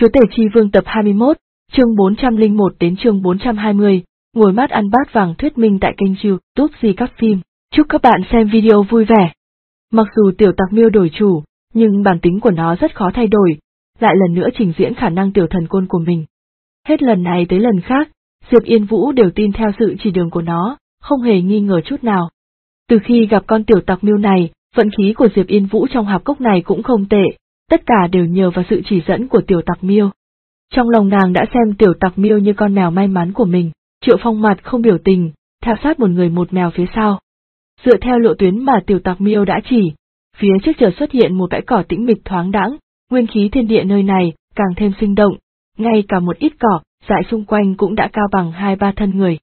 Chúa Tể Chi Vương tập 21, chương 401 đến chương 420, ngồi mát ăn bát vàng thuyết minh tại kênh YouTube Di Các Phim. Chúc các bạn xem video vui vẻ. Mặc dù tiểu tặc miêu đổi chủ, nhưng bản tính của nó rất khó thay đổi, lại lần nữa trình diễn khả năng tiểu thần côn của mình. Hết lần này tới lần khác, Diệp Yên Vũ đều tin theo sự chỉ đường của nó, không hề nghi ngờ chút nào. Từ khi gặp con tiểu tặc miêu này, vận khí của Diệp Yên Vũ trong hạp cốc này cũng không tệ, tất cả đều nhờ vào sự chỉ dẫn của tiểu tặc miêu. Trong lòng nàng đã xem tiểu tặc miêu như con mèo may mắn của mình, Triệu Phong mặt không biểu tình, theo sát một người một mèo phía sau. Dựa theo lộ tuyến mà tiểu tặc miêu đã chỉ, phía trước chợt xuất hiện một bãi cỏ tĩnh mịch thoáng đãng, nguyên khí thiên địa nơi này càng thêm sinh động, ngay cả một ít cỏ dại xung quanh cũng đã cao bằng 2-3 thân người.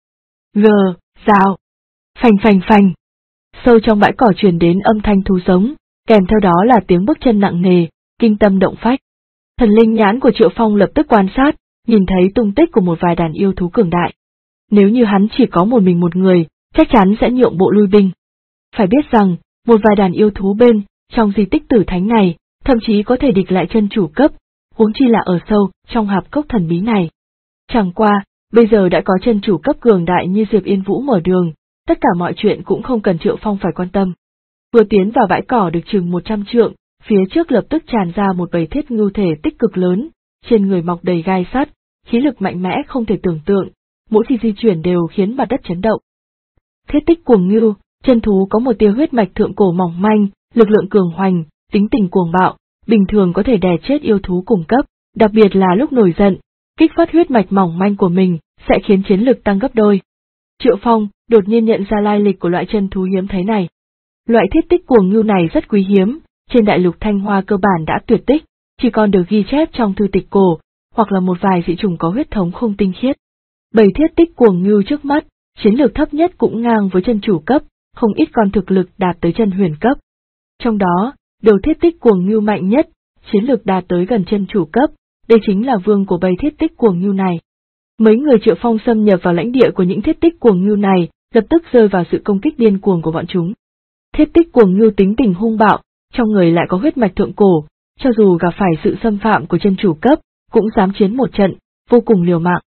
Rào, phành phành phành. Sâu trong bãi cỏ truyền đến âm thanh thú giống, kèm theo đó là tiếng bước chân nặng nề, kinh tâm động phách. Thần linh nhãn của Triệu Phong lập tức quan sát, nhìn thấy tung tích của một vài đàn yêu thú cường đại. Nếu như hắn chỉ có một mình một người, chắc chắn sẽ nhượng bộ lui binh. Phải biết rằng, một vài đàn yêu thú bên trong di tích tử thánh này, thậm chí có thể địch lại chân chủ cấp, huống chi là ở sâu trong hạp cốc thần bí này. Chẳng qua, bây giờ đã có chân chủ cấp cường đại như Diệp Yên Vũ mở đường, tất cả mọi chuyện cũng không cần Triệu Phong phải quan tâm. Vừa tiến vào bãi cỏ được chừng 100 trượng, phía trước lập tức tràn ra một bầy thiết ngưu thể tích cực lớn, trên người mọc đầy gai sắt, khí lực mạnh mẽ không thể tưởng tượng, mỗi khi di chuyển đều khiến mặt đất chấn động. Thiết tích cuồng ngưu, chân thú có một tia huyết mạch thượng cổ mỏng manh, lực lượng cường hoành, tính tình cuồng bạo, bình thường có thể đè chết yêu thú cùng cấp, đặc biệt là lúc nổi giận, kích phát huyết mạch mỏng manh của mình sẽ khiến chiến lực tăng gấp đôi. Triệu Phong đột nhiên nhận ra lai lịch của loại chân thú hiếm thấy này. Loại thiết tích cuồng ngưu này rất quý hiếm, trên đại lục Thanh Hoa cơ bản đã tuyệt tích, chỉ còn được ghi chép trong thư tịch cổ, hoặc là một vài dị chủng có huyết thống không tinh khiết. Bầy thiết tích cuồng ngưu trước mắt, chiến lược thấp nhất cũng ngang với chân chủ cấp, không ít con thực lực đạt tới chân huyền cấp. Trong đó, đầu thiết tích cuồng ngưu mạnh nhất, chiến lược đạt tới gần chân chủ cấp, đây chính là vương của bầy thiết tích cuồng ngưu này. Mấy người Triệu Phong xâm nhập vào lãnh địa của những thiết tích cuồng ngưu này, lập tức rơi vào sự công kích điên cuồng của bọn chúng. Thiết tích cuồng ngưu tính tình hung bạo, trong người lại có huyết mạch thượng cổ, cho dù gặp phải sự xâm phạm của chân chủ cấp, cũng dám chiến một trận, vô cùng liều mạng.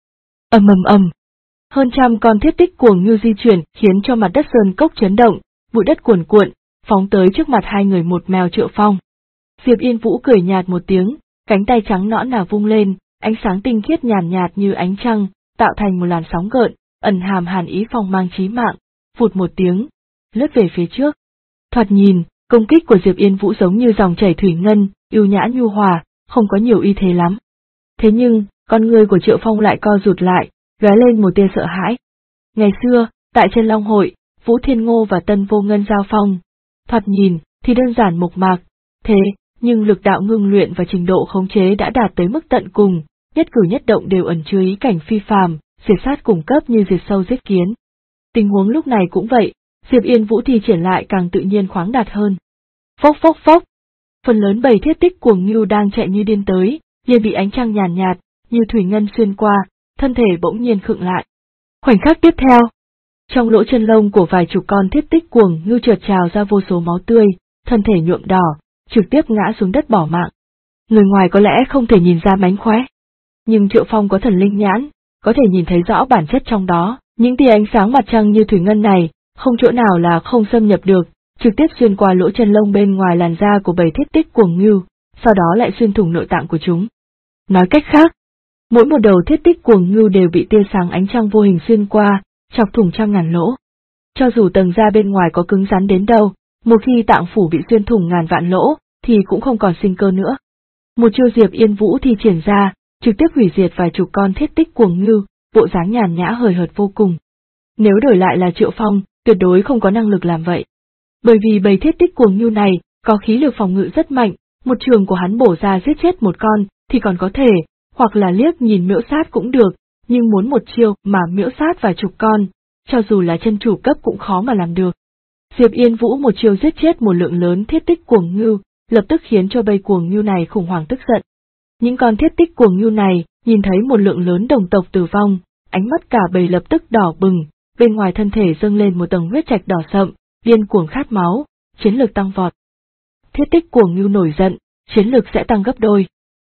Ầm. Hơn trăm con thiết tích cuồng ngưu di chuyển khiến cho mặt đất sơn cốc chấn động, bụi đất cuồn cuộn, phóng tới trước mặt hai người một mèo Triệu Phong. Diệp Yên Vũ cười nhạt một tiếng, cánh tay trắng nõn nà vung lên, ánh sáng tinh khiết nhàn nhạt như ánh trăng, tạo thành một làn sóng gợn, ẩn hàm hàn ý phong mang chí mạng, vụt một tiếng, lướt về phía trước. Thoạt nhìn, công kích của Diệp Yên Vũ giống như dòng chảy thủy ngân, yêu nhã nhu hòa, không có nhiều uy thế lắm. Thế nhưng, con người của Triệu Phong lại co rụt lại, lóe lên một tia sợ hãi. Ngày xưa, tại Chân Long Hội, Vũ Thiên Ngô và Tân Vô Ngân giao phong. Thoạt nhìn, thì đơn giản mộc mạc, thế, nhưng lực đạo ngưng luyện và trình độ khống chế đã đạt tới mức tận cùng, nhất cử nhất động đều ẩn chứa ý cảnh phi phàm, diệt sát cùng cấp như diệt sâu giết kiến. Tình huống lúc này cũng vậy, Diệp Yên Vũ thi triển lại càng tự nhiên khoáng đạt hơn. Phốc. Phần lớn bầy thiết tích cuồng ngưu đang chạy như điên tới, liền bị ánh trăng nhàn nhạt, như thủy ngân xuyên qua, thân thể bỗng nhiên khựng lại. Khoảnh khắc tiếp theo, trong lỗ chân lông của vài chục con thiết tích cuồng ngưu chợt trào ra vô số máu tươi, thân thể nhuộm đỏ, trực tiếp ngã xuống đất bỏ mạng. Người ngoài có lẽ không thể nhìn ra mánh khóe, nhưng Triệu Phong có thần linh nhãn, có thể nhìn thấy rõ bản chất trong đó, những tia ánh sáng mặt trăng như thủy ngân này, không chỗ nào là không xâm nhập được, trực tiếp xuyên qua lỗ chân lông bên ngoài làn da của bầy thiết tích cuồng ngưu, sau đó lại xuyên thủng nội tạng của chúng. Nói cách khác, mỗi một đầu thiết tích cuồng ngưu đều bị tia sáng ánh trăng vô hình xuyên qua, chọc thủng trăm ngàn lỗ. Cho dù tầng da bên ngoài có cứng rắn đến đâu, một khi tạng phủ bị xuyên thủng ngàn vạn lỗ, thì cũng không còn sinh cơ nữa. Một chiêu Diệp Yên Vũ thi triển ra, trực tiếp hủy diệt vài chục con thiết tích cuồng ngưu, bộ dáng nhàn nhã hời hợt vô cùng. Nếu đổi lại là Triệu Phong, tuyệt đối không có năng lực làm vậy. Bởi vì bầy thiết tích cuồng ngưu này có khí lực phòng ngự rất mạnh, một trường của hắn bổ ra giết chết một con thì còn có thể, hoặc là liếc nhìn miễu sát cũng được, nhưng muốn một chiêu mà miễu sát vài chục con, cho dù là chân chủ cấp cũng khó mà làm được. Diệp Yên Vũ một chiêu giết chết một lượng lớn thiết tích cuồng ngưu, lập tức khiến cho bầy cuồng ngưu này khủng hoảng tức giận. Những con thiết tích cuồng ngưu này nhìn thấy một lượng lớn đồng tộc tử vong, ánh mắt cả bầy lập tức đỏ bừng, bên ngoài thân thể dâng lên một tầng huyết trạch đỏ sậm, điên cuồng khát máu, chiến lực tăng vọt. Thiết tích cuồng ngưu nổi giận, chiến lực sẽ tăng gấp đôi.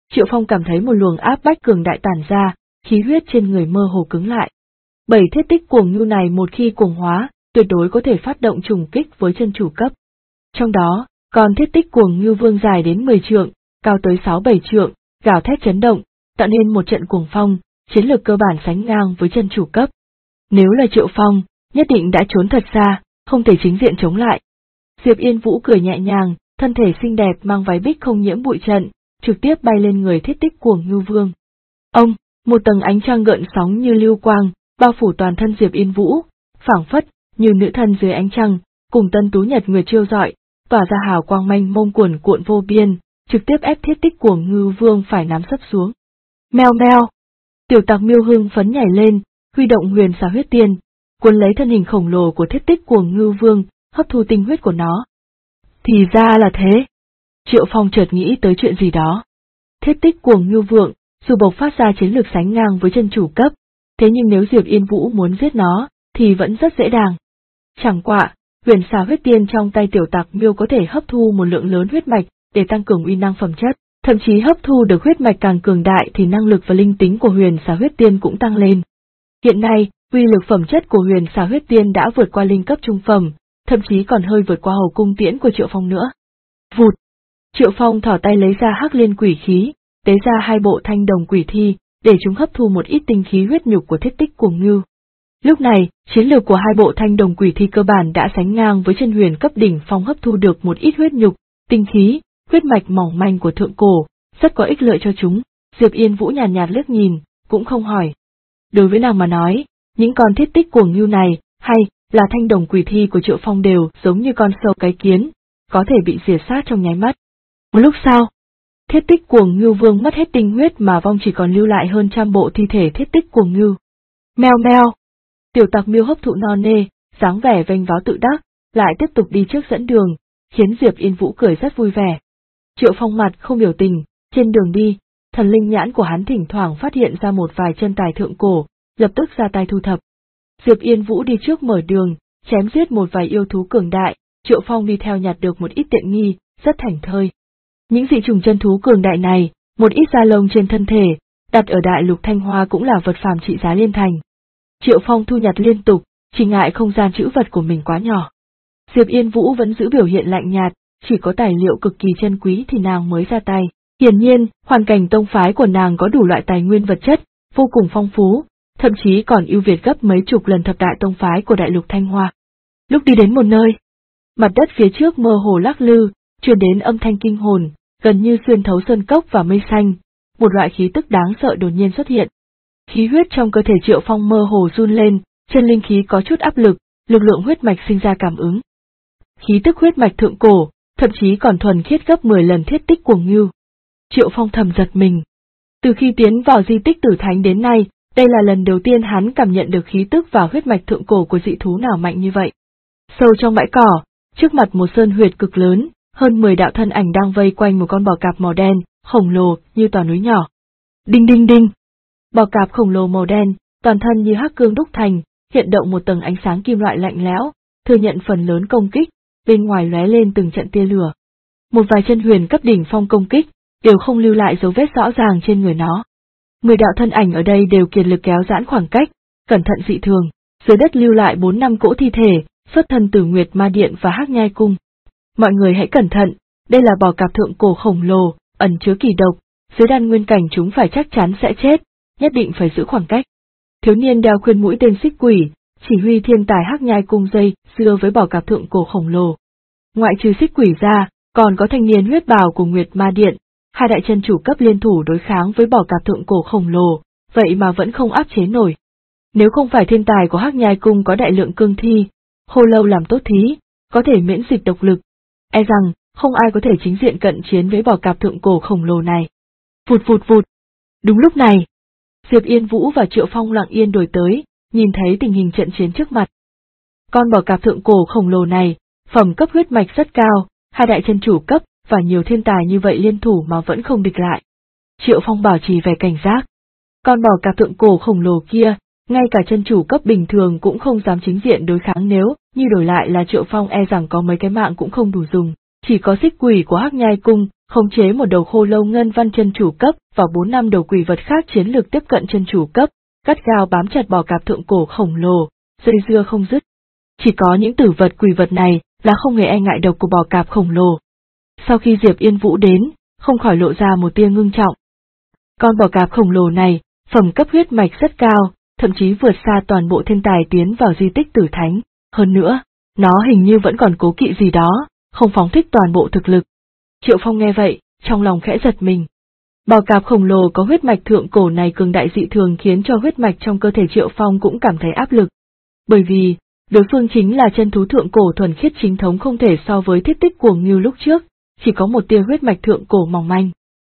Triệu Phong cảm thấy một luồng áp bách cường đại tản ra, khí huyết trên người mơ hồ cứng lại. 7 thiết tích cuồng ngưu này một khi cuồng hóa, tuyệt đối có thể phát động trùng kích với chân chủ cấp. Trong đó, còn thiết tích cuồng ngưu vương dài đến 10 trượng, cao tới 6-7 trượng, gào thét chấn động, tạo nên một trận cuồng phong, chiến lược cơ bản sánh ngang với chân chủ cấp. Nếu là Triệu Phong, nhất định đã trốn thật xa, không thể chính diện chống lại. Diệp Yên Vũ cười nhẹ nhàng, thân thể xinh đẹp mang váy bích không nhiễm bụi trận, trực tiếp bay lên người thiết tích cuồng ngưu vương. Ông, một tầng ánh trăng gợn sóng như lưu quang, bao phủ toàn thân Diệp Yên Vũ, phảng phất như nữ thần dưới ánh trăng, cùng Tân Tú Nhật Nguyệt chiêu rọi, tỏa ra hào quang mênh mông cuồn cuộn vô biên, trực tiếp ép thiết tích cuồng ngưu vương phải nắm sấp xuống. Meo meo. Tiểu Tặc Miêu hưng phấn nhảy lên, huy động huyền xà huyết tiên, cuốn lấy thân hình khổng lồ của thiết tích cuồng ngưu vương, hấp thu tinh huyết của nó. Thì ra là thế. Triệu Phong chợt nghĩ tới chuyện gì đó. Thiết tích cuồng ngưu vương, dù bộc phát ra chiến lược sánh ngang với chân chủ cấp, thế nhưng nếu Diệp Yên Vũ muốn giết nó, thì vẫn rất dễ dàng. Chẳng qua, huyền xà huyết tiên trong tay Tiểu Tặc Miêu có thể hấp thu một lượng lớn huyết mạch để tăng cường uy năng phẩm chất, thậm chí hấp thu được huyết mạch càng cường đại thì năng lực và linh tính của huyền xà huyết tiên cũng tăng lên. Hiện nay, uy lực phẩm chất của huyền xà huyết tiên đã vượt qua linh cấp trung phẩm, thậm chí còn hơi vượt qua hầu cung tiễn của Triệu Phong nữa. Vụt! Triệu Phong thỏ tay lấy ra hắc liên quỷ khí, tế ra 2 bộ thanh đồng quỷ thi, để chúng hấp thu một ít tinh khí huyết nhục của thiết tích cuồng ngưu. Lúc này, chiến lược của 2 bộ thanh đồng quỷ thi cơ bản đã sánh ngang với chân huyền cấp đỉnh phong hấp thu được một ít huyết nhục, tinh khí, huyết mạch mỏng manh của thượng cổ, rất có ích lợi cho chúng. Diệp Yên Vũ nhàn nhạt liếc nhìn, cũng không hỏi. Đối với nàng mà nói, những con thiết tích cuồng ngưu này, hay là thanh đồng quỷ thi của Triệu Phong đều giống như con sâu cái kiến, có thể bị diệt sát trong nháy mắt. Một lúc sau, thiết tích cuồng ngưu vương mất hết tinh huyết mà vong chỉ còn lưu lại hơn 100 bộ thi thể thiết tích cuồng ngưu. Meo meo. Tiểu Tặc Miêu hấp thụ no nê, dáng vẻ vênh váo tự đắc, lại tiếp tục đi trước dẫn đường, khiến Diệp Yên Vũ cười rất vui vẻ. Triệu Phong mặt không biểu tình, trên đường đi, thần linh nhãn của hắn thỉnh thoảng phát hiện ra một vài chân tài thượng cổ, lập tức ra tay thu thập. Diệp Yên Vũ đi trước mở đường, chém giết một vài yêu thú cường đại, Triệu Phong đi theo nhặt được một ít tiện nghi, rất thảnh thơi. Những dị trùng chân thú cường đại này, một ít da lông trên thân thể, đặt ở đại lục Thanh Hoa cũng là vật phàm trị giá liên thành. Triệu Phong thu nhặt liên tục, chỉ ngại không gian trữ vật của mình quá nhỏ. Diệp Yên Vũ vẫn giữ biểu hiện lạnh nhạt, chỉ có tài liệu cực kỳ chân quý thì nàng mới ra tay. Hiển nhiên, hoàn cảnh tông phái của nàng có đủ loại tài nguyên vật chất, vô cùng phong phú, thậm chí còn ưu việt gấp mấy chục lần thập đại tông phái của đại lục Thanh Hoa. Lúc đi đến một nơi, mặt đất phía trước mơ hồ lắc lư, truyền đến âm thanh kinh hồn, gần như xuyên thấu sơn cốc và mây xanh, một loại khí tức đáng sợ đột nhiên xuất hiện. Khí huyết trong cơ thể Triệu Phong mơ hồ run lên, chân linh khí có chút áp lực, lực lượng huyết mạch sinh ra cảm ứng. Khí tức huyết mạch thượng cổ, thậm chí còn thuần khiết gấp 10 lần thiết tích cuồng ngưu. Triệu Phong thầm giật mình. Từ khi tiến vào di tích Tử Thánh đến nay, đây là lần đầu tiên hắn cảm nhận được khí tức và huyết mạch thượng cổ của dị thú nào mạnh như vậy. Sâu trong bãi cỏ, trước mặt một sơn huyệt cực lớn, hơn 10 đạo thân ảnh đang vây quanh một con bò cạp màu đen, khổng lồ như tòa núi nhỏ. Đinh đinh đinh. Bò cạp khổng lồ màu đen, toàn thân như hắc cương đúc thành, hiện động một tầng ánh sáng kim loại lạnh lẽo, thừa nhận phần lớn công kích, bên ngoài lóe lên từng trận tia lửa. Một vài chân huyền cấp đỉnh phong công kích, đều không lưu lại dấu vết rõ ràng trên người nó. 10 đạo thân ảnh ở đây đều kiệt lực kéo giãn khoảng cách, cẩn thận dị thường, dưới đất lưu lại 4-5 cỗ thi thể, xuất thân từ Nguyệt Ma Điện và Hắc Nhai Cung. Mọi người hãy cẩn thận, đây là bò cạp thượng cổ khổng lồ, ẩn chứa kỳ độc, dưới đan nguyên cảnh chúng phải chắc chắn sẽ chết, nhất định phải giữ khoảng cách. Thiếu niên đeo khuyên mũi tên Xích Quỷ, chỉ huy thiên tài Hắc Nhai Cung dây dưa với bò cạp thượng cổ khổng lồ. Ngoại trừ Xích Quỷ ra, còn có thanh niên huyết bào của Nguyệt Ma Điện, hai đại chân chủ cấp liên thủ đối kháng với bò cạp thượng cổ khổng lồ, vậy mà vẫn không áp chế nổi. Nếu không phải thiên tài của Hắc Nhai Cung có đại lượng cương thi, khô lâu làm tốt thí, có thể miễn dịch độc lực, e rằng không ai có thể chính diện cận chiến với bò cạp thượng cổ khổng lồ này. Vụt vụt vụt. Đúng lúc này, Diệp Yên Vũ và Triệu Phong lặng yên đuổi tới, nhìn thấy tình hình trận chiến trước mặt. Con bò cạp thượng cổ khổng lồ này, phẩm cấp huyết mạch rất cao, hai đại chân chủ cấp và nhiều thiên tài như vậy liên thủ mà vẫn không địch lại. Triệu Phong bảo trì vẻ cảnh giác. Con bò cạp thượng cổ khổng lồ kia, ngay cả chân chủ cấp bình thường cũng không dám chính diện đối kháng, nếu như đổi lại là Triệu Phong e rằng có mấy cái mạng cũng không đủ dùng, chỉ có Xích Quỷ của Hắc Nhai Cung khống chế một đầu khô lâu ngân văn chân chủ cấp và 4-5 đầu quỷ vật khác chiến lược tiếp cận chân chủ cấp, gắt gao bám chặt bò cạp thượng cổ khổng lồ, dây dưa không dứt. Chỉ có những tử vật quỷ vật này là không hề e ngại độc của bò cạp khổng lồ. Sau khi Diệp Yên Vũ đến, không khỏi lộ ra một tia ngưng trọng. Con bò cạp khổng lồ này, phẩm cấp huyết mạch rất cao, thậm chí vượt xa toàn bộ thiên tài tiến vào di tích Tử Thánh, hơn nữa, nó hình như vẫn còn cố kỵ gì đó, không phóng thích toàn bộ thực lực. Triệu Phong nghe vậy, trong lòng khẽ giật mình. Bò cạp khổng lồ có huyết mạch thượng cổ này cường đại dị thường khiến cho huyết mạch trong cơ thể Triệu Phong cũng cảm thấy áp lực. Bởi vì, đối phương chính là chân thú thượng cổ thuần khiết chính thống không thể so với thiết tích cuồng ngưu lúc trước, chỉ có một tia huyết mạch thượng cổ mỏng manh.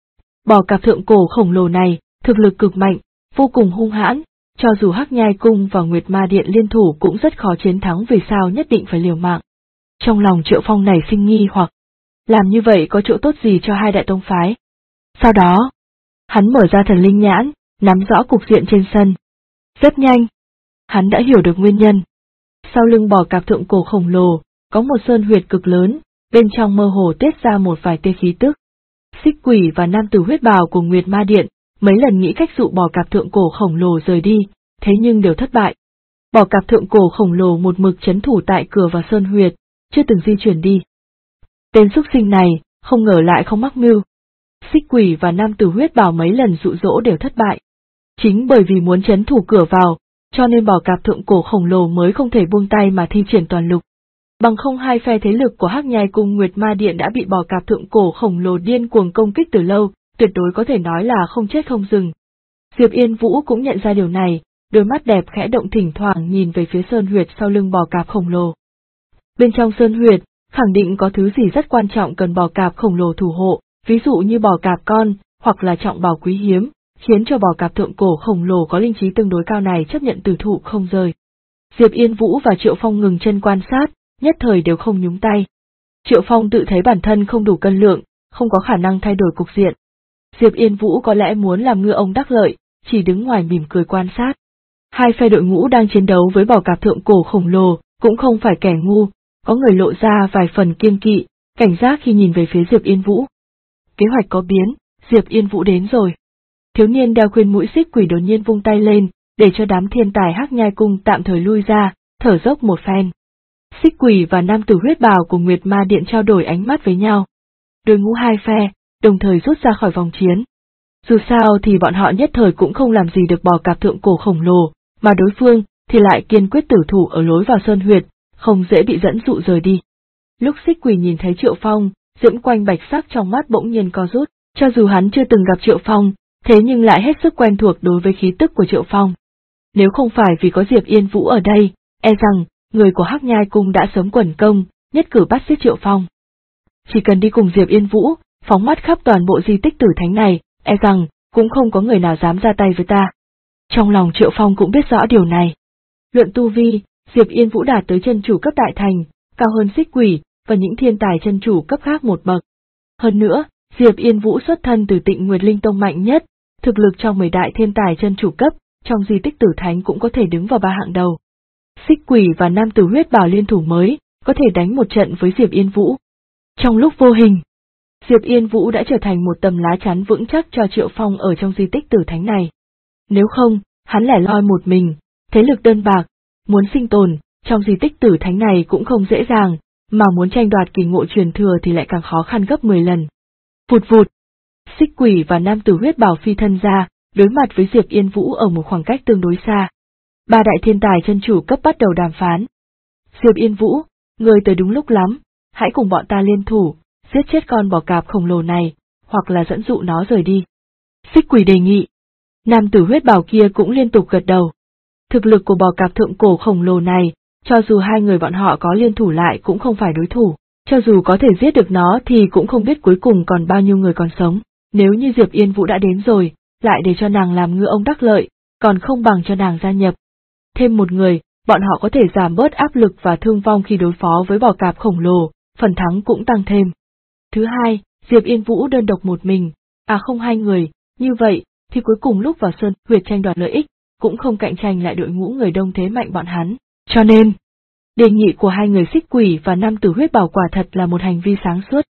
Bò cạp thượng cổ khổng lồ này, thực lực cực mạnh, vô cùng hung hãn, cho dù Hắc Nhai Cung và Nguyệt Ma Điện liên thủ cũng rất khó chiến thắng, vì sao nhất định phải liều mạng. Trong lòng Triệu Phong nảy sinh nghi hoặc, làm như vậy có chỗ tốt gì cho hai đại tông phái. Sau đó, hắn mở ra thần linh nhãn, nắm rõ cục diện trên sân. Rất nhanh, hắn đã hiểu được nguyên nhân. Sau lưng bò cạp thượng cổ khổng lồ, có một sơn huyệt cực lớn, bên trong mơ hồ tiết ra một vài tia khí tức. Xích Quỷ và nam tử huyết bào của Nguyệt Ma Điện mấy lần nghĩ cách dụ bò cạp thượng cổ khổng lồ rời đi, thế nhưng đều thất bại. Bò cạp thượng cổ khổng lồ một mực trấn thủ tại cửa vào sơn huyệt, chưa từng di chuyển đi. Tên xúc sinh này, không ngờ lại không mắc mưu. Xích Quỷ và nam tử huyết bào mấy lần dụ dỗ đều thất bại. Chính bởi vì muốn trấn thủ cửa vào, cho nên bò cạp thượng cổ khổng lồ mới không thể buông tay mà thi triển toàn lực. Bằng không hai phe thế lực của Hắc Nhai Cung Nguyệt Ma Điện đã bị bò cạp thượng cổ khổng lồ điên cuồng công kích từ lâu, tuyệt đối có thể nói là không chết không dừng. Diệp Yên Vũ cũng nhận ra điều này, đôi mắt đẹp khẽ động thỉnh thoảng nhìn về phía sơn huyệt sau lưng bò cạp khổng lồ. Bên trong sơn huyệt, khẳng định có thứ gì rất quan trọng cần bò cạp khổng lồ thủ hộ, ví dụ như bò cạp con, hoặc là trọng bảo quý hiếm, khiến cho bò cạp thượng cổ khổng lồ có linh trí tương đối cao này chấp nhận tử thụ không rời. Diệp Yên Vũ và Triệu Phong ngừng chân quan sát, nhất thời đều không nhúng tay. Triệu Phong tự thấy bản thân không đủ cân lượng, không có khả năng thay đổi cục diện. Diệp Yên Vũ có lẽ muốn làm ngựa ông đắc lợi, chỉ đứng ngoài mỉm cười quan sát. Hai phe đội ngũ đang chiến đấu với bò cạp thượng cổ khổng lồ, cũng không phải kẻ ngu, có người lộ ra vài phần kiêng kỵ, cảnh giác khi nhìn về phía Diệp Yên Vũ. Kế hoạch có biến, Diệp Yên Vũ đến rồi. Thiếu niên đeo khuyên mũi Xích Quỷ đột nhiên vung tay lên, để cho đám thiên tài Hắc Nhai Cung tạm thời lui ra, thở dốc một phen. Xích Quỷ và nam tử huyết bào của Nguyệt Ma Điện trao đổi ánh mắt với nhau. Đội ngũ hai phe, đồng thời rút ra khỏi vòng chiến. Dù sao thì bọn họ nhất thời cũng không làm gì được bò cạp thượng cổ khổng lồ, mà đối phương thì lại kiên quyết tử thủ ở lối vào sơn huyệt, không dễ bị dẫn dụ rời đi. Lúc Xích Quỷ nhìn thấy Triệu Phong, diễm quanh bạch sắc trong mắt bỗng nhiên co rút, cho dù hắn chưa từng gặp Triệu Phong, thế nhưng lại hết sức quen thuộc đối với khí tức của Triệu Phong. Nếu không phải vì có Diệp Yên Vũ ở đây, e rằng người của Hắc Nhai Cung đã sớm quần công, nhất cử bắt giết Triệu Phong. Chỉ cần đi cùng Diệp Yên Vũ, phóng mắt khắp toàn bộ di tích Tử Thánh này, e rằng cũng không có người nào dám ra tay với ta. Trong lòng Triệu Phong cũng biết rõ điều này. Luận tu vi, Diệp Yên Vũ đạt tới chân chủ cấp đại thành, cao hơn Xích Quỷ và những thiên tài chân chủ cấp khác một bậc. Hơn nữa, Diệp Yên Vũ xuất thân từ Tịnh Nguyệt Linh Tông mạnh nhất, thực lực trong 10 đại thiên tài chân chủ cấp, trong di tích Tử Thánh cũng có thể đứng vào 3 hạng đầu. Xích Quỷ và nam tử huyết bào liên thủ mới, có thể đánh một trận với Diệp Yên Vũ. Trong lúc vô hình, Diệp Yên Vũ đã trở thành một tấm lá chắn vững chắc cho Triệu Phong ở trong di tích Tử Thánh này. Nếu không, hắn lẻ loi một mình, thế lực đơn bạc, muốn sinh tồn, trong di tích Tử Thánh này cũng không dễ dàng, mà muốn tranh đoạt kỳ ngộ truyền thừa thì lại càng khó khăn gấp 10 lần. Vụt vụt, Xích Quỷ và nam tử huyết bào phi thân ra, đối mặt với Diệp Yên Vũ ở một khoảng cách tương đối xa. Ba đại thiên tài chân chủ cấp bắt đầu đàm phán. Diệp Yên Vũ, người tới đúng lúc lắm, hãy cùng bọn ta liên thủ, giết chết con bò cạp khổng lồ này, hoặc là dẫn dụ nó rời đi. Xích Quỷ đề nghị. Nam tử huyết bào kia cũng liên tục gật đầu. Thực lực của bò cạp thượng cổ khổng lồ này, cho dù hai người bọn họ có liên thủ lại cũng không phải đối thủ, cho dù có thể giết được nó thì cũng không biết cuối cùng còn bao nhiêu người còn sống. Nếu như Diệp Yên Vũ đã đến rồi, lại để cho nàng làm ngựa ông đắc lợi, còn không bằng cho nàng gia nhập. Thêm một người, bọn họ có thể giảm bớt áp lực và thương vong khi đối phó với bò cạp khổng lồ, phần thắng cũng tăng thêm. Thứ hai, Diệp Yên Vũ đơn độc một mình, không hai người, như vậy, thì cuối cùng lúc vào sơn huyệt tranh đoạt lợi ích, cũng không cạnh tranh lại đội ngũ người đông thế mạnh bọn hắn. Cho nên, đề nghị của hai người Xích Quỷ và nam tử huyết bào quả thật là một hành vi sáng suốt.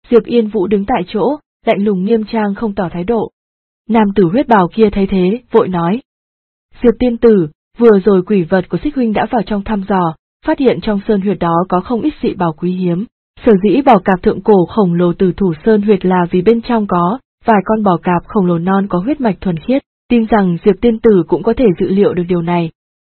Diệp Yên Vũ đứng tại chỗ, lạnh lùng nghiêm trang không tỏ thái độ. Nam tử huyết bào kia thấy thế, vội nói. Diệp tiên tử, vừa rồi quỷ vật của Xích huynh đã vào trong thăm dò, phát hiện trong sơn huyệt đó có không ít dị bảo quý hiếm. Sở dĩ bò cạp thượng cổ khổng lồ từ thủ sơn huyệt là vì bên trong có vài con bò cạp khổng lồ non có huyết mạch thuần khiết, tin rằng Diệp tiên tử cũng có thể dự liệu được điều này.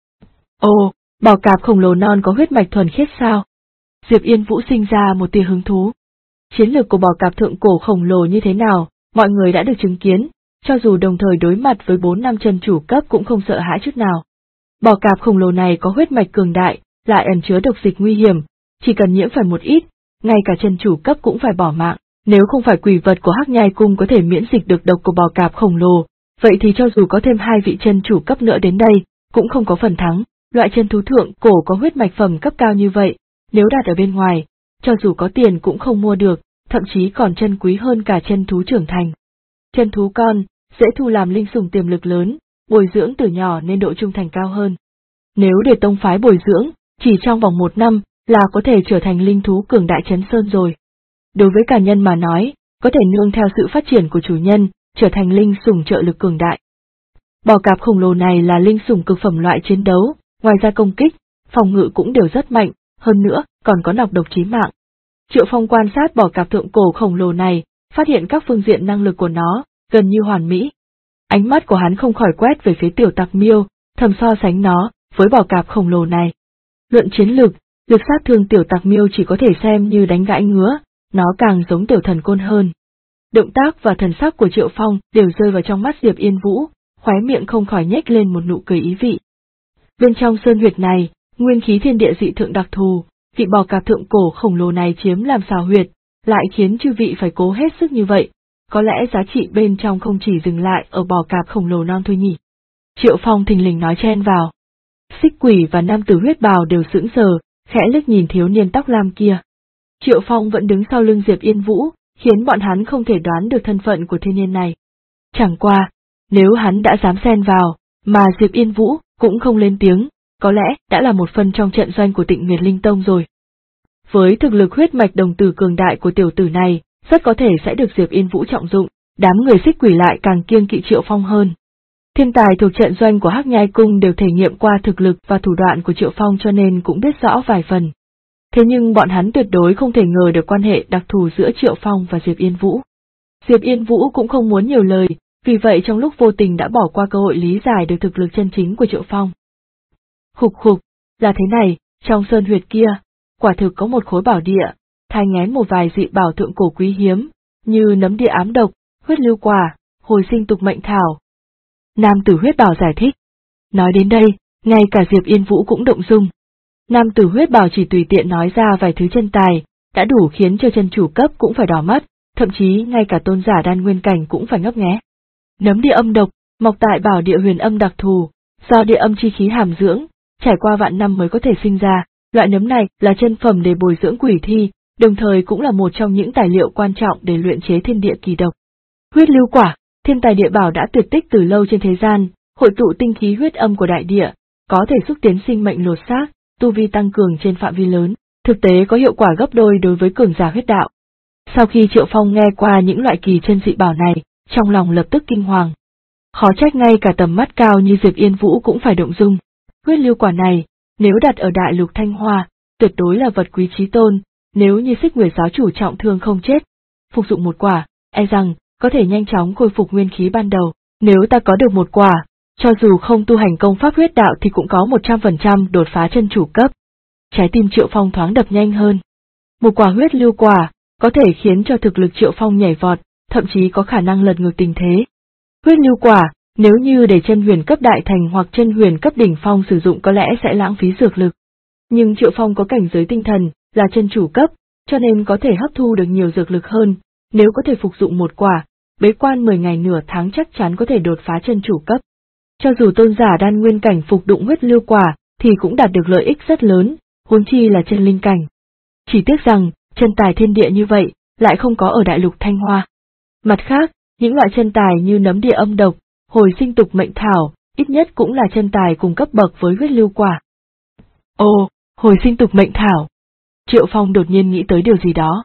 Ồ, bò cạp khổng lồ non có huyết mạch thuần khiết sao? Diệp Yên Vũ sinh ra một tia hứng thú. Chiến lược của bò cạp thượng cổ khổng lồ như thế nào, mọi người đã được chứng kiến, cho dù đồng thời đối mặt với 4-5 chân chủ cấp cũng không sợ hãi chút nào. Bò cạp khổng lồ này có huyết mạch cường đại, lại ẩn chứa độc dịch nguy hiểm, chỉ cần nhiễm phải một ít, ngay cả chân chủ cấp cũng phải bỏ mạng. Nếu không phải quỷ vật của Hắc Nhai Cung có thể miễn dịch được độc của bò cạp khổng lồ, vậy thì cho dù có thêm 2 vị chân chủ cấp nữa đến đây, cũng không có phần thắng. Loại chân thú thượng cổ có huyết mạch phẩm cấp cao như vậy, nếu đặt ở bên ngoài, cho dù có tiền cũng không mua được, thậm chí còn chân quý hơn cả chân thú trưởng thành. Chân thú con, dễ thu làm linh sủng tiềm lực lớn, bồi dưỡng từ nhỏ nên độ trung thành cao hơn. Nếu để tông phái bồi dưỡng, chỉ trong vòng 1 năm là có thể trở thành linh thú cường đại chấn sơn rồi. Đối với cả nhân mà nói, có thể nương theo sự phát triển của chủ nhân, trở thành linh sủng trợ lực cường đại. Bò cạp khổng lồ này là linh sủng cực phẩm loại chiến đấu, ngoài ra công kích, phòng ngự cũng đều rất mạnh, hơn nữa còn có nọc độc chí mạng. Triệu Phong quan sát bò cạp thượng cổ khổng lồ này, phát hiện các phương diện năng lực của nó gần như hoàn mỹ. Ánh mắt của hắn không khỏi quét về phía Tiểu Tặc Miêu, thầm so sánh nó với bò cạp khổng lồ này. Luận chiến lực, lực sát thương Tiểu Tặc Miêu chỉ có thể xem như đánh gãi ngứa, nó càng giống Tiểu Thần Côn hơn. Động tác và thần sắc của Triệu Phong đều rơi vào trong mắt Diệp Yên Vũ, khóe miệng không khỏi nhếch lên một nụ cười ý vị. Bên trong sơn huyệt này, nguyên khí thiên địa dị thượng đặc thù, vị bò cạp thượng cổ khổng lồ này chiếm làm xào huyệt, lại khiến chư vị phải cố hết sức như vậy, có lẽ giá trị bên trong không chỉ dừng lại ở bò cạp khổng lồ non thôi nhỉ. Triệu Phong thình lình nói chen vào. Xích Quỷ và nam tử huyết bào đều sững sờ, khẽ liếc nhìn thiếu niên tóc lam kia. Triệu Phong vẫn đứng sau lưng Diệp Yên Vũ, khiến bọn hắn không thể đoán được thân phận của thiên niên này. Chẳng qua, nếu hắn đã dám xen vào, mà Diệp Yên Vũ cũng không lên tiếng, có lẽ đã là một phần trong trận doanh của Tịnh Nguyệt Linh Tông rồi. Với thực lực huyết mạch đồng tử cường đại của tiểu tử này, rất có thể sẽ được Diệp Yên Vũ trọng dụng, đám người Xích Quỷ lại càng kiêng kỵ Triệu Phong hơn. Thiên tài thuộc trận doanh của Hắc Nhai Cung đều thể nghiệm qua thực lực và thủ đoạn của Triệu Phong cho nên cũng biết rõ vài phần. Thế nhưng bọn hắn tuyệt đối không thể ngờ được quan hệ đặc thù giữa Triệu Phong và Diệp Yên Vũ. Diệp Yên Vũ cũng không muốn nhiều lời, vì vậy trong lúc vô tình đã bỏ qua cơ hội lý giải được thực lực chân chính của Triệu Phong. Khục khục, là thế này, trong sơn huyệt kia, quả thực có một khối bảo địa, thai nghén một vài dị bảo thượng cổ quý hiếm, như nấm địa ám độc, huyết lưu quả, hồi sinh tục mệnh thảo. Nam tử huyết bảo giải thích. Nói đến đây, ngay cả Diệp Yên Vũ cũng động dung. Nam tử huyết bảo chỉ tùy tiện nói ra vài thứ chân tài, đã đủ khiến cho chân chủ cấp cũng phải đỏ mắt, thậm chí ngay cả tôn giả đan nguyên cảnh cũng phải ngấp nghé. Nấm địa âm độc, mọc tại bảo địa huyền âm đặc thù, do địa âm chi khí hàm dưỡng, trải qua vạn năm mới có thể sinh ra, loại nấm này là chân phẩm để bồi dưỡng quỷ thi, đồng thời cũng là một trong những tài liệu quan trọng để luyện chế thiên địa kỳ độc. Huyết lưu quả, thiên tài địa bảo đã tuyệt tích từ lâu trên thế gian, hội tụ tinh khí huyết âm của đại địa, có thể xúc tiến sinh mệnh lột xác, tu vi tăng cường trên phạm vi lớn, thực tế có hiệu quả gấp đôi đối với cường giả huyết đạo. Sau khi Triệu Phong nghe qua những loại kỳ chân dị bảo này, trong lòng lập tức kinh hoàng. Khó trách ngay cả tầm mắt cao như Diệp Yên Vũ cũng phải động dung. Huyết lưu quả này, nếu đặt ở đại lục Thanh Hoa, tuyệt đối là vật quý chí tôn, nếu như Xích Nguyệt giáo chủ trọng thương không chết, phục dụng một quả, e rằng có thể nhanh chóng khôi phục nguyên khí ban đầu. Nếu ta có được một quả, cho dù không tu hành công pháp huyết đạo thì cũng có 100% đột phá chân chủ cấp. Trái tim Triệu Phong thoáng đập nhanh hơn. Một quả huyết lưu quả, có thể khiến cho thực lực Triệu Phong nhảy vọt, thậm chí có khả năng lật ngược tình thế. Huyết lưu quả, nếu như để chân huyền cấp đại thành hoặc chân huyền cấp đỉnh phong sử dụng có lẽ sẽ lãng phí dược lực. Nhưng Triệu Phong có cảnh giới tinh thần, là chân chủ cấp, cho nên có thể hấp thu được nhiều dược lực hơn, nếu có thể phục dụng một quả, bế quan 10 ngày nửa tháng chắc chắn có thể đột phá chân chủ cấp. Cho dù tôn giả đan nguyên cảnh phục dụng huyết lưu quả, thì cũng đạt được lợi ích rất lớn, huống chi là chân linh cảnh. Chỉ tiếc rằng, chân tài thiên địa như vậy, lại không có ở đại lục Thanh Hoa. Mặt khác, những loại chân tài như nấm địa âm độc, hồi sinh tục mệnh thảo, ít nhất cũng là chân tài cùng cấp bậc với huyết lưu quả. Ồ, hồi sinh tục mệnh thảo. Triệu Phong đột nhiên nghĩ tới điều gì đó.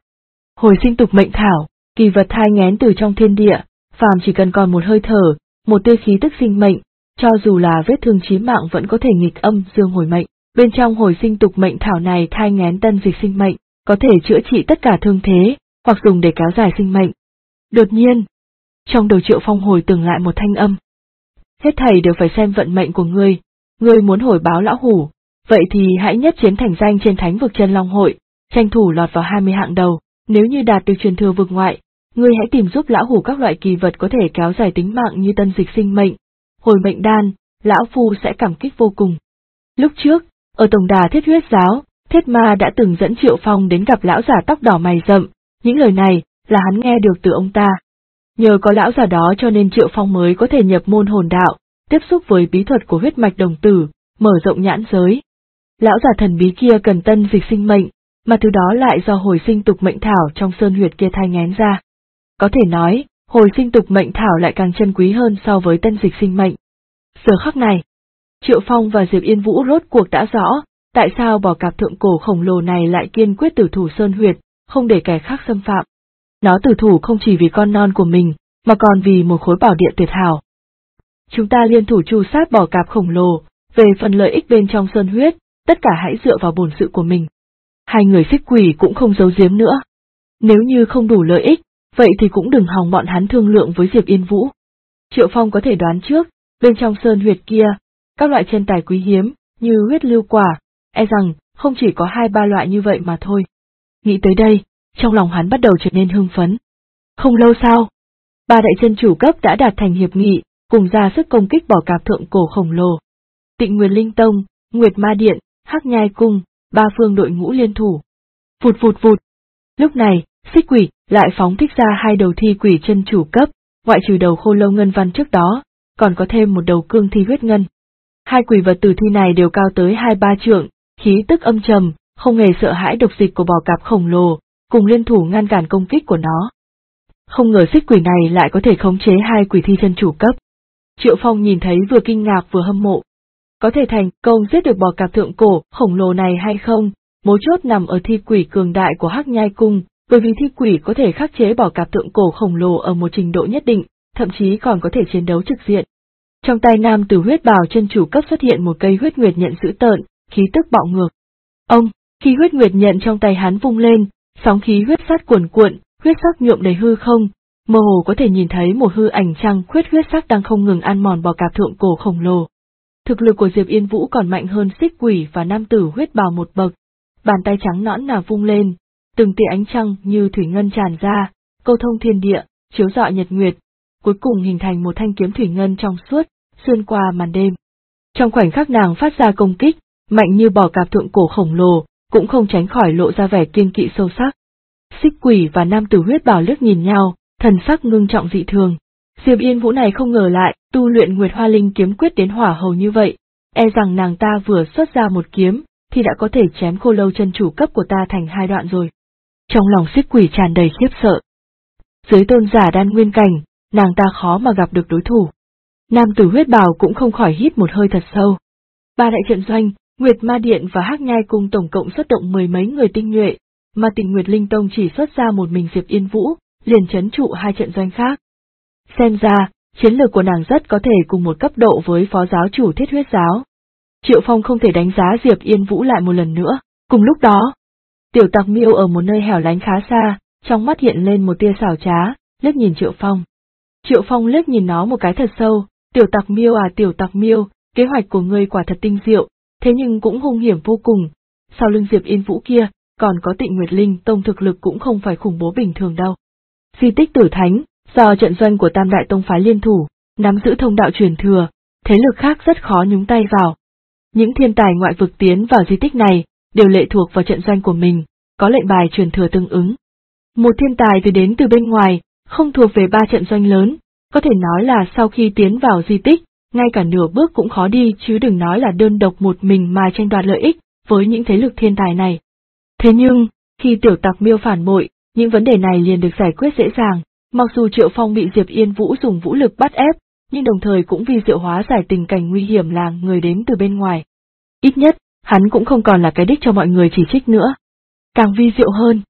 Hồi sinh tục mệnh thảo, kỳ vật thai nghén từ trong thiên địa, phàm chỉ cần còn một hơi thở, một tia khí tức sinh mệnh, cho dù là vết thương chí mạng vẫn có thể nghịch âm dương hồi mệnh. Bên trong hồi sinh tục mệnh thảo này thai nghén tân dịch sinh mệnh, có thể chữa trị tất cả thương thế, hoặc dùng để kéo dài sinh mệnh. Đột nhiên, trong đầu Triệu Phong hồi tưởng lại một thanh âm. Hết thảy đều phải xem vận mệnh của ngươi muốn hồi báo lão hủ, vậy thì hãy nhất chiến thành danh trên thánh vực Chân Long hội, tranh thủ lọt vào 20 hạng đầu, nếu như đạt được truyền thừa vực ngoại, ngươi hãy tìm giúp lão hủ các loại kỳ vật có thể kéo dài tính mạng như tân dịch sinh mệnh, hồi mệnh đan, lão phu sẽ cảm kích vô cùng. Lúc trước, ở tổng đà Thiết Huyết giáo, Thiết Ma đã từng dẫn Triệu Phong đến gặp lão giả tóc đỏ mày rậm, những lời này là hắn nghe được từ ông ta. Nhờ có lão giả đó cho nên Triệu Phong mới có thể nhập môn hồn đạo, tiếp xúc với bí thuật của huyết mạch đồng tử, mở rộng nhãn giới. Lão giả thần bí kia cần tân dịch sinh mệnh, mà thứ đó lại do hồi sinh tục mệnh thảo trong sơn huyệt kia thai nghén ra. Có thể nói, hồi sinh tục mệnh thảo lại càng chân quý hơn so với tân dịch sinh mệnh. Giờ khắc này, Triệu Phong và Diệp Yên Vũ rốt cuộc đã rõ, tại sao bò cạp thượng cổ khổng lồ này lại kiên quyết tử thủ sơn huyệt, không để kẻ khác xâm phạm. Nó tử thủ không chỉ vì con non của mình, mà còn vì một khối bảo địa tuyệt hảo. Chúng ta liên thủ tru sát bò cạp khổng lồ, về phần lợi ích bên trong sơn huyết, tất cả hãy dựa vào bổn sự của mình. Hai người xích quỷ cũng không giấu giếm nữa. Nếu như không đủ lợi ích, vậy thì cũng đừng hòng bọn hắn thương lượng với Diệp Yên Vũ. Triệu Phong có thể đoán trước, bên trong sơn huyệt kia, các loại chân tài quý hiếm, như huyết lưu quả, e rằng không chỉ có 2-3 loại như vậy mà thôi. Nghĩ tới đây, trong lòng hắn bắt đầu trở nên hưng phấn. Không lâu sau, 3 đại chân chủ cấp đã đạt thành hiệp nghị, cùng ra sức công kích bò cạp thượng cổ khổng lồ. Tịnh Nguyệt Linh Tông, Nguyệt Ma Điện, Hắc Nhai Cung, 3 phương đội ngũ liên thủ. Vụt vụt vụt. Lúc này, xích quỷ lại phóng thích ra 2 đầu thi quỷ chân chủ cấp, ngoại trừ đầu khô lâu ngân văn trước đó, còn có thêm một đầu cương thi huyết ngân. 2 quỷ vật tử thi này đều cao tới 2-3 trượng, khí tức âm trầm, không hề sợ hãi độc dịch của bò cạp khổng lồ, cùng liên thủ ngăn cản công kích của nó. Không ngờ xích quỷ này lại có thể khống chế 2 quỷ thi chân chủ cấp. Triệu Phong nhìn thấy vừa kinh ngạc vừa hâm mộ. Có thể thành công giết được bò cạp thượng cổ khổng lồ này hay không, mấu chốt nằm ở thi quỷ cường đại của Hắc Nhai Cung, bởi vì thi quỷ có thể khắc chế bò cạp thượng cổ khổng lồ ở một trình độ nhất định, thậm chí còn có thể chiến đấu trực diện. Trong tay nam tử huyết bào chân chủ cấp xuất hiện một cây huyết nguyệt nhận dữ tợn, khí tức bạo ngược. Khi huyết nguyệt nhận trong tay hắn vung lên, sóng khí huyết sát cuồn cuộn, huyết sắc nhuộm đầy hư không, mơ hồ có thể nhìn thấy một hư ảnh trăng khuyết huyết sắc đang không ngừng ăn mòn bò cạp thượng cổ khổng lồ. Thực lực của Diệp Yên Vũ còn mạnh hơn xích quỷ và nam tử huyết bào một bậc. Bàn tay trắng nõn nà vung lên, từng tia ánh trăng như thủy ngân tràn ra, câu thông thiên địa, chiếu rọi nhật nguyệt, cuối cùng hình thành một thanh kiếm thủy ngân trong suốt, xuyên qua màn đêm. Trong khoảnh khắc nàng phát ra công kích, mạnh như bò cạp thượng cổ khổng lồ, cũng không tránh khỏi lộ ra vẻ kiêng kỵ sâu sắc. Xích quỷ và nam tử huyết bào liếc nhìn nhau, thần sắc ngưng trọng dị thường. Diệp Yên Vũ này không ngờ lại tu luyện Nguyệt Hoa Linh kiếm quyết đến hỏa hầu như vậy, e rằng nàng ta vừa xuất ra một kiếm, thì đã có thể chém khô lâu chân chủ cấp của ta thành 2 đoạn rồi. Trong lòng xích quỷ tràn đầy khiếp sợ. Dưới tôn giả đan nguyên cảnh, nàng ta khó mà gặp được đối thủ. Nam tử huyết bào cũng không khỏi hít một hơi thật sâu. 3 đại trận doanh, Nguyệt Ma Điện và Hắc Nhai Cung tổng cộng xuất động 10 mấy người tinh nhuệ, mà Tịnh Nguyệt Linh Tông chỉ xuất ra một mình Diệp Yên Vũ, liền trấn trụ 2 trận doanh khác. Xem ra, chiến lược của nàng rất có thể cùng một cấp độ với phó giáo chủ Thiết Huyết giáo. Triệu Phong không thể đánh giá Diệp Yên Vũ lại một lần nữa. Cùng lúc đó, Tiểu Tặc Miêu ở một nơi hẻo lánh khá xa, trong mắt hiện lên một tia xảo trá, liếc nhìn Triệu Phong. Triệu Phong liếc nhìn nó một cái thật sâu, Tiểu Tặc Miêu à Tiểu Tặc Miêu, kế hoạch của ngươi quả thật tinh diệu, thế nhưng cũng hung hiểm vô cùng. Sau lưng Diệp Yên Vũ kia, còn có Tịnh Nguyệt Linh Tông thực lực cũng không phải khủng bố bình thường đâu. Di tích Tử Thánh, do trận doanh của Tam Đại Tông phái liên thủ, nắm giữ thông đạo truyền thừa, thế lực khác rất khó nhúng tay vào. Những thiên tài ngoại vực tiến vào di tích này, đều lệ thuộc vào trận doanh của mình, có lệnh bài truyền thừa tương ứng. Một thiên tài đến từ bên ngoài, không thuộc về 3 trận doanh lớn, có thể nói là sau khi tiến vào di tích, ngay cả nửa bước cũng khó đi chứ đừng nói là đơn độc một mình mà tranh đoạt lợi ích với những thế lực thiên tài này. Thế nhưng, khi Tiểu Tặc Miêu phản bội, những vấn đề này liền được giải quyết dễ dàng, mặc dù Triệu Phong bị Diệp Yên Vũ dùng vũ lực bắt ép, nhưng đồng thời cũng vì diệu hóa giải tình cảnh nguy hiểm là người đến từ bên ngoài. Ít nhất, hắn cũng không còn là cái đích cho mọi người chỉ trích nữa. Càng vi diệu hơn,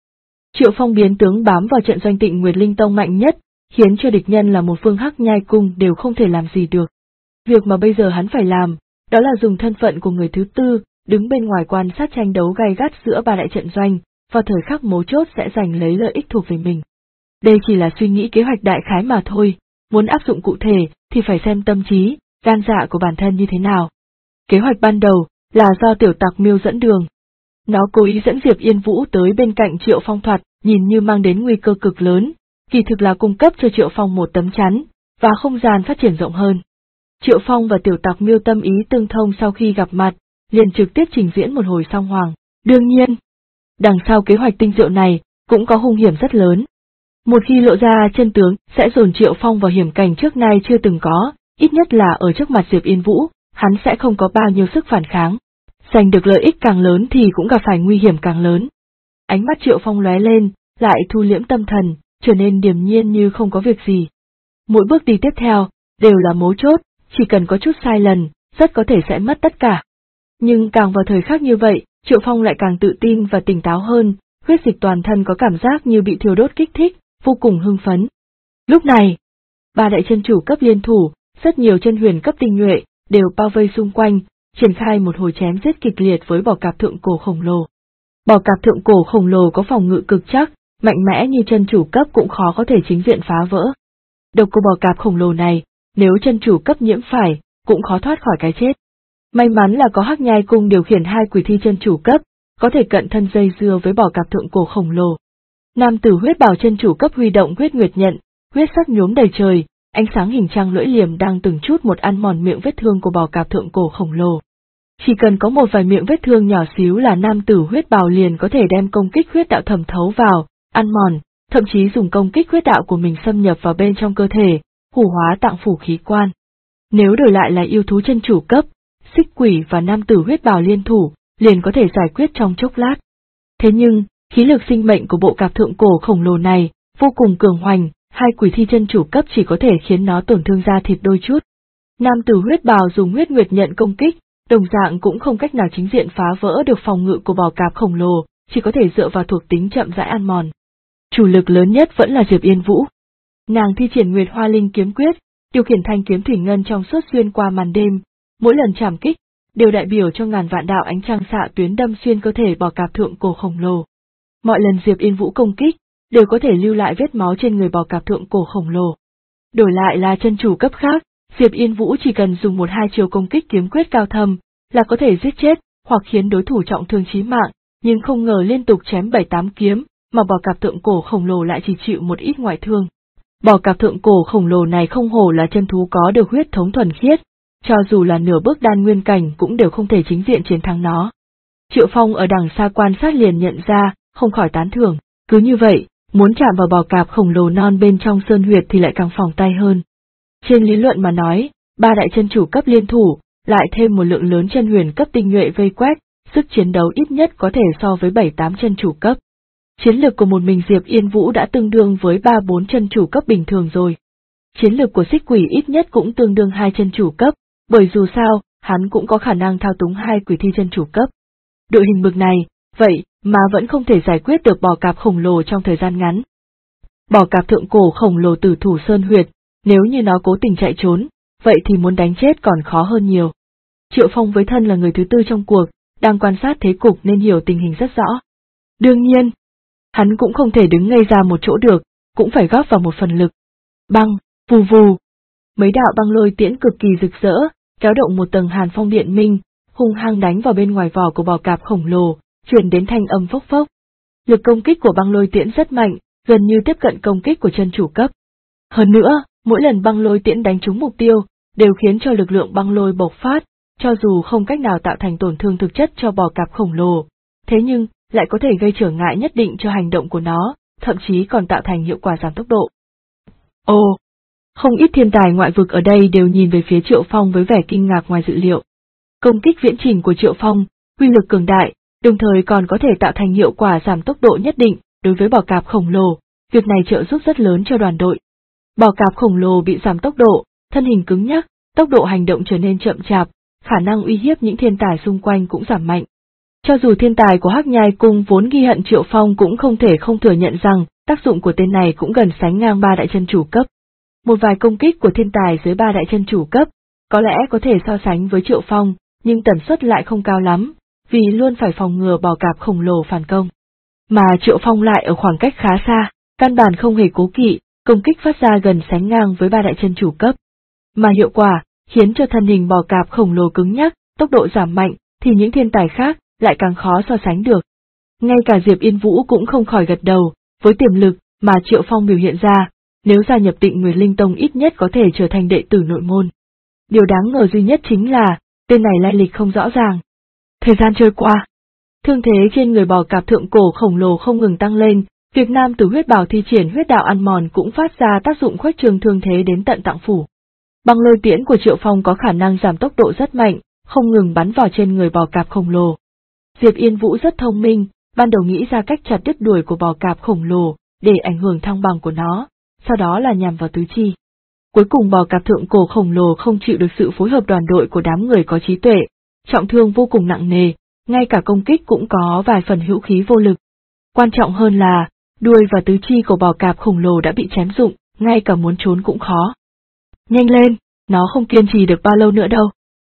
Triệu Phong biến tướng bám vào trận doanh Tịnh Nguyệt Linh Tông mạnh nhất, khiến cho địch nhân là một phương Hắc Nhai Cung đều không thể làm gì được. Việc mà bây giờ hắn phải làm, đó là dùng thân phận của người thứ tư, đứng bên ngoài quan sát tranh đấu gay gắt giữa ba đại trận doanh, vào thời khắc mấu chốt sẽ giành lấy lợi ích thuộc về mình. Đây chỉ là suy nghĩ kế hoạch đại khái mà thôi, muốn áp dụng cụ thể thì phải xem tâm trí, gan dạ của bản thân như thế nào. Kế hoạch ban đầu là do Tiểu Tặc Miêu dẫn đường. Nó cố ý dẫn Diệp Yên Vũ tới bên cạnh Triệu Phong thoạt, nhìn như mang đến nguy cơ cực lớn, kỳ thực là cung cấp cho Triệu Phong một tấm chắn, và không gian phát triển rộng hơn. Triệu Phong và Tiểu Tặc Miêu tâm ý tương thông sau khi gặp mặt, liền trực tiếp trình diễn một hồi song hoàng. Đương nhiên, đằng sau kế hoạch tinh diệu này, cũng có hung hiểm rất lớn. Một khi lộ ra chân tướng, sẽ dồn Triệu Phong vào hiểm cảnh trước nay chưa từng có, ít nhất là ở trước mặt Diệp Yên Vũ, hắn sẽ không có bao nhiêu sức phản kháng. Giành được lợi ích càng lớn thì cũng gặp phải nguy hiểm càng lớn. Ánh mắt Triệu Phong lóe lên, lại thu liễm tâm thần, trở nên điềm nhiên như không có việc gì. Mỗi bước đi tiếp theo, đều là mấu chốt, chỉ cần có chút sai lầm, rất có thể sẽ mất tất cả. Nhưng càng vào thời khắc như vậy, Triệu Phong lại càng tự tin và tỉnh táo hơn, huyết dịch toàn thân có cảm giác như bị thiêu đốt kích thích, vô cùng hưng phấn. Lúc này, ba đại chân chủ cấp liên thủ, rất nhiều chân huyền cấp tinh nhuệ, đều bao vây xung quanh, triển khai một hồi chém giết kịch liệt với bò cạp thượng cổ khổng lồ. Bò cạp thượng cổ khổng lồ có phòng ngự cực chắc, mạnh mẽ như chân chủ cấp cũng khó có thể chính diện phá vỡ. Độc của bò cạp khổng lồ này, nếu chân chủ cấp nhiễm phải, cũng khó thoát khỏi cái chết. May mắn là có Hắc Nhai Cung điều khiển hai quỷ thi chân chủ cấp, có thể cận thân dây dưa với bò cạp thượng cổ khổng lồ. Nam tử huyết bào chân chủ cấp huy động huyết nguyệt nhận, huyết sắc nhuốm đầy trời, ánh sáng hình trăng lưỡi liềm đang từng chút một ăn mòn miệng vết thương của bò cạp thượng cổ khổng lồ. Chỉ cần có một vài miệng vết thương nhỏ xíu là nam tử huyết bào liền có thể đem công kích huyết đạo thẩm thấu vào, ăn mòn, thậm chí dùng công kích huyết đạo của mình xâm nhập vào bên trong cơ thể, hủ hóa tạng phủ khí quan. Nếu đổi lại là yêu thú chân chủ cấp, xích quỷ và nam tử huyết bào liên thủ, liền có thể giải quyết trong chốc lát. Thế nhưng, khí lực sinh mệnh của bộ cạp thượng cổ khổng lồ này, vô cùng cường hoành, hai quỷ thi chân chủ cấp chỉ có thể khiến nó tổn thương da thịt đôi chút. Nam tử huyết bào dùng huyết nguyệt nhận công kích, đồng dạng cũng không cách nào chính diện phá vỡ được phòng ngự của bò cạp khổng lồ, chỉ có thể dựa vào thuộc tính chậm rãi ăn mòn. Chủ lực lớn nhất vẫn là Diệp Yên Vũ. Nàng thi triển Nguyệt Hoa Linh kiếm quyết, điều khiển thanh kiếm thủy ngân trong suốt xuyên qua màn đêm, mỗi lần chạm kích, đều đại biểu cho ngàn vạn đạo ánh trăng xạ tuyến đâm xuyên cơ thể bò cạp thượng cổ khổng lồ. Mọi lần Diệp Yên Vũ công kích, đều có thể lưu lại vết máu trên người bò cạp thượng cổ khổng lồ. Đổi lại là chân chủ cấp khác, Diệp Yên Vũ chỉ cần dùng một hai chiều công kích kiếm quyết cao thâm, là có thể giết chết, hoặc khiến đối thủ trọng thương chí mạng, nhưng không ngờ liên tục chém 7-8 kiếm, mà bò cạp thượng cổ khổng lồ lại chỉ chịu một ít ngoại thương. Bò cạp thượng cổ khổng lồ này không hổ là chân thú có được huyết thống thuần khiết, cho dù là nửa bước đan nguyên cảnh cũng đều không thể chính diện chiến thắng nó. Triệu Phong ở đằng xa quan sát liền nhận ra, không khỏi tán thưởng, cứ như vậy, muốn chạm vào bò cạp khổng lồ non bên trong sơn huyệt thì lại càng phòng tay hơn. Trên lý luận mà nói, ba đại chân chủ cấp liên thủ, lại thêm một lượng lớn chân huyền cấp tinh nhuệ vây quét, sức chiến đấu ít nhất có thể so với 7-8 chân chủ cấp. Chiến lược của một mình Diệp Yên Vũ đã tương đương với 3-4 chân chủ cấp bình thường rồi. Chiến lược của xích quỷ ít nhất cũng tương đương 2 chân chủ cấp, bởi dù sao, hắn cũng có khả năng thao túng 2 quỷ thi chân chủ cấp. Đội hình bực này, vậy mà vẫn không thể giải quyết được bò cạp khổng lồ trong thời gian ngắn. Bò cạp thượng cổ khổng lồ tử thủ sơn huyệt, nếu như nó cố tình chạy trốn, vậy thì muốn đánh chết còn khó hơn nhiều. Triệu Phong với thân là người thứ tư trong cuộc, đang quan sát thế cục nên hiểu tình hình rất rõ. Đương nhiên, hắn cũng không thể đứng ngây ra một chỗ được, cũng phải góp vào một phần lực. Băng, vù vù. Mấy đạo băng lôi tiễn cực kỳ rực rỡ, kéo động một tầng hàn phong điện minh, hung hăng đánh vào bên ngoài vỏ của bò cạp khổng lồ, truyền đến thanh âm phốc phốc. Lực công kích của băng lôi tiễn rất mạnh, gần như tiếp cận công kích của chân chủ cấp. Hơn nữa, mỗi lần băng lôi tiễn đánh trúng mục tiêu, đều khiến cho lực lượng băng lôi bộc phát, cho dù không cách nào tạo thành tổn thương thực chất cho bò cạp khổng lồ, thế nhưng lại có thể gây trở ngại nhất định cho hành động của nó, thậm chí còn tạo thành hiệu quả giảm tốc độ. Ồ! Không ít thiên tài ngoại vực ở đây đều nhìn về phía Triệu Phong với vẻ kinh ngạc ngoài dự liệu. Công kích viễn trình của Triệu Phong, uy lực cường đại, đồng thời còn có thể tạo thành hiệu quả giảm tốc độ nhất định đối với bò cạp khổng lồ, việc này trợ giúp rất lớn cho đoàn đội. Bò cạp khổng lồ bị giảm tốc độ, thân hình cứng nhắc, tốc độ hành động trở nên chậm chạp, khả năng uy hiếp những thiên tài xung quanh cũng giảm mạnh. Cho dù thiên tài của Hắc Nhai Cung vốn ghi hận Triệu Phong cũng không thể không thừa nhận rằng tác dụng của tên này cũng gần sánh ngang ba đại chân chủ cấp. Một vài công kích của thiên tài dưới ba đại chân chủ cấp, có lẽ có thể so sánh với Triệu Phong, nhưng tần suất lại không cao lắm, vì luôn phải phòng ngừa bò cạp khổng lồ phản công. Mà Triệu Phong lại ở khoảng cách khá xa, căn bản không hề cố kỵ, công kích phát ra gần sánh ngang với ba đại chân chủ cấp. Mà hiệu quả, khiến cho thân hình bò cạp khổng lồ cứng nhắc, tốc độ giảm mạnh, thì những thiên tài khác lại càng khó so sánh được. Ngay cả Diệp Yên Vũ cũng không khỏi gật đầu, với tiềm lực mà Triệu Phong biểu hiện ra, nếu gia nhập Tịnh Nguyệt Linh Tông ít nhất có thể trở thành đệ tử nội môn. Điều đáng ngờ duy nhất chính là, tên này lai lịch không rõ ràng. Thời gian trôi qua, thương thế trên người bò cạp thượng cổ khổng lồ không ngừng tăng lên, việc nam tử huyết bào thi triển huyết đạo ăn mòn cũng phát ra tác dụng khuếch trương thương thế đến tận tạng phủ. Băng lôi tiễn của Triệu Phong có khả năng giảm tốc độ rất mạnh, không ngừng bắn vào trên người bò cạp khổng lồ. Diệp Yên Vũ rất thông minh, ban đầu nghĩ ra cách chặt đứt đuôi của bò cạp khổng lồ, để ảnh hưởng thăng bằng của nó, sau đó là nhằm vào tứ chi. Cuối cùng bò cạp thượng cổ khổng lồ không chịu được sự phối hợp đoàn đội của đám người có trí tuệ, trọng thương vô cùng nặng nề, ngay cả công kích cũng có vài phần hữu khí vô lực. Quan trọng hơn là, đuôi và tứ chi của bò cạp khổng lồ đã bị chém rụng, ngay cả muốn trốn cũng khó. Nhanh lên, nó không kiên trì được bao lâu nữa đâu.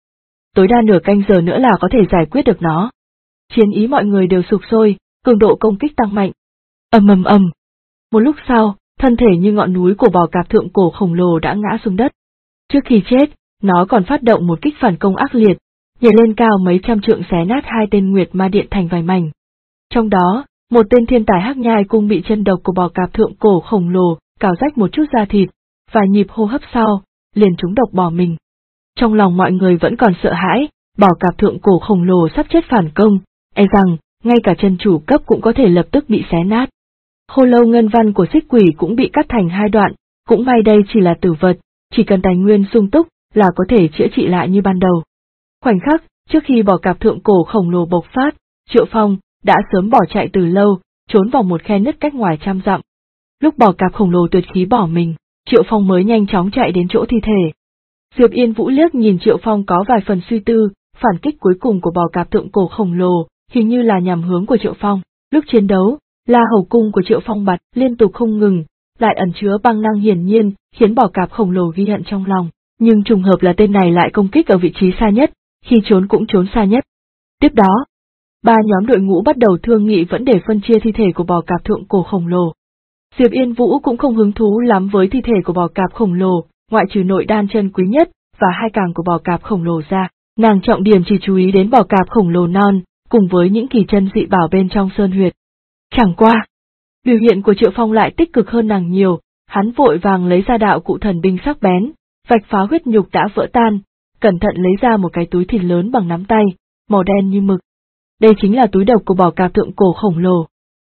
Tối đa nửa canh giờ nữa là có thể giải quyết được nó. Chiến ý mọi người đều sục sôi, cường độ công kích tăng mạnh. Ầm ầm ầm. Một lúc sau, thân thể như ngọn núi của bò cạp thượng cổ khổng lồ đã ngã xuống đất. Trước khi chết, nó còn phát động một kích phản công ác liệt, nhảy lên cao mấy trăm trượng xé nát hai tên Nguyệt Ma Điện thành vài mảnh. Trong đó, một tên thiên tài Hắc Nhai Cung bị chân độc của bò cạp thượng cổ khổng lồ cào rách một chút da thịt, vài nhịp hô hấp sau, liền trúng độc bỏ mình. Trong lòng mọi người vẫn còn sợ hãi, bò cạp thượng cổ khổng lồ sắp chết phản công, e rằng ngay cả chân chủ cấp cũng có thể lập tức bị xé nát. Khô lâu ngân văn của xích quỷ cũng bị cắt thành hai đoạn, cũng may đây chỉ là tử vật, chỉ cần tài nguyên sung túc là có thể chữa trị lại như ban đầu. Khoảnh khắc, trước khi bò cạp thượng cổ khổng lồ bộc phát, Triệu Phong đã sớm bỏ chạy từ lâu, trốn vào một khe nứt cách ngoài trăm dặm. Lúc bò cạp khổng lồ tuyệt khí bỏ mình, Triệu Phong mới nhanh chóng chạy đến chỗ thi thể. Diệp Yên Vũ liếc nhìn Triệu Phong có vài phần suy tư, phản kích cuối cùng của bò cạp thượng cổ khổng lồ, hình như là nhằm hướng của Triệu Phong. Lúc chiến đấu, La Hầu cung của Triệu Phong bật liên tục không ngừng, lại ẩn chứa băng năng hiển nhiên, khiến bò cạp khổng lồ ghi hận trong lòng, nhưng trùng hợp là tên này lại công kích ở vị trí xa nhất, khi trốn cũng trốn xa nhất. Tiếp đó, ba nhóm đội ngũ bắt đầu thương nghị vấn đề phân chia thi thể của bò cạp thượng cổ khổng lồ. Diệp Yên Vũ cũng không hứng thú lắm với thi thể của bò cạp khổng lồ, ngoại trừ nội đan chân quý nhất và hai càng của bò cạp khổng lồ ra, nàng trọng điểm chỉ chú ý đến bò cạp khổng lồ non, cùng với những kỳ chân dị bảo bên trong sơn huyệt. Chẳng qua, biểu hiện của Triệu Phong lại tích cực hơn nàng nhiều, hắn vội vàng lấy ra đạo cụ thần binh sắc bén, vạch phá huyết nhục đã vỡ tan, cẩn thận lấy ra một cái túi thịt lớn bằng nắm tay, màu đen như mực. Đây chính là túi độc của bò cạp thượng cổ khổng lồ.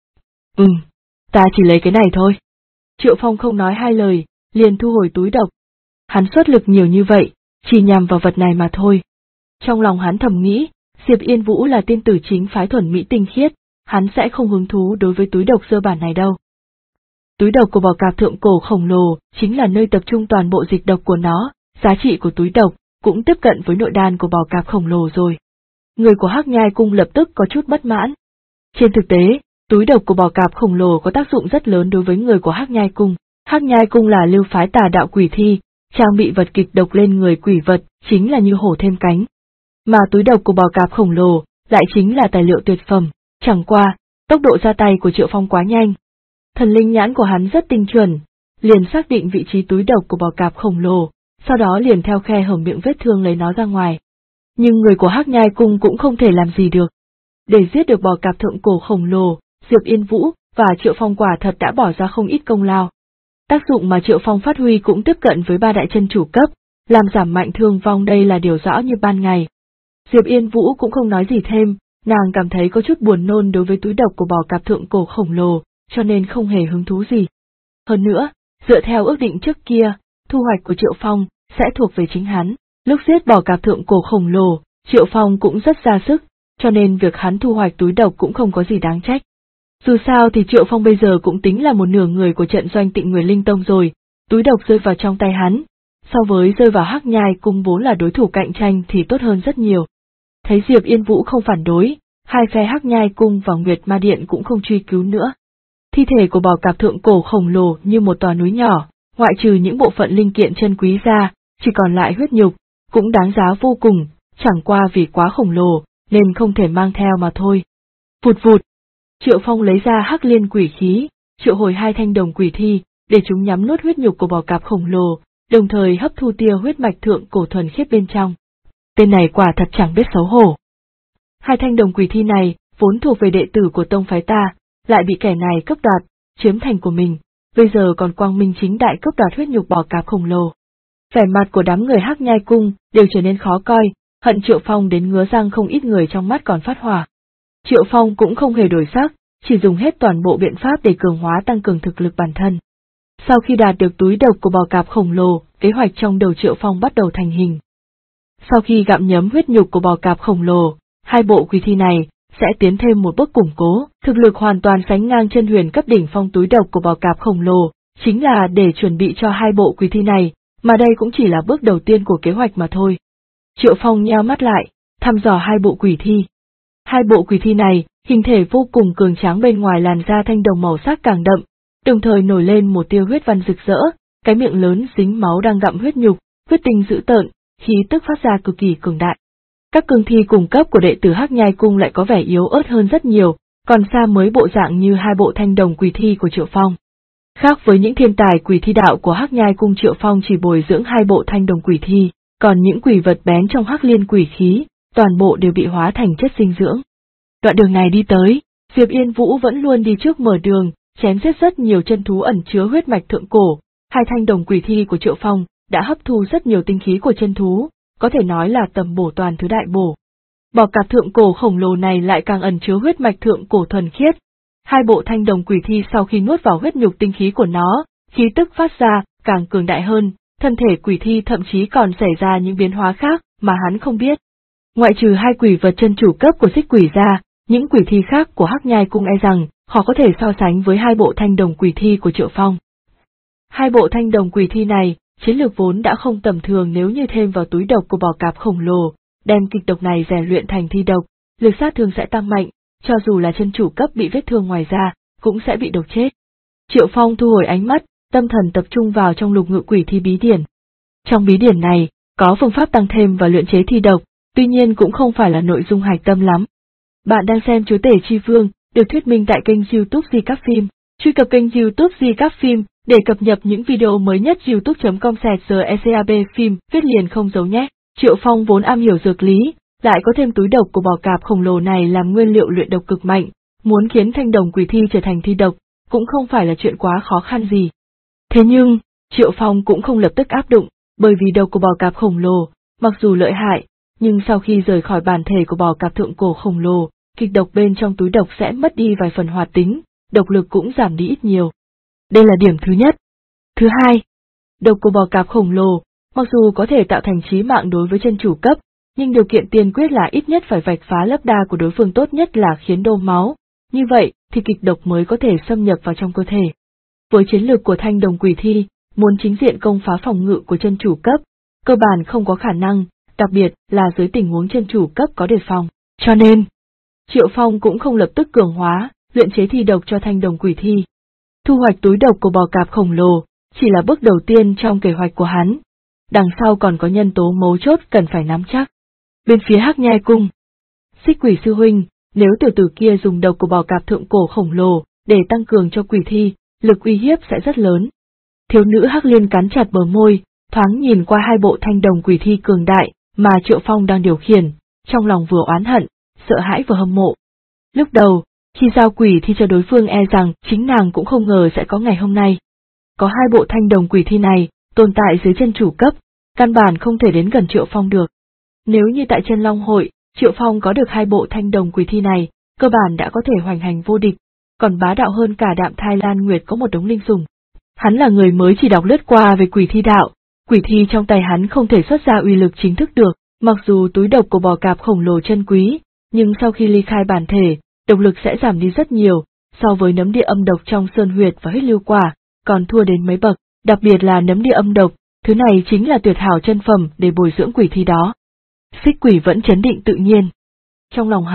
Ta chỉ lấy cái này thôi. Triệu Phong không nói hai lời, liền thu hồi túi độc. Hắn xuất lực nhiều như vậy, chỉ nhằm vào vật này mà thôi. Trong lòng hắn thầm nghĩ, Diệp Yên Vũ là tiên tử chính phái thuần mỹ tinh khiết, hắn sẽ không hứng thú đối với túi độc dơ bản này đâu. Túi độc của bò cạp thượng cổ khổng lồ chính là nơi tập trung toàn bộ dịch độc của nó, giá trị của túi độc cũng tiếp cận với nội đan của bò cạp khổng lồ rồi. Người của Hắc Nhai Cung lập tức có chút bất mãn. Trên thực tế, túi độc của bò cạp khổng lồ có tác dụng rất lớn đối với người của Hắc Nhai Cung. Hắc Nhai Cung là lưu phái tà đạo quỷ thi, trang bị vật kịch độc lên người quỷ vật chính là như hổ thêm cánh. Mà túi độc của bò cạp khổng lồ lại chính là tài liệu tuyệt phẩm, chẳng qua, tốc độ ra tay của Triệu Phong quá nhanh. Thần linh nhãn của hắn rất tinh chuẩn, liền xác định vị trí túi độc của bò cạp khổng lồ, sau đó liền theo khe hở miệng vết thương lấy nó ra ngoài. Nhưng người của Hắc Nhai Cung cũng không thể làm gì được. Để giết được bò cạp thượng cổ khổng lồ, Diệp Yên Vũ và Triệu Phong quả thật đã bỏ ra không ít công lao. Tác dụng mà Triệu Phong phát huy cũng tiếp cận với ba đại chân chủ cấp, làm giảm mạnh thương vong đây là điều rõ như ban ngày. Diệp Yên Vũ cũng không nói gì thêm, nàng cảm thấy có chút buồn nôn đối với túi độc của bò cạp thượng cổ khổng lồ, cho nên không hề hứng thú gì. Hơn nữa, dựa theo ước định trước kia, thu hoạch của Triệu Phong sẽ thuộc về chính hắn. Lúc giết bò cạp thượng cổ khổng lồ, Triệu Phong cũng rất ra sức, cho nên việc hắn thu hoạch túi độc cũng không có gì đáng trách. Dù sao thì Triệu Phong bây giờ cũng tính là một nửa người của trận doanh Tịnh Nguyệt Linh Tông rồi, túi độc rơi vào trong tay hắn, so với rơi vào Hắc Nhai Cung vốn là đối thủ cạnh tranh thì tốt hơn rất nhiều. Thấy Diệp Yên Vũ không phản đối, hai phe Hắc Nhai Cung và Nguyệt Ma Điện cũng không truy cứu nữa. Thi thể của bò cạp thượng cổ khổng lồ như một tòa núi nhỏ, ngoại trừ những bộ phận linh kiện chân quý ra, chỉ còn lại huyết nhục, cũng đáng giá vô cùng, chẳng qua vì quá khổng lồ, nên không thể mang theo mà thôi. Vụt vụt, Triệu Phong lấy ra Hắc Liên Quỷ Khí, triệu hồi hai thanh đồng quỷ thi, để chúng nhắm nuốt huyết nhục của bò cạp khổng lồ, đồng thời hấp thu tia huyết mạch thượng cổ thuần khiết bên trong. Tên này quả thật chẳng biết xấu hổ. Hai thanh đồng quỷ thi này vốn thuộc về đệ tử của tông phái ta, lại bị kẻ này cướp đoạt, chiếm thành của mình, bây giờ còn quang minh chính đại cướp đoạt huyết nhục bò cạp khổng lồ. Vẻ mặt của đám người Hắc Nhai Cung đều trở nên khó coi, hận Triệu Phong đến ngứa răng, không ít người trong mắt còn phát hỏa. Triệu Phong cũng không hề đổi sắc, chỉ dùng hết toàn bộ biện pháp để cường hóa tăng cường thực lực bản thân. Sau khi đạt được túi độc của bò cạp khổng lồ, kế hoạch trong đầu Triệu Phong bắt đầu thành hình. Sau khi gặm nhấm huyết nhục của bò cạp khổng lồ, hai bộ quỷ thi này sẽ tiến thêm một bước củng cố, thực lực hoàn toàn sánh ngang chân huyền cấp đỉnh phong. Túi độc của bò cạp khổng lồ chính là để chuẩn bị cho hai bộ quỷ thi này, mà đây cũng chỉ là bước đầu tiên của kế hoạch mà thôi. Triệu Phong nheo mắt lại, thăm dò hai bộ quỷ thi. Hai bộ quỷ thi này, hình thể vô cùng cường tráng, bên ngoài làn da thanh đồng màu sắc càng đậm, đồng thời nổi lên một tia huyết văn rực rỡ, cái miệng lớn dính máu đang gặm huyết nhục, huyết tinh dữ tợn, khí tức phát ra cực kỳ cường đại. Các cương thi cùng cấp của đệ tử Hắc Nhai Cung lại có vẻ yếu ớt hơn rất nhiều, còn xa mới bộ dạng như hai bộ thanh đồng quỷ thi của Triệu Phong. Khác với những thiên tài quỷ thi đạo của Hắc Nhai Cung, Triệu Phong chỉ bồi dưỡng hai bộ thanh đồng quỷ thi, còn những quỷ vật bén trong Hắc Liên Quỷ Khí, toàn bộ đều bị hóa thành chất dinh dưỡng. Đoạn đường này đi tới, Diệp Yên Vũ vẫn luôn đi trước mở đường, chém giết rất nhiều chân thú ẩn chứa huyết mạch thượng cổ. Hai thanh đồng quỷ thi của Triệu Phong đã hấp thu rất nhiều tinh khí của chân thú, có thể nói là tầm bổ toàn thứ đại bổ. Bò cạp thượng cổ khổng lồ này lại càng ẩn chứa huyết mạch thượng cổ thuần khiết. Hai bộ thanh đồng quỷ thi sau khi nuốt vào huyết nhục tinh khí của nó, khí tức phát ra càng cường đại hơn, thân thể quỷ thi thậm chí còn xảy ra những biến hóa khác mà hắn không biết. Ngoại trừ hai quỷ vật chân chủ cấp của Xích Quỷ ra, những quỷ thi khác của Hắc Nhai Cung e rằng khó có thể so sánh với hai bộ thanh đồng quỷ thi của Triệu Phong. Hai bộ thanh đồng quỷ thi này, chiến lược vốn đã không tầm thường, nếu như thêm vào túi độc của bò cạp khổng lồ, đem kịch độc này rèn luyện thành thi độc, lực sát thương sẽ tăng mạnh, cho dù là chân chủ cấp bị vết thương ngoài da, cũng sẽ bị độc chết. Triệu Phong thu hồi ánh mắt, tâm thần tập trung vào trong lục ngự quỷ thi bí điển. Trong bí điển này, có phương pháp tăng thêm và luyện chế thi độc, tuy nhiên cũng không phải là nội dung hạch tâm lắm. Bạn đang xem Chúa Tể Chi Vương, được thuyết minh tại kênh YouTube Di Các Phim. Truy cập kênh YouTube Di Các Phim để cập nhật những video mới nhất. youtube.com/secab phim, viết liền không dấu nhé. Triệu Phong vốn am hiểu dược lý, lại có thêm túi độc của bò cạp khổng lồ này làm nguyên liệu luyện độc cực mạnh, muốn khiến thanh đồng quỷ thi trở thành thi độc, cũng không phải là chuyện quá khó khăn gì. Thế nhưng, Triệu Phong cũng không lập tức áp dụng, bởi vì độc của bò cạp khổng lồ, mặc dù lợi hại, nhưng sau khi rời khỏi bản thể của bò cạp thượng cổ khổng lồ, kịch độc bên trong túi độc sẽ mất đi vài phần hoạt tính, độc lực cũng giảm đi ít nhiều. Đây là điểm thứ nhất. Thứ hai, độc của bò cạp khổng lồ, mặc dù có thể tạo thành chí mạng đối với chân chủ cấp, nhưng điều kiện tiên quyết là ít nhất phải vạch phá lớp đa của đối phương, tốt nhất là khiến đổ máu, như vậy thì kịch độc mới có thể xâm nhập vào trong cơ thể. Với chiến lược của thanh đồng quỷ thi, muốn chính diện công phá phòng ngự của chân chủ cấp, cơ bản không có khả năng, đặc biệt là dưới tình huống chân chủ cấp có đề phòng, cho nên Triệu Phong cũng không lập tức cường hóa, luyện chế thi độc cho thanh đồng quỷ thi. Thu hoạch túi độc của bò cạp khổng lồ chỉ là bước đầu tiên trong kế hoạch của hắn, đằng sau còn có nhân tố mấu chốt cần phải nắm chắc. Bên phía Hắc Nhai Cung, Xích Quỷ sư huynh, nếu tiểu tử kia dùng độc của bò cạp thượng cổ khổng lồ để tăng cường cho quỷ thi, lực uy hiếp sẽ rất lớn. Thiếu nữ Hắc Liên cắn chặt bờ môi, thoáng nhìn qua hai bộ thanh đồng quỷ thi cường đại mà Triệu Phong đang điều khiển, trong lòng vừa oán hận, sợ hãi vừa hâm mộ. Lúc đầu, khi giao quỷ thi cho đối phương, e rằng chính nàng cũng không ngờ sẽ có ngày hôm nay. Có hai bộ thanh đồng quỷ thi này, tồn tại dưới chân chủ cấp, căn bản không thể đến gần Triệu Phong được. Nếu như tại chân Long Hội, Triệu Phong có được hai bộ thanh đồng quỷ thi này, cơ bản đã có thể hoành hành vô địch, còn bá đạo hơn cả Đạm Thai Lan Nguyệt có một đống linh sủng. Hắn là người mới chỉ đọc lướt qua về quỷ thi đạo, quỷ thi trong tay hắn không thể xuất ra uy lực chính thức được, mặc dù túi độc của bò cạp khổng lồ chân quý, nhưng sau khi ly khai bản thể, độc lực sẽ giảm đi rất nhiều, so với nấm địa âm độc trong sơn huyệt và huyết lưu quả, còn thua đến mấy bậc, đặc biệt là nấm địa âm độc, thứ này chính là tuyệt hảo chân phẩm để bồi dưỡng quỷ thi đó. Xích Quỷ vẫn chấn định tự nhiên. Trong lòng hắn,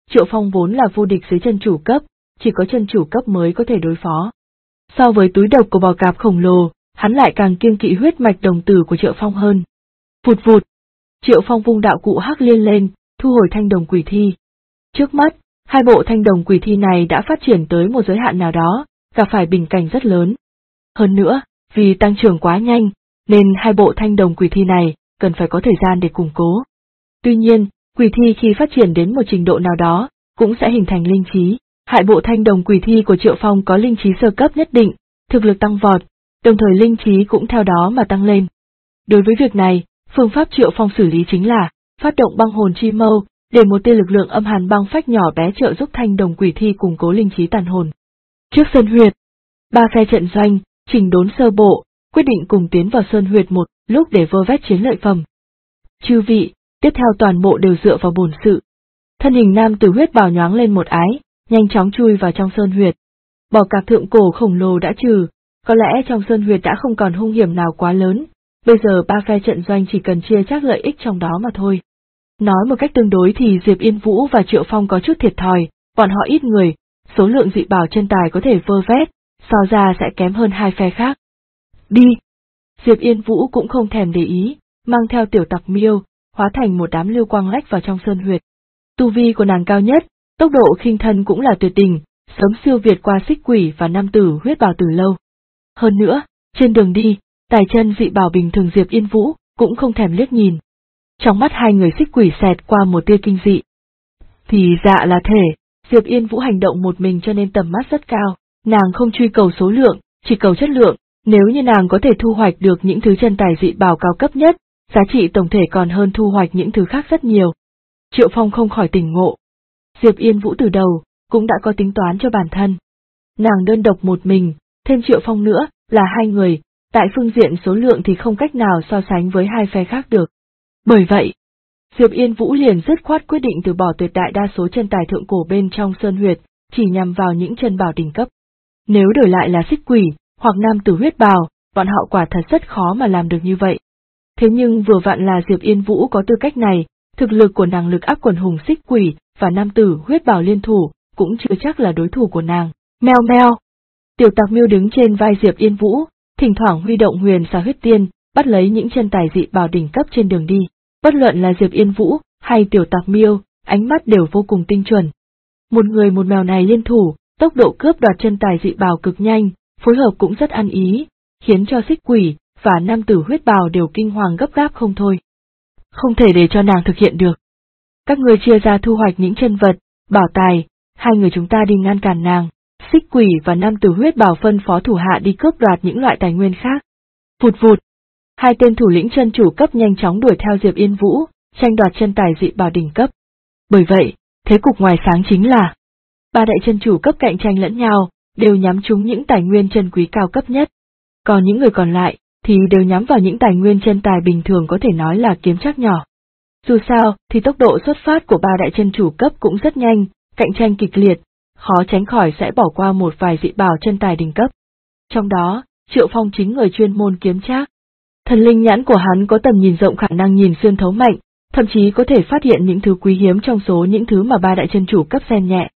Triệu Phong vốn là vô địch dưới chân chủ cấp, chỉ có chân chủ cấp mới có thể đối phó. So với túi độc của bò cạp khổng lồ, hắn lại càng kiêng kỵ huyết mạch đồng tử của Triệu Phong hơn. Vụt vụt, Triệu Phong vung đạo cụ hắc liên lên, thu hồi thanh đồng quỷ thi. Trước mắt, hai bộ thanh đồng quỷ thi này đã phát triển tới một giới hạn nào đó, gặp phải bình cảnh rất lớn. Hơn nữa, vì tăng trưởng quá nhanh, nên hai bộ thanh đồng quỷ thi này cần phải có thời gian để củng cố. Tuy nhiên, quỷ thi khi phát triển đến một trình độ nào đó, cũng sẽ hình thành linh trí. Hai bộ thanh đồng quỷ thi của Triệu Phong có linh trí sơ cấp nhất định, thực lực tăng vọt, đồng thời linh trí cũng theo đó mà tăng lên. Đối với việc này, phương pháp Triệu Phong xử lý chính là phát động băng hồn chi mâu, để một tia lực lượng âm hàn băng phách nhỏ bé trợ giúp thanh đồng quỷ thi củng cố linh trí tàn hồn. Trước sơn huyệt, ba phe trận doanh, chỉnh đốn sơ bộ, quyết định cùng tiến vào sơn huyệt một lúc để vơ vét chiến lợi phẩm. Chư vị, tiếp theo toàn bộ đều dựa vào bổn sự. Thân hình nam tử huyết bào nhoáng lên một ái, nhanh chóng chui vào trong sơn huyệt. Bò cạp thượng cổ khổng lồ đã trừ, có lẽ trong sơn huyệt đã không còn hung hiểm nào quá lớn, bây giờ ba phe trận doanh chỉ cần chia chác lợi ích trong đó mà thôi. Nói một cách tương đối thì Diệp Yên Vũ và Triệu Phong có chút thiệt thòi, bọn họ ít người, số lượng dị bảo chân tài có thể vơ vét, so ra sẽ kém hơn hai phe khác. Đi! Diệp Yên Vũ cũng không thèm để ý, mang theo tiểu tặc miêu, hóa thành một đám lưu quang lách vào trong sơn huyệt. Tu vi của nàng cao nhất, tốc độ khinh thân cũng là tuyệt đỉnh, sớm siêu việt qua xích quỷ và nam tử huyết bào từ lâu. Hơn nữa, trên đường đi, tài chân dị bảo bình thường Diệp Yên Vũ cũng không thèm liếc nhìn. Trong mắt hai người xích quỷ xẹt qua một tia kinh dị. Thì dạ là thể, Diệp Yên Vũ hành động một mình cho nên tầm mắt rất cao, nàng không truy cầu số lượng, chỉ cầu chất lượng, nếu như nàng có thể thu hoạch được những thứ chân tài dị bảo cao cấp nhất, giá trị tổng thể còn hơn thu hoạch những thứ khác rất nhiều. Triệu Phong không khỏi tỉnh ngộ. Diệp Yên Vũ từ đầu, cũng đã có tính toán cho bản thân. Nàng đơn độc một mình, thêm Triệu Phong nữa, là hai người, tại phương diện số lượng thì không cách nào so sánh với hai phe khác được. Bởi vậy, Diệp Yên Vũ liền dứt khoát quyết định từ bỏ tuyệt đại đa số chân tài thượng cổ bên trong sơn huyệt, chỉ nhằm vào những chân bảo đỉnh cấp. Nếu đổi lại là xích quỷ, hoặc nam tử huyết bào, bọn họ quả thật rất khó mà làm được như vậy. Thế nhưng vừa vặn là Diệp Yên Vũ có tư cách này, thực lực của nàng lực áp quần hùng xích quỷ và nam tử huyết bào liên thủ, cũng chưa chắc là đối thủ của nàng. Meo meo! Tiểu tặc miêu đứng trên vai Diệp Yên Vũ, thỉnh thoảng huy động huyền xà huyết tiên, bắt lấy những chân tài dị bảo đỉnh cấp trên đường đi. Bất luận là Diệp Yên Vũ hay tiểu tặc miêu, ánh mắt đều vô cùng tinh chuẩn. Một người một mèo này liên thủ, tốc độ cướp đoạt chân tài dị bảo cực nhanh, phối hợp cũng rất ăn ý, khiến cho xích quỷ và nam tử huyết bào đều kinh hoàng gấp gáp không thôi. Không thể để cho nàng thực hiện được. Các người chia ra thu hoạch những chân vật, bảo tài, hai người chúng ta đi ngăn cản nàng. Xích quỷ và nam tử huyết bào phân phó thủ hạ đi cướp đoạt những loại tài nguyên khác. Vụt vụt! Hai tên thủ lĩnh chân chủ cấp nhanh chóng đuổi theo Diệp Yên Vũ, tranh đoạt chân tài dị bảo đỉnh cấp. Bởi vậy, thế cục ngoài sáng chính là ba đại chân chủ cấp cạnh tranh lẫn nhau, đều nhắm trúng những tài nguyên chân quý cao cấp nhất. Còn những người còn lại, thì đều nhắm vào những tài nguyên chân tài bình thường có thể nói là kiếm trác nhỏ. Dù sao, thì tốc độ xuất phát của ba đại chân chủ cấp cũng rất nhanh, cạnh tranh kịch liệt, khó tránh khỏi sẽ bỏ qua một vài dị bảo chân tài đỉnh cấp. Trong đó, Triệu Phong chính người chuyên môn kiếm trác. Thần linh nhãn của hắn có tầm nhìn rộng, khả năng nhìn xuyên thấu mạnh, thậm chí có thể phát hiện những thứ quý hiếm trong số những thứ mà ba đại chân chủ cấp xem nhẹ.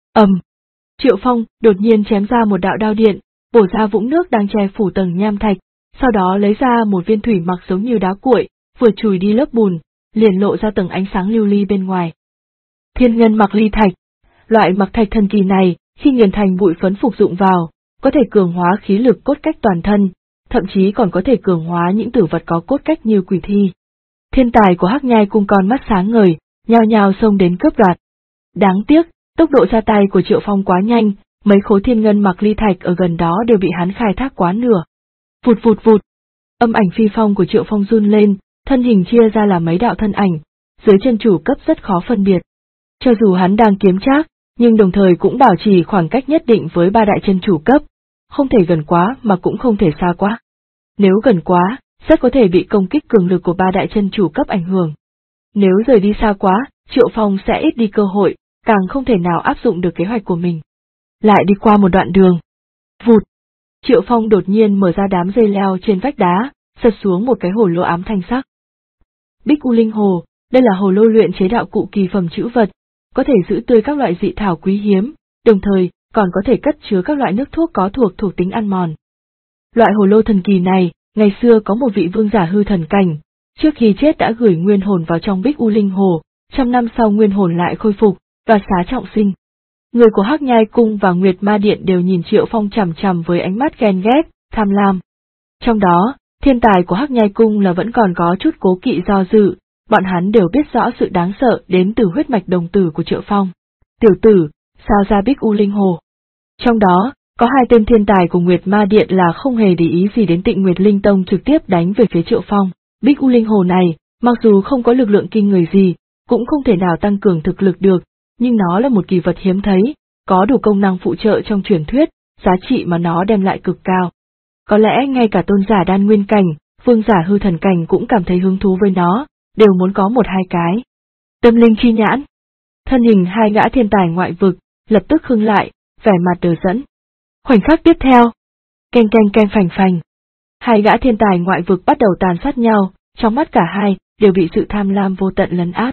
Triệu Phong đột nhiên chém ra một đạo đao điện, bổ ra vũng nước đang che phủ tầng nham thạch, sau đó lấy ra một viên thủy mặc giống như đá cuội, vừa chùi đi lớp bùn, liền lộ ra tầng ánh sáng lưu ly bên ngoài. Thiên ngân mặc ly thạch. Loại mặc thạch thần kỳ này, khi nghiền thành bụi phấn phục dụng vào, có thể cường hóa khí lực cốt cách toàn thân, thậm chí còn có thể cường hóa những tử vật có cốt cách như quỷ thi. Thiên tài của Hắc Nhai cung con mắt sáng ngời, nhao nhao xông đến cướp đoạt. Đáng tiếc, tốc độ ra tay của Triệu Phong quá nhanh, mấy khối thiên ngân mặc ly thạch ở gần đó đều bị hắn khai thác quá nửa. Vụt vụt vụt! Âm ảnh phi phong của Triệu Phong run lên, thân hình chia ra là mấy đạo thân ảnh, dưới chân chủ cấp rất khó phân biệt. Cho dù hắn đang kiếm trác, nhưng đồng thời cũng bảo trì khoảng cách nhất định với ba đại chân chủ cấp, không thể gần quá mà cũng không thể xa quá. Nếu gần quá, rất có thể bị công kích cường lực của ba đại chân chủ cấp ảnh hưởng. Nếu rời đi xa quá, Triệu Phong sẽ ít đi cơ hội, càng không thể nào áp dụng được kế hoạch của mình. Lại đi qua một đoạn đường. Vụt! Triệu Phong đột nhiên mở ra đám dây leo trên vách đá, giật xuống một cái hồ lô ám thanh sắc. Bích U Linh Hồ, đây là hồ lô luyện chế đạo cụ kỳ phẩm trữ vật, có thể giữ tươi các loại dị thảo quý hiếm, đồng thời còn có thể cất chứa các loại nước thuốc có thuộc tính ăn mòn. Loại hồ lô thần kỳ này, ngày xưa có một vị vương giả hư thần cảnh, trước khi chết đã gửi nguyên hồn vào trong Bích U Linh Hồ, 100 năm sau nguyên hồn lại khôi phục, và xá trọng sinh. Người của Hắc Nhai Cung và Nguyệt Ma Điện đều nhìn Triệu Phong chằm chằm với ánh mắt ghen ghét, tham lam. Trong đó, thiên tài của Hắc Nhai Cung là vẫn còn có chút cố kỵ do dự, bọn hắn đều biết rõ sự đáng sợ đến từ huyết mạch đồng tử của Triệu Phong. Tiểu tử, sao ra Bích U Linh Hồ? Trong đó, có hai tên thiên tài của Nguyệt Ma Điện là không hề để ý gì đến Tịnh Nguyệt Linh Tông trực tiếp đánh về phía Triệu Phong. Bích U Linh Hồ này, mặc dù không có lực lượng kinh người gì, cũng không thể nào tăng cường thực lực được, nhưng nó là một kỳ vật hiếm thấy, có đủ công năng phụ trợ trong truyền thuyết, giá trị mà nó đem lại cực cao. Có lẽ ngay cả tôn giả đan nguyên cảnh, vương giả hư thần cảnh cũng cảm thấy hứng thú với nó, đều muốn có một hai cái. Tâm linh chi nhãn. Thân hình hai gã thiên tài ngoại vực, lập tức khựng lại, vẻ mặt đờ đẫn. Khoảnh khắc tiếp theo, keng keng keng phành phành. Hai gã thiên tài ngoại vực bắt đầu tàn sát nhau, trong mắt cả hai đều bị sự tham lam vô tận lấn át.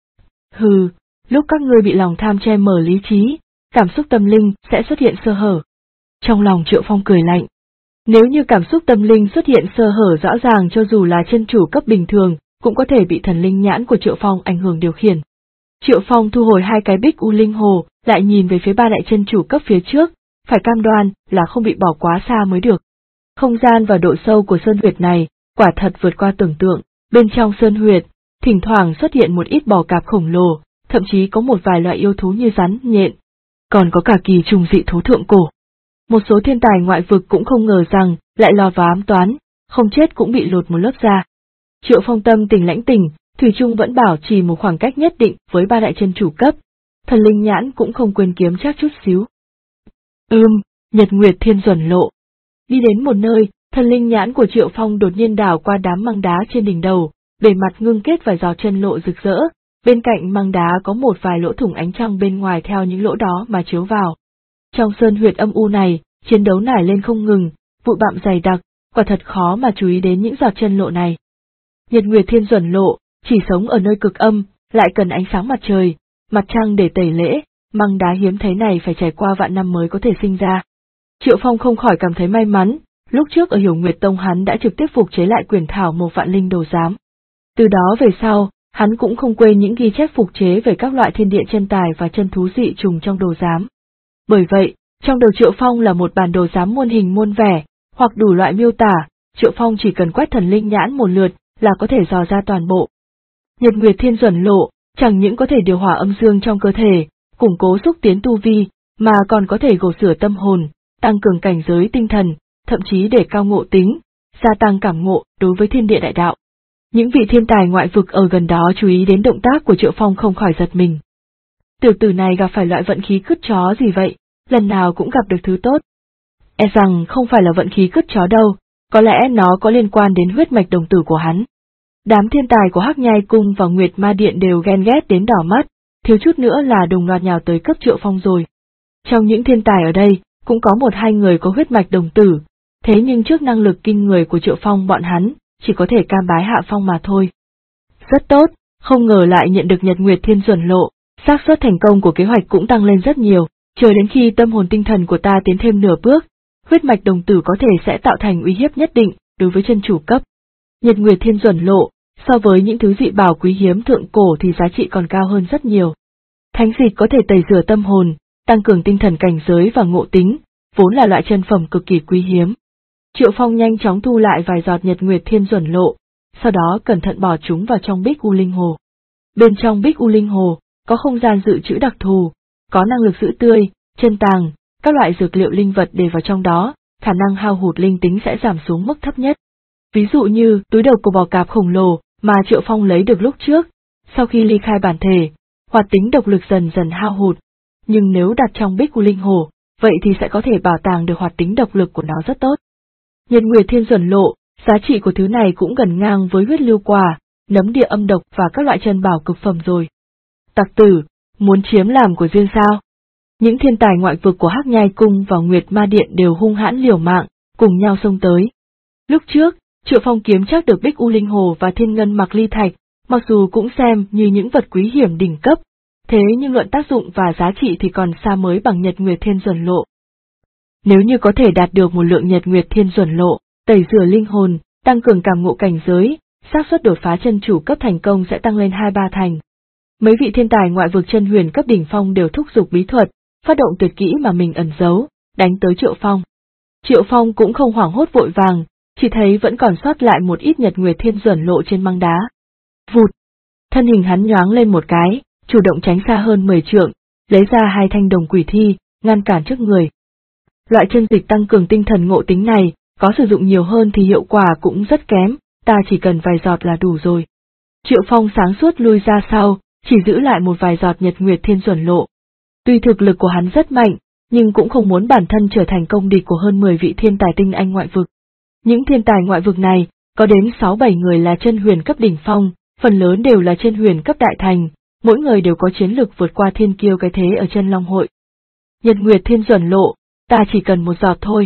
Hừ, lúc các ngươi bị lòng tham che mờ lý trí, cảm xúc tâm linh sẽ xuất hiện sơ hở. Trong lòng Triệu Phong cười lạnh. Nếu như cảm xúc tâm linh xuất hiện sơ hở rõ ràng, cho dù là chân chủ cấp bình thường, cũng có thể bị thần linh nhãn của Triệu Phong ảnh hưởng điều khiển. Triệu Phong thu hồi hai cái Bích U Linh Hồ, lại nhìn về phía ba đại chân chủ cấp phía trước, phải cam đoan là không bị bỏ quá xa mới được. Không gian và độ sâu của sơn huyệt này, quả thật vượt qua tưởng tượng, bên trong sơn huyệt, thỉnh thoảng xuất hiện một ít bò cạp khổng lồ, thậm chí có một vài loại yêu thú như rắn, nhện, còn có cả kỳ trùng dị thú thượng cổ. Một số thiên tài ngoại vực cũng không ngờ rằng, lại lọt vào ám toán, không chết cũng bị lột một lớp da. Triệu Phong tâm tình lãnh tình, thủy chung vẫn bảo trì một khoảng cách nhất định với ba đại chân chủ cấp, thần linh nhãn cũng không quên kiếm chắc chút xíu. Nhật Nguyệt Thiên Duẩn Lộ. Đi đến một nơi, thần linh nhãn của Triệu Phong đột nhiên đảo qua đám măng đá trên đỉnh đầu, bề mặt ngưng kết vài giọt chân lộ rực rỡ, bên cạnh măng đá có một vài lỗ thủng ánh trăng bên ngoài theo những lỗ đó mà chiếu vào. Trong sơn huyệt âm u này, chiến đấu nảy lên không ngừng, bụi bặm dày đặc, quả thật khó mà chú ý đến những giọt chân lộ này. Nhật Nguyệt Thiên Duẩn Lộ, chỉ sống ở nơi cực âm, lại cần ánh sáng mặt trời, mặt trăng để tẩy lễ, măng đá hiếm thấy này phải trải qua vạn năm mới có thể sinh ra. Triệu Phong không khỏi cảm thấy may mắn, lúc trước ở Hiểu Nguyệt Tông hắn đã trực tiếp phục chế lại quyển thảo một vạn linh đồ giám. Từ đó về sau, hắn cũng không quên những ghi chép phục chế về các loại thiên địa chân tài và chân thú dị trùng trong đồ giám. Bởi vậy, trong đầu Triệu Phong là một bản đồ giám muôn hình muôn vẻ, hoặc đủ loại miêu tả, Triệu Phong chỉ cần quét thần linh nhãn một lượt là có thể dò ra toàn bộ. Nhật Nguyệt Thiên Duẩn Lộ, chẳng những có thể điều hòa âm dương trong cơ thể, củng cố xúc tiến tu vi, mà còn có thể gột rửa tâm hồn, tăng cường cảnh giới tinh thần, thậm chí để cao ngộ tính, gia tăng cảm ngộ đối với thiên địa đại đạo. Những vị thiên tài ngoại vực ở gần đó chú ý đến động tác của Triệu Phong không khỏi giật mình. Tiểu tử này gặp phải loại vận khí cứt chó gì vậy, lần nào cũng gặp được thứ tốt. E rằng không phải là vận khí cứt chó đâu, có lẽ nó có liên quan đến huyết mạch đồng tử của hắn. Đám thiên tài của Hắc Nhai Cung và Nguyệt Ma Điện đều ghen ghét đến đỏ mắt, thiếu chút nữa là đồng loạt nhào tới cấp Triệu Phong rồi. Trong những thiên tài ở đây, cũng có một hai người có huyết mạch đồng tử, thế nhưng trước năng lực kinh người của Triệu Phong bọn hắn, chỉ có thể cam bái hạ phong mà thôi. Rất tốt, không ngờ lại nhận được Nhật Nguyệt Thiên Duẩn Lộ, xác suất thành công của kế hoạch cũng tăng lên rất nhiều, chờ đến khi tâm hồn tinh thần của ta tiến thêm nửa bước, huyết mạch đồng tử có thể sẽ tạo thành uy hiếp nhất định đối với chân chủ cấp. Nhật Nguyệt Thiên Duẩn Lộ, so với những thứ dị bảo quý hiếm thượng cổ thì giá trị còn cao hơn rất nhiều. Thánh dịch có thể tẩy rửa tâm hồn, tăng cường tinh thần cảnh giới và ngộ tính, vốn là loại chân phẩm cực kỳ quý hiếm. Triệu Phong nhanh chóng thu lại vài giọt Nhật Nguyệt Thiên Duẩn Lộ, sau đó cẩn thận bỏ chúng vào trong Bích U Linh Hồ. Bên trong Bích U Linh Hồ, có không gian dự trữ đặc thù, có năng lực giữ tươi, chân tàng, các loại dược liệu linh vật để vào trong đó, khả năng hao hụt linh tính sẽ giảm xuống mức thấp nhất. Ví dụ như túi đầu của bò cạp khổng lồ mà Triệu Phong lấy được lúc trước, sau khi ly khai bản thể, hoạt tính độc lực dần dần hao hụt, nhưng nếu đặt trong Bích U Linh Hồ, vậy thì sẽ có thể bảo tàng được hoạt tính độc lực của nó rất tốt. Nhật Nguyệt Thiên Duẩn Lộ, giá trị của thứ này cũng gần ngang với huyết lưu quả, nấm địa âm độc và các loại chân bảo cực phẩm rồi. Tặc tử, muốn chiếm làm của riêng sao? Những thiên tài ngoại vực của Hắc Nhai Cung và Nguyệt Ma Điện đều hung hãn liều mạng, cùng nhau xông tới. Lúc trước, Triệu Phong kiếm chắc được Bích U Linh Hồ và Thiên Ngân Mặc Ly Thạch, mặc dù cũng xem như những vật quý hiểm đỉnh cấp, thế nhưng luận tác dụng và giá trị thì còn xa mới bằng Nhật Nguyệt Thiên Duẩn Lộ. Nếu như có thể đạt được một lượng Nhật Nguyệt Thiên Duẩn Lộ, tẩy rửa linh hồn, tăng cường cảm ngộ cảnh giới, xác suất đột phá chân chủ cấp thành công sẽ tăng lên 2-3 thành. Mấy vị thiên tài ngoại vực chân huyền cấp đỉnh phong đều thúc giục bí thuật, phát động tuyệt kỹ mà mình ẩn giấu, đánh tới Triệu Phong. Triệu Phong cũng không hoảng hốt vội vàng, chỉ thấy vẫn còn sót lại một ít Nhật Nguyệt Thiên Duẩn Lộ trên băng đá. Vụt! Thân hình hắn nhoáng lên một cái, chủ động tránh xa hơn 10 trượng, lấy ra 2 thanh đồng quỷ thi, ngăn cản trước người. Loại chân dịch tăng cường tinh thần ngộ tính này, có sử dụng nhiều hơn thì hiệu quả cũng rất kém, ta chỉ cần vài giọt là đủ rồi. Triệu Phong sáng suốt lui ra sau, chỉ giữ lại một vài giọt Nhật Nguyệt Thiên Duẩn Lộ. Tuy thực lực của hắn rất mạnh, nhưng cũng không muốn bản thân trở thành công địch của hơn 10 vị thiên tài tinh anh ngoại vực. Những thiên tài ngoại vực này, có đến 6-7 người là chân huyền cấp đỉnh phong, phần lớn đều là chân huyền cấp đại thành, mỗi người đều có chiến lực vượt qua thiên kiêu cái thế ở chân Long Hội. Nhật Nguyệt Thiên Duẩn Lộ, ta chỉ cần một giọt thôi.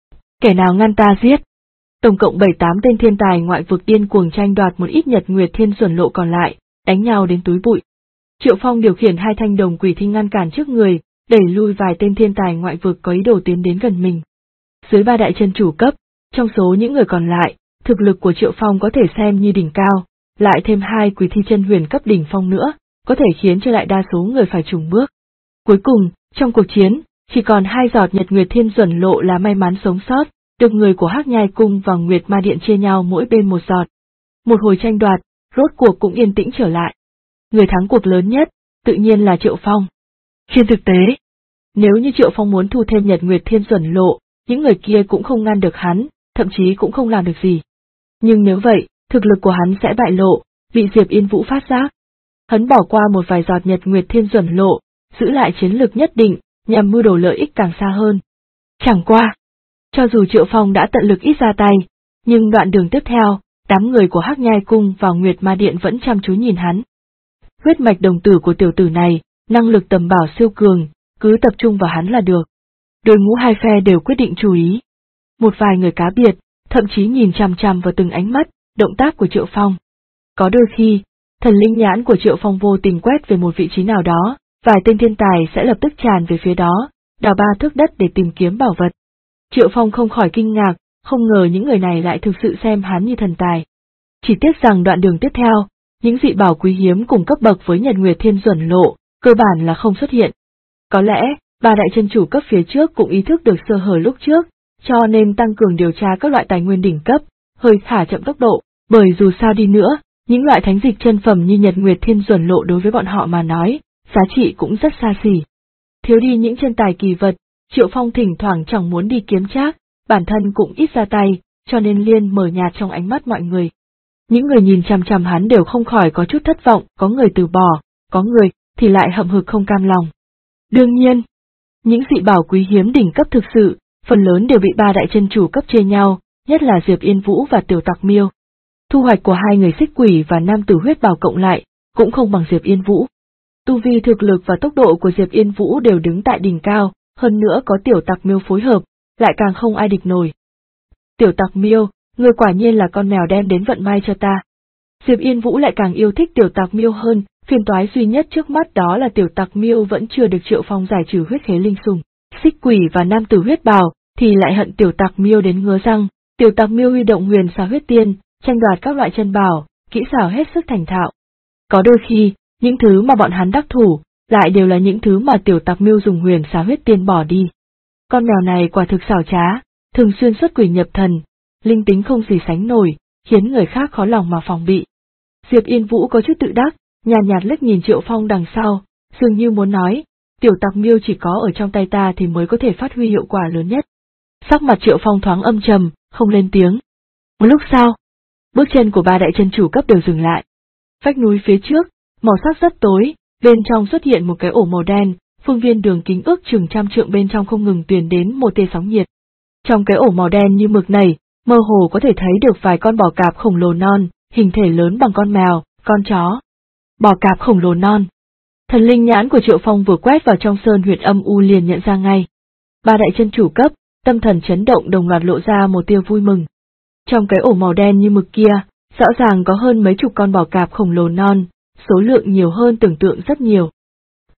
Kẻ nào ngăn ta giết. Tổng cộng 7-8 tên thiên tài ngoại vực điên cuồng tranh đoạt một ít Nhật Nguyệt Thiên Duẩn Lộ còn lại, đánh nhau đến túi bụi. Triệu Phong điều khiển 2 thanh đồng quỷ thi ngăn cản trước người, đẩy lui vài tên thiên tài ngoại vực có ý đồ tiến đến gần mình. Dưới 3 đại chân chủ cấp, trong số những người còn lại, thực lực của Triệu Phong có thể xem như đỉnh cao, lại thêm 2 quỷ thi chân huyền cấp đỉnh phong nữa, có thể khiến cho đại đa số người phải chùn bước. Cuối cùng, trong cuộc chiến, chỉ còn 2 giọt Nhật Nguyệt Thiên Duẩn Lộ là may mắn sống sót, được người của Hắc Nhai Cung và Nguyệt Ma Điện chia nhau mỗi bên một giọt. Một hồi tranh đoạt, rốt cuộc cũng yên tĩnh trở lại. Người thắng cuộc lớn nhất, tự nhiên là Triệu Phong. Trên thực tế, nếu như Triệu Phong muốn thu thêm Nhật Nguyệt Thiên Duẩn Lộ, những người kia cũng không ngăn được hắn, thậm chí cũng không làm được gì. Nhưng nếu vậy, thực lực của hắn sẽ bại lộ, bị Diệp Yên Vũ phát giác. Hắn bỏ qua một vài giọt Nhật Nguyệt Thiên Duẩn Lộ, giữ lại chiến lược nhất định, nhằm mưu đồ lợi ích càng xa hơn. Chẳng qua, cho dù Triệu Phong đã tận lực ít ra tay, nhưng đoạn đường tiếp theo, đám người của Hắc Nhai Cung và Nguyệt Ma Điện vẫn chăm chú nhìn hắn. Huyết mạch đồng tử của tiểu tử này, năng lực tầm bảo siêu cường, cứ tập trung vào hắn là được. Đội ngũ hai phe đều quyết định chú ý. Một vài người cá biệt, thậm chí nhìn chằm chằm vào từng ánh mắt, động tác của Triệu Phong. Có đôi khi, thần linh nhãn của Triệu Phong vô tình quét về một vị trí nào đó, vài tên thiên tài sẽ lập tức tràn về phía đó, đào 3 thước đất để tìm kiếm bảo vật. Triệu Phong không khỏi kinh ngạc, không ngờ những người này lại thực sự xem hắn như thần tài. Chỉ tiếc rằng đoạn đường tiếp theo, những dị bảo quý hiếm cùng cấp bậc với Nhật Nguyệt Thiên Duẩn Lộ, cơ bản là không xuất hiện. Có lẽ, 3 đại chân chủ cấp phía trước cũng ý thức được sơ hở lúc trước, cho nên tăng cường điều tra các loại tài nguyên đỉnh cấp, hơi thả chậm tốc độ, bởi dù sao đi nữa, những loại thánh dịch chân phẩm như Nhật Nguyệt Thiên Duẩn Lộ đối với bọn họ mà nói, giá trị cũng rất xa xỉ. Thiếu đi những chân tài kỳ vật, Triệu Phong thỉnh thoảng chẳng muốn đi kiếm trác, bản thân cũng ít ra tay, cho nên liền mờ nhạt trong ánh mắt mọi người. Những người nhìn chằm chằm hắn đều không khỏi có chút thất vọng, có người từ bỏ, có người thì lại hậm hực không cam lòng. Đương nhiên, những dị bảo quý hiếm đỉnh cấp thực sự, phần lớn đều bị 3 đại chân chủ cấp chia nhau, nhất là Diệp Yên Vũ và Tiểu Tặc Miêu. Thu hoạch của 2 người xích quỷ và nam tử huyết bảo cộng lại, cũng không bằng Diệp Yên Vũ. Tu vi thực lực và tốc độ của Diệp Yên Vũ đều đứng tại đỉnh cao, hơn nữa có Tiểu Tặc Miêu phối hợp, lại càng không ai địch nổi. Tiểu Tặc Miêu, ngươi quả nhiên là con mèo đem đến vận may cho ta. Diệp Yên Vũ lại càng yêu thích Tiểu Tặc Miêu hơn, phiền toái duy nhất trước mắt đó là Tiểu Tặc Miêu vẫn chưa được Triệu Phong giải trừ huyết khế linh sủng. Xích quỷ và nam tử huyết bào thì lại hận Tiểu Tặc Miêu đến ngứa răng. Tiểu Tặc Miêu huy động huyền xà huyết tiên, tranh đoạt các loại chân bảo, kỹ xảo hết sức thành thạo. Có đôi khi, những thứ mà bọn hắn đắc thủ, lại đều là những thứ mà Tiểu Tặc Miêu dùng huyền xà huyết tiên bỏ đi. Con mèo này quả thực xảo trá, thường xuyên xuất quỷ nhập thần, linh tính không gì sánh nổi, khiến người khác khó lòng mà phòng bị. Diệp Yên Vũ có chút tự đắc, nhàn nhạt liếc nhìn Triệu Phong đằng sau, dường như muốn nói, Tiểu Tặc Miêu chỉ có ở trong tay ta thì mới có thể phát huy hiệu quả lớn nhất. Sắc mặt Triệu Phong thoáng âm trầm, không lên tiếng. Một lúc sau, bước chân của 3 đại chân chủ cấp đều dừng lại. Vách núi phía trước, màu sắc rất tối, bên trong xuất hiện một cái ổ màu đen, phương viên đường kính ước chừng 100 trượng bên trong không ngừng truyền đến một tia sóng nhiệt. Trong cái ổ màu đen như mực này, mơ hồ có thể thấy được vài con bò cạp khổng lồ non, hình thể lớn bằng con mèo, con chó. Bò cạp khổng lồ non. Thần linh nhãn của Triệu Phong vừa quét vào trong sơn huyệt âm u liền nhận ra ngay. 3 đại chân chủ cấp, tâm thần chấn động đồng loạt lộ ra một tia vui mừng. Trong cái ổ màu đen như mực kia, rõ ràng có hơn mấy chục con bò cạp khổng lồ non, số lượng nhiều hơn tưởng tượng rất nhiều.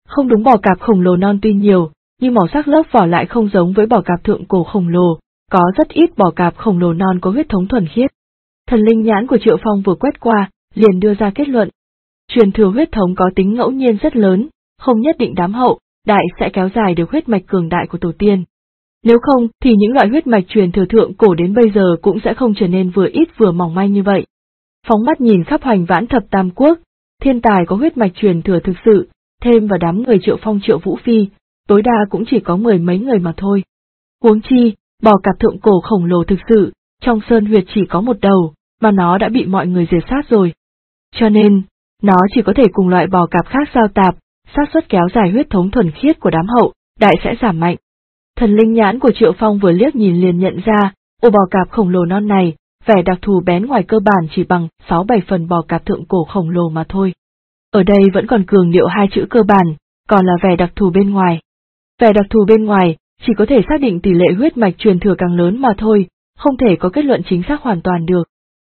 Không đúng, bò cạp khổng lồ non tuy nhiều, nhưng màu sắc lớp vỏ lại không giống với bò cạp thượng cổ khổng lồ, có rất ít bò cạp khổng lồ non có huyết thống thuần khiết. Thần linh nhãn của Triệu Phong vừa quét qua, liền đưa ra kết luận. Truyền thừa huyết thống có tính ngẫu nhiên rất lớn, không nhất định đám hậu đại sẽ kéo dài được huyết mạch cường đại của tổ tiên. Nếu không thì những loại huyết mạch truyền thừa thượng cổ đến bây giờ cũng sẽ không trở nên vừa ít vừa mỏng manh như vậy. Phóng mắt nhìn khắp Hoành Vãn Thập Tam Quốc, thiên tài có huyết mạch truyền thừa thực sự, thêm vào đám người Triệu Phong Triệu Vũ Phi, tối đa cũng chỉ có 10 mấy người mà thôi. Huống chi, bò cạp thượng cổ khổng lồ thực sự, trong sơn huyệt chỉ có một đầu, mà nó đã bị mọi người diệt sát rồi. Cho nên, nó chỉ có thể cùng loại bò cạp khác giao tạp, xác suất kéo dài huyết thống thuần khiết của đám hậu đại sẽ giảm mạnh. Thần linh nhãn của Triệu Phong vừa liếc nhìn liền nhận ra, ổ bò cạp khổng lồ non này, vẻ đặc thù bén ngoài cơ bản chỉ bằng 6-7 phần bò cạp thượng cổ khổng lồ mà thôi. Ở đây vẫn còn cường điệu hai chữ cơ bản, còn là vẻ đặc thù bên ngoài. Vẻ đặc thù bên ngoài chỉ có thể xác định tỷ lệ huyết mạch truyền thừa càng lớn mà thôi, không thể có kết luận chính xác hoàn toàn được.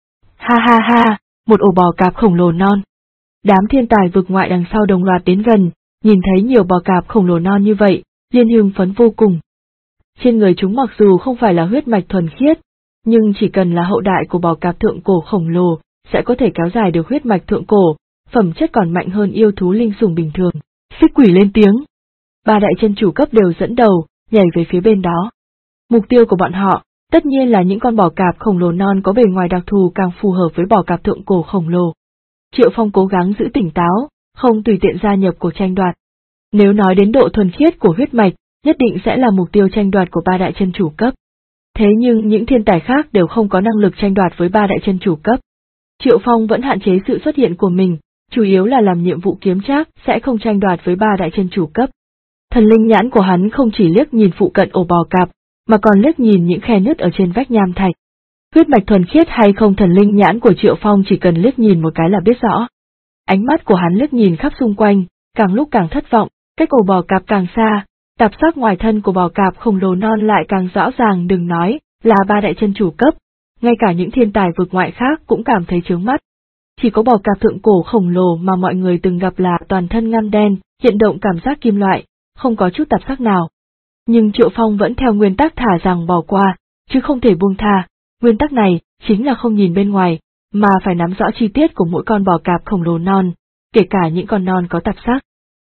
Ha ha ha, một ổ bò cạp khổng lồ non. Đám thiên tài vực ngoại đằng sau đồng loạt đến gần, nhìn thấy nhiều bò cạp khổng lồ non như vậy, liền hưng phấn vô cùng. Trên người chúng mặc dù không phải là huyết mạch thuần khiết, nhưng chỉ cần là hậu đại của bò cạp thượng cổ khổng lồ, sẽ có thể kéo dài được huyết mạch thượng cổ, phẩm chất còn mạnh hơn yêu thú linh sủng bình thường. Xích Quỷ lên tiếng. Ba đại chân chủ cấp đều dẫn đầu, nhảy về phía bên đó. Mục tiêu của bọn họ, tất nhiên là những con bò cạp khổng lồ non có bề ngoài đặc thù càng phù hợp với bò cạp thượng cổ khổng lồ. Triệu Phong cố gắng giữ tỉnh táo, không tùy tiện gia nhập cuộc tranh đoạt. Nếu nói đến độ thuần khiết của huyết mạch, nhất định sẽ là mục tiêu tranh đoạt của ba đại chân chủ cấp. Thế nhưng những thiên tài khác đều không có năng lực tranh đoạt với ba đại chân chủ cấp. Triệu Phong vẫn hạn chế sự xuất hiện của mình, chủ yếu là làm nhiệm vụ kiếm trác sẽ không tranh đoạt với ba đại chân chủ cấp. Thần linh nhãn của hắn không chỉ liếc nhìn phụ cận ổ bò cạp, mà còn liếc nhìn những khe nứt ở trên vách nham thạch. Huyết mạch thuần khiết hay không, thần linh nhãn của Triệu Phong chỉ cần liếc nhìn một cái là biết rõ. Ánh mắt của hắn liếc nhìn khắp xung quanh, càng lúc càng thất vọng, cách ổ bò cạp càng xa, tạp sắc ngoài thân của bò cạp khổng lồ non lại càng rõ ràng, đừng nói là ba đại chân chủ cấp, ngay cả những thiên tài vực ngoại khác cũng cảm thấy chướng mắt. Chỉ có bò cạp thượng cổ khổng lồ mà mọi người từng gặp là toàn thân ngăm đen, hiện động cảm giác kim loại, không có chút tạp sắc nào. Nhưng Triệu Phong vẫn theo nguyên tắc thả rằng bỏ qua, chứ không thể buông tha. Nguyên tắc này chính là không nhìn bên ngoài, mà phải nắm rõ chi tiết của mỗi con bò cạp khổng lồ non, kể cả những con non có tạp sắc.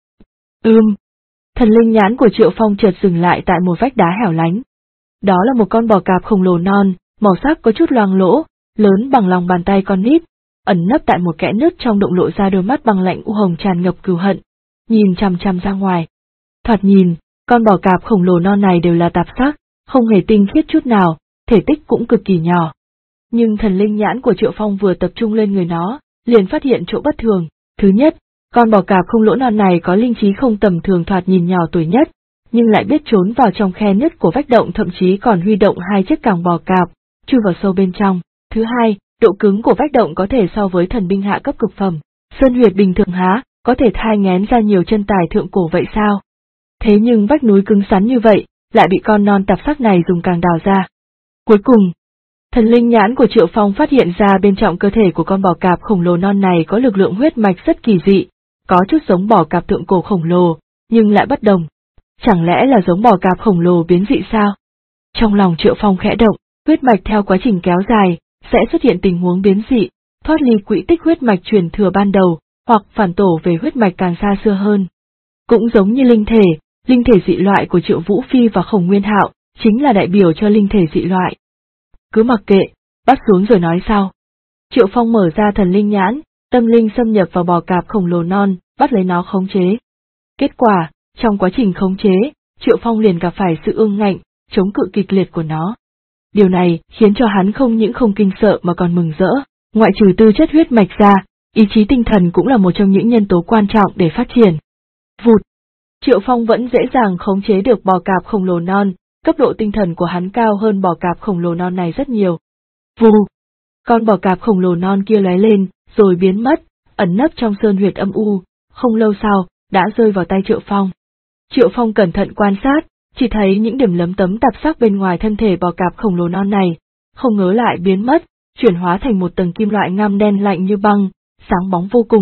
Thần linh nhãn của Triệu Phong chợt dừng lại tại một vách đá hẻo lánh. Đó là một con bò cạp khổng lồ non, màu sắc có chút loang lỗ, lớn bằng lòng bàn tay con nít, ẩn nấp tại một kẽ nứt trong động lộ ra đôi mắt băng lạnh u hồng tràn ngập cừu hận, nhìn chằm chằm ra ngoài. Thoạt nhìn, con bò cạp khổng lồ non này đều là tạp sắc, không hề tinh khiết chút nào, thể tích cũng cực kỳ nhỏ. Nhưng thần linh nhãn của Triệu Phong vừa tập trung lên người nó, liền phát hiện chỗ bất thường. Thứ nhất, con bò cạp không lỗ non này có linh trí không tầm thường, thoạt nhìn nhỏ tuổi nhất, nhưng lại biết trốn vào trong khe nứt của vách động, thậm chí còn huy động hai chiếc càng bò cạp, chui vào sâu bên trong. Thứ hai, độ cứng của vách động có thể so với thần binh hạ cấp cực phẩm. Sơn huyệt bình thường há, có thể thai nghén ra nhiều chân tài thượng cổ vậy sao? Thế nhưng vách núi cứng rắn như vậy, lại bị con non tạp sắc này dùng càng đào ra. Cuối cùng, thần linh nhãn của Triệu Phong phát hiện ra bên trong cơ thể của con bò cạp khổng lồ non này có lực lượng huyết mạch rất kỳ dị, có chút giống bò cạp thượng cổ khổng lồ, nhưng lại bất đồng. Chẳng lẽ là giống bò cạp khổng lồ biến dị sao? Trong lòng Triệu Phong khẽ động, huyết mạch theo quá trình kéo dài, sẽ xuất hiện tình huống biến dị, thoát ly quỹ tích huyết mạch truyền thừa ban đầu, hoặc phản tổ về huyết mạch càng xa xưa hơn. Cũng giống như linh thể dị loại của Triệu Vũ Phi và Khổng Nguyên Hạo, chính là đại biểu cho linh thể dị loại. Cứ mặc kệ, bắt xuống rồi nói sau. Triệu Phong mở ra thần linh nhãn, tâm linh xâm nhập vào bò cạp khổng lồ non, bắt lấy nó khống chế. Kết quả, trong quá trình khống chế, Triệu Phong liền gặp phải sự ương ngạnh, chống cự kịch liệt của nó. Điều này khiến cho hắn không những không kinh sợ mà còn mừng rỡ, ngoại trừ tư chất huyết mạch ra, ý chí tinh thần cũng là một trong những nhân tố quan trọng để phát triển. Vụt! Triệu Phong vẫn dễ dàng khống chế được bò cạp khổng lồ non, cấp độ tinh thần của hắn cao hơn bò cạp khổng lồ non này rất nhiều. Vù! Con bò cạp khổng lồ non kia lóe lên, rồi biến mất, ẩn nấp trong sơn huyệt âm u, không lâu sau, đã rơi vào tay Triệu Phong. Triệu Phong cẩn thận quan sát, chỉ thấy những điểm lấm tấm tạp sắc bên ngoài thân thể bò cạp khổng lồ non này, không ngờ lại biến mất, chuyển hóa thành một tầng kim loại ngăm đen lạnh như băng, sáng bóng vô cùng,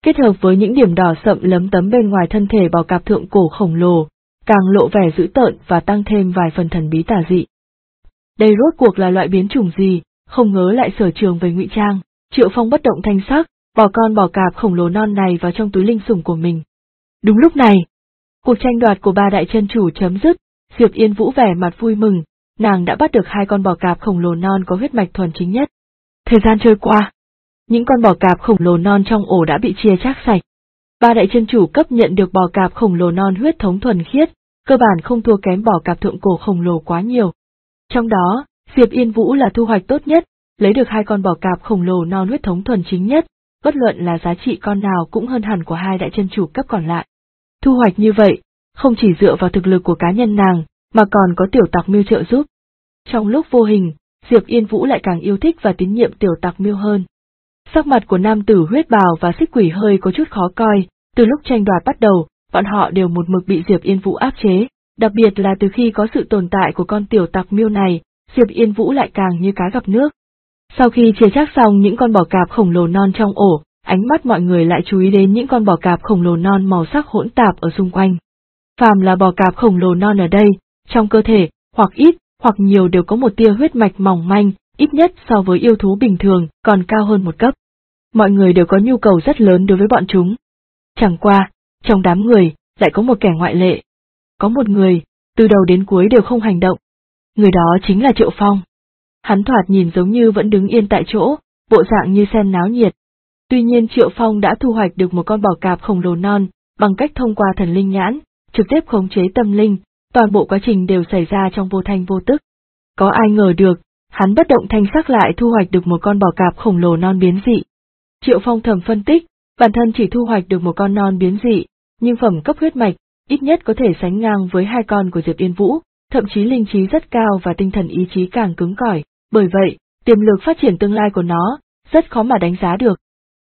kết hợp với những điểm đỏ sậm lấm tấm bên ngoài thân thể bò cạp thượng cổ khổng lồ, càng lộ vẻ dữ tợn và tăng thêm vài phần thần bí tà dị. Đây rốt cuộc là loại biến chủng gì, không ngờ lại sở trường về ngụy trang. Triệu Phong bất động thanh sắc, bỏ con bò cạp khổng lồ non này vào trong túi linh sủng của mình. Đúng lúc này, cuộc tranh đoạt của ba đại chân chủ chấm dứt, Diệp Yên Vũ vẻ mặt vui mừng, nàng đã bắt được 2 con bò cạp khổng lồ non có huyết mạch thuần chính nhất. Thời gian trôi qua, những con bò cạp khổng lồ non trong ổ đã bị chia chác sạch. Ba đại chân chủ cấp nhận được bò cạp khổng lồ non huyết thống thuần khiết, cơ bản không thua kém bò cạp thượng cổ khổng lồ quá nhiều. Trong đó, Diệp Yên Vũ là thu hoạch tốt nhất, lấy được 2 con bò cạp khổng lồ non huyết thống thuần chính nhất, bất luận là giá trị con nào cũng hơn hẳn của 2 đại chân chủ cấp còn lại. Thu hoạch như vậy, không chỉ dựa vào thực lực của cá nhân nàng, mà còn có Tiểu Tặc Miêu trợ giúp. Trong lúc vô hình, Diệp Yên Vũ lại càng yêu thích và tín nhiệm Tiểu Tặc Miêu hơn. Sắc mặt của nam tử huyết bào và xích quỷ hơi có chút khó coi, từ lúc tranh đoạt bắt đầu, bọn họ đều một mực bị Diệp Yên Vũ áp chế, đặc biệt là từ khi có sự tồn tại của con Tiểu Tặc Miêu này, Diệp Yên Vũ lại càng như cá gặp nước. Sau khi chia chác xong những con bò cạp khổng lồ non trong ổ, ánh mắt mọi người lại chú ý đến những con bò cạp khổng lồ non màu sắc hỗn tạp ở xung quanh. Phàm là bò cạp khổng lồ non ở đây, trong cơ thể, hoặc ít, hoặc nhiều đều có một tia huyết mạch mỏng manh, ít nhất so với yêu thú bình thường, còn cao hơn một cấp. Mọi người đều có nhu cầu rất lớn đối với bọn chúng. Chẳng qua, trong đám người, lại có một kẻ ngoại lệ. Có một người, từ đầu đến cuối đều không hành động. Người đó chính là Triệu Phong. Hắn thoạt nhìn giống như vẫn đứng yên tại chỗ, bộ dạng như xem náo nhiệt. Tuy nhiên Triệu Phong đã thu hoạch được một con bò cạp khổng lồ non, bằng cách thông qua thần linh nhãn, trực tiếp khống chế tâm linh, toàn bộ quá trình đều xảy ra trong vô thanh vô tức. Có ai ngờ được, hắn bất động thanh sắc lại thu hoạch được một con bò cạp khổng lồ non biến dị. Triệu Phong thầm phân tích, bản thân chỉ thu hoạch được một con non biến dị, nhưng phẩm cấp huyết mạch, ít nhất có thể sánh ngang với 2 con của Diệp Yên Vũ, thậm chí linh trí rất cao và tinh thần ý chí càng cứng cỏi, bởi vậy, tiềm lực phát triển tương lai của nó, rất khó mà đánh giá được.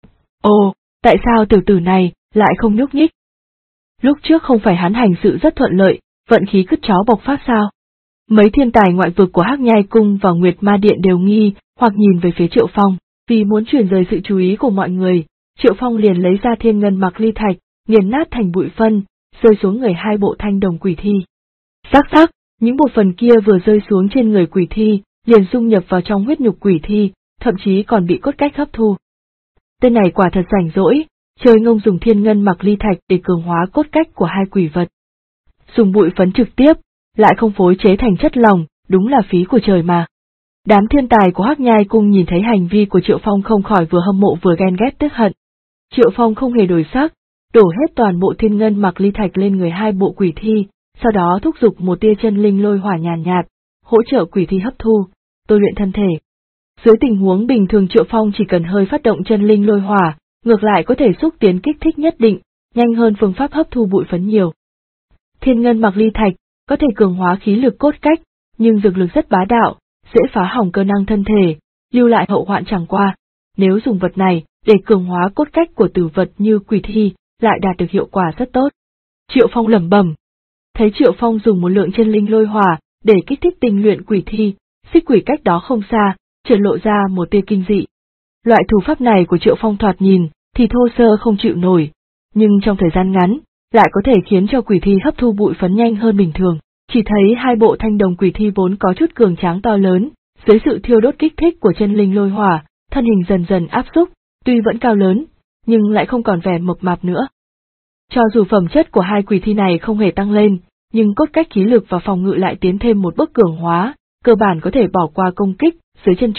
Ồ, tại sao tiểu tử này lại không nhúc nhích? Lúc trước không phải hắn hành sự rất thuận lợi, vận khí cứt chó bộc phát sao? Mấy thiên tài ngoại vực của Hắc Nhai Cung và Nguyệt Ma Điện đều nghi, hoặc nhìn về phía Triệu Phong, vì muốn chuyển rời sự chú ý của mọi người, Triệu Phong liền lấy ra thiên ngân mặc ly thạch, nghiền nát thành bụi phân, rơi xuống người 2 bộ thanh đồng quỷ thi. Sắc sắc, những bộ phận kia vừa rơi xuống trên người quỷ thi, liền dung nhập vào trong huyết nhục quỷ thi, thậm chí còn bị cốt cách hấp thu. Tên này quả thật rảnh rỗi, chơi ngông dùng thiên ngân mặc ly thạch để cường hóa cốt cách của 2 quỷ vật. Dùng bụi phấn trực tiếp, lại không phối chế thành chất lỏng, đúng là phí của trời mà. Đám thiên tài của Hắc Nhai Cung nhìn thấy hành vi của Triệu Phong không khỏi vừa hâm mộ vừa ghen ghét tức hận. Triệu Phong không hề đổi sắc, đổ hết toàn bộ thiên ngân mặc ly thạch lên người 2 bộ quỷ thi, sau đó thúc giục một tia chân linh lôi hỏa nhàn nhạt, hỗ trợ quỷ thi hấp thu, tôi luyện thân thể. Dưới tình huống bình thường Triệu Phong chỉ cần hơi phát động chân linh lôi hỏa, ngược lại có thể xúc tiến kích thích nhất định, nhanh hơn phương pháp hấp thu bụi phấn nhiều. Thiên ngân mặc ly thạch có thể cường hóa khí lực cốt cách, nhưng dược lực rất bá đạo, dễ phá hỏng cơ năng thân thể, lưu lại hậu hoạn chẳng qua. Nếu dùng vật này để cường hóa cốt cách của tử vật như quỷ thi, lại đạt được hiệu quả rất tốt. Triệu Phong lẩm bẩm. Thấy Triệu Phong dùng một lượng chân linh lôi hỏa để kích thích tinh luyện quỷ thi, xích quỷ cách đó không xa, chợt lộ ra một tia kinh dị. Loại thủ pháp này của Triệu Phong thoạt nhìn thì thô sơ không chịu nổi, nhưng trong thời gian ngắn lại có thể khiến cho quỷ thi hấp thu bụi phấn nhanh hơn bình thường. Chỉ thấy 2 bộ thanh đồng quỷ thi vốn có chút cường tráng to lớn, dưới sự thiêu đốt kích thích của chân linh lôi hỏa, thân hình dần dần áp xúc, tuy vẫn cao lớn, nhưng lại không còn vẻ mập mạp nữa. Cho dù phẩm chất của 2 quỷ thi này không hề tăng lên, nhưng cốt cách khí lực và phòng ngự lại tiến thêm một bước cường hóa, cơ bản có thể bỏ qua công kích dưới chân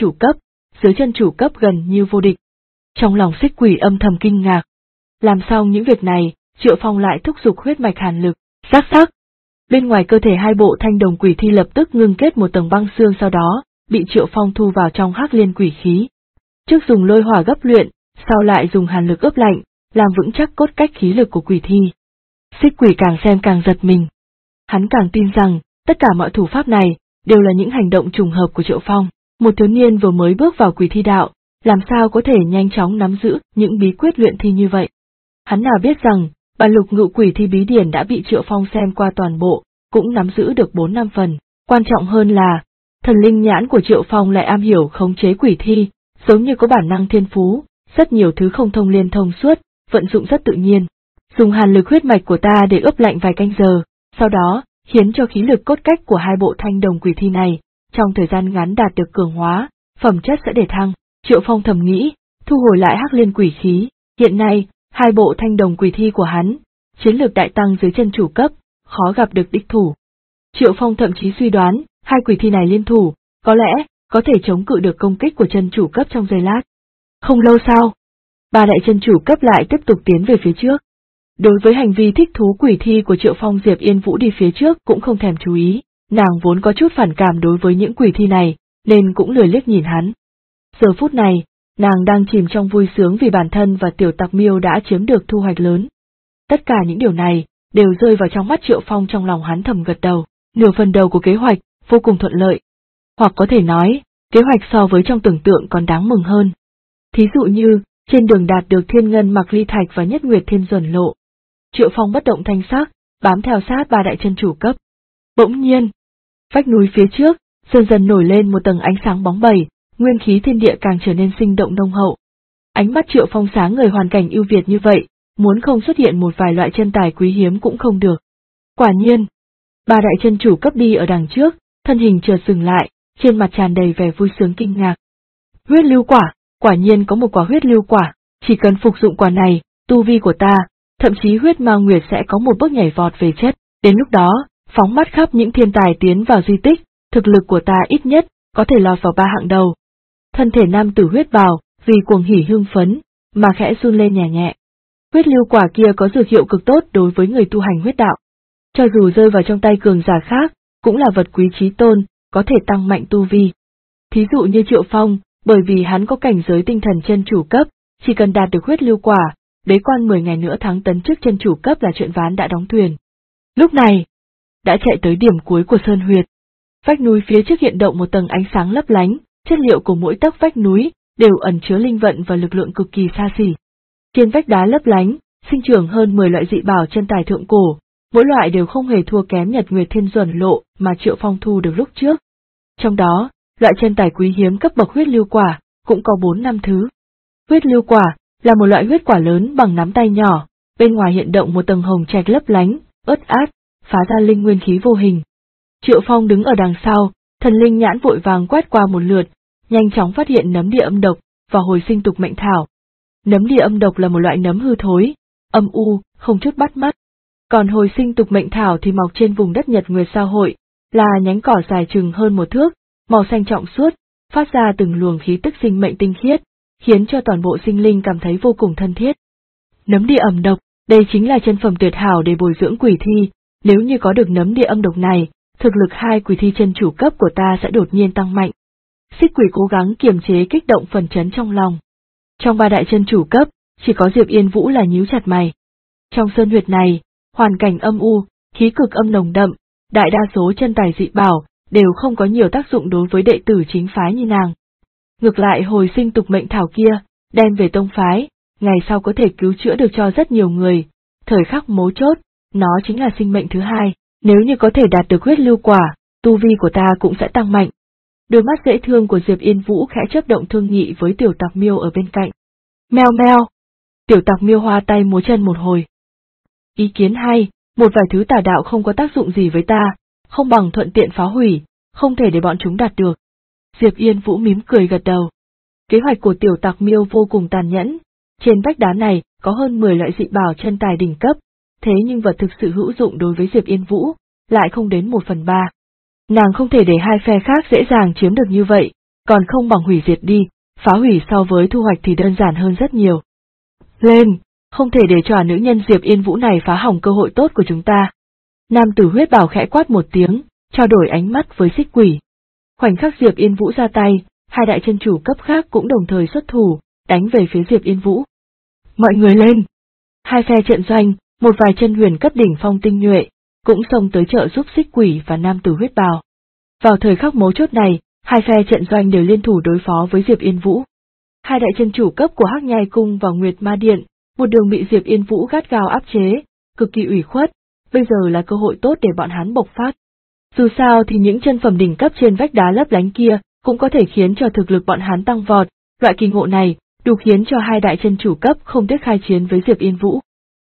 chủ cấp gần như vô địch. Trong lòng xích quỷ âm thầm kinh ngạc. Làm xong những việc này, Triệu Phong lại thúc giục huyết mạch hàn lực, sắc sắc. Bên ngoài cơ thể 2 bộ thanh đồng quỷ thi lập tức ngưng kết một tầng băng xương, sau đó bị Triệu Phong thu vào trong Hắc Liên quỷ khí. Trước dùng lôi hỏa gấp luyện, sau lại dùng hàn lực ướp lạnh, làm vững chắc cốt cách khí lực của quỷ thi. Xích quỷ càng xem càng giật mình. Hắn càng tin rằng, tất cả mọi thủ pháp này đều là những hành động trùng hợp của Triệu Phong. Một thiếu niên vừa mới bước vào quỷ thi đạo, làm sao có thể nhanh chóng nắm giữ những bí quyết luyện thi như vậy. Hắn nào biết rằng, bản lục ngự quỷ thi bí điển đã bị Triệu Phong xem qua toàn bộ, cũng nắm giữ được 4-5 phần. Quan trọng hơn là, thần linh nhãn của Triệu Phong lại am hiểu khống chế quỷ thi, giống như có bản năng thiên phú, rất nhiều thứ không thông liên thông suốt, vận dụng rất tự nhiên. Dùng hàn lực huyết mạch của ta để ướp lạnh vài canh giờ, sau đó, khiến cho khí lực cốt cách của hai bộ thanh đồng quỷ thi này, trong thời gian ngắn đạt được cường hóa, phẩm chất sẽ để thăng. Triệu Phong thầm nghĩ, thu hồi lại hắc liên quỷ khí, hiện nay, hai bộ thanh đồng quỷ thi của hắn, chiến lược đại tăng dưới chân chủ cấp, khó gặp được địch thủ. Triệu Phong thậm chí suy đoán, hai quỷ thi này liên thủ, có lẽ, có thể chống cự được công kích của chân chủ cấp trong giây lát. Không lâu sau, ba đại chân chủ cấp lại tiếp tục tiến về phía trước. Đối với hành vi thích thú quỷ thi của Triệu Phong, Diệp Yên Vũ đi phía trước cũng không thèm chú ý, nàng vốn có chút phản cảm đối với những quỷ thi này, nên cũng lười liếc nhìn hắn. Giờ phút này, nàng đang chìm trong vui sướng vì bản thân và tiểu tặc miêu đã chiếm được thu hoạch lớn. Tất cả những điều này, đều rơi vào trong mắt Triệu Phong, trong lòng hắn thầm gật đầu, nửa phần đầu của kế hoạch, vô cùng thuận lợi. Hoặc có thể nói, kế hoạch so với trong tưởng tượng còn đáng mừng hơn. Thí dụ như, trên đường đạt được thiên ngân mặc ly thạch và nhất nguyệt thiên duẩn lộ. Triệu Phong bất động thanh sắc, bám theo sát ba đại chân chủ cấp. Bỗng nhiên, vách núi phía trước, dần dần nổi lên một tầng ánh sáng bóng bẩy, nguyên khí thiên địa càng trở nên sinh động nồng hậu. Ánh mắt Triệu Phong sáng ngời, hoàn cảnh ưu việt như vậy, muốn không xuất hiện một vài loại chân tài quý hiếm cũng không được. Quả nhiên, ba đại chân chủ cấp đi ở đằng trước, thân hình chợt dừng lại, trên mặt tràn đầy vẻ vui sướng kinh ngạc. Huyết lưu quả, quả nhiên có một quả huyết lưu quả, chỉ cần phục dụng quả này, tu vi của ta, thậm chí huyết ma nguyệt sẽ có một bước nhảy vọt về chất, đến lúc đó, phóng mắt khắp những thiên tài tiến vào di tích, thực lực của ta ít nhất, có thể lọt vào ba hạng đầu. Thân thể nam tử huyết bào, vì cuồng hỉ hưng phấn, mà khẽ run lên nhẹ nhẹ. Huyết lưu quả kia có dược hiệu cực tốt đối với người tu hành huyết đạo. Cho dù rơi vào trong tay cường giả khác, cũng là vật quý chí tôn, có thể tăng mạnh tu vi. Thí dụ như Triệu Phong, bởi vì hắn có cảnh giới tinh thần chân chủ cấp, chỉ cần đạt được huyết lưu quả, bế quan 10 ngày nữa thắng tấn chức chân chủ cấp là chuyện ván đã đóng thuyền. Lúc này, đã chạy tới điểm cuối của sơn huyệt. Vách núi phía trước hiện động một tầng ánh sáng lấp lánh, chất liệu của mỗi tấc vách núi đều ẩn chứa linh vận và lực lượng cực kỳ xa xỉ. Trên vách đá lấp lánh, sinh trưởng hơn 10 loại dị bảo chân tài thượng cổ, mỗi loại đều không hề thua kém Nhật Nguyệt Thiên Duẩn lộ mà Triệu Phong thu được lúc trước. Trong đó, loại chân tài quý hiếm cấp bậc huyết lưu quả cũng có 4-5 thứ. Huyết lưu quả là một loại huyết quả lớn bằng nắm tay nhỏ, bên ngoài hiện động một tầng hồng trạch lấp lánh, ướt át, phá ra linh nguyên khí vô hình. Triệu Phong đứng ở đằng sau, thần linh nhãn vội vàng quét qua một lượt, nhanh chóng phát hiện nấm địa âm độc và hồi sinh tục mệnh thảo. Nấm địa âm độc là một loại nấm hư thối, âm u, không chút bắt mắt. Còn hồi sinh tục mệnh thảo thì mọc trên vùng đất Nhật Nguyệt Sao Hội, là nhánh cỏ dài chừng hơn 1 thước, màu xanh trọng suốt, phát ra từng luồng khí tức sinh mệnh tinh khiết, khiến cho toàn bộ sinh linh cảm thấy vô cùng thân thiết. Nấm địa âm độc, đây chính là chân phẩm tuyệt hảo để bồi dưỡng quỷ thi, nếu như có được nấm địa âm độc này, thực lực hai quỷ thi chân chủ cấp của ta sẽ đột nhiên tăng mạnh. Xích Quỷ cố gắng kiềm chế kích động phần chấn trong lòng. Trong ba đại chân chủ cấp, chỉ có Diệp Yên Vũ là nhíu chặt mày. Trong sơn huyệt này, hoàn cảnh âm u, khí cực âm nồng đậm, đại đa số chân tài dị bảo đều không có nhiều tác dụng đối với đệ tử chính phái như nàng. Ngược lại hồi sinh tục mệnh thảo kia, đem về tông phái, ngày sau có thể cứu chữa được cho rất nhiều người. Thời khắc mấu chốt, nó chính là sinh mệnh thứ hai, nếu như có thể đạt được huyết lưu quả, tu vi của ta cũng sẽ tăng mạnh. Đôi mắt dễ thương của Diệp Yên Vũ khẽ chớp động thương nghị với tiểu tặc miêu ở bên cạnh. Meo meo. Tiểu tặc miêu hoa tay múa chân một hồi. Ý kiến hay, một vài thứ tà đạo không có tác dụng gì với ta, không bằng thuận tiện phá hủy, không thể để bọn chúng đạt được. Diệp Yên Vũ mím cười gật đầu. Kế hoạch của tiểu tặc miêu vô cùng tàn nhẫn, trên vách đá này có hơn 10 loại dị bảo chân tài đỉnh cấp, thế nhưng vật thực sự hữu dụng đối với Diệp Yên Vũ, lại không đến 1/3. Nàng không thể để hai phe khác dễ dàng chiếm được như vậy, còn không bằng hủy diệt đi, phá hủy so với thu hoạch thì đơn giản hơn rất nhiều. Lên, không thể để cho nữ nhân Diệp Yên Vũ này phá hỏng cơ hội tốt của chúng ta. Nam tử huyết bảo khẽ quát một tiếng, trao đổi ánh mắt với Xích Quỷ. Khoảnh khắc Diệp Yên Vũ ra tay, hai đại chân chủ cấp khác cũng đồng thời xuất thủ, đánh về phía Diệp Yên Vũ. Mọi người lên! Hai phe trận doanh, một vài chân huyền cấp đỉnh phong tinh nhuệ, cũng xông tới trợ giúp Xích Quỷ và nam tử huyết bào. Vào thời khắc mấu chốt này, hai phe trận doanh đều liên thủ đối phó với Diệp Yên Vũ. Hai đại chân chủ cấp của Hắc Nhai Cung và Nguyệt Ma Điện, một đường bị Diệp Yên Vũ gắt gao áp chế, cực kỳ ủy khuất, bây giờ là cơ hội tốt để bọn hắn bộc phát. Dù sao thì những chân phẩm đỉnh cấp trên vách đá lấp lánh kia cũng có thể khiến cho thực lực bọn hắn tăng vọt, loại kỳ ngộ này, đủ khiến cho hai đại chân chủ cấp không tiếc khai chiến với Diệp Yên Vũ.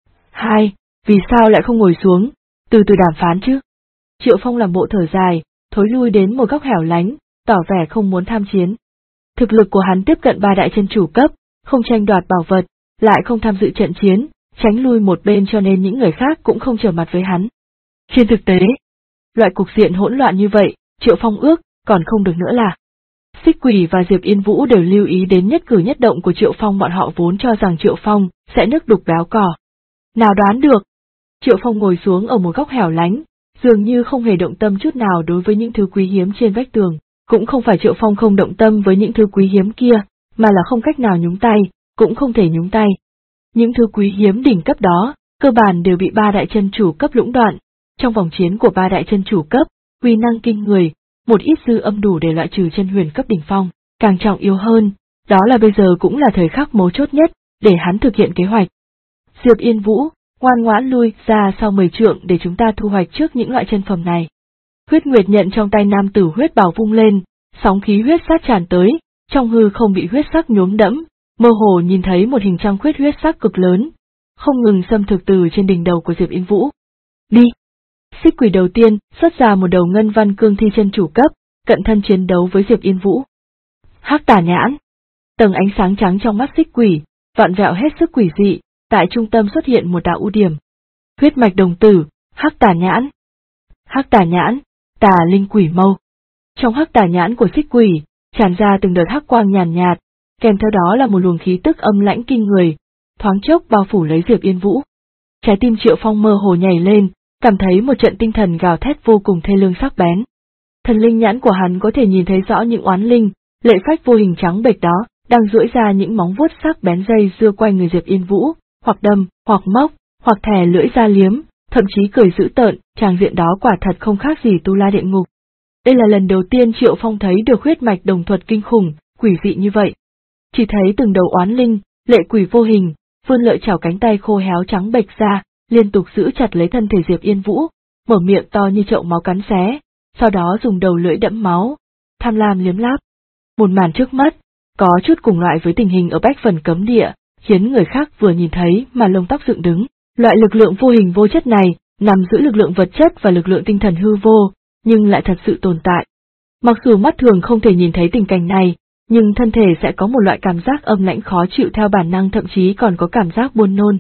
Hai, vì sao lại không ngồi xuống, từ từ đàm phán chứ? Triệu Phong làm bộ thở dài, thối lui đến một góc hẻo lánh, tỏ vẻ không muốn tham chiến. Thực lực của hắn tiếp cận ba đại chân chủ cấp, không tranh đoạt bảo vật, lại không tham dự trận chiến, tránh lui một bên cho nên những người khác cũng không trở mặt với hắn. Trên thực tế, loại cục diện hỗn loạn như vậy, Triệu Phong ước, còn không được nữa là. Xích Quỷ và Diệp Yên Vũ đều lưu ý đến nhất cử nhất động của Triệu Phong, bọn họ vốn cho rằng Triệu Phong sẽ nước đục béo cò. Nào đoán được. Triệu Phong ngồi xuống ở một góc hẻo lánh, dường như không hề động tâm chút nào đối với những thứ quý hiếm trên vách tường, cũng không phải Triệu Phong không động tâm với những thứ quý hiếm kia, mà là không cách nào nhúng tay, cũng không thể nhúng tay. Những thứ quý hiếm đỉnh cấp đó, cơ bản đều bị ba đại chân chủ cấp lũng đoạn. Trong vòng chiến của ba đại chân chủ cấp, uy năng kinh người, một ít dư âm đủ để loại trừ chân huyền cấp đỉnh phong, càng trọng yếu hơn, đó là bây giờ cũng là thời khắc mấu chốt nhất, để hắn thực hiện kế hoạch. Diệp Yên Vũ, ngoan ngoãn lui ra sau 10 trượng để chúng ta thu hoạch trước những loại chân phẩm này. Huyết Nguyệt nhận trong tay nam tử huyết bảo vung lên, sóng khí huyết sát tràn tới, trong hư không bị huyết sắc nhuốm đẫm, mơ hồ nhìn thấy một hình trăng khuyết huyết sắc cực lớn, không ngừng xâm thực từ trên đỉnh đầu của Diệp Yên Vũ. Đi! Xích Quỷ đầu tiên xuất ra một đầu ngân văn cương thi chân chủ cấp, cận thân chiến đấu với Diệp Yên Vũ. Hắc Tà Nhãn. Tầng ánh sáng trắng trong mắt Xích Quỷ, vặn vẹo hết sức quỷ dị, tại trung tâm xuất hiện một đạo ưu điểm. Huyết mạch đồng tử, Hắc Tà Nhãn. Hắc Tà Nhãn, Tà Linh Quỷ Mâu. Trong Hắc Tà Nhãn của Xích Quỷ, tràn ra từng đợt hắc quang nhàn nhạt, kèm theo đó là một luồng khí tức âm lãnh kinh người, thoáng chốc bao phủ lấy Diệp Yên Vũ. Trái tim Triệu Phong mơ hồ nhảy lên, cảm thấy một trận tinh thần gào thét vô cùng thê lương sắc bén. Thần linh nhãn của hắn có thể nhìn thấy rõ những oán linh, lệ phách vô hình trắng bệch đó, đang duỗi ra những móng vuốt sắc bén dây dưa quanh người Diệp Yên Vũ, hoặc đâm, hoặc móc, hoặc thè lưỡi ra liếm, thậm chí cười dữ tợn, tràng diện đó quả thật không khác gì tu la địa ngục. Đây là lần đầu tiên Triệu Phong thấy được huyết mạch đồng thuật kinh khủng, quỷ dị như vậy. Chỉ thấy từng đầu oán linh, lệ quỷ vô hình, vươn lợi chảo cánh tay khô héo trắng bệch ra, liên tục giữ chặt lấy thân thể Diệp Yên Vũ, mở miệng to như chậu máu cắn xé, sau đó dùng đầu lưỡi đẫm máu, tham lam liếm láp. Một màn trước mắt, có chút cùng loại với tình hình ở Bách Phần Cấm Địa, khiến người khác vừa nhìn thấy mà lông tóc dựng đứng. Loại lực lượng vô hình vô chất này, nằm giữa lực lượng vật chất và lực lượng tinh thần hư vô, nhưng lại thật sự tồn tại. Mặc dù mắt thường không thể nhìn thấy tình cảnh này, nhưng thân thể sẽ có một loại cảm giác âm lãnh khó chịu theo bản năng, thậm chí còn có cảm giác buồn nôn.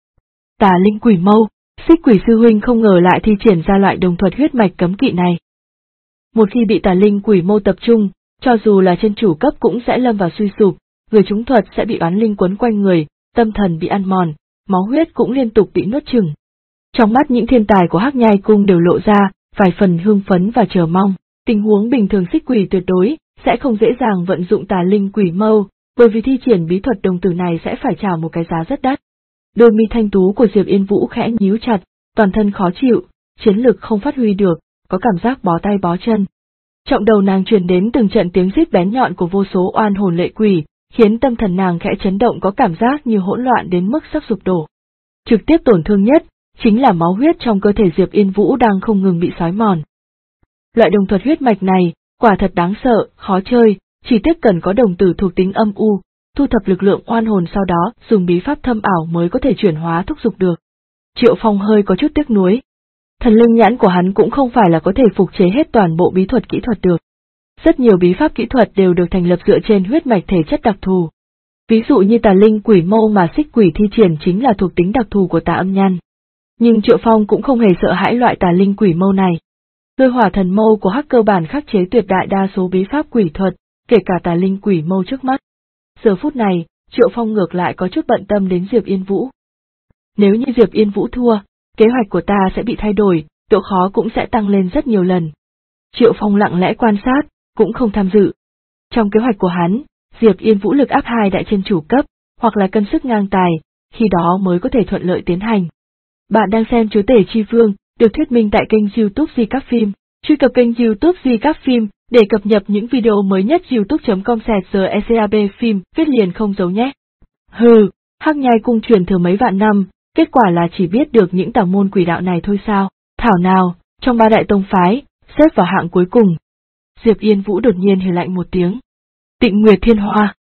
Tà Linh Quỷ Mâu, Xích Quỷ sư huynh không ngờ lại thi triển ra loại đồng thuật huyết mạch cấm kỵ này. Một khi bị Tà Linh Quỷ Mâu tập trung, cho dù là chân chủ cấp cũng sẽ lâm vào suy sụp, người trúng thuật sẽ bị oán linh quấn quanh người, tâm thần bị ăn mòn, máu huyết cũng liên tục bị nuốt chửng. Trong mắt những thiên tài của Hắc Nhai cung đều lộ ra vài phần hưng phấn và chờ mong. Tình huống bình thường Xích Quỷ tuyệt đối sẽ không dễ dàng vận dụng Tà Linh Quỷ Mâu, bởi vì thi triển bí thuật đồng tử này sẽ phải trả một cái giá rất đắt. Đôi mi thanh tú của Diệp Yên Vũ khẽ nhíu chặt, toàn thân khó chịu, chiến lực không phát huy được, có cảm giác bó tay bó chân. Trọng đầu nàng truyền đến từng trận tiếng rít bén nhọn của vô số oan hồn lệ quỷ, khiến tâm thần nàng khẽ chấn động, có cảm giác như hỗn loạn đến mức sắp sụp đổ. Trực tiếp tổn thương nhất chính là máu huyết trong cơ thể Diệp Yên Vũ đang không ngừng bị xói mòn. Loại đồng thuật huyết mạch này, quả thật đáng sợ, khó chơi, chỉ tiếc cần có đồng tử thuộc tính âm u, thu thập lực lượng oan hồn, sau đó dùng bí pháp thâm ảo mới có thể chuyển hóa thúc giục được. Triệu Phong hơi có chút tiếc nuối. Thần linh nhãn của hắn cũng không phải là có thể phục chế hết toàn bộ bí thuật kỹ thuật được. Rất nhiều bí pháp kỹ thuật đều được thành lập dựa trên huyết mạch thể chất đặc thù. Ví dụ như Tà Linh Quỷ Mâu mà Xích Quỷ thi triển chính là thuộc tính đặc thù của Tà Âm Nhan. Nhưng Triệu Phong cũng không hề sợ hãi loại Tà Linh Quỷ Mâu này. Lôi Hỏa Thần Mâu của Hắc cơ bản khắc chế tuyệt đại đa số bí pháp quỷ thuật, kể cả Tà Linh Quỷ Mâu trước mắt. Giờ phút này, Triệu Phong ngược lại có chút bận tâm đến Diệp Yên Vũ. Nếu như Diệp Yên Vũ thua, kế hoạch của ta sẽ bị thay đổi, độ khó cũng sẽ tăng lên rất nhiều lần. Triệu Phong lặng lẽ quan sát, cũng không tham dự. Trong kế hoạch của hắn, Diệp Yên Vũ lực áp hai đại chân chủ cấp, hoặc là cân sức ngang tài, khi đó mới có thể thuận lợi tiến hành. Bạn đang xem Chúa Tể Chi Vương, được thuyết minh tại kênh YouTube Di Các Phim. Truy cập kênh YouTube Di Các Phim để cập nhật những video mới nhất. youtube.com/GECAB phim, viết liền không giấu nhé. Hừ, Hắc Nhai cung truyền thừa mấy vạn năm, kết quả là chỉ biết được những tà môn quỷ đạo này thôi sao? Thảo nào, trong ba đại tông phái, xếp vào hạng cuối cùng. Diệp Yên Vũ đột nhiên hừ lạnh một tiếng. Tịnh Nguyệt Thiên Hoa.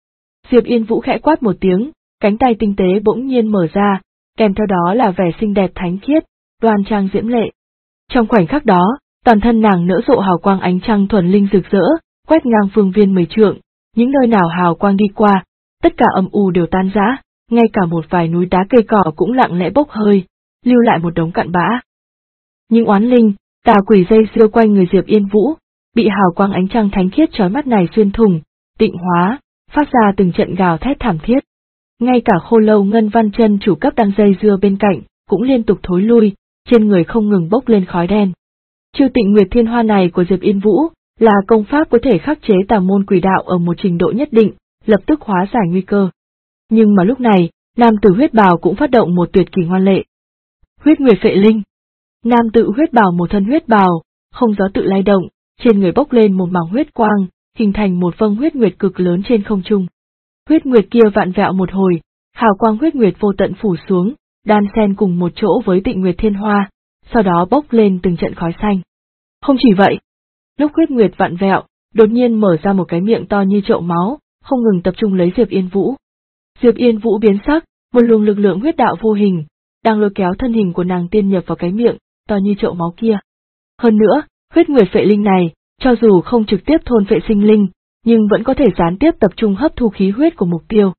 Diệp Yên Vũ khẽ quát một tiếng, cánh tay tinh tế bỗng nhiên mở ra, kèm theo đó là vẻ xinh đẹp thánh khiết, đoan trang diễm lệ. Trong khoảnh khắc đó, toàn thân nàng nở rộ hào quang ánh trăng thuần linh rực rỡ, quét ngang phương viên 10 trượng, những nơi nào hào quang đi qua, tất cả âm u đều tan rã, ngay cả một vài núi đá cây cỏ cũng lặng lẽ bốc hơi, lưu lại một đống cặn bã. Những oán linh, tà quỷ dây dưa quanh người Diệp Yên Vũ, bị hào quang ánh trăng thánh khiết chói mắt này xuyên thủng, tịnh hóa, phát ra từng trận gào thét thảm thiết. Ngay cả Khô Lâu Ngân Văn chân chủ cấp đang dây dưa bên cạnh, cũng liên tục thối lui, trên người không ngừng bốc lên khói đen. Chư Tịnh Nguyệt Thiên Hoa này của Diệp Yên Vũ, là công pháp có thể khắc chế tà môn quỷ đạo ở một trình độ nhất định, lập tức hóa giải nguy cơ. Nhưng mà lúc này, nam tử huyết bào cũng phát động một tuyệt kỳ ngoan lệ. Huyết Nguyệt Phệ Linh. Nam tử huyết bào một thân huyết bào, không gió tự lay động, trên người bốc lên một mảng huyết quang, hình thành một vầng huyết nguyệt cực lớn trên không trung. Huyết nguyệt kia vạn vẹo một hồi, hào quang huyết nguyệt vô tận phủ xuống, đan xen cùng một chỗ với Tịnh Nguyệt Thiên Hoa, sau đó bốc lên từng trận khói xanh. Không chỉ vậy, lúc huyết nguyệt vạn vẹo, đột nhiên mở ra một cái miệng to như chậu máu, không ngừng tập trung lấy Diệp Yên Vũ. Diệp Yên Vũ biến sắc, một luồng lực lượng huyết đạo vô hình, đang lôi kéo thân hình của nàng tiên nhập vào cái miệng to như chậu máu kia. Hơn nữa, huyết nguyệt phệ linh này, cho dù không trực tiếp thôn phệ sinh linh, nhưng vẫn có thể gián tiếp tập trung hấp thu khí huyết của mục tiêu.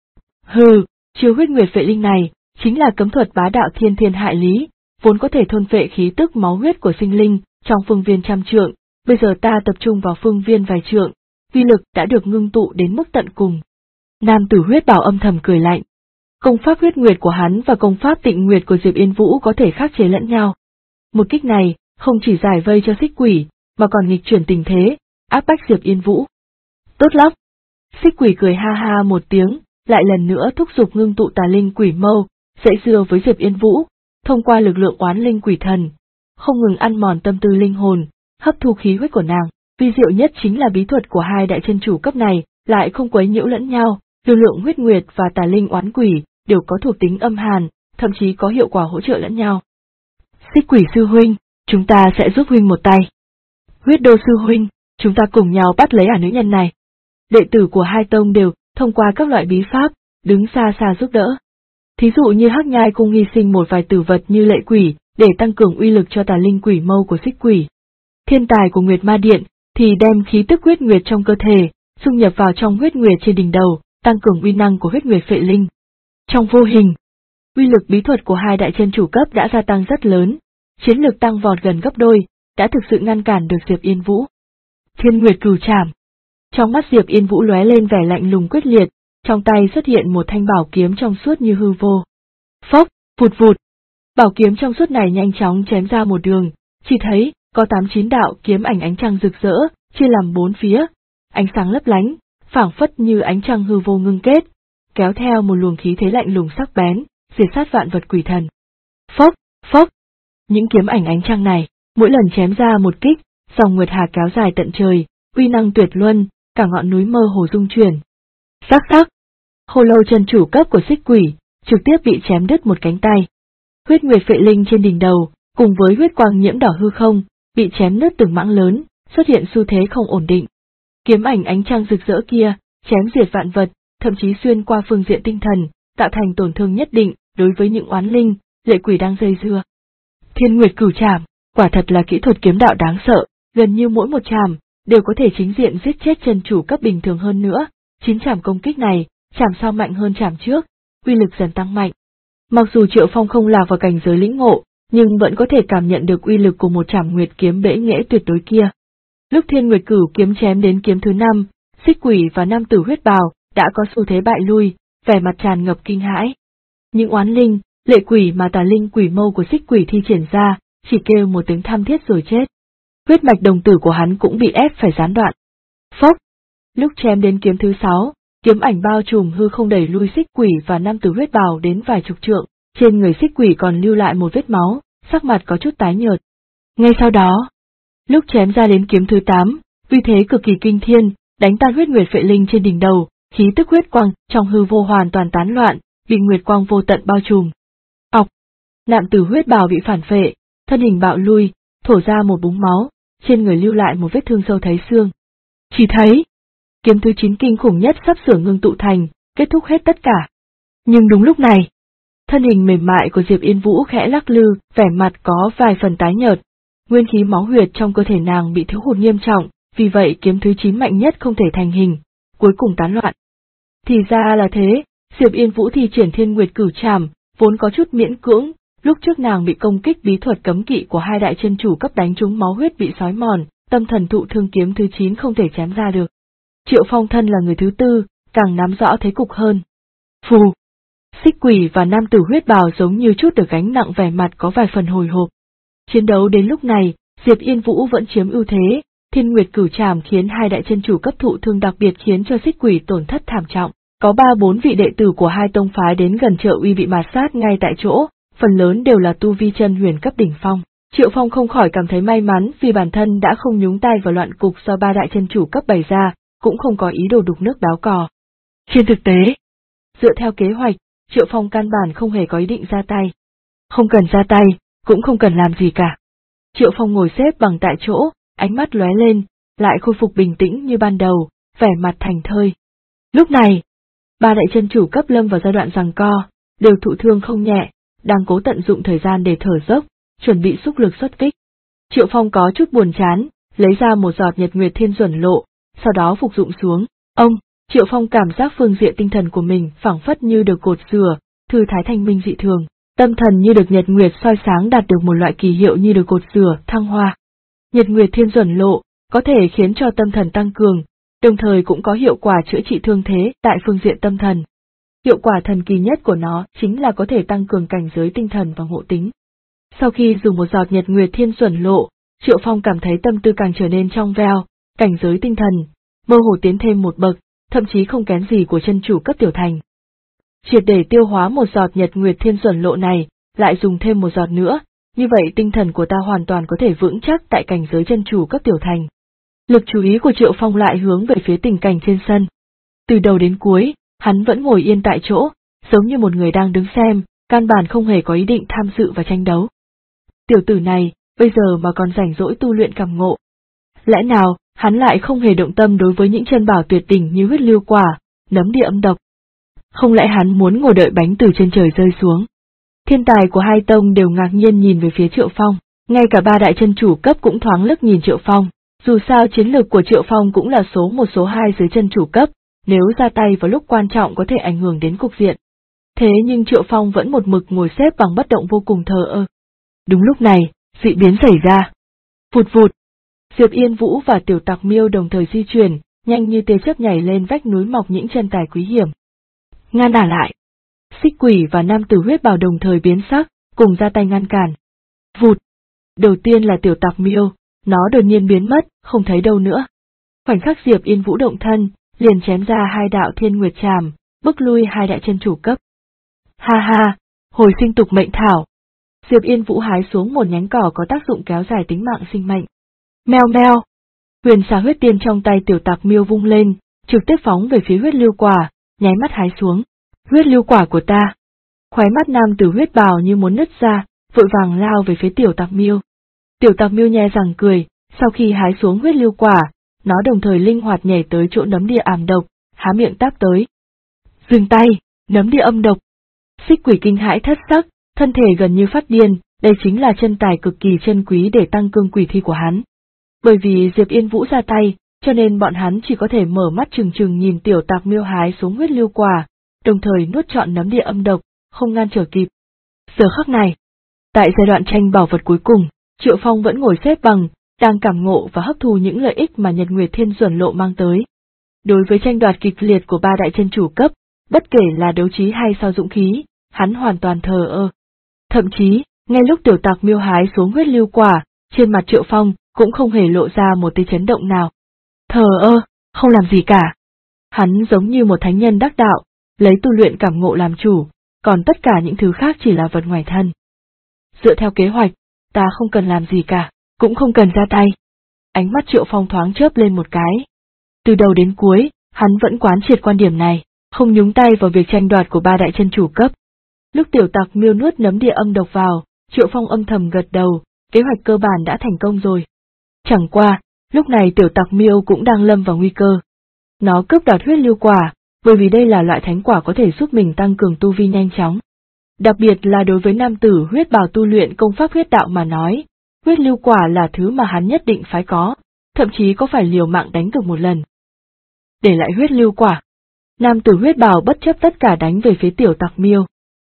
Hừ, chiêu huyết nguyệt phệ linh này, chính là cấm thuật bá đạo thiên thiên hại lý, vốn có thể thôn phệ khí tức máu huyết của sinh linh, trong phương viên trăm trượng, bây giờ ta tập trung vào phương viên vài trượng, uy lực đã được ngưng tụ đến mức tận cùng. Nam tử huyết bảo âm thầm cười lạnh. Công pháp huyết nguyệt của hắn và công pháp tịnh nguyệt của Diệp Yên Vũ có thể khắc chế lẫn nhau. Một kích này, không chỉ giải vây cho xích quỷ, mà còn nghịch chuyển tình thế, áp bách Diệp Yên Vũ. Tốt lắm! Xích quỷ cười ha ha một tiếng, lại lần nữa thúc giục ngưng tụ tà linh quỷ mâu, dãy dưa với Diệp Yên Vũ, thông qua lực lượng oán linh quỷ thần, không ngừng ăn mòn tâm tư linh hồn, hấp thu khí huyết của nàng. Vi diệu nhất chính là bí thuật của hai đại chân chủ cấp này, lại không quấy nhiễu lẫn nhau, lực lượng huyết nguyệt và tà linh oán quỷ đều có thuộc tính âm hàn, thậm chí có hiệu quả hỗ trợ lẫn nhau. Xích quỷ sư huynh, chúng ta sẽ giúp huynh một tay. Huyết đô sư huynh, chúng ta cùng nhau bắt lấy nữ nhân này. Đệ tử của hai tông đều, thông qua các loại bí pháp, đứng xa xa giúp đỡ. Thí dụ như Hắc Nhai cung hy sinh một vài tử vật như lệ quỷ, để tăng cường uy lực cho tà linh quỷ mâu của xích quỷ. Thiên tài của Nguyệt Ma Điện, thì đem khí tức huyết nguyệt trong cơ thể, xung nhập vào trong huyết nguyệt trên đỉnh đầu, tăng cường uy năng của huyết nguyệt phệ linh. Trong vô hình, uy lực bí thuật của hai đại chân chủ cấp đã gia tăng rất lớn, chiến lực tăng vọt gần gấp đôi, đã thực sự ngăn cản được Diệp Yên Vũ. Thiên Nguyệt Cửu Trảm. Trong mắt Diệp Yên Vũ lóe lên vẻ lạnh lùng quyết liệt, trong tay xuất hiện một thanh bảo kiếm trong suốt như hư vô. Phốc, vụt vụt. Bảo kiếm trong suốt này nhanh chóng chém ra một đường, chỉ thấy có 8-9 đạo kiếm ảnh ánh trăng rực rỡ, chia làm 4 phía, ánh sáng lấp lánh, phảng phất như ánh trăng hư vô ngưng kết, kéo theo một luồng khí thế lạnh lùng sắc bén, diệt sát vạn vật quỷ thần. Phốc, phốc. Những kiếm ảnh ánh trăng này, mỗi lần chém ra một kích, dòng nguyệt hà kéo dài tận trời, uy năng tuyệt luân, cả ngọn núi mơ hồ rung chuyển. Sắc sắc. Khô Lâu chân chủ cấp của xích quỷ, trực tiếp bị chém đứt một cánh tay. Huyết nguyệt phệ linh trên đỉnh đầu, cùng với huyết quang nhiễm đỏ hư không, bị chém nứt từng mảng lớn, xuất hiện xu thế không ổn định. Kiếm ảnh ánh trăng rực rỡ kia, chém diệt vạn vật, thậm chí xuyên qua phương diện tinh thần, tạo thành tổn thương nhất định đối với những oán linh, lệ quỷ đang dây dưa. Thiên Nguyệt Cửu Trảm, quả thật là kỹ thuật kiếm đạo đáng sợ, gần như mỗi một trảm đều có thể chính diện giết chết chân chủ cấp bình thường hơn nữa. 9 trảm công kích này, trảm sau mạnh hơn trảm trước, uy lực dần tăng mạnh. Mặc dù Triệu Phong không lạc vào cảnh giới lĩnh ngộ, nhưng vẫn có thể cảm nhận được uy lực của một trảm nguyệt kiếm bẽ nghễ tuyệt đối kia. Lúc Thiên Nguyệt Cửu kiếm chém đến kiếm thứ 5, xích quỷ và nam tử huyết bào đã có xu thế bại lui, vẻ mặt tràn ngập kinh hãi. Những oán linh, lệ quỷ mà tà linh quỷ mâu của xích quỷ thi triển ra, chỉ kêu một tiếng thảm thiết rồi chết. Huyết mạch đồng tử của hắn cũng bị ép phải gián đoạn. Phốc! Lúc chém đến kiếm thứ 6, kiếm ảnh bao trùm hư không đẩy lui xích quỷ và nam tử huyết bào đến vài chục trượng, trên người xích quỷ còn lưu lại một vết máu, sắc mặt có chút tái nhợt. Ngay sau đó, lúc chém ra đến kiếm thứ 8, uy thế cực kỳ kinh thiên, đánh tan huyết nguyệt phệ linh trên đỉnh đầu, khí tức huyết quang trong hư vô hoàn toàn tán loạn, bị nguyệt quang vô tận bao trùm. Ọc! Nam tử huyết bào bị phản phệ, thân hình bạo lui, thổ ra một búng máu, trên người lưu lại một vết thương sâu thấy xương. Chỉ thấy, kiếm thứ 9 kinh khủng nhất sắp sửa ngưng tụ thành, kết thúc hết tất cả. Nhưng đúng lúc này, thân hình mềm mại của Diệp Yên Vũ khẽ lắc lư, vẻ mặt có vài phần tái nhợt. Nguyên khí máu huyệt trong cơ thể nàng bị thiếu hụt nghiêm trọng, vì vậy kiếm thứ 9 mạnh nhất không thể thành hình, cuối cùng tán loạn. Thì ra là thế, Diệp Yên Vũ thi triển Thiên Nguyệt Cửu Trảm, vốn có chút miễn cưỡng, lúc trước nàng bị công kích bí thuật cấm kỵ của hai đại chân chủ cấp đánh trúng máu huyết bị xói mòn, tâm thần thụ thương kiếm thứ 9 không thể chém ra được. Triệu Phong thân là người thứ tư, càng nắm rõ thế cục hơn. Phù! Xích Quỷ và nam tử huyết bào giống như chút được gánh nặng, vẻ mặt có vài phần hồi hộp. Chiến đấu đến lúc này, Diệp Yên Vũ vẫn chiếm ưu thế, Thiên Nguyệt Cửu Trảm khiến hai đại chân chủ cấp thụ thương, đặc biệt khiến cho Xích Quỷ tổn thất thảm trọng. Có 3-4 vị đệ tử của hai tông phái đến gần trợ uy bị mạt sát ngay tại chỗ, phần lớn đều là tu vi chân huyền cấp đỉnh phong. Triệu Phong không khỏi cảm thấy may mắn vì bản thân đã không nhúng tay vào loạn cục do ba đại chân chủ cấp bày ra, cũng không có ý đồ đục nước béo cò. Trên thực tế, dựa theo kế hoạch, Triệu Phong căn bản không hề có ý định ra tay. Không cần ra tay, cũng không cần làm gì cả. Triệu Phong ngồi xếp bằng tại chỗ, ánh mắt lóe lên, lại khôi phục bình tĩnh như ban đầu, vẻ mặt thành thơi. Lúc này, ba đại chân chủ cấp lâm vào giai đoạn giằng co, đều thụ thương không nhẹ, đang cố tận dụng thời gian để thở dốc, chuẩn bị xúc lực xuất kích. Triệu Phong có chút buồn chán, lấy ra một giọt Nhật Nguyệt Thiên Duẩn Lộ, sau đó phục dụng xuống. Triệu Phong cảm giác phương diện tinh thần của mình phảng phất như được cột rửa, thư thái thanh minh dị thường, tâm thần như được Nhật Nguyệt soi sáng, đạt được một loại kỳ hiệu như được cột rửa, thăng hoa. Nhật Nguyệt Thiên Duẩn Lộ có thể khiến cho tâm thần tăng cường, đồng thời cũng có hiệu quả chữa trị thương thế tại phương diện tâm thần. Hiệu quả thần kỳ nhất của nó chính là có thể tăng cường cảnh giới tinh thần và ngộ tính. Sau khi dùng một giọt Nhật Nguyệt Thiên Duẩn Lộ, Triệu Phong cảm thấy tâm tư càng trở nên trong veo, cảnh giới tinh thần mơ hồ tiến thêm một bậc, thậm chí không kém gì của chân chủ cấp tiểu thành. Triệt để tiêu hóa một giọt Nhật Nguyệt Thiên Duẩn Lộ này, lại dùng thêm một giọt nữa, như vậy tinh thần của ta hoàn toàn có thể vững chắc tại cảnh giới chân chủ cấp tiểu thành. Lực chú ý của Triệu Phong lại hướng về phía tình cảnh trên sân. Từ đầu đến cuối, hắn vẫn ngồi yên tại chỗ, giống như một người đang đứng xem, căn bản không hề có ý định tham dự và tranh đấu. Tiểu tử này, bây giờ mà còn rảnh rỗi tu luyện cảm ngộ. Lẽ nào, hắn lại không hề động tâm đối với những chân bảo tuyệt đỉnh như huyết lưu quả, nấm địa âm độc? Không lẽ hắn muốn ngồi đợi bánh từ trên trời rơi xuống? Thiên tài của hai tông đều ngạc nhiên nhìn về phía Triệu Phong, ngay cả ba đại chân chủ cấp cũng thoáng lướt nhìn Triệu Phong. Dù sao chiến lược của Triệu Phong cũng là số 1 số 2 dưới chân chủ cấp, nếu ra tay vào lúc quan trọng có thể ảnh hưởng đến cục diện. Thế nhưng Triệu Phong vẫn một mực ngồi xếp bằng bất động, vô cùng thờ ơ. Đúng lúc này, dị biến xảy ra. Vụt vụt. Diệp Yên Vũ và Tiểu Tặc Miêu đồng thời di chuyển, nhanh như tia chớp nhảy lên vách núi mọc những chân tài quý hiểm. Ngăn đả lại. Xích Quỷ và nam tử huyết bào đồng thời biến sắc, cùng ra tay ngăn cản. Vụt. Đầu tiên là Tiểu Tặc Miêu, nó đột nhiên biến mất, không thấy đâu nữa. Khoảnh khắc Diệp Yên Vũ động thân, liền chém ra hai đạo Thiên Nguyệt Trảm, bức lui hai đại chân chủ cấp. Ha ha, hồi sinh tục mệnh thảo. Diệp Yên Vũ hái xuống một nhánh cỏ có tác dụng kéo dài tính mạng sinh mệnh. Meo meo. Huyền xà huyết tiên trong tay Tiểu Tặc Miêu vung lên, trực tiếp phóng về phía huyết lưu quả, nháy mắt hái xuống. Huyết lưu quả của ta. Khóe mắt nam tử huyết bào như muốn nứt ra, vội vàng lao về phía Tiểu Tặc Miêu. Tiểu Tặc Miêu nhe răng cười, sau khi hái xuống huyết lưu quả, nó đồng thời linh hoạt nhảy tới chỗ nấm địa ảm độc, há miệng táp tới. Dừng tay, nấm địa âm độc. Xích Quỷ kinh hãi thất sắc, thân thể gần như phát điên, đây chính là chân tài cực kỳ chân quý để tăng cường quỷ thi của hắn. Bởi vì Diệp Yên Vũ ra tay, cho nên bọn hắn chỉ có thể mở mắt trừng trừng nhìn Tiểu Tặc Miêu hái xuống huyết lưu quả, đồng thời nuốt trọn nấm địa âm độc, không ngăn trở kịp. Giờ khắc này, tại giai đoạn tranh bảo vật cuối cùng, Triệu Phong vẫn ngồi xếp bằng, đang cảm ngộ và hấp thu những lợi ích mà Nhật Nguyệt Thiên Duẩn Lộ mang tới. Đối với tranh đoạt kịch liệt của ba đại chân chủ cấp, bất kể là đấu trí hay so dũng khí, hắn hoàn toàn thờ ơ. Thậm chí, ngay lúc Tiểu Tặc Miêu hái xuống huyết lưu quả, trên mặt Triệu Phong cũng không hề lộ ra một tia chấn động nào. Thờ ơ, không làm gì cả. Hắn giống như một thánh nhân đắc đạo, lấy tu luyện cảm ngộ làm chủ, còn tất cả những thứ khác chỉ là vật ngoài thân. Dựa theo kế hoạch, ta không cần làm gì cả, cũng không cần ra tay. Ánh mắt Triệu Phong thoáng chớp lên một cái. Từ đầu đến cuối, hắn vẫn quán triệt quan điểm này, không nhúng tay vào việc tranh đoạt của ba đại chân chủ cấp. Lúc Tiểu Tặc Miêu nuốt nấm địa âm độc vào, Triệu Phong âm thầm gật đầu, kế hoạch cơ bản đã thành công rồi. Chẳng qua, lúc này Tiểu Tặc Miêu cũng đang lâm vào nguy cơ. Nó cướp đoạt huyết lưu quả, bởi vì đây là loại thánh quả có thể giúp mình tăng cường tu vi nhanh chóng. Đặc biệt là đối với nam tử huyết bào tu luyện công pháp huyết đạo mà nói, huyết lưu quả là thứ mà hắn nhất định phải có, thậm chí có phải liều mạng đánh cược một lần. Để lại huyết lưu quả, nam tử huyết bào bất chấp tất cả đánh về phía tiểu Tặc Miêu.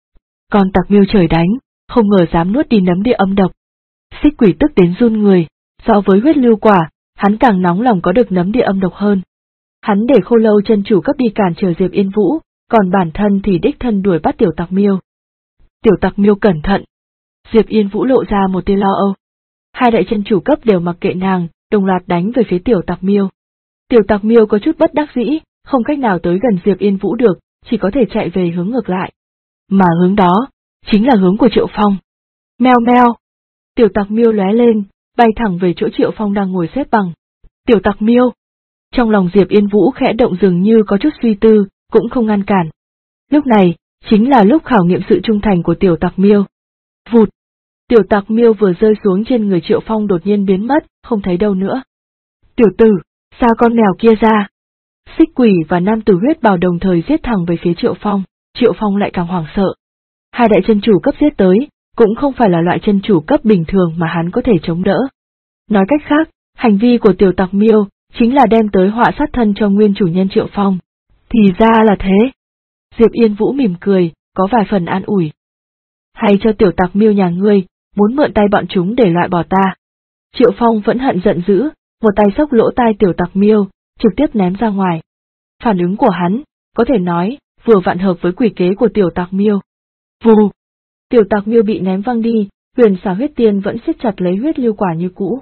Con Tặc Miêu trời đánh, không ngờ dám nuốt đi nấm địa âm độc. Xích Quỷ tức đến run người, so với huyết lưu quả, hắn càng nóng lòng có được nấm địa âm độc hơn. Hắn để Khô Lâu chân chủ cấp đi cản trở Diệp Yên Vũ, còn bản thân thì đích thân đuổi bắt tiểu Tặc Miêu. Tiểu Tặc Miêu cẩn thận. Diệp Yên Vũ lộ ra một tia lo âu. Hai đại chân chủ cấp đều mặc kệ nàng, đồng loạt đánh về phía tiểu Tặc Miêu. Tiểu Tặc Miêu có chút bất đắc dĩ, không cách nào tới gần Diệp Yên Vũ được, chỉ có thể chạy về hướng ngược lại. Mà hướng đó, chính là hướng của Triệu Phong. Meo meo. Tiểu Tặc Miêu lóe lên, bay thẳng về chỗ Triệu Phong đang ngồi xếp bằng. Tiểu Tặc Miêu. Trong lòng Diệp Yên Vũ khẽ động dường như có chút suy tư, cũng không ngăn cản. Lúc này, chính là lúc khảo nghiệm sự trung thành của tiểu Tặc Miêu. Vụt. Tiểu Tặc Miêu vừa rơi xuống trên người Triệu Phong đột nhiên biến mất, không thấy đâu nữa. Tiểu tử, sao con mèo kia ra? Xích Quỷ và nam tử huyết bào đồng thời giết thẳng về phía Triệu Phong lại càng hoảng sợ. Hai đại chân chủ cấp giết tới, cũng không phải là loại chân chủ cấp bình thường mà hắn có thể chống đỡ. Nói cách khác, hành vi của tiểu Tặc Miêu chính là đem tới họa sát thân cho nguyên chủ nhân Triệu Phong. Thì ra là thế. Diệp Yên Vũ mỉm cười, có vài phần an ủi. Hay cho tiểu Tặc Miêu nhà ngươi, muốn mượn tay bọn chúng để loại bỏ ta. Triệu Phong vẫn hận giận dữ, một tay xốc lỗ tai tiểu Tặc Miêu, trực tiếp ném ra ngoài. Phản ứng của hắn, có thể nói, vừa vặn hợp với quỷ kế của tiểu Tặc Miêu. Vù! Tiểu Tặc Miêu bị ném văng đi, Huyền Xà huyết tiên vẫn siết chặt lấy huyết lưu quả như cũ.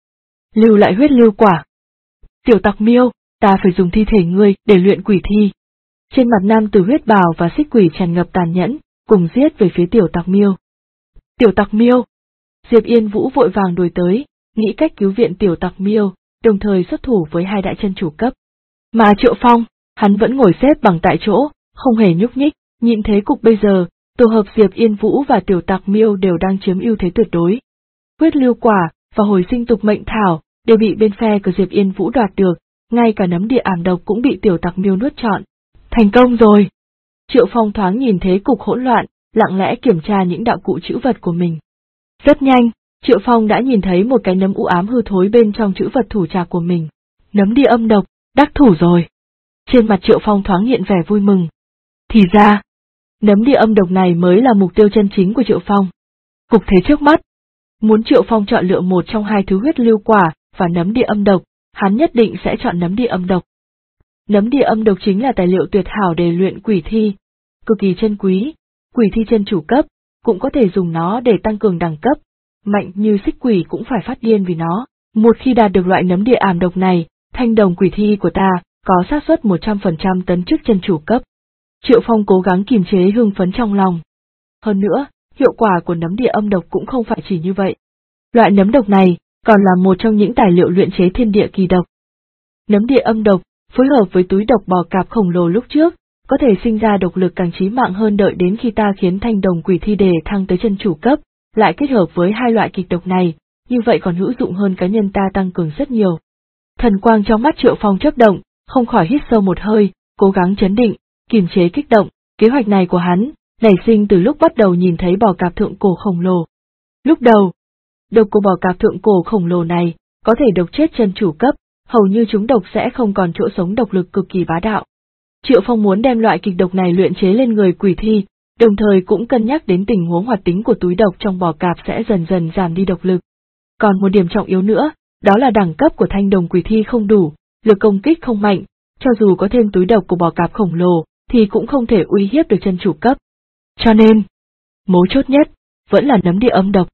Lưu lại huyết lưu quả. Tiểu Tặc Miêu, ta phải dùng thi thể ngươi để luyện quỷ thi. Trên mặt nam tử huyết bào và Xích Quỷ tràn ngập tàn nhẫn, cùng giết về phía tiểu Tặc Miêu. Tiểu Tặc Miêu! Diệp Yên Vũ vội vàng đuổi tới, nghĩ cách cứu viện tiểu Tặc Miêu, đồng thời xuất thủ với hai đại chân chủ cấp. Mà Triệu Phong, hắn vẫn ngồi xếp bằng tại chỗ, không hề nhúc nhích, nhìn thế cục bây giờ, tổ hợp Diệp Yên Vũ và tiểu Tặc Miêu đều đang chiếm ưu thế tuyệt đối. Huyết lưu quả và hồi sinh tục mệnh thảo đều bị bên phe của Diệp Yên Vũ đoạt được, ngay cả nấm địa ảm độc cũng bị tiểu Tặc Miêu nuốt trọn. Thành công rồi! Triệu Phong thoáng nhìn thế cục hỗn loạn, lặng lẽ kiểm tra những đạo cụ trữ vật của mình. Rất nhanh, Triệu Phong đã nhìn thấy một cái nấm u ám hư thối bên trong trữ vật thủ trạc của mình. Nấm địa âm độc, đắc thủ rồi. Trên mặt Triệu Phong thoáng hiện vẻ vui mừng. Thì ra, nấm địa âm độc này mới là mục tiêu chân chính của Triệu Phong. Cục thế trước mắt, muốn Triệu Phong chọn lựa một trong hai thứ huyết lưu quả và nấm địa âm độc, hắn nhất định sẽ chọn nấm địa âm độc. Nấm địa âm độc chính là tài liệu tuyệt hảo để luyện quỷ thi, cực kỳ chân quý, quỷ thi chân chủ cấp, cũng có thể dùng nó để tăng cường đẳng cấp, mạnh như Xích Quỷ cũng phải phát điên vì nó. Một khi đạt được loại nấm địa ảm độc này, thanh đồng quỷ thi của ta có xác suất 100% tấn chức chân chủ cấp. Triệu Phong cố gắng kiềm chế hưng phấn trong lòng. Hơn nữa, hiệu quả của nấm địa âm độc cũng không phải chỉ như vậy. Loại nấm độc này còn là một trong những tài liệu luyện chế thiên địa kỳ độc. Nấm địa âm độc phối hợp với túi độc bò cạp khổng lồ lúc trước, có thể sinh ra độc lực càng chí mạng hơn đợi đến khi ta khiến thanh đồng quỷ thi đề thăng tới chân chủ cấp, lại kết hợp với hai loại kịch độc này, như vậy còn hữu dụng hơn cá nhân ta tăng cường rất nhiều. Thần quang trong mắt Triệu Phong chớp động, không khỏi hít sâu một hơi, cố gắng trấn định, kiềm chế kích động. Kế hoạch này của hắn nảy sinh từ lúc bắt đầu nhìn thấy bò cạp thượng cổ khổng lồ. Lúc đầu, độc của bò cạp thượng cổ khổng lồ này có thể độc chết chân chủ cấp, hầu như chúng độc sẽ không còn chỗ sống, độc lực cực kỳ bá đạo. Triệu Phong muốn đem loại kịch độc này luyện chế lên người quỷ thi, đồng thời cũng cân nhắc đến tình huống hoạt tính của túi độc trong bò cạp sẽ dần dần giảm đi độc lực. Còn một điểm trọng yếu nữa, đó là đẳng cấp của thanh đồng quỷ thi không đủ, lực công kích không mạnh, cho dù có thêm túi độc của bò cạp khổng lồ, thì cũng không thể uy hiếp được chân chủ cấp. Cho nên, mấu chốt nhất, vẫn là nấm địa âm độc.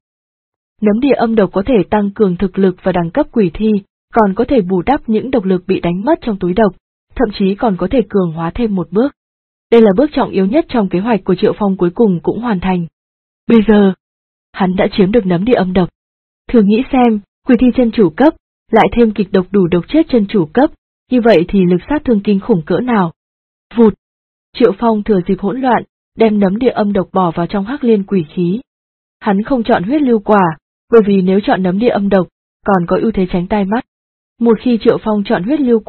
Nấm địa âm độc có thể tăng cường thực lực và đẳng cấp quỷ thi, còn có thể bù đắp những độc lực bị đánh mất trong túi độc, thậm chí còn có thể cường hóa thêm một bước. Đây là bước trọng yếu nhất trong kế hoạch của Triệu Phong, cuối cùng cũng hoàn thành. Bây giờ, hắn đã chiếm được nấm địa âm độc. Thử nghĩ xem, quỷ thi chân chủ cấp, lại thêm kịch độc đủ độc chết chân chủ cấp, như vậy thì lực sát thương kinh khủng cỡ nào. Vụt! Triệu Phong thừa dịp hỗn loạn, đem nấm địa âm độc bỏ vào trong hắc liên quỷ khí. Hắn không chọn huyết lưu quả, bởi vì nếu chọn nấm địa âm độc, còn có ưu thế tránh tai mắt. Một khi Triệu Phong chọn huyết lưu quả,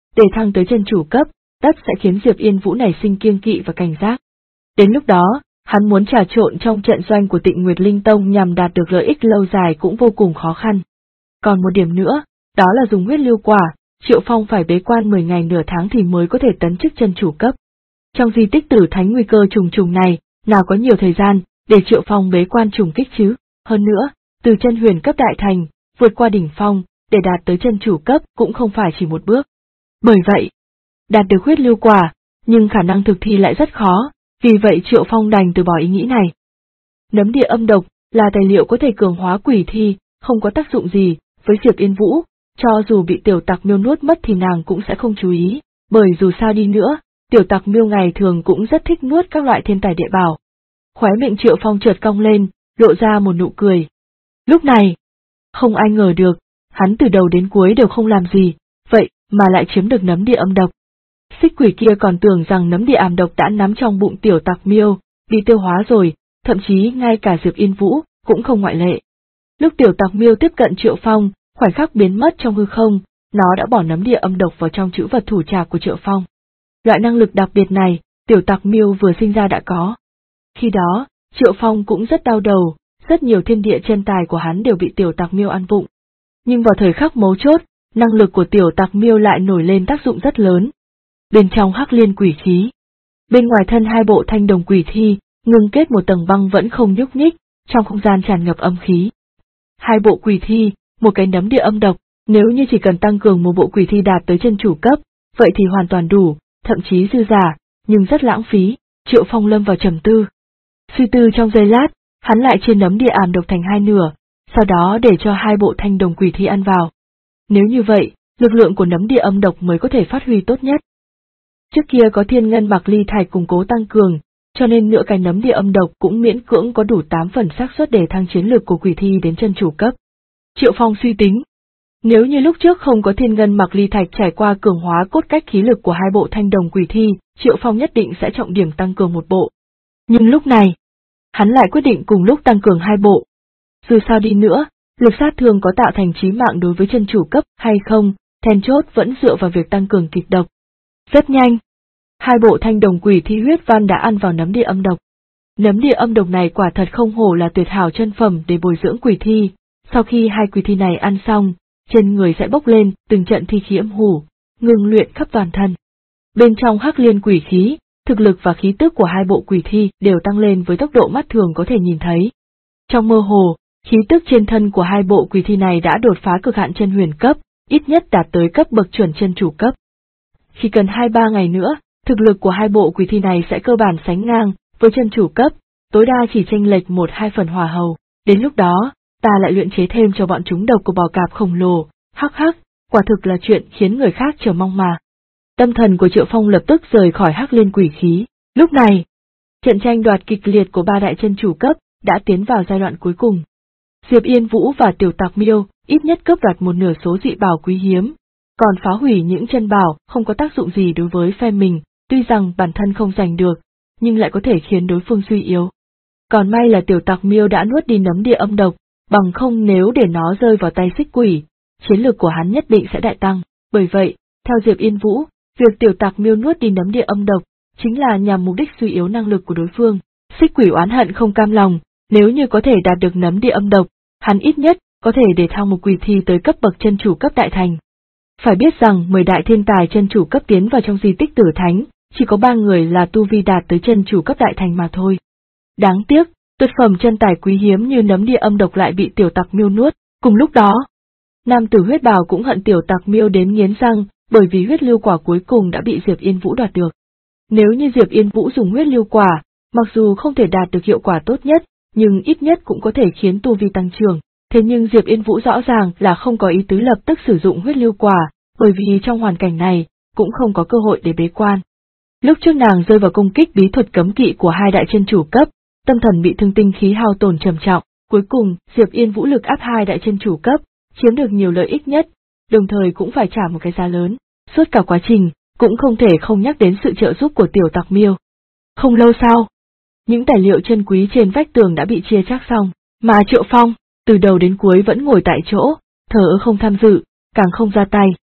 để thăng tới chân chủ cấp, tất sẽ khiến Diệp Yên Vũ nảy sinh kiêng kỵ và cảnh giác. Đến lúc đó, hắn muốn trà trộn trong trận doanh của Tịnh Nguyệt Linh Tông nhằm đạt được lợi ích lâu dài cũng vô cùng khó khăn. Còn một điểm nữa, đó là dùng huyết lưu quả, Triệu Phong phải bế quan 10 ngày nửa tháng thì mới có thể tấn chức chân chủ cấp. Trong di tích Tử Thánh nguy cơ trùng trùng này, nào có nhiều thời gian để Triệu Phong bế quan trùng kích chứ? Hơn nữa, từ chân huyền cấp đại thành, vượt qua đỉnh phong, để đạt tới chân chủ cấp cũng không phải chỉ một bước. Bởi vậy, đạt được huyết lưu quả, nhưng khả năng thực thi lại rất khó, vì vậy Triệu Phong đành từ bỏ ý nghĩ này. Nấm địa âm độc là tài liệu có thể cường hóa quỷ thi, không có tác dụng gì với Diệp Yên Vũ, cho dù bị tiểu tặc miêu nuốt mất thì nàng cũng sẽ không chú ý, bởi dù sao đi nữa, tiểu tặc miêu ngày thường cũng rất thích nuốt các loại thiên tài địa bảo. Khóe miệng Triệu Phong chợt cong lên, lộ ra một nụ cười. Lúc này, không ai ngờ được, hắn từ đầu đến cuối đều không làm gì, vậy mà lại chiếm được nấm địa âm độc. Xích quỷ kia còn tưởng rằng nấm địa ảm độc đã nắm trong bụng tiểu tặc miêu, bị tiêu hóa rồi, thậm chí ngay cả Diệp Yên Vũ cũng không ngoại lệ. Lúc tiểu tặc miêu tiếp cận Triệu Phong, khoảnh khắc biến mất trong hư không, nó đã bỏ nấm địa âm độc vào trong trữ vật thủ trạc của Triệu Phong. Loại năng lực đặc biệt này, tiểu tặc miêu vừa sinh ra đã có. Khi đó, Triệu Phong cũng rất đau đầu, rất nhiều thiên địa chân tài của hắn đều bị tiểu tặc miêu ăn vụng. Nhưng vào thời khắc mấu chốt, năng lực của tiểu tặc miêu lại nổi lên tác dụng rất lớn. Bên trong hắc liên quỷ khí, bên ngoài thân hai bộ thanh đồng quỷ thi, ngưng kết một tầng băng vẫn không nhúc nhích, trong không gian tràn ngập âm khí. Hai bộ quỷ thi, một cái nấm địa âm độc, nếu như chỉ cần tăng cường một bộ quỷ thi đạt tới chân chủ cấp, vậy thì hoàn toàn đủ, thậm chí dư giả, nhưng rất lãng phí. Triệu Phong lâm vào trầm tư. Suy tư trong giây lát, hắn lại chia nấm địa ảm độc thành hai nửa, sau đó để cho hai bộ thanh đồng quỷ thi ăn vào. Nếu như vậy, lực lượng của nấm địa âm độc mới có thể phát huy tốt nhất. Trước kia có thiên ngân bạc ly thạch củng cố tăng cường, cho nên nửa cái nấm địa âm độc cũng miễn cưỡng có đủ 8 phần xác suất để thăng chiến lược của quỷ thi đến chân chủ cấp. Triệu Phong suy tính, nếu như lúc trước không có thiên ngân bạc ly thạch trải qua cường hóa cốt cách khí lực của hai bộ thanh đồng quỷ thi, Triệu Phong nhất định sẽ trọng điểm tăng cường một bộ. Nhưng lúc này, hắn lại quyết định cùng lúc tăng cường hai bộ. Dù sao đi nữa, lực sát thương có tạo thành chí mạng đối với chân chủ cấp hay không, then chốt vẫn dựa vào việc tăng cường kịch độc. Rất nhanh, hai bộ thanh đồng quỷ thi huyết văn đã ăn vào nấm địa âm độc. Nấm địa âm độc này quả thật không hổ là tuyệt hảo chân phẩm để bồi dưỡng quỷ thi, sau khi hai quỷ thi này ăn xong, trên người sẽ bốc lên từng trận thi khí âm hủ, ngưng luyện khắp toàn thân. Bên trong hắc liên quỷ khí, thực lực và khí tức của hai bộ quỷ thi đều tăng lên với tốc độ mắt thường có thể nhìn thấy. Trong mơ hồ, khí tức trên thân của hai bộ quỷ thi này đã đột phá cực hạn chân huyền cấp, ít nhất đạt tới cấp bậc chuẩn chân chủ cấp. Chỉ cần 2-3 ngày nữa, thực lực của hai bộ quỷ thi này sẽ cơ bản sánh ngang với chân chủ cấp, tối đa chỉ chênh lệch 1-2 phần hỏa hầu. Đến lúc đó, ta lại luyện chế thêm cho bọn chúng độc của bò cạp khổng lồ, hắc hắc, quả thực là chuyện khiến người khác chờ mong mà. Tâm thần của Triệu Phong lập tức rời khỏi hắc liên quỷ khí. Lúc này, trận tranh đoạt kịch liệt của ba đại chân chủ cấp đã tiến vào giai đoạn cuối cùng. Diệp Yên Vũ và tiểu tặc miêu ít nhất cướp đoạt một nửa số dị bảo quý hiếm, còn phá hủy những chân bảo không có tác dụng gì đối với phe mình, tuy rằng bản thân không giành được, nhưng lại có thể khiến đối phương suy yếu. Còn may là tiểu tặc miêu đã nuốt đi nấm địa âm độc, bằng không nếu để nó rơi vào tay xích quỷ, chiến lược của hắn nhất định sẽ đại tăng. Bởi vậy, theo Diệp Yên Vũ, việc tiểu tặc miêu nuốt đi nấm địa âm độc chính là nhằm mục đích suy yếu năng lực của đối phương. Xích quỷ oán hận không cam lòng, nếu như có thể đạt được nấm địa âm độc, hắn ít nhất có thể để thăng một quỷ thi tới cấp bậc chân chủ cấp đại thành. Phải biết rằng 10 đại thiên tài chân chủ cấp tiến vào trong di tích Tử Thánh, chỉ có 3 người là tu vi đạt tới chân chủ cấp đại thành mà thôi. Đáng tiếc, tuyệt phẩm chân tài quý hiếm như nấm địa âm độc lại bị tiểu tặc miêu nuốt. Cùng lúc đó, nam tử huyết bào cũng hận tiểu tặc miêu đến nghiến răng, bởi vì huyết lưu quả cuối cùng đã bị Diệp Yên Vũ đoạt được. Nếu như Diệp Yên Vũ dùng huyết lưu quả, mặc dù không thể đạt được hiệu quả tốt nhất, nhưng ít nhất cũng có thể khiến tu vi tăng trưởng. Thế nhưng Diệp Yên Vũ rõ ràng là không có ý tứ lập tức sử dụng huyết lưu quả, bởi vì trong hoàn cảnh này, cũng không có cơ hội để bế quan. Lúc trước nàng rơi vào công kích bí thuật cấm kỵ của hai đại chân chủ cấp, tâm thần bị thương tinh khí hao tổn trầm trọng, cuối cùng Diệp Yên Vũ lực áp hai đại chân chủ cấp, chiếm được nhiều lợi ích nhất, đồng thời cũng phải trả một cái giá lớn. Suốt cả quá trình, cũng không thể không nhắc đến sự trợ giúp của tiểu tặc miêu. Không lâu sau, những tài liệu chân quý trên vách tường đã bị chia chác xong, mà Triệu Phong, từ đầu đến cuối vẫn ngồi tại chỗ, thờ ơ không tham dự, càng không ra tay.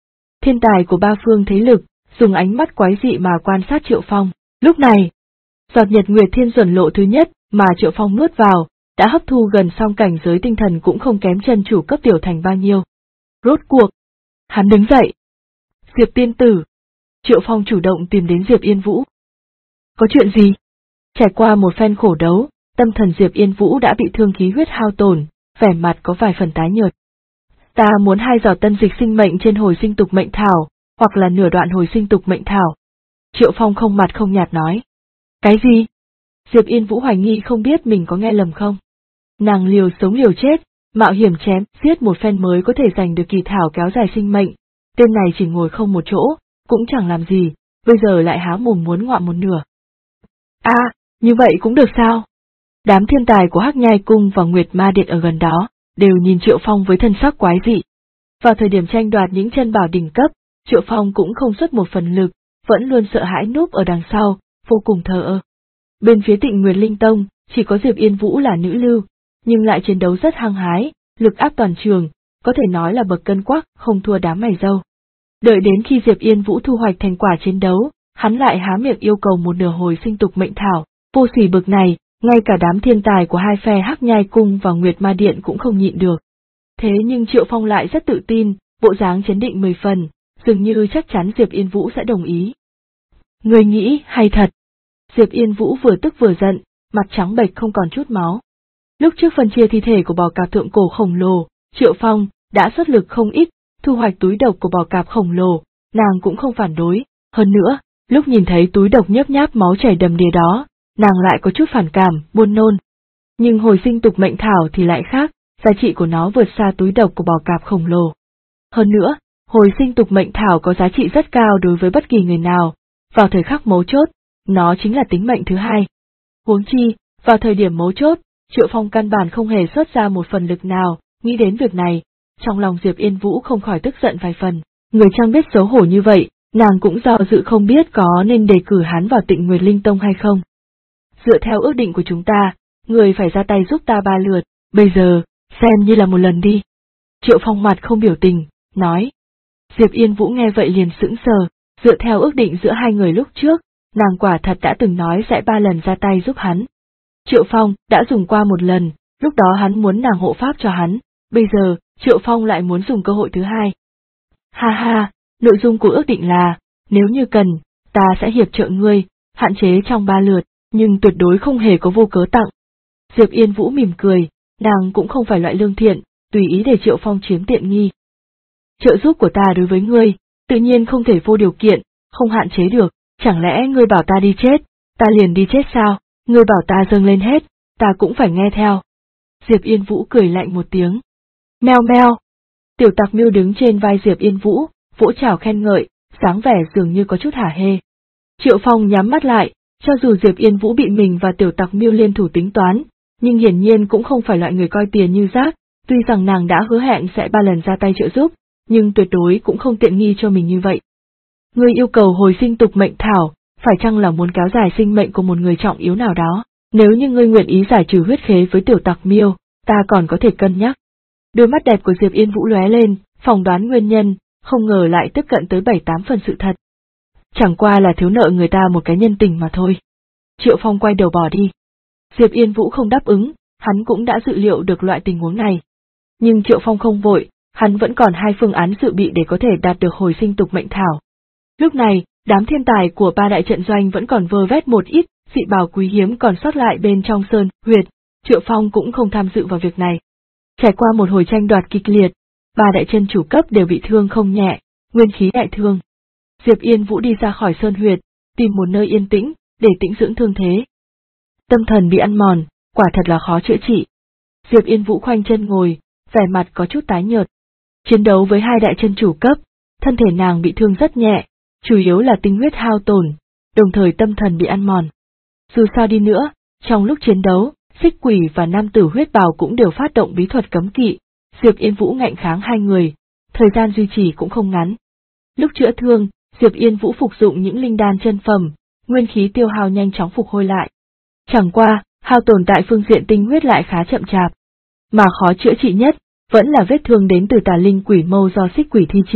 thiên tài của ba phương thế lực, dùng ánh mắt quái dị mà quan sát Triệu Phong. Lúc này, giọt nhật nguyệt thiên duẩn lộ thứ nhất mà Triệu Phong nuốt vào, đã hấp thu gần xong cảnh giới tinh thần cũng không kém chân chủ cấp tiểu thành bao nhiêu. Rốt cuộc, hắn đứng dậy. Diệp tiên tử. Triệu Phong chủ động tìm đến Diệp Yên Vũ. Có chuyện gì? Trải qua một phen khổ đấu, tâm thần Diệp Yên Vũ đã bị thương khí huyết hao tổn, vẻ mặt có vài phần tái nhợt. Ta muốn 2 giọt tân dịch sinh mệnh trên hồi sinh tục mệnh thảo, hoặc là nửa đoạn hồi sinh tục mệnh thảo. Triệu Phong không mặt không nhạt nói. Cái gì? Diệp Yên Vũ hoài nghi không biết mình có nghe lầm không. Nàng liều sống liều chết, mạo hiểm chém, giết một phen mới có thể giành được kỳ thảo kéo dài sinh mệnh. Tên này chỉ ngồi không một chỗ, cũng chẳng làm gì, bây giờ lại há mồm muốn ngoạm một nửa. Như vậy cũng được sao? Đám thiên tài của Hắc Nhai Cung và Nguyệt Ma Điện ở gần đó, đều nhìn Triệu Phong với thân sắc quái dị. Vào thời điểm tranh đoạt những chân bảo đỉnh cấp, Triệu Phong cũng không xuất một phần lực, vẫn luôn sợ hãi núp ở đằng sau, vô cùng thờ ơ. Bên phía Tịnh Nguyệt Linh Tông, chỉ có Diệp Yên Vũ là nữ lưu, nhưng lại chiến đấu rất hăng hái, lực áp toàn trường, có thể nói là bậc cân quắc, không thua đám mày râu. Đợi đến khi Diệp Yên Vũ thu hoạch thành quả chiến đấu, hắn lại há miệng yêu cầu một nửa hồi sinh tục mệnh thảo, vô sỉ bực này, ngay cả đám thiên tài của hai phe Hắc Nhai Cung và Nguyệt Ma Điện cũng không nhịn được. Thế nhưng Triệu Phong lại rất tự tin, bộ dáng chấn định 10 phần, dường như chắc chắn Diệp Yên Vũ sẽ đồng ý. Người nghĩ hay thật. Diệp Yên Vũ vừa tức vừa giận, mặt trắng bệch không còn chút máu. Lúc trước phân chia thi thể của bò cạp thượng cổ khổng lồ, Triệu Phong đã xuất lực không ít, thu hoạch túi độc của bò cạp khổng lồ, nàng cũng không phản đối. Hơn nữa, lúc nhìn thấy túi độc nhấp nháp máu chảy đầm đìa đó, nàng lại có chút phản cảm, buồn nôn. Nhưng hồi sinh tục mệnh thảo thì lại khác, giá trị của nó vượt xa túi độc của bò cạp khổng lồ. Hơn nữa, hồi sinh tục mệnh thảo có giá trị rất cao đối với bất kỳ người nào, vào thời khắc mấu chốt, nó chính là tính mệnh thứ hai. Huống chi, vào thời điểm mấu chốt, Triệu Phong căn bản không hề xuất ra một phần lực nào, nghĩ đến việc này, trong lòng Diệp Yên Vũ không khỏi tức giận vài phần, người chẳng biết xấu hổ như vậy, nàng cũng do dự không biết có nên đề cử hắn vào Tịnh Nguyệt Linh Tông hay không. Dựa theo ước định của chúng ta, người phải ra tay giúp ta 3 lượt, bây giờ, xem như là một lần đi. Triệu Phong mặt không biểu tình, nói. Diệp Yên Vũ nghe vậy liền sững sờ, dựa theo ước định giữa hai người lúc trước, nàng quả thật đã từng nói sẽ 3 lần ra tay giúp hắn. Triệu Phong đã dùng qua 1 lần, lúc đó hắn muốn nàng hộ pháp cho hắn, bây giờ, Triệu Phong lại muốn dùng cơ hội thứ hai. Ha ha, nội dung của ước định là, nếu như cần, ta sẽ hiệp trợ ngươi, hạn chế trong 3 lượt, nhưng tuyệt đối không hề có vô cớ tặng. Diệp Yên Vũ mỉm cười, nàng cũng không phải loại lương thiện, tùy ý để Triệu Phong chiếm tiện nghi. Trợ giúp của ta đối với ngươi, tự nhiên không thể vô điều kiện, không hạn chế được, chẳng lẽ ngươi bảo ta đi chết, ta liền đi chết sao, ngươi bảo ta dâng lên hết, ta cũng phải nghe theo. Diệp Yên Vũ cười lạnh một tiếng. Meo meo. Tiểu Tặc Miêu đứng trên vai Diệp Yên Vũ, vỗ chảo khen ngợi, dáng vẻ dường như có chút hả hê. Triệu Phong nhắm mắt lại, cho dù Diệp Yên Vũ bị mình và Tiểu Tặc Miêu liên thủ tính toán, nhưng hiển nhiên cũng không phải loại người coi tiền như rác, tuy rằng nàng đã hứa hẹn sẽ 3 lần ra tay trợ giúp, nhưng tuyệt đối cũng không tiện nghi cho mình như vậy. Ngươi yêu cầu hồi sinh tục mệnh thảo, phải chăng là muốn kéo dài sinh mệnh của một người trọng yếu nào đó, nếu như ngươi nguyện ý giải trừ huyết khế với Tiểu Tặc Miêu, ta còn có thể cân nhắc. Đôi mắt đẹp của Diệp Yên Vũ lóe lên, phỏng đoán nguyên nhân, không ngờ lại tiếp cận tới 7-8 phần sự thật. Chẳng qua là thiếu nợ người ta một cái nhân tình mà thôi. Triệu Phong quay đầu bỏ đi. Diệp Yên Vũ không đáp ứng, hắn cũng đã dự liệu được loại tình huống này. Nhưng Triệu Phong không vội, hắn vẫn còn 2 phương án dự bị để có thể đạt được hồi sinh tục mệnh thảo. Lúc này, đám thiên tài của 3 đại trận doanh vẫn còn vơ vét một ít dị bảo quý hiếm còn sót lại bên trong sơn, huyệt, Triệu Phong cũng không tham dự vào việc này. Trải qua một hồi tranh đoạt kịch liệt, 3 đại chân chủ cấp đều bị thương không nhẹ, nguyên khí đại thương. Diệp Yên Vũ đi ra khỏi sơn huyệt, tìm một nơi yên tĩnh, để tĩnh dưỡng thương thế. Tâm thần bị ăn mòn, quả thật là khó chữa trị. Diệp Yên Vũ khoanh chân ngồi, vẻ mặt có chút tái nhợt. Chiến đấu với 2 đại chân chủ cấp, thân thể nàng bị thương rất nhẹ, chủ yếu là tinh huyết hao tổn, đồng thời tâm thần bị ăn mòn. Dù sao đi nữa, trong lúc chiến đấu, Xích Quỷ và nam tử huyết bào cũng đều phát động bí thuật cấm kỵ, Diệp Yên Vũ ngạnh kháng 2 người, thời gian duy trì cũng không ngắn. Lúc chữa thương, Diệp Yên Vũ phục dụng những linh đan chân phẩm, nguyên khí tiêu hao nhanh chóng phục hồi lại. Chẳng qua, hao tổn tại phương diện tinh huyết lại khá chậm chạp. Mà khó chữa trị nhất, vẫn là vết thương đến từ tà linh quỷ mâu do Xích Quỷ thi triển,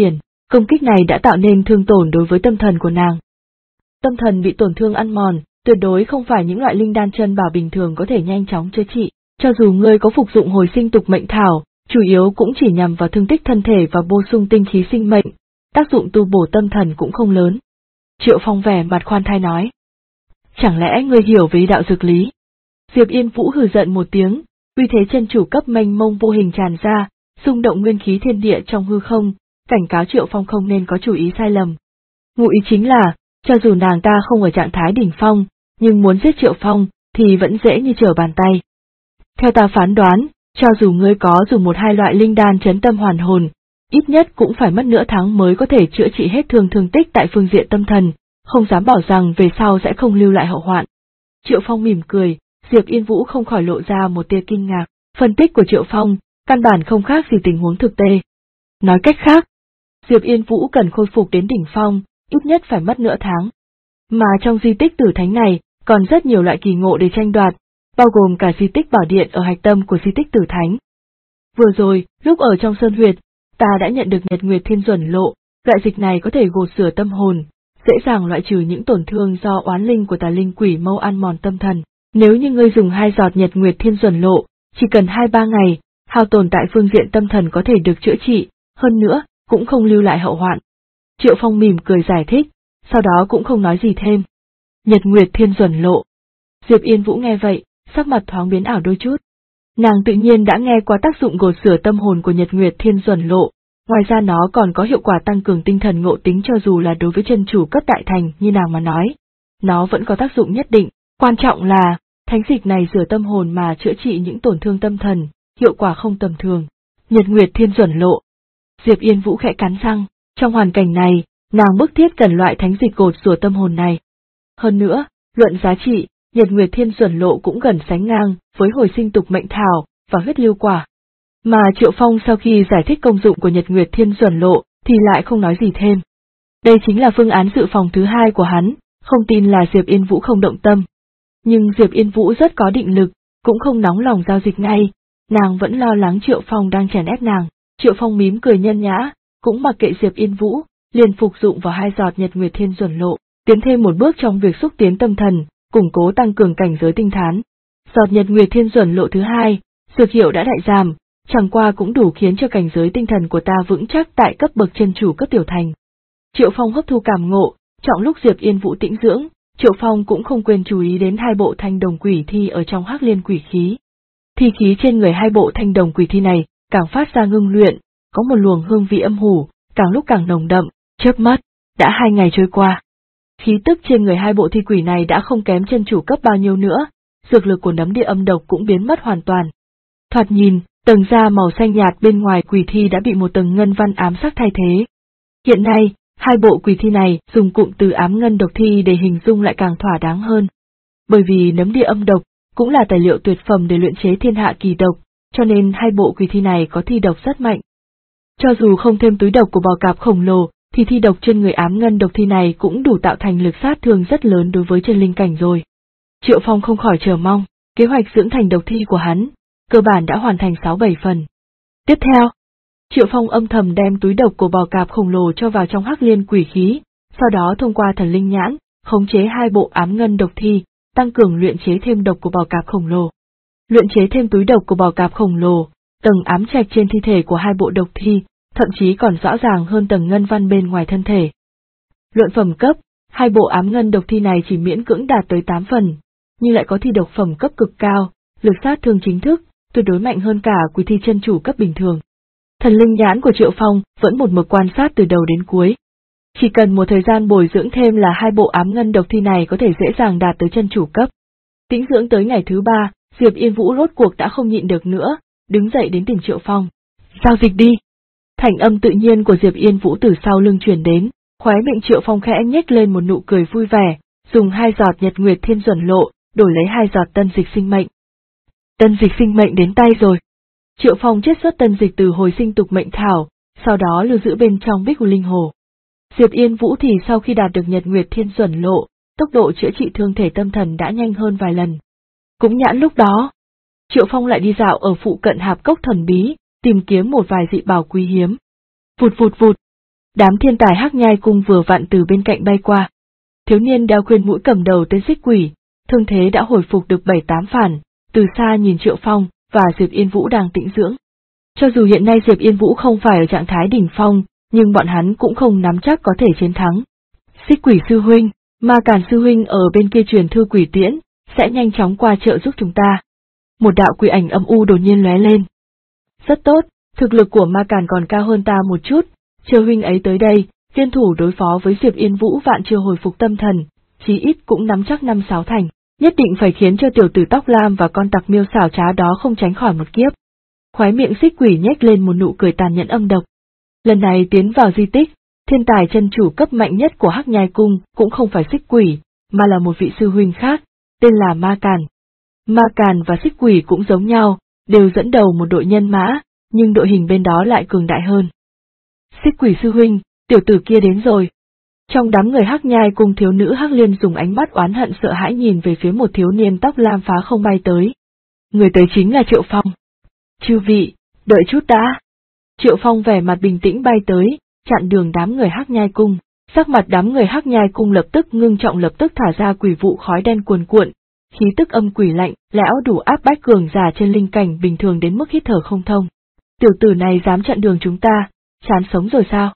Công kích này đã tạo nên thương tổn đối với tâm thần của nàng. Tâm thần bị tổn thương ăn mòn, tuyệt đối không phải những loại linh đan chân bảo bình thường có thể nhanh chóng chữa trị, cho dù ngươi có phục dụng hồi sinh tục mệnh thảo, chủ yếu cũng chỉ nhằm vào thương tích thân thể và bổ sung tinh khí sinh mệnh, tác dụng tu bổ tâm thần cũng không lớn. Triệu Phong vẻ mặt khoan thai nói. Chẳng lẽ ngươi hiểu về đạo dược lý? Diệp Yên Vũ hừ giận một tiếng, uy thế chân chủ cấp mênh mông vô hình tràn ra, xung động nguyên khí thiên địa trong hư không, cảnh cáo Triệu Phong không nên có chủ ý sai lầm. Ngụ ý chính là, cho dù nàng ta không ở trạng thái đỉnh phong, nhưng muốn giết Triệu Phong thì vẫn dễ như trở bàn tay. Theo ta phán đoán, cho dù ngươi có dùng một hai loại linh đan chấn tâm hoàn hồn, ít nhất cũng phải mất nửa tháng mới có thể chữa trị hết thương tích tại phương diện tâm thần, không dám bảo rằng về sau sẽ không lưu lại hậu hoạn. Triệu Phong mỉm cười, Diệp Yên Vũ không khỏi lộ ra một tia kinh ngạc, phân tích của Triệu Phong, căn bản không khác gì tình huống thực tế. Nói cách khác, Diệp Yên Vũ cần khôi phục đến đỉnh phong, ít nhất phải mất nửa tháng. Mà trong di tích Tử Thánh này, còn rất nhiều loại kỳ ngộ để tranh đoạt, bao gồm cả di tích bảo điện ở hạch tâm của di tích Tử Thánh. Vừa rồi, lúc ở trong Sơn Huyệt, ta đã nhận được Nhật Nguyệt Thiên Duẩn Lộ, loại dịch này có thể gột rửa tâm hồn, dễ dàng loại trừ những tổn thương do oán linh của tà linh quỷ mâu ăn mòn tâm thần. Nếu như ngươi dùng 2 giọt Nhật Nguyệt Thiên Duẩn Lộ, chỉ cần 2-3 ngày, hao tổn tại phương diện tâm thần có thể được chữa trị, hơn nữa, cũng không lưu lại hậu hoạn. Triệu Phong mỉm cười giải thích, sau đó cũng không nói gì thêm. Nhật Nguyệt Thiên Duẩn Lộ. Diệp Yên Vũ nghe vậy, sắc mặt thoáng biến ảo đôi chút. Nàng tự nhiên đã nghe qua tác dụng gột rửa tâm hồn của Nhật Nguyệt Thiên Duẩn Lộ, ngoài ra nó còn có hiệu quả tăng cường tinh thần ngộ tính, cho dù là đối với chân chủ cấp đại thành như nàng mà nói. Nó vẫn có tác dụng nhất định, quan trọng là, thánh dịch này rửa tâm hồn mà chữa trị những tổn thương tâm thần, hiệu quả không tầm thường. Nhật Nguyệt Thiên Duẩn Lộ. Diệp Yên Vũ khẽ cắn răng, trong hoàn cảnh này, nàng bức thiết cần loại thánh dịch gột rửa tâm hồn này. Hơn nữa, luận giá trị, Nhật Nguyệt Thiên Duẩn Lộ cũng gần sánh ngang với hồi sinh tục mệnh thảo và huyết lưu quả. Mà Triệu Phong sau khi giải thích công dụng của Nhật Nguyệt Thiên Duẩn Lộ thì lại không nói gì thêm. Đây chính là phương án dự phòng thứ hai của hắn, không tin là Diệp Yên Vũ không động tâm. Nhưng Diệp Yên Vũ rất có định lực, cũng không nóng lòng giao dịch ngay, nàng vẫn lo lắng Triệu Phong đang chèn ép nàng. Triệu Phong mím cười nhân nhã, cũng mặc kệ Diệp Yên Vũ, liền phục dụng vào 2 giọt Nhật Nguyệt Thiên Duẩn Lộ, tiến thêm một bước trong việc xúc tiến tâm thần, củng cố tăng cường cảnh giới tinh thán. Giọt Nhật Nguyệt Thiên Duẩn Lộ thứ 2, dược hiệu đã đại giảm, chẳng qua cũng đủ khiến cho cảnh giới tinh thần của ta vững chắc tại cấp bậc chân chủ cấp tiểu thành. Triệu Phong hấp thu cảm ngộ, trọng lúc Diệp Yên Vũ tĩnh dưỡng, Triệu Phong cũng không quên chú ý đến 2 bộ thanh đồng quỷ thi ở trong Hắc Liên quỷ khí. Thi khí trên người 2 bộ thanh đồng quỷ thi này càng phát ra ngưng luyện, có một luồng hương vị âm hủ, càng lúc càng nồng đậm, chớp mắt, đã 2 ngày trôi qua. Khí tức trên người 2 bộ thi quỷ này đã không kém chân chủ cấp bao nhiêu nữa, dược lực của nấm địa âm độc cũng biến mất hoàn toàn. Thoạt nhìn, tầng da màu xanh nhạt bên ngoài quỷ thi đã bị một tầng ngân văn ám sắc thay thế. Hiện nay, 2 bộ quỷ thi này dùng cụm từ ám ngân độc thi để hình dung lại càng thỏa đáng hơn. Bởi vì nấm địa âm độc cũng là tài liệu tuyệt phẩm để luyện chế thiên hạ kỳ độc, cho nên 2 bộ quỷ thi này có thi độc rất mạnh. Cho dù không thêm túi độc của bò cạp khổng lồ, thì thi độc trên người ám ngân độc thi này cũng đủ tạo thành lực sát thương rất lớn đối với chân linh cảnh rồi. Triệu Phong không khỏi chờ mong, kế hoạch dưỡng thành độc thi của hắn, cơ bản đã hoàn thành 6-7 phần. Tiếp theo, Triệu Phong âm thầm đem túi độc của bò cạp khổng lồ cho vào trong Hắc Liên quỷ khí, sau đó thông qua thần linh nhãn, khống chế 2 bộ ám ngân độc thi, tăng cường luyện chế thêm độc của bò cạp khổng lồ. Luyện chế thêm túi độc của bò cạp khổng lồ, tầng ám trạch trên thi thể của 2 bộ độc thi, thậm chí còn rõ ràng hơn tầng ngân văn bên ngoài thân thể. Luận phẩm cấp, 2 bộ ám ngân độc thi này chỉ miễn cưỡng đạt tới 8 phần, nhưng lại có thi độc phẩm cấp cực cao, lực sát thương chính thức, tuyệt đối mạnh hơn cả quỷ thi chân chủ cấp bình thường. Thần linh nhãn của Triệu Phong vẫn một mực quan sát từ đầu đến cuối. Chỉ cần một thời gian bồi dưỡng thêm là 2 bộ ám ngân độc thi này có thể dễ dàng đạt tới chân chủ cấp. Tĩnh dưỡng tới ngày thứ 3, Diệp Yên Vũ rốt cuộc đã không nhịn được nữa, đứng dậy đến tìm Triệu Phong. Giao dịch đi. Thành âm tự nhiên của Diệp Yên Vũ từ sau lưng truyền đến, khóe miệng Triệu Phong khẽ nhếch lên một nụ cười vui vẻ, dùng 2 giọt Nhật Nguyệt Thiên Duẩn Lộ, đổi lấy 2 giọt tân dịch sinh mệnh. Tân dịch sinh mệnh đến tay rồi. Triệu Phong chiết xuất tân dịch từ hồi sinh tục mệnh thảo, sau đó lưu giữ bên trong Bích Linh Hồ. Diệp Yên Vũ thì sau khi đạt được Nhật Nguyệt Thiên Duẩn Lộ, tốc độ chữa trị thương thể tâm thần đã nhanh hơn vài lần. Cũng nhãn lúc đó, Triệu Phong lại đi dạo ở phụ cận hạp cốc thần bí, tìm kiếm một vài dị bảo quý hiếm. Vụt vụt vụt. Đám thiên tài Hắc Nhai Cung vừa vặn từ bên cạnh bay qua. Thiếu niên đeo khuyên mũi cầm đầu tên Xích Quỷ, thương thế đã hồi phục được 7-8 phản, từ xa nhìn Triệu Phong và Diệp Yên Vũ đang tĩnh dưỡng. Cho dù hiện nay Diệp Yên Vũ không phải ở trạng thái đỉnh phong, nhưng bọn hắn cũng không nắm chắc có thể chiến thắng. Xích Quỷ sư huynh, Ma Càn sư huynh ở bên kia truyền thư quỷ tiễn, sẽ nhanh chóng qua trợ giúp chúng ta. Một đạo quỷ ảnh âm u đột nhiên lóe lên. Rất tốt, thực lực của Ma Càn còn cao hơn ta một chút, chờ huynh ấy tới đây, liên thủ đối phó với Diệp Yên Vũ vạn chưa hồi phục tâm thần, chí ít cũng nắm chắc 5-6 thành, nhất định phải khiến cho tiểu tử tóc lam và con tặc miêu xảo trá đó không tránh khỏi một kiếp. Khóe miệng Xích Quỷ nhếch lên một nụ cười tàn nhẫn âm độc. Lần này tiến vào di tích, thiên tài chân chủ cấp mạnh nhất của Hắc Nhai Cung cũng không phải Xích Quỷ, mà là một vị sư huynh khác, tên là Ma Càn. Ma Càn và Xích Quỷ cũng giống nhau, đều dẫn đầu một đội nhân mã, nhưng đội hình bên đó lại cường đại hơn. Xích Quỷ sư huynh, tiểu tử kia đến rồi. Trong đám người Hắc Nhai Cung, thiếu nữ Hắc Liên dùng ánh mắt oán hận sợ hãi nhìn về phía một thiếu niên tóc lam phá không bay tới. Người tới chính là Triệu Phong. Chư vị, đợi chút đã. Triệu Phong vẻ mặt bình tĩnh bay tới, chặn đường đám người Hắc Nhai Cung. Sắc mặt đám người Hắc Nhai Cung lập tức ngưng trọng, lập tức thả ra quỷ vụ khói đen cuồn cuộn, khí tức âm quỷ lạnh lẽo đủ áp bách cường giả trên linh cảnh bình thường đến mức hít thở không thông. Tiểu tử này dám chặn đường chúng ta, chán sống rồi sao?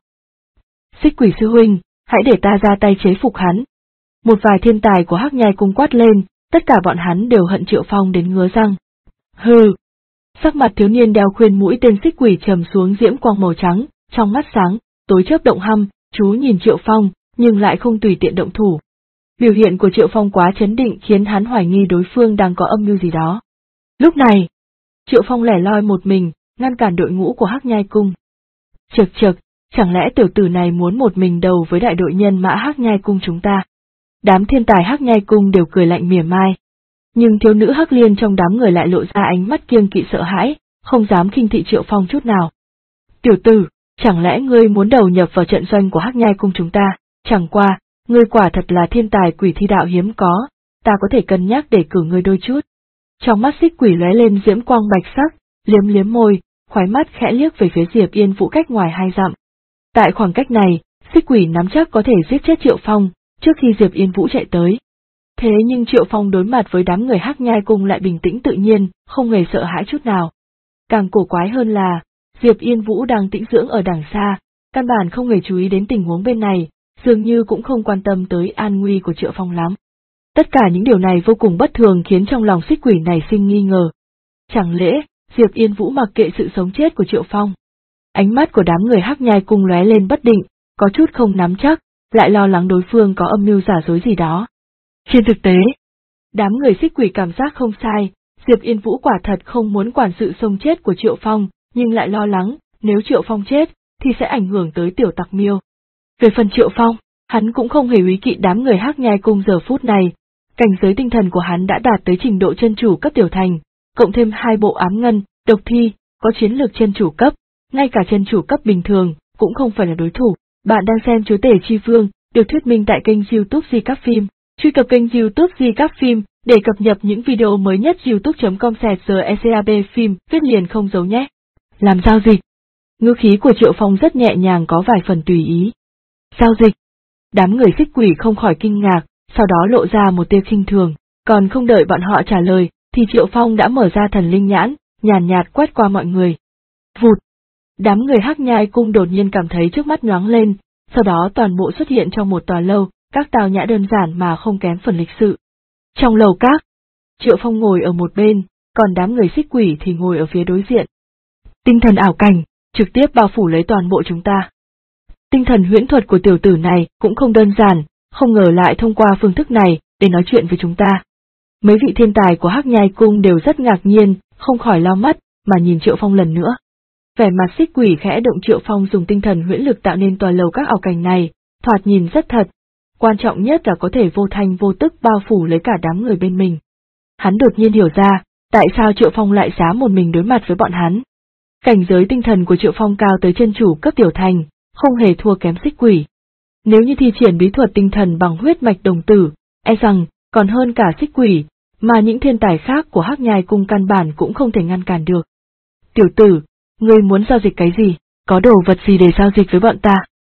Xích Quỷ sư huynh, hãy để ta ra tay chế phục hắn. Một vài thiên tài của Hắc Nhai Cung quát lên, tất cả bọn hắn đều hận Triệu Phong đến ngứa răng. Hừ. Sắc mặt thiếu niên đeo khuyên mũi tên Xích Quỷ trầm xuống, diễm quang màu trắng, trong mắt sáng, tối chớp động hăm, chú nhìn Triệu Phong, nhưng lại không tùy tiện động thủ. Biểu hiện của Triệu Phong quá chấn định khiến hắn hoài nghi đối phương đang có âm mưu gì đó. Lúc này, Triệu Phong lẻ loi một mình, ngăn cản đội ngũ của Hắc Nhai Cung. Chực chực, chẳng lẽ tiểu tử này muốn một mình đầu với đại đội nhân mã Hắc Nhai Cung chúng ta? Đám thiên tài Hắc Nhai Cung đều cười lạnh mỉa mai. Nhưng thiếu nữ Hắc Liên trong đám người lại lộ ra ánh mắt kiêng kỵ sợ hãi, không dám khinh thị Triệu Phong chút nào. Tiểu tử, chẳng lẽ ngươi muốn đầu nhập vào trận doanh của Hắc Nhai Cung chúng ta? Chẳng qua, ngươi quả thật là thiên tài quỷ thi đạo hiếm có, ta có thể cân nhắc để cử ngươi đôi chút. Trong mắt Xích Quỷ lóe lên diễm quang bạch sắc, liếm liếm môi, khóe mắt khẽ liếc về phía Diệp Yên Vũ cách ngoài 2 dặm. Tại khoảng cách này, Xích Quỷ nắm chắc có thể giết chết Triệu Phong, trước khi Diệp Yên Vũ chạy tới. Thế nhưng Triệu Phong đối mặt với đám người Hắc Nhai Cung lại bình tĩnh tự nhiên, không hề sợ hãi chút nào. Càng cổ quái hơn là, Diệp Yên Vũ đang tĩnh dưỡng ở đằng xa, căn bản không hề chú ý đến tình huống bên này, dường như cũng không quan tâm tới an nguy của Triệu Phong lắm. Tất cả những điều này vô cùng bất thường khiến trong lòng Xích Quỷ này sinh nghi ngờ. Chẳng lẽ, Diệp Yên Vũ mặc kệ sự sống chết của Triệu Phong? Ánh mắt của đám người Hắc Nhai Cung lóe lên bất định, có chút không nắm chắc, lại lo lắng đối phương có âm mưu giả dối gì đó. Trên thực tế, đám người Xích Quỷ cảm giác không sai, Diệp Yên Vũ quả thật không muốn quản sự sống chết của Triệu Phong, nhưng lại lo lắng, nếu Triệu Phong chết, thì sẽ ảnh hưởng tới tiểu tặc miêu. Về phần Triệu Phong, hắn cũng không hề úy kỵ đám người Hắc Nhai Cung giờ phút này, cảnh giới tinh thần của hắn đã đạt tới trình độ chân chủ cấp tiểu thành, cộng thêm 2 bộ ám ngân, độc thi, có chiến lược chân chủ cấp, ngay cả chân chủ cấp bình thường, cũng không phải là đối thủ. Bạn đang xem Chúa Tể Chi Vương, được thuyết minh tại kênh YouTube Di Cáp Phim. Truy cập kênh YouTube Di Cáp Phim để cập nhật những video mới nhất. youtube.com/GECAB phim, viết liền không dấu nhé. Làm giao dịch. Ngữ khí của Triệu Phong rất nhẹ nhàng, có vài phần tùy ý. Giao dịch. Đám người Xích Quỷ không khỏi kinh ngạc, sau đó lộ ra một tia khinh thường, còn không đợi bọn họ trả lời, thì Triệu Phong đã mở ra thần linh nhãn, nhàn nhạt quét qua mọi người. Vụt. Đám người Hắc Nhai Cung đột nhiên cảm thấy trước mắt nhoáng lên, sau đó toàn bộ xuất hiện trong một tòa lâu, các tao nhã đơn giản mà không kém phần lịch sự. Trong lầu các, Triệu Phong ngồi ở một bên, còn đám người Xích Quỷ thì ngồi ở phía đối diện. Tinh thần ảo cảnh, trực tiếp bao phủ lấy toàn bộ chúng ta. Tinh thần huyễn thuật của tiểu tử này cũng không đơn giản, không ngờ lại thông qua phương thức này để nói chuyện với chúng ta. Mấy vị thiên tài của Hắc Nhai Cung đều rất ngạc nhiên, không khỏi lau mắt, mà nhìn Triệu Phong lần nữa. Vẻ mặt Xích Quỷ khẽ động, Triệu Phong dùng tinh thần huyễn lực tạo nên tòa lầu các ảo cảnh này, thoạt nhìn rất thật. Quan trọng nhất là có thể vô thanh vô tức bao phủ lấy cả đám người bên mình. Hắn đột nhiên hiểu ra, tại sao Triệu Phong lại dám một mình đối mặt với bọn hắn. Cảnh giới tinh thần của Triệu Phong cao tới chân chủ cấp tiểu thành, không hề thua kém Xích Quỷ. Nếu như thi triển bí thuật tinh thần bằng huyết mạch đồng tử, e rằng còn hơn cả Xích Quỷ, mà những thiên tài khác của Hắc Nhai Cung căn bản cũng không thể ngăn cản được. Tiểu tử, ngươi muốn giao dịch cái gì? Có đồ vật gì để giao dịch với bọn ta?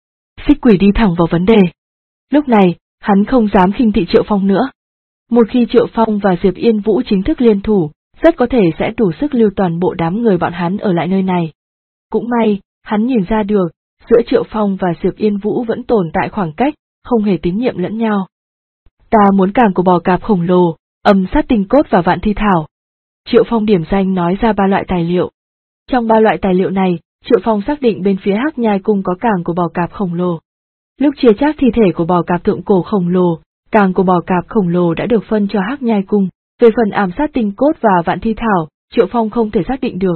Xích Quỷ đi thẳng vào vấn đề. Lúc này, hắn không dám khinh thị Triệu Phong nữa. Một khi Triệu Phong và Diệp Yên Vũ chính thức liên thủ, rất có thể sẽ đủ sức lưu toàn bộ đám người bọn hắn ở lại nơi này. Cũng may, hắn nhìn ra được, giữa Triệu Phong và Diệp Yên Vũ vẫn tồn tại khoảng cách, không hề tín nhiệm lẫn nhau. Ta muốn càng của bò cạp khổng lồ, âm sát tinh cốt và vạn thi thảo. Triệu Phong điểm danh nói ra 3 loại tài liệu. Trong 3 loại tài liệu này, Triệu Phong xác định bên phía Hắc Nhai Cung có càng của bò cạp khổng lồ. Lúc chia chác thi thể của bò cạp thượng cổ khổng lồ, càng của bò cạp khổng lồ đã được phân cho Hắc Nhai Cung. Về phần ảm sát tinh cốt và vạn thi thảo, Triệu Phong không thể xác định được.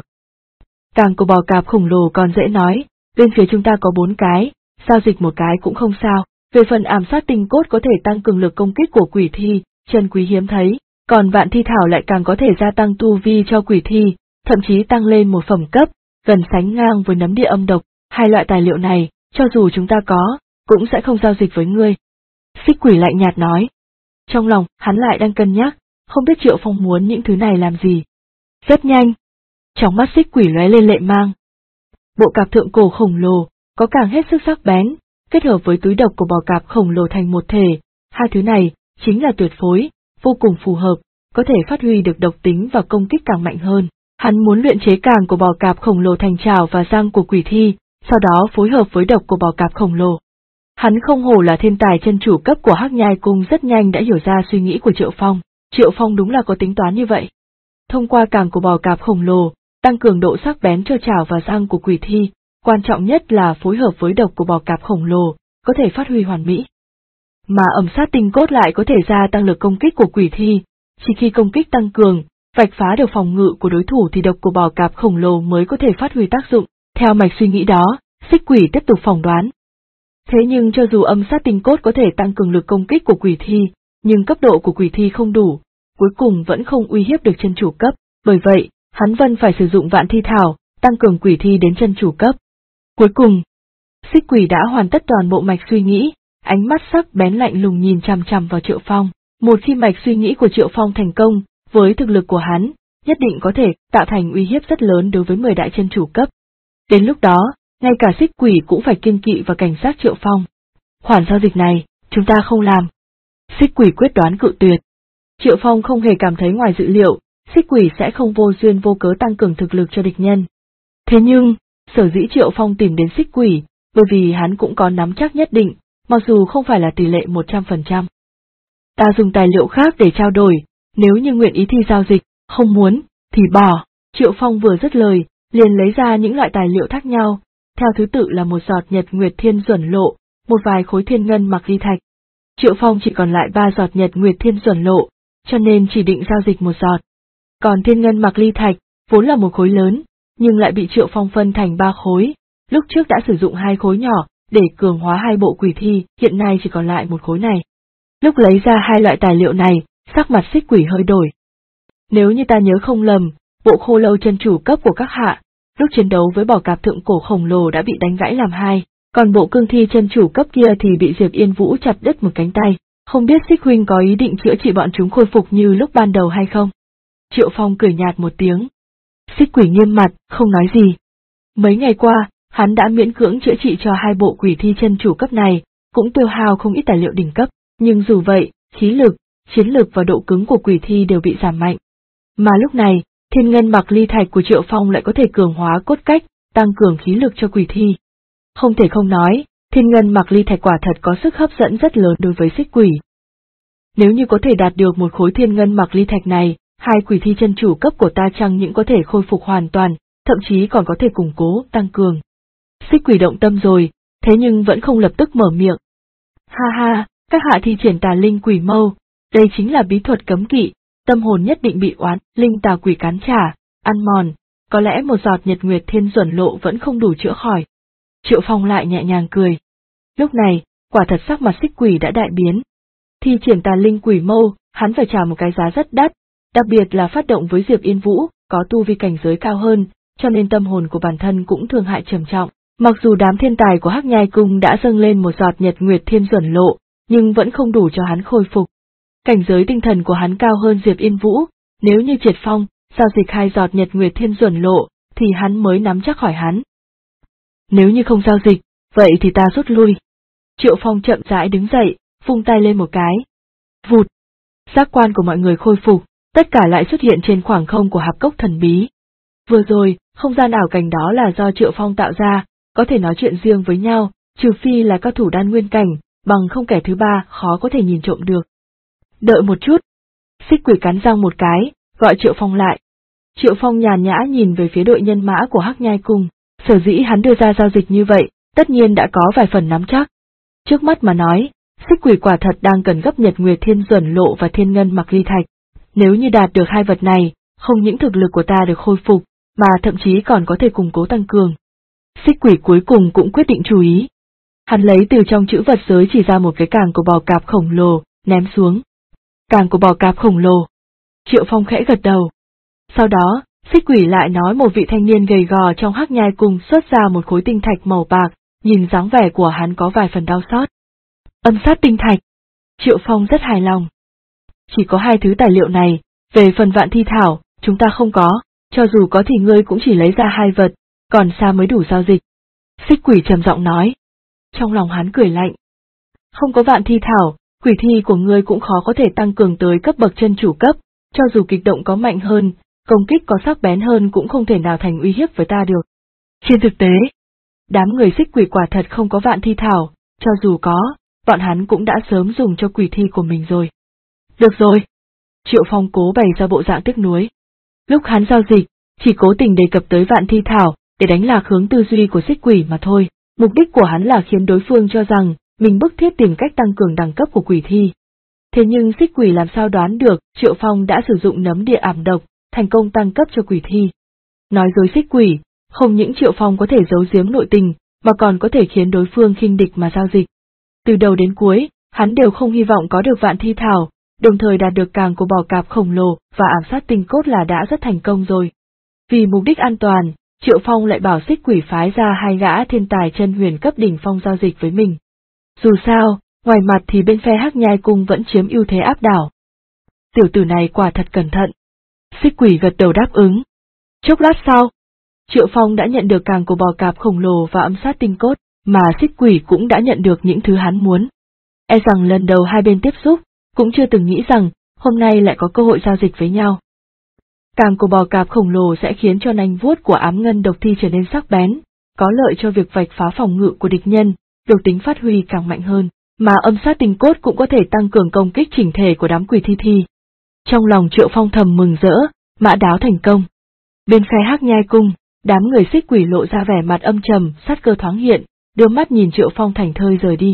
Càng của bò cạp khổng lồ còn dễ nói, bên phía chúng ta có 4 cái, giao dịch một cái cũng không sao. Về phần ảm sát tinh cốt có thể tăng cường lực công kích của quỷ thi, chân quý hiếm thấy, còn vạn thi thảo lại càng có thể gia tăng tu vi cho quỷ thi, thậm chí tăng lên một phẩm cấp, gần sánh ngang với nấm địa âm độc. 2 loại tài liệu này, cho dù chúng ta có, cũng sẽ không giao dịch với ngươi. Xích Quỷ lạnh nhạt nói. Trong lòng, hắn lại đang cân nhắc, không biết Triệu Phong muốn những thứ này làm gì. Rất nhanh. Trong mắt Xích Quỷ lóe lên lệ mang. Bộ cạp thượng cổ khổng lồ, có càng hết sức sắc bén, kết hợp với túi độc của bò cạp khổng lồ thành một thể, 2 thứ này, chính là tuyệt phối, vô cùng phù hợp, có thể phát huy được độc tính và công kích càng mạnh hơn. Hắn muốn luyện chế càng của bò cạp khổng lồ thành trảo và răng của quỷ thi, sau đó phối hợp với độc của bò cạp khổng lồ. Hắn không hổ là thiên tài chân chủ cấp của Hắc Nhai Cung, rất nhanh đã hiểu ra suy nghĩ của Triệu Phong. Triệu Phong đúng là có tính toán như vậy. Thông qua càng của bò cạp khổng lồ, tăng cường độ sắc bén cho trảo và răng của quỷ thi, quan trọng nhất là phối hợp với độc của bò cạp khổng lồ, có thể phát huy hoàn mỹ. Mà ẩm sát tinh cốt lại có thể gia tăng lực công kích của quỷ thi, chỉ khi công kích tăng cường, vạch phá được phòng ngự của đối thủ thì độc của bò cạp khổng lồ mới có thể phát huy tác dụng. Theo mạch suy nghĩ đó, Xích Quỷ tiếp tục phỏng đoán. Thế nhưng cho dù âm sát tinh cốt có thể tăng cường lực công kích của quỷ thi, nhưng cấp độ của quỷ thi không đủ, cuối cùng vẫn không uy hiếp được chân chủ cấp, bởi vậy, hắn vẫn phải sử dụng vạn thi thảo, tăng cường quỷ thi đến chân chủ cấp. Cuối cùng, Xích Quỷ đã hoàn tất toàn bộ mạch suy nghĩ, ánh mắt sắc bén lạnh lùng nhìn chằm chằm vào Triệu Phong. Một khi mạch suy nghĩ của Triệu Phong thành công, với thực lực của hắn, nhất định có thể tạo thành uy hiếp rất lớn đối với 10 đại chân chủ cấp. Đến lúc đó, ngay cả Xích Quỷ cũng phải kiêng kỵ và cảnh giác Triệu Phong. Khoản giao dịch này, chúng ta không làm. Xích Quỷ quyết đoán cự tuyệt. Triệu Phong không hề cảm thấy ngoài dự liệu, Xích Quỷ sẽ không vô duyên vô cớ tăng cường thực lực cho địch nhân. Thế nhưng, sở dĩ Triệu Phong tìm đến Xích Quỷ, bởi vì hắn cũng có nắm chắc nhất định, mặc dù không phải là tỷ lệ 100%. Ta dùng tài liệu khác để trao đổi, nếu như nguyện ý thì giao dịch, không muốn, thì bỏ. Triệu Phong vừa dứt lời, liền lấy ra những loại tài liệu khác nhau, theo thứ tự là một giọt nhật nguyệt thiên duẩn lộ, một vài khối thiên ngân mặc ly thạch. Triệu Phong chỉ còn lại 3 giọt nhật nguyệt thiên duẩn lộ, cho nên chỉ định giao dịch một giọt. Còn thiên ngân mặc ly thạch, vốn là một khối lớn, nhưng lại bị Triệu Phong phân thành 3 khối, lúc trước đã sử dụng 2 khối nhỏ, để cường hóa 2 bộ quỷ thi, hiện nay chỉ còn lại một khối này. Lúc lấy ra 2 loại tài liệu này, sắc mặt Xích Quỷ hơi đổi. Nếu như ta nhớ không lầm, bộ khô lâu chân chủ cấp của các hạ, lúc chiến đấu với bò cạp thượng cổ khổng lồ đã bị đánh gãy làm 2, còn bộ cương thi chân chủ cấp kia thì bị Diệp Yên Vũ chặt đứt một cánh tay, không biết Xích huynh có ý định chữa trị bọn chúng khôi phục như lúc ban đầu hay không? Triệu Phong cười nhạt một tiếng. Xích Quỷ nghiêm mặt, không nói gì. Mấy ngày qua, hắn đã miễn cưỡng chữa trị cho 2 bộ quỷ thi chân chủ cấp này, cũng tiêu hao không ít tài liệu đỉnh cấp, nhưng dù vậy, khí lực, chiến lực và độ cứng của quỷ thi đều bị giảm mạnh. Mà lúc này, thiên ngân mặc ly thạch của Triệu Phong lại có thể cường hóa cốt cách, tăng cường khí lực cho quỷ thi. Không thể không nói, thiên ngân mặc ly thạch quả thật có sức hấp dẫn rất lớn đối với Xích Quỷ. Nếu như có thể đạt được một khối thiên ngân mặc ly thạch này, 2 quỷ thi chân chủ cấp của ta chẳng những có thể khôi phục hoàn toàn, thậm chí còn có thể củng cố, tăng cường. Xích Quỷ động tâm rồi, thế nhưng vẫn không lập tức mở miệng. Ha ha, các hạ thi triển tà linh quỷ mâu, đây chính là bí thuật cấm kỵ, tâm hồn nhất định bị oán, linh tà quỷ cắn trả, ăn mòn, có lẽ một giọt nhật nguyệt thiên duẩn lộ vẫn không đủ chữa khỏi. Triệu Phong lại nhẹ nhàng cười. Lúc này, quả thật sắc mặt Xích Quỷ đã đại biến. Thi triển tà linh quỷ mâu, hắn phải trả một cái giá rất đắt, đặc biệt là phát động với Diệp Yên Vũ, có tu vi cảnh giới cao hơn, cho nên tâm hồn của bản thân cũng thương hại trầm trọng. Mặc dù đám thiên tài của Hắc Nhai Cung đã dâng lên một giọt nhật nguyệt thiên duẩn lộ, nhưng vẫn không đủ cho hắn khôi phục. Cảnh giới tinh thần của hắn cao hơn Diệp Yên Vũ, nếu như Triệt Phong giao dịch 2 giọt nhật nguyệt thiên duẩn lộ, thì hắn mới nắm chắc khỏi hắn. Nếu như không giao dịch, vậy thì ta rút lui. Triệu Phong chậm rãi đứng dậy, vung tay lên một cái. Vụt! Giác quan của mọi người khôi phục, tất cả lại xuất hiện trên khoảng không của hạp cốc thần bí. Vừa rồi, không gian ảo cảnh đó là do Triệu Phong tạo ra, có thể nói chuyện riêng với nhau, trừ phi là cao thủ đan nguyên cảnh, bằng không kẻ thứ ba khó có thể nhìn trộm được. Đợi một chút. Xích Quỷ cắn răng một cái, gọi Triệu Phong lại. Triệu Phong nhàn nhã nhìn về phía đội nhân mã của Hắc Nhai Cung, sở dĩ hắn đưa ra giao dịch như vậy, tất nhiên đã có vài phần nắm chắc. Trước mắt mà nói, Xích Quỷ quả thật đang cần gấp Nhật Nguyệt Thiên Duẩn Lộ và Thiên Ngân Mặc Ly Thạch. Nếu như đạt được hai vật này, không những thực lực của ta được khôi phục, mà thậm chí còn có thể củng cố tăng cường. Xích Quỷ cuối cùng cũng quyết định chú ý. Hắn lấy từ trong chữ vật giới chỉ ra một cái càng của bò cạp khổng lồ, ném xuống. Càng của bò cạp khổng lồ. Triệu Phong khẽ gật đầu. Sau đó, Xích Quỷ lại nói một vị thanh niên gầy gò trong Hắc Nhai Cung xuất ra một khối tinh thạch màu bạc, nhìn dáng vẻ của hắn có vài phần đau xót. Âm sát tinh thạch. Triệu Phong rất hài lòng. Chỉ có hai thứ tài liệu này, về phần vạn thi thảo, chúng ta không có, cho dù có thì ngươi cũng chỉ lấy ra hai vật, còn xa mới đủ giao dịch. Xích Quỷ trầm giọng nói. Trong lòng hắn cười lạnh. Không có vạn thi thảo, quỷ thi của ngươi cũng khó có thể tăng cường tới cấp bậc chân chủ cấp, cho dù kịch động có mạnh hơn, công kích có sắc bén hơn cũng không thể nào thành uy hiếp với ta được. Trên thực tế, đám người Xích Quỷ quả thật không có vạn thi thảo, cho dù có, bọn hắn cũng đã sớm dùng cho quỷ thi của mình rồi. Được rồi. Triệu Phong cố bày ra bộ dạng tiếc nuối. Lúc hắn giao dịch, chỉ cố tình đề cập tới vạn thi thảo, để đánh lạc hướng tư duy của Xích Quỷ mà thôi, mục đích của hắn là khiến đối phương cho rằng, mình bức thiết tìm cách tăng cường đẳng cấp của quỷ thi. Thế nhưng Xích Quỷ làm sao đoán được, Triệu Phong đã sử dụng nấm địa ảm độc, thành công tăng cấp cho quỷ thi. Nói dối Xích Quỷ, không những Triệu Phong có thể giấu giếm nội tình, mà còn có thể khiến đối phương khinh địch mà giao dịch. Từ đầu đến cuối, hắn đều không hy vọng có được vạn thi thảo, đồng thời đạt được càng của bò cạp khổng lồ và ám sát tinh cốt là đã rất thành công rồi. Vì mục đích an toàn, Triệu Phong lại bảo Xích Quỷ phái ra hai gã thiên tài chân huyền cấp đỉnh phong giao dịch với mình. Dù sao, ngoài mặt thì bên phe Hắc Nhai Cung vẫn chiếm ưu thế áp đảo. Tiểu tử này quả thật cẩn thận. Xích Quỷ gật đầu đáp ứng. Chốc lát sau, Triệu Phong đã nhận được càng của bò cạp khổng lồ và ám sát tinh cốt, mà Xích Quỷ cũng đã nhận được những thứ hắn muốn. E rằng lần đầu hai bên tiếp xúc, cũng chưa từng nghĩ rằng, hôm nay lại có cơ hội giao dịch với nhau. Càng của bò cạp khổng lồ sẽ khiến cho nanh vuốt của ám ngân độc thi trở nên sắc bén, có lợi cho việc vạch phá phòng ngự của địch nhân, độc tính phát huy càng mạnh hơn, mà âm sát tinh cốt cũng có thể tăng cường công kích chỉnh thể của đám quỷ thi. Trong lòng Triệu Phong thầm mừng rỡ, mã đáo thành công. Bên phe Hắc Nhai Cung, đám người Xích Quỷ lộ ra vẻ mặt âm trầm, sát cơ thoáng hiện, đưa mắt nhìn Triệu Phong thảnh thơi rời đi.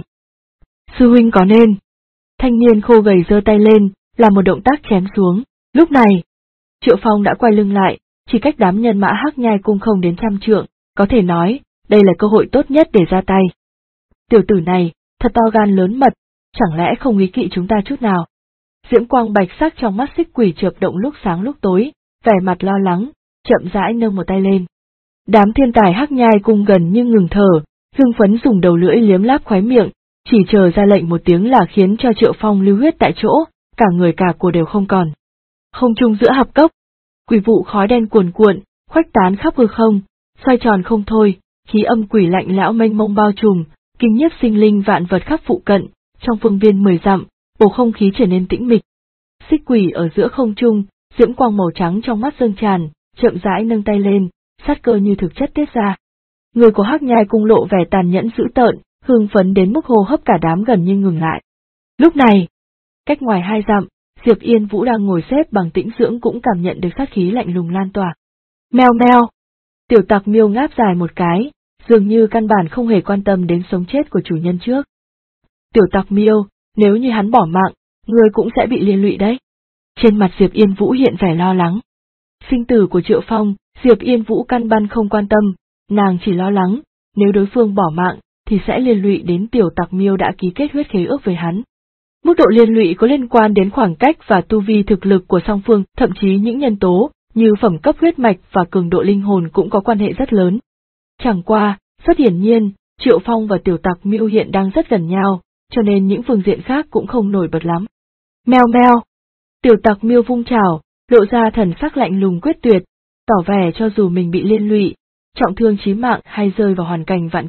Sư huynh có nên. Thanh niên khô gầy giơ tay lên, làm một động tác chém xuống. Lúc này, Triệu Phong đã quay lưng lại, chỉ cách đám nhân mã Hắc Nhai Cung không đến 100 trượng, có thể nói, đây là cơ hội tốt nhất để ra tay. Tiểu tử này, thật to gan lớn mật, chẳng lẽ không ý kỵ chúng ta chút nào? Diễm quang bạch sắc trong mắt Xích Quỷ chợp động lúc sáng lúc tối, vẻ mặt lo lắng, chậm rãi nâng một tay lên. Đám thiên tài Hắc Nhai Cung gần như ngừng thở, hưng phấn dùng đầu lưỡi liếm láp khóe miệng, chỉ chờ ra lệnh một tiếng là khiến cho Triệu Phong lưu huyết tại chỗ, cả người cả của đều không còn. Không trung giữa hạp cốc, quỷ vụ khói đen cuồn cuộn, khuếch tán khắp hư không, xoay tròn không thôi, khí âm quỷ lạnh lão mênh mông bao trùm, kinh nhiếp sinh linh vạn vật khắp phụ cận, trong phương viên 10 dặm, bầu không khí trở nên tĩnh mịch. Xích Quỷ ở giữa không trung, diễm quang màu trắng trong mắt dâng tràn, chậm rãi nâng tay lên, sát cơ như thực chất tiết ra. Người của Hắc Nhai Cung lộ vẻ tàn nhẫn dữ tợn, hưng phấn đến mức hô hấp cả đám gần như ngừng lại. Lúc này, cách ngoài 2 dặm, Diệp Yên Vũ đang ngồi xếp bằng tĩnh dưỡng cũng cảm nhận được sát khí lạnh lùng lan tỏa. Meo meo! Tiểu tặc miêu ngáp dài một cái, dường như căn bản không hề quan tâm đến sống chết của chủ nhân trước. Tiểu tặc miêu, nếu như hắn bỏ mạng, ngươi cũng sẽ bị liên lụy đấy. Trên mặt Diệp Yên Vũ hiện vẻ lo lắng. Sinh tử của Triệu Phong, Diệp Yên Vũ căn bản không quan tâm, nàng chỉ lo lắng, nếu đối phương bỏ mạng, thì sẽ liên lụy đến tiểu tặc miêu đã ký kết huyết khế ước với hắn. Mức độ liên lụy có liên quan đến khoảng cách và tu vi thực lực của song phương, thậm chí những nhân tố, như phẩm cấp huyết mạch và cường độ linh hồn cũng có quan hệ rất lớn. Chẳng qua, rất hiển nhiên, Triệu Phong và tiểu tặc miêu hiện đang rất gần nhau, cho nên những phương diện khác cũng không nổi bật lắm. Meo meo! Tiểu tặc miêu vung chảo, lộ ra thần sắc lạnh lùng quyết tuyệt, tỏ vẻ cho dù mình bị liên lụy, trọng thương chí mạng hay rơi vào hoàn cảnh vạn kiếp,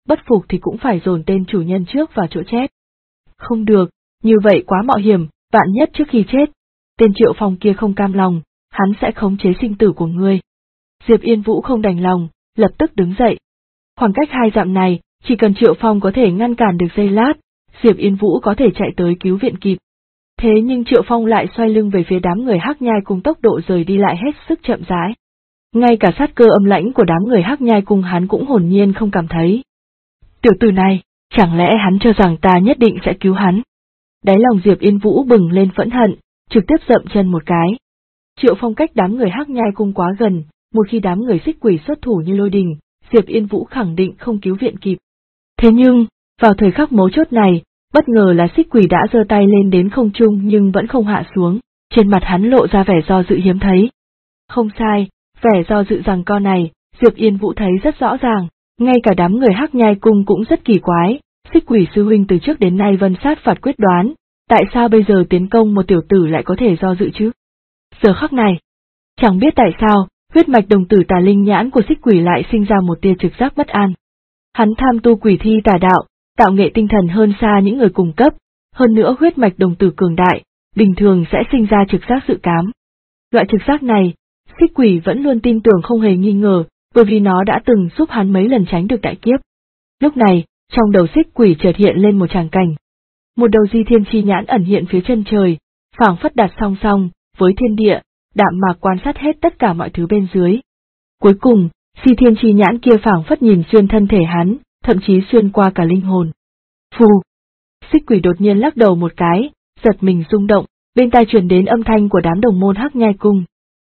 bất phục thì cũng phải dồn tên chủ nhân trước vào chỗ chết. Không được, như vậy quá mạo hiểm, vạn nhất trước khi chết, tên Triệu Phong kia không cam lòng, hắn sẽ khống chế sinh tử của ngươi. Diệp Yên Vũ không đành lòng, lập tức đứng dậy. Khoảng cách 2 dặm này, chỉ cần Triệu Phong có thể ngăn cản được giây lát, Diệp Yên Vũ có thể chạy tới cứu viện kịp. Thế nhưng Triệu Phong lại xoay lưng về phía đám người Hắc Nhai Cung, tốc độ rời đi lại hết sức chậm rãi. Ngay cả sát cơ âm lãnh của đám người Hắc Nhai Cung hắn cũng hồn nhiên không cảm thấy. Tiểu tử này, chẳng lẽ hắn cho rằng ta nhất định sẽ cứu hắn? Đáy lòng Diệp Yên Vũ bừng lên phẫn hận, trực tiếp dậm chân một cái. Triệu Phong cách đám người Hắc Nhai Cung quá gần, một khi đám người Xích Quỷ xuất thủ như lôi đình, Diệp Yên Vũ khẳng định không cứu viện kịp. Thế nhưng, vào thời khắc mấu chốt này, bất ngờ là Xích Quỷ đã giơ tay lên đến không trung nhưng vẫn không hạ xuống, trên mặt hắn lộ ra vẻ do dự hiếm thấy. Không sai, vẻ do dự rằng con này, Diệp Yên Vũ thấy rất rõ ràng, ngay cả đám người Hắc Nhai Cung cũng rất kỳ quái, Xích Quỷ sư huynh từ trước đến nay vân sát phạt quyết đoán, tại sao bây giờ tiến công một tiểu tử lại có thể do dự chứ? Giờ khắc này, chẳng biết tại sao, huyết mạch đồng tử tà linh nhãn của Xích Quỷ lại sinh ra một tia trực giác bất an. Hắn tham tu quỷ thi tà đạo, tạo nghệ tinh thần hơn xa những người cùng cấp, hơn nữa huyết mạch đồng tử cường đại, bình thường sẽ sinh ra trực giác dự cám. Loại trực giác này, Xích Quỷ vẫn luôn tin tưởng không hề nghi ngờ, bởi vì nó đã từng giúp hắn mấy lần tránh được đại kiếp. Lúc này, trong đầu Xích Quỷ chợt hiện lên một tràng cảnh. Một đầu Di Thiên chi nhãn ẩn hiện phía chân trời, phảng phất đặt song song với thiên địa, đạm mạc quan sát hết tất cả mọi thứ bên dưới. Cuối cùng, Di Thiên chi nhãn kia phảng phất nhìn xuyên thân thể hắn, thậm chí xuyên qua cả linh hồn. Phù! Xích Quỷ đột nhiên lắc đầu một cái, giật mình rung động, bên tai truyền đến âm thanh của đám đồng môn Hắc Nhai Cung.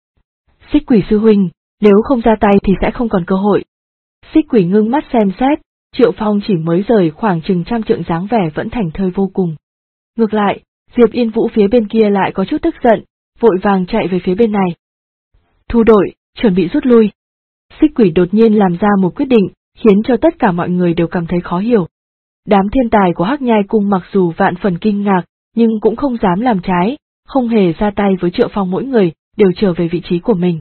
Xích Quỷ sư huynh, nếu không ra tay thì sẽ không còn cơ hội. Xích Quỷ ngưng mắt xem xét, Triệu Phong chỉ mới rời khoảng chừng 100 trượng dáng vẻ vẫn thảnh thơi vô cùng. Ngược lại, Diệp Yên Vũ phía bên kia lại có chút tức giận, vội vàng chạy về phía bên này. Thu đội, chuẩn bị rút lui. Xích Quỷ đột nhiên làm ra một quyết định, khiến cho tất cả mọi người đều cảm thấy khó hiểu. Đám thiên tài của Hắc Nhai Cung mặc dù vạn phần kinh ngạc, nhưng cũng không dám làm trái, không hề ra tay với Triệu Phong, mỗi người đều trở về vị trí của mình.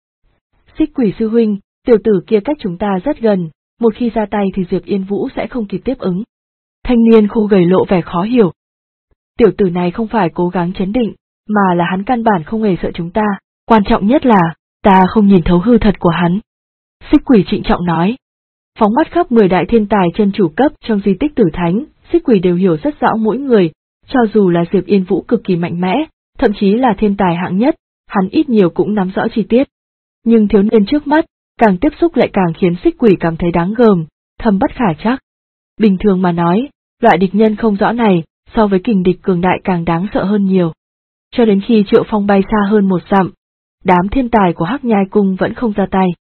Xích Quỷ sư huynh, tiểu tử kia cách chúng ta rất gần, một khi ra tay thì Diệp Yên Vũ sẽ không kịp tiếp ứng. Thanh niên khô gầy lộ vẻ khó hiểu. Tiểu tử này không phải cố gắng chấn định, mà là hắn căn bản không hề sợ chúng ta, quan trọng nhất là, ta không nhìn thấu hư thật của hắn. Xích Quỷ trịnh trọng nói. Phóng mắt khắp 10 đại thiên tài chân chủ cấp trong di tích Tử Thánh, Xích Quỷ đều hiểu rất rõ mỗi người, cho dù là Diệp Yên Vũ cực kỳ mạnh mẽ, thậm chí là thiên tài hạng nhất, hắn ít nhiều cũng nắm rõ chi tiết. Nhưng thiếu niên trước mắt, càng tiếp xúc lại càng khiến Xích Quỷ cảm thấy đáng gờm, thâm bất khả trắc. Bình thường mà nói, loại địch nhân không rõ này, so với kình địch cường đại càng đáng sợ hơn nhiều. Cho đến khi Triệu Phong bay xa hơn 1 dặm, đám thiên tài của Hắc Nhai Cung vẫn không ra tay.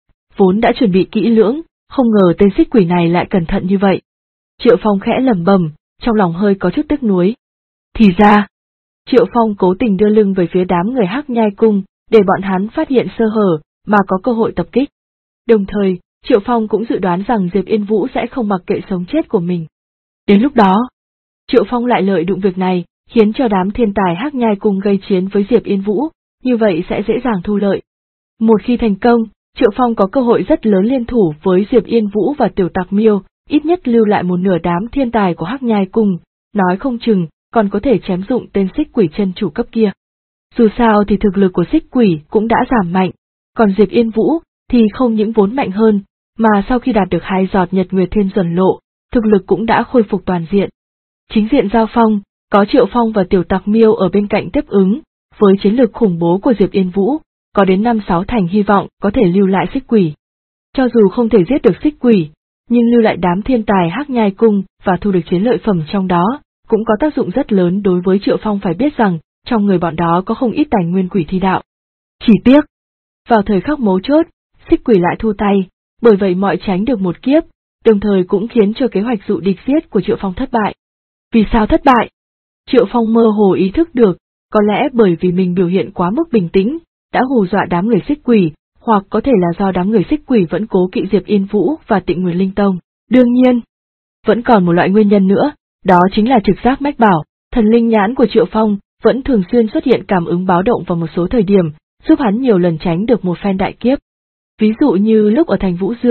Vốn đã chuẩn bị kỹ lưỡng, không ngờ tên Xích Quỷ này lại cẩn thận như vậy. Triệu Phong khẽ lẩm bẩm, trong lòng hơi có chút tiếc nuối. Thì ra, Triệu Phong cố tình đưa lưng về phía đám người Hắc Nhai Cung, để bọn hắn phát hiện sơ hở, mà có cơ hội tập kích. Đồng thời, Triệu Phong cũng dự đoán rằng Diệp Yên Vũ sẽ không mặc kệ sống chết của mình. Đến lúc đó, Triệu Phong lại lợi dụng việc này, khiến cho đám thiên tài Hắc Nhai Cung gây chiến với Diệp Yên Vũ, như vậy sẽ dễ dàng thu lợi. Một khi thành công, Triệu Phong có cơ hội rất lớn liên thủ với Diệp Yên Vũ và Tiểu Tạc Miêu, ít nhất lưu lại một nửa đám thiên tài của Hắc Nhai Cung, nói không chừng, còn có thể chém dụng tên Xích Quỷ chân chủ cấp kia. Dù sao thì thực lực của Xích Quỷ cũng đã giảm mạnh, còn Diệp Yên Vũ thì không những vốn mạnh hơn, mà sau khi đạt được 2 giọt Nhật Nguyệt Thiên Duẩn Lộ, thực lực cũng đã khôi phục toàn diện. Chính diện giao phong, có Triệu Phong và Tiểu Tạc Miêu ở bên cạnh tiếp ứng, với chiến lược khủng bố của Diệp Yên Vũ, có đến 5-6 thành hy vọng có thể lưu lại Xích Quỷ. Cho dù không thể giết được Xích Quỷ, nhưng lưu lại đám thiên tài Hắc Nhai Cung và thu được chiến lợi phẩm trong đó, cũng có tác dụng rất lớn đối với Triệu Phong. Phải biết rằng, trong người bọn đó có không ít tài nguyên quỷ thi đạo. Chỉ tiếc, vào thời khắc mấu chốt, Xích Quỷ lại thu tay, bởi vậy mọi tránh được một kiếp, đồng thời cũng khiến cho kế hoạch dụ địch giết của Triệu Phong thất bại. Vì sao thất bại? Triệu Phong mơ hồ ý thức được, có lẽ bởi vì mình biểu hiện quá mức bình tĩnh, đã hù dọa đám người Xích Quỷ, hoặc có thể là do đám người Xích Quỷ vẫn cố kỵ Diệp Yên Vũ và Tịnh Nguyên Linh Tông. Đương nhiên, vẫn còn một loại nguyên nhân nữa, đó chính là trực giác mách bảo, thần linh nhãn của Triệu Phong vẫn thường xuyên xuất hiện cảm ứng báo động vào một số thời điểm, giúp hắn nhiều lần tránh được một phen đại kiếp. Ví dụ như lúc ở thành Vũ Dương,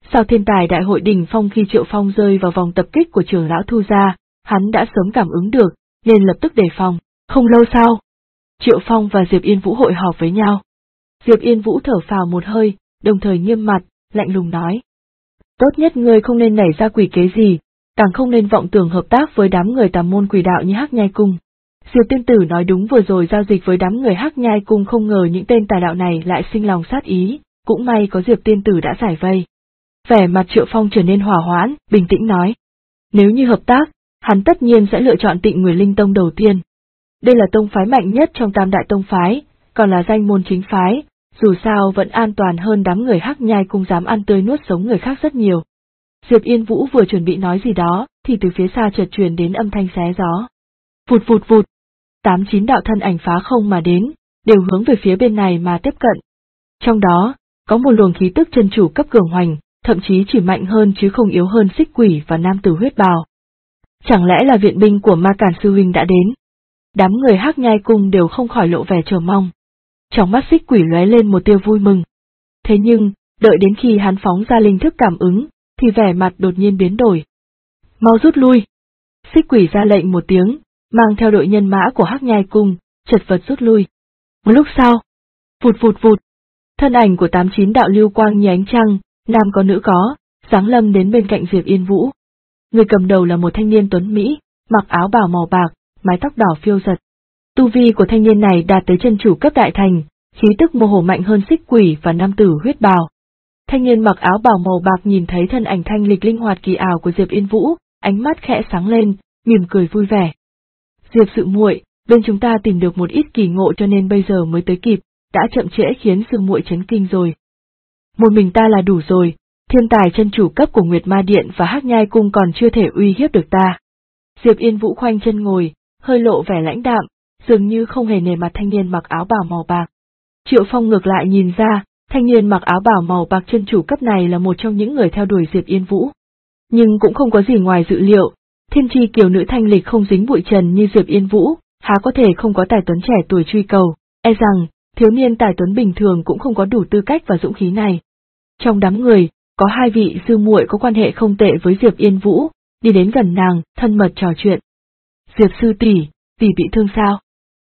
Sau thiên tài đại hội đỉnh phong khi Triệu Phong rơi vào vòng tập kích của trưởng lão Thu gia, hắn đã sớm cảm ứng được, nên lập tức đề phòng. Không lâu sau, Triệu Phong và Diệp Yên Vũ hội họp với nhau. Diệp Yên Vũ thở phào một hơi, đồng thời nghiêm mặt, lạnh lùng nói. Tốt nhất ngươi không nên nảy ra quỷ kế gì, càng không nên vọng tưởng hợp tác với đám người tà môn quỷ đạo như Hắc Nhai Cung. Diệp tiên tử nói đúng, vừa rồi giao dịch với đám người Hắc Nhai Cung, không ngờ những tên tà đạo này lại sinh lòng sát ý, cũng may có Diệp tiên tử đã giải vây. Vẻ mặt Triệu Phong trở nên hòa hoãn, bình tĩnh nói. Nếu như hợp tác, hắn tất nhiên sẽ lựa chọn Tịnh Nguyên Linh Tông đầu tiên. Đây là tông phái mạnh nhất trong tam đại tông phái, còn là danh môn chính phái, dù sao vẫn an toàn hơn đám người Hắc Nhai Cung dám ăn tươi nuốt sống người khác rất nhiều. Diệp Yên Vũ vừa chuẩn bị nói gì đó, thì từ phía xa chợt truyền đến âm thanh xé gió. Vụt vụt vụt, 8-9 đạo thân ảnh phá không mà đến, đều hướng về phía bên này mà tiếp cận. Trong đó, có một luồng khí tức chân chủ cấp cường hoành, thậm chí chỉ mạnh hơn chứ không yếu hơn Xích Quỷ và nam tử huyết bào. Chẳng lẽ là viện binh của Ma Càn sư huynh đã đến? Đám người Hắc Nhai Cung đều không khỏi lộ vẻ chờ mong. Trong mắt Xích Quỷ lóe lên một tia vui mừng. Thế nhưng, đợi đến khi hắn phóng ra linh thức cảm ứng, thì vẻ mặt đột nhiên biến đổi. Mau rút lui! Xích Quỷ ra lệnh một tiếng, mang theo đội nhân mã của Hắc Nhai Cung, chật vật rút lui. Một lúc sau, vụt vụt vụt, thân ảnh của 8-9 đạo lưu quang như ánh trăng, nam có nữ có, giáng lâm đến bên cạnh Diệp Yên Vũ. Người cầm đầu là một thanh niên tuấn Mỹ, mặc áo bào màu bạc, mái tóc đỏ phiêu giật. Tu vi của thanh niên này đạt tới chân chủ cấp đại thành, khí tức mơ hồ mạnh hơn Xích Quỷ và nam tử huyết bào. Thanh niên mặc áo bào màu bạc nhìn thấy thân ảnh thanh lịch linh hoạt kỳ ảo của Diệp Yên Vũ, ánh mắt khẽ sáng lên, mỉm cười vui vẻ. Diệp sư muội, bên chúng ta tìm được một ít kỳ ngộ cho nên bây giờ mới tới kịp, đã chậm trễ khiến sư muội chấn kinh rồi. Một mình ta là đủ rồi, thiên tài chân chủ cấp của Nguyệt Ma Điện và Hắc Nhai Cung còn chưa thể uy hiếp được ta. Diệp Yên Vũ khoanh chân ngồi, hơi lộ vẻ lãnh đạm, dường như không hề nể mặt thanh niên mặc áo bào màu bạc. Triệu Phong ngược lại nhìn ra, thanh niên mặc áo bào màu bạc chân chủ cấp này là một trong những người theo đuổi Diệp Yên Vũ. Nhưng cũng không có gì ngoài dự liệu, thiên tri kiều nữ thanh lịch không dính bụi trần như Diệp Yên Vũ, há có thể không có tài tuấn trẻ tuổi truy cầu, e rằng, thiếu niên tài tuấn bình thường cũng không có đủ tư cách và dũng khí này. Trong đám người, có hai vị sư muội có quan hệ không tệ với Diệp Yên Vũ, đi đến gần nàng, thân mật trò chuyện. Diệp sư tỷ, tỷ bị thương sao?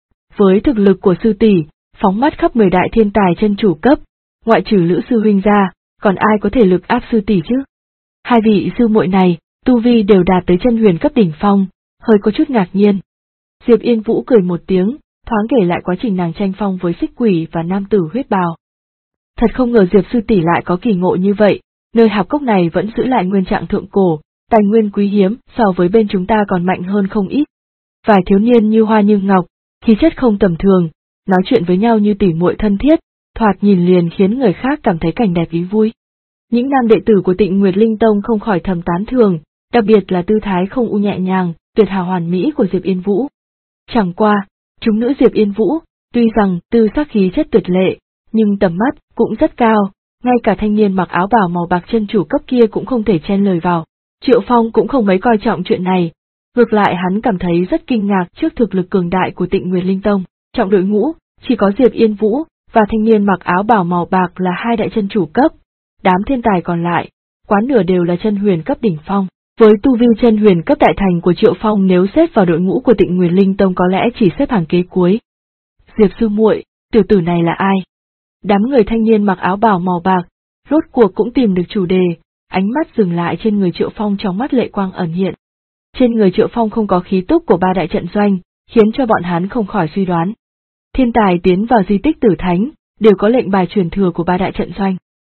Với thực lực của sư tỷ, phóng mắt khắp 10 đại thiên tài chân chủ cấp, ngoại trừ Lữ sư huynh ra, còn ai có thể lực áp sư tỷ chứ? Hai vị sư muội này, tu vi đều đạt tới chân huyền cấp đỉnh phong, hơi có chút ngạc nhiên. Diệp Yên Vũ cười một tiếng, thoáng kể lại quá trình nàng tranh phong với Xích Quỷ và nam tử huyết bào. Thật không ngờ Diệp sư tỷ lại có kỳ ngộ như vậy, nơi hạp cốc này vẫn giữ lại nguyên trạng thượng cổ, tài nguyên quý hiếm so với bên chúng ta còn mạnh hơn không ít. Vài thiếu niên như hoa như ngọc, khí chất không tầm thường, nói chuyện với nhau như tỉ muội thân thiết, thoạt nhìn liền khiến người khác cảm thấy cảnh đẹp ý vui. Những nam đệ tử của Tịnh Nguyệt Linh Tông không khỏi thầm tán thưởng, đặc biệt là tư thái không u nhẹ nhàng, tuyệt hảo hoàn mỹ của Diệp Yên Vũ. Chẳng qua, chúng nữ Diệp Yên Vũ, tuy rằng tư sắc khí chất tuyệt lệ, nhưng tầm mắt cũng rất cao, ngay cả thanh niên mặc áo bào màu bạc chân chủ cấp kia cũng không thể chen lời vào. Triệu Phong cũng không mấy coi trọng chuyện này, ngược lại hắn cảm thấy rất kinh ngạc trước thực lực cường đại của Tịnh Nguyệt Linh Tông. Trong đội ngũ, chỉ có Diệp Yên Vũ và thanh niên mặc áo bào màu bạc là hai đại chân chủ cấp, đám thiên tài còn lại, quá nửa đều là chân huyền cấp đỉnh phong. Với tu vi chân huyền cấp đại thành của Triệu Phong, nếu xếp vào đội ngũ của Tịnh Nguyệt Linh Tông có lẽ chỉ xếp hàng kế cuối. Diệp sư muội, tiểu tử này là ai? Đám người thanh niên mặc áo bào màu bạc, rốt cuộc cũng tìm được chủ đề, ánh mắt dừng lại trên người Triệu Phong, trong mắt lệ quang ẩn hiện. Trên người Triệu Phong không có khí tức của ba đại trận doanh, khiến cho bọn hắn không khỏi suy đoán. Thiên tài tiến vào di tích Tử Thánh, đều có lệnh bài truyền thừa của ba đại trận doanh.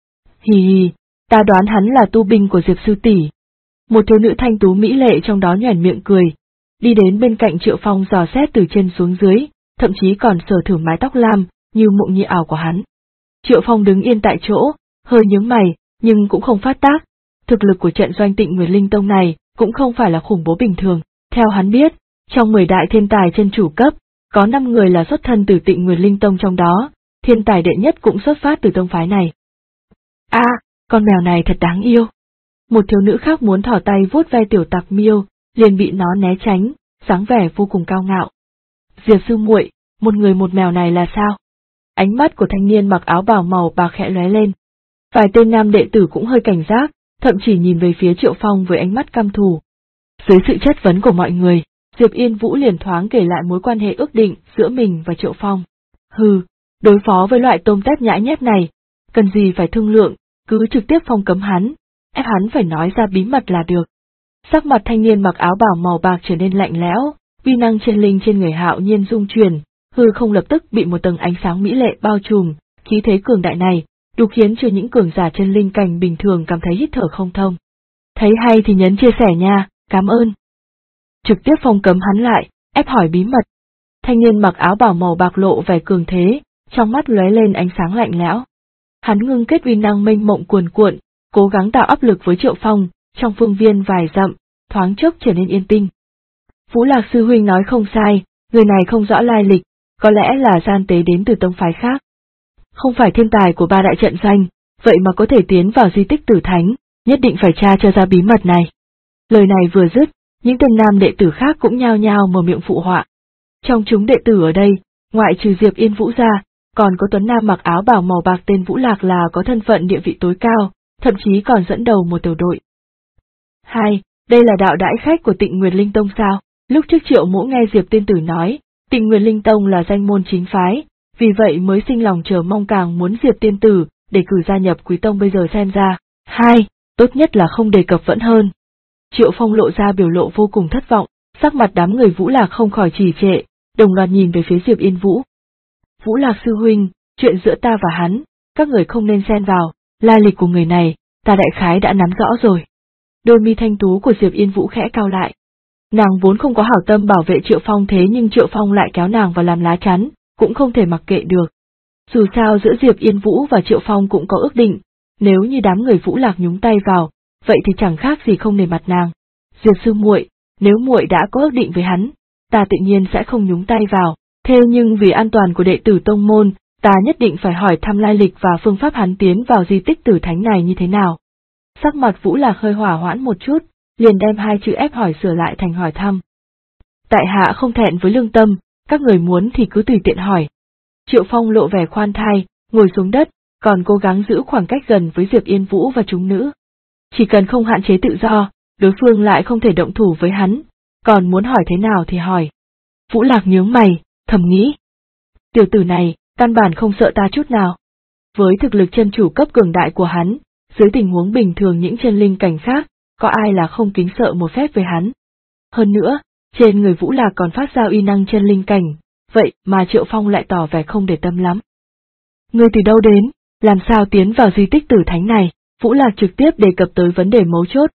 Hì hì, ta đoán hắn là tu binh của Diệp sư tỷ. Một thiếu nữ thanh tú mỹ lệ trong đó nhoẻn miệng cười, đi đến bên cạnh Triệu Phong dò xét từ trên xuống dưới, thậm chí còn sờ thử mái tóc lam, như mộng như ảo của hắn. Triệu Phong đứng yên tại chỗ, hơi nhướng mày, nhưng cũng không phát tác. Thực lực của trận doanh Tịnh Nguyệt Linh Tông này cũng không phải là khủng bố bình thường. Theo hắn biết, trong 10 đại thiên tài chân chủ cấp, có 5 người là xuất thân từ Tịnh Nguyệt Linh Tông, trong đó, thiên tài đệ nhất cũng xuất phát từ tông phái này. Con mèo này thật đáng yêu. Một thiếu nữ khác muốn thỏ tay vuốt ve tiểu tặc miêu, liền bị nó né tránh, dáng vẻ vô cùng cao ngạo. Diệp sư muội, một người một mèo này là sao? Ánh mắt của thanh niên mặc áo bào màu bạc khẽ lóe lên. Vài tên nam đệ tử cũng hơi cảnh giác, thậm chỉ nhìn về phía Triệu Phong với ánh mắt căm thù. Dưới sự chất vấn của mọi người, Diệp Yên Vũ liền thoáng kể lại mối quan hệ ước định giữa mình và Triệu Phong. Hừ, đối phó với loại tôm tép nhãi nhép này, cần gì phải thương lượng, cứ trực tiếp phong cấm hắn, ép hắn phải nói ra bí mật là được. Sắc mặt thanh niên mặc áo bào màu bạc trở nên lạnh lẽo, uy năng chân linh trên người Hạo Nhiên dung truyền, hư không lập tức bị một tầng ánh sáng mỹ lệ bao trùm, khí thế cường đại này, đủ khiến cho những cường giả chân linh cảnh bình thường cảm thấy hít thở không thông. Thấy hay thì nhấn chia sẻ nha, cảm ơn. Trực tiếp phong cấm hắn lại, ép hỏi bí mật. Thanh niên mặc áo bào màu bạc lộ vẻ cường thế, trong mắt lóe lên ánh sáng lạnh lẽo. Hắn ngưng kết uy năng mênh mộng cuồn cuộn, cố gắng tạo áp lực với Triệu Phong, trong phương viên vài dặm, thoáng chốc trở nên yên tĩnh. Vũ Lạc sư huynh nói không sai, người này không rõ lai lịch, có lẽ là gian tế đến từ tông phái khác. Không phải thiên tài của ba đại trận danh, vậy mà có thể tiến vào di tích Tử Thánh, nhất định phải tra cho ra bí mật này. Lời này vừa dứt, những tên nam đệ tử khác cũng nhao nhao mở miệng phụ họa. Trong chúng đệ tử ở đây, ngoại trừ Diệp Yên Vũ ra, còn có tuấn nam mặc áo bào màu bạc tên Vũ Lạc là có thân phận địa vị tối cao, thậm chí còn dẫn đầu một tiểu đội. Đây là đạo đãi khách của Tịnh Nguyệt Linh Tông sao? Lúc trước Triệu Mỗ nghe Diệp tiên tử nói, Tịnh Nguyệt Linh Tông là danh môn chính phái, vì vậy mới sinh lòng chờ mong càng muốn Diệp tiên tử để cử gia nhập Quý Tông, bây giờ xem ra, tốt nhất là không đề cập vẫn hơn. Triệu Phong lộ ra biểu lộ vô cùng thất vọng, sắc mặt đám người Vũ Lạc không khỏi trì trệ, đồng loạt nhìn về phía Diệp Yên Vũ. Vũ Lạc sư huynh, chuyện giữa ta và hắn, các người không nên xen vào, lai lịch của người này, ta đại khái đã nắm rõ rồi. Đôi mi thanh tú của Diệp Yên Vũ khẽ cau lại. Nàng vốn không có hảo tâm bảo vệ Triệu Phong, thế nhưng Triệu Phong lại kéo nàng vào làm lá chắn, cũng không thể mặc kệ được. Dù sao giữa Diệp Yên Vũ và Triệu Phong cũng có ước định, nếu như đám người Vũ Lạc nhúng tay vào, vậy thì chẳng khác gì không nể mặt nàng. Diệp sư muội, nếu muội đã có ước định với hắn, ta tự nhiên sẽ không nhúng tay vào, thế nhưng vì an toàn của đệ tử tông môn, ta nhất định phải hỏi thăm lai lịch và phương pháp hắn tiến vào di tích Tử Thánh này như thế nào. Sắc mặt Vũ Lạc hơi hỏa hoãn một chút, liền đem hai chữ ép hỏi sửa lại thành hỏi thăm. Tại hạ không thẹn với lương tâm, các người muốn thì cứ tùy tiện hỏi. Triệu Phong lộ vẻ khoan thai, ngồi xuống đất, còn cố gắng giữ khoảng cách gần với Diệp Yên Vũ và chúng nữ. Chỉ cần không hạn chế tự do, đối phương lại không thể động thủ với hắn, còn muốn hỏi thế nào thì hỏi. Vũ Lạc nhướng mày, thầm nghĩ. Tiểu tử này, căn bản không sợ ta chút nào. Với thực lực chân chủ cấp cường đại của hắn, dưới tình huống bình thường những chân linh cảnh khác, có ai là không kính sợ một phép với hắn. Hơn nữa, trên người Vũ Lạc còn phát ra uy năng chân linh cảnh, vậy mà Triệu Phong lại tỏ vẻ không để tâm lắm. Ngươi từ đâu đến, làm sao tiến vào di tích Tử Thánh này? Vũ Lạc trực tiếp đề cập tới vấn đề mấu chốt.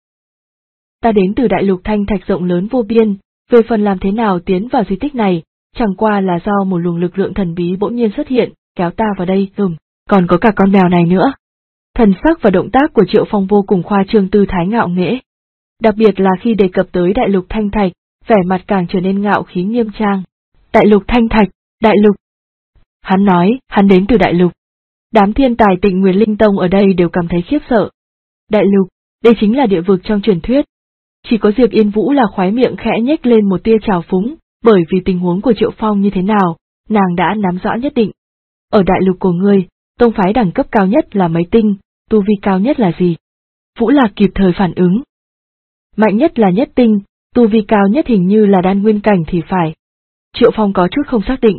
Ta đến từ đại lục thanh thạch rộng lớn vô biên, về phần làm thế nào tiến vào di tích này, chẳng qua là do một luồng lực lượng thần bí bỗng nhiên xuất hiện, kéo ta vào đây, còn có cả con mèo này nữa. Thần sắc và động tác của Triệu Phong vô cùng khoa trương, tư thái ngạo nghễ. Đặc biệt là khi đề cập tới đại lục thanh thạch, vẻ mặt càng trở nên ngạo khí nghiêm trang. Đại lục thanh thạch, đại lục. Hắn nói, hắn đến từ đại lục. Đám thiên tài Tịnh Nguyệt Linh Tông ở đây đều cảm thấy khiếp sợ. Đại lục, đây chính là địa vực trong truyền thuyết. Chỉ có Diệp Yên Vũ là khóe miệng khẽ nhếch lên một tia trào phúng, bởi vì tình huống của Triệu Phong như thế nào, nàng đã nắm rõ nhất định. Ở đại lục của ngươi, tông phái đẳng cấp cao nhất là mấy tinh, tu vi cao nhất là gì? Vũ Lạc kịp thời phản ứng. Mạnh nhất là nhất tinh, tu vi cao nhất hình như là đan nguyên cảnh thì phải. Triệu Phong có chút không xác định.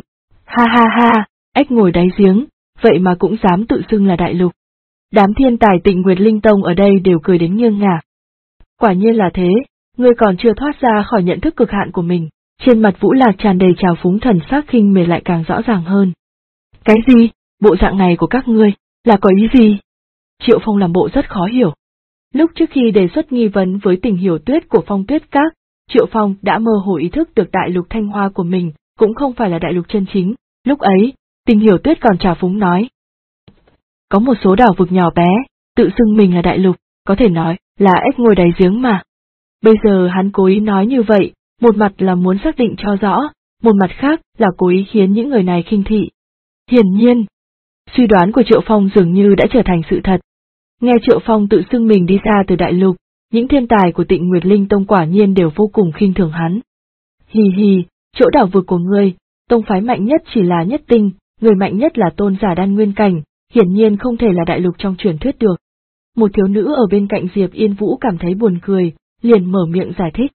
Ha, ếch ngồi đáy giếng, vậy mà cũng dám tự xưng là đại lục. Đám thiên tài Tịnh Nguyệt Linh Tông ở đây đều cười đến nghiêng ngả. Quả nhiên là thế, ngươi còn chưa thoát ra khỏi nhận thức cực hạn của mình. Trên mặt Vũ Lạc tràn đầy trào phúng, thần sắc khinh mệt lại càng rõ ràng hơn. Cái gì? Bộ dạng này của các ngươi, là có ý gì? Triệu Phong làm bộ rất khó hiểu. Lúc trước khi đề xuất nghi vấn với Tình Hiểu Tuyết của Phong Tuyết Các, Triệu Phong đã mơ hồ ý thức được đại lục Thanh Hoa của mình cũng không phải là đại lục chân chính. Lúc ấy, Tình Hiểu Tuyết còn trào phúng nói. Có một số đảo vực nhỏ bé, tự xưng mình là đại lục, có thể nói là ếch ngồi đáy giếng mà. Bây giờ hắn cố ý nói như vậy, một mặt là muốn xác định cho rõ, một mặt khác là cố ý khiến những người này khinh thị. Hiển nhiên, suy đoán của Triệu Phong dường như đã trở thành sự thật. Nghe Triệu Phong tự xưng mình đi ra từ đại lục, những thiên tài của Tịnh Nguyệt Linh Tông quả nhiên đều vô cùng khinh thường hắn. Hì, chỗ đảo vực của ngươi, tông phái mạnh nhất chỉ là nhất tinh, người mạnh nhất là tôn giả đan nguyên cảnh, hiển nhiên không thể là đại lục trong truyền thuyết được. Một thiếu nữ ở bên cạnh Diệp Yên Vũ cảm thấy buồn cười, liền mở miệng giải thích.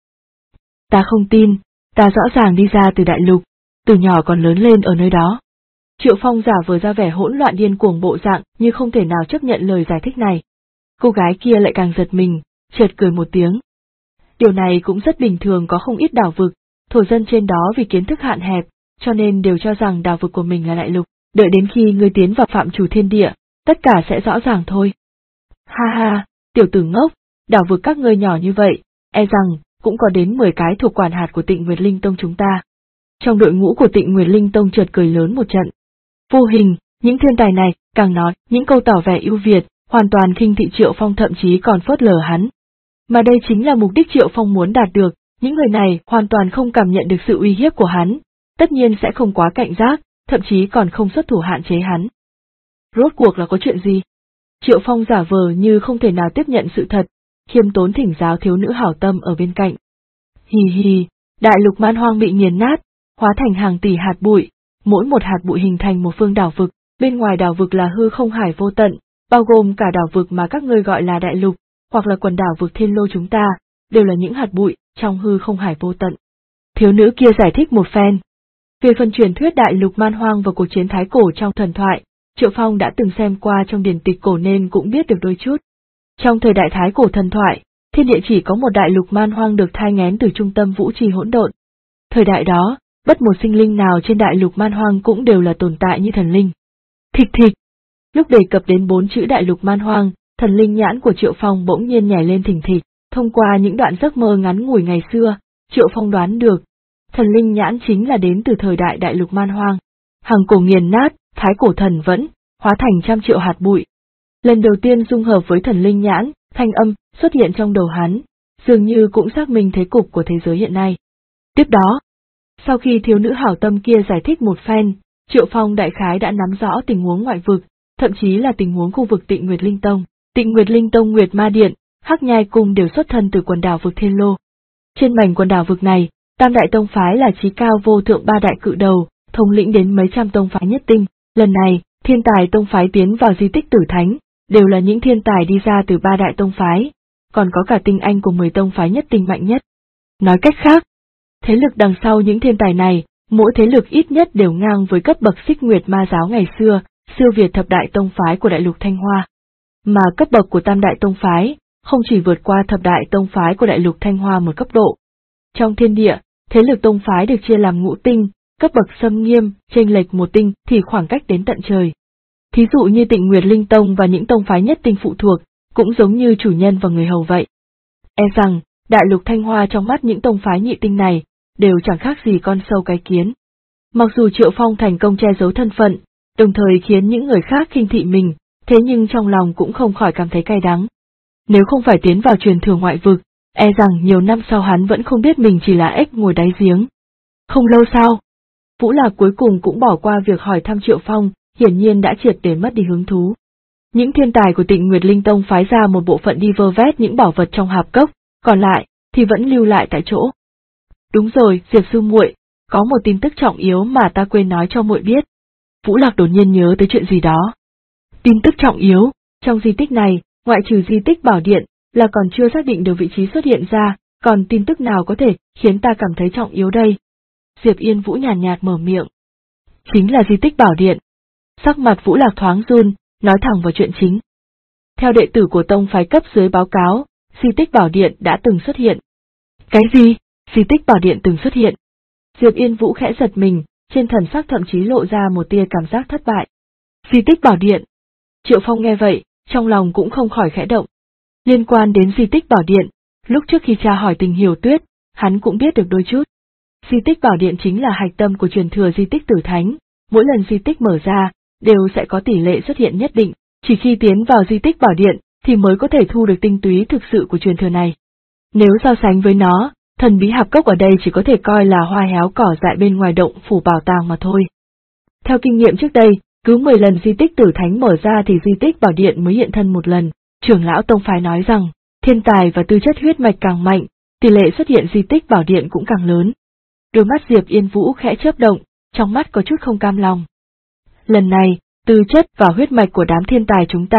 Ta không tin, ta rõ ràng đi ra từ đại lục, từ nhỏ còn lớn lên ở nơi đó. Triệu Phong giả vờ ra vẻ hỗn loạn điên cuồng bộ dạng như không thể nào chấp nhận lời giải thích này. Cô gái kia lại càng giật mình, chợt cười một tiếng. Điều này cũng rất bình thường, có không ít đảo vực, thổ dân trên đó vì kiến thức hạn hẹp, cho nên đều cho rằng đảo vực của mình là đại lục, đợi đến khi ngươi tiến vào phạm chủ thiên địa, tất cả sẽ rõ ràng thôi. Ha ha, tiểu tử ngốc, đảo vực các ngươi nhỏ như vậy, e rằng cũng có đến 10 cái thuộc quản hạt của Tịnh Nguyệt Linh Tông chúng ta. Trong đội ngũ của Tịnh Nguyệt Linh Tông chợt cười lớn một trận. Vô hình, những thiên tài này, càng nói, những câu tỏ vẻ ưu việt, hoàn toàn khinh thị Triệu Phong, thậm chí còn phớt lờ hắn. Mà đây chính là mục đích Triệu Phong muốn đạt được, những người này hoàn toàn không cảm nhận được sự uy hiếp của hắn, tất nhiên sẽ không quá cảnh giác, thậm chí còn không xuất thủ hạn chế hắn. Rốt cuộc là có chuyện gì? Triệu Phong giả vờ như không thể nào tiếp nhận sự thật, khiêm tốn thỉnh giáo thiếu nữ hảo tâm ở bên cạnh. Hì hì, đại lục Man Hoang bị nghiền nát, hóa thành hàng tỷ hạt bụi, mỗi một hạt bụi hình thành một phương đảo vực, bên ngoài đảo vực là hư không hải vô tận, bao gồm cả đảo vực mà các ngươi gọi là đại lục, hoặc là quần đảo vực thiên lô chúng ta, đều là những hạt bụi trong hư không hải vô tận. Thiếu nữ kia giải thích một phen. Về phần truyền thuyết đại lục Man Hoang và cuộc chiến thái cổ trong thần thoại, Triệu Phong đã từng xem qua trong điển tịch cổ nên cũng biết được đôi chút. Trong thời đại thái cổ thần thoại, thiên địa chỉ có một đại lục Man Hoang được thai nghén từ trung tâm vũ trì hỗn độn. Thời đại đó, bất một sinh linh nào trên đại lục Man Hoang cũng đều là tồn tại như thần linh. Thịch thịch. Lúc đề cập đến 4 chữ đại lục Man Hoang, thần linh nhãn của Triệu Phong bỗng nhiên nhảy lên thình thịch. Thông qua những đoạn giấc mơ ngắn ngủi ngày xưa, Triệu Phong đoán được, thần linh nhãn chính là đến từ thời đại đại lục Man Hoang. Hằng cổ nghiền nát, thái cổ thần vẫn, hóa thành trăm triệu hạt bụi. Lần đầu tiên dung hợp với thần linh nhãn, thanh âm xuất hiện trong đầu hắn, dường như cũng xác minh thế cục của thế giới hiện nay. Tiếp đó, sau khi thiếu nữ hảo tâm kia giải thích một phen, Triệu Phong đại khái đã nắm rõ tình huống ngoại vực, thậm chí là tình huống khu vực Tịnh Nguyệt Linh Tông. Tịnh Nguyệt Linh Tông, Nguyệt Ma Điện, Hắc Nhai Cung đều xuất thân từ quần đảo vực Thiên Lô. Trên mảnh quần đảo vực này, Tam đại tông phái là chí cao vô thượng ba đại cự đầu, thống lĩnh đến mấy trăm tông phái nhất tinh. Lần này, thiên tài tông phái tiến vào di tích Tử Thánh, đều là những thiên tài đi ra từ ba đại tông phái, còn có cả tinh anh của 10 tông phái nhất tinh mạnh nhất. Nói cách khác, thế lực đằng sau những thiên tài này, mỗi thế lực ít nhất đều ngang với cấp bậc Xích Nguyệt Ma giáo ngày xưa, siêu việt thập đại tông phái của đại lục Thanh Hoa. Mà cấp bậc của Tam đại tông phái, không chỉ vượt qua thập đại tông phái của đại lục Thanh Hoa một cấp độ. Trong thiên địa, thế lực tông phái được chia làm ngũ tinh, cấp bậc xâm nghiêm, chênh lệch một tinh thì khoảng cách đến tận trời. Thí dụ như Tịnh Nguyệt Linh Tông và những tông phái nhất tinh phụ thuộc, cũng giống như chủ nhân và người hầu vậy. E rằng, đại lục Thanh Hoa trong mắt những tông phái nhị tinh này, đều chẳng khác gì con sâu cái kiến. Mặc dù Triệu Phong thành công che giấu thân phận, đồng thời khiến những người khác khinh thị mình, thế nhưng trong lòng cũng không khỏi cảm thấy cay đắng. Nếu không phải tiến vào truyền thừa ngoại vực, e rằng nhiều năm sau hắn vẫn không biết mình chỉ là ếch ngồi đáy giếng. Không lâu sau, Vũ Lạc cuối cùng cũng bỏ qua việc hỏi thăm Triệu Phong, hiển nhiên đã triệt để mất đi hứng thú. Những thiên tài của Tịnh Nguyệt Linh Tông phái ra một bộ phận đi vơ vét những bảo vật trong hạp cốc, còn lại thì vẫn lưu lại tại chỗ. Đúng rồi, Diệp sư muội, có một tin tức trọng yếu mà ta quên nói cho muội biết. Vũ Lạc đột nhiên nhớ tới chuyện gì đó. Tin tức trọng yếu, trong di tích này, ngoại trừ di tích Bảo Điện, là còn chưa xác định được vị trí xuất hiện ra, còn tin tức nào có thể khiến ta cảm thấy trọng yếu đây? Diệp Yên Vũ nhàn nhạt mở miệng. Chính là di tích Bảo Điện. Sắc mặt Vũ Lạc thoáng run, nói thẳng vào chuyện chính. Theo đệ tử của tông phái cấp dưới báo cáo, di tích Bảo Điện đã từng xuất hiện. Cái gì? Di tích Bảo Điện từng xuất hiện? Diệp Yên Vũ khẽ giật mình, trên thần sắc thậm chí lộ ra một tia cảm giác thất bại. Di tích Bảo Điện. Triệu Phong nghe vậy, trong lòng cũng không khỏi khẽ động. Liên quan đến di tích Bảo Điện, lúc trước khi tra hỏi tình Hiểu Tuyết, hắn cũng biết được đôi chút. Di tích Bảo Điện chính là hạch tâm của truyền thừa di tích Tử Thánh, mỗi lần di tích mở ra, đều sẽ có tỷ lệ xuất hiện nhất định, chỉ khi tiến vào di tích Bảo Điện thì mới có thể thu được tinh túy thực sự của truyền thừa này. Nếu so sánh với nó, thần bí hạp cốc ở đây chỉ có thể coi là hoa héo cỏ dại bên ngoài động phủ bảo tàng mà thôi. Theo kinh nghiệm trước đây, cứ 10 lần di tích Tử Thánh mở ra thì di tích Bảo Điện mới hiện thân một lần. Trưởng lão tông phái nói rằng, thiên tài và tư chất huyết mạch càng mạnh, tỷ lệ xuất hiện di tích Bảo Điện cũng càng lớn. Đôi mắt Diệp Yên Vũ khẽ chớp động, trong mắt có chút không cam lòng. Lần này, tư chất và huyết mạch của đám thiên tài chúng ta,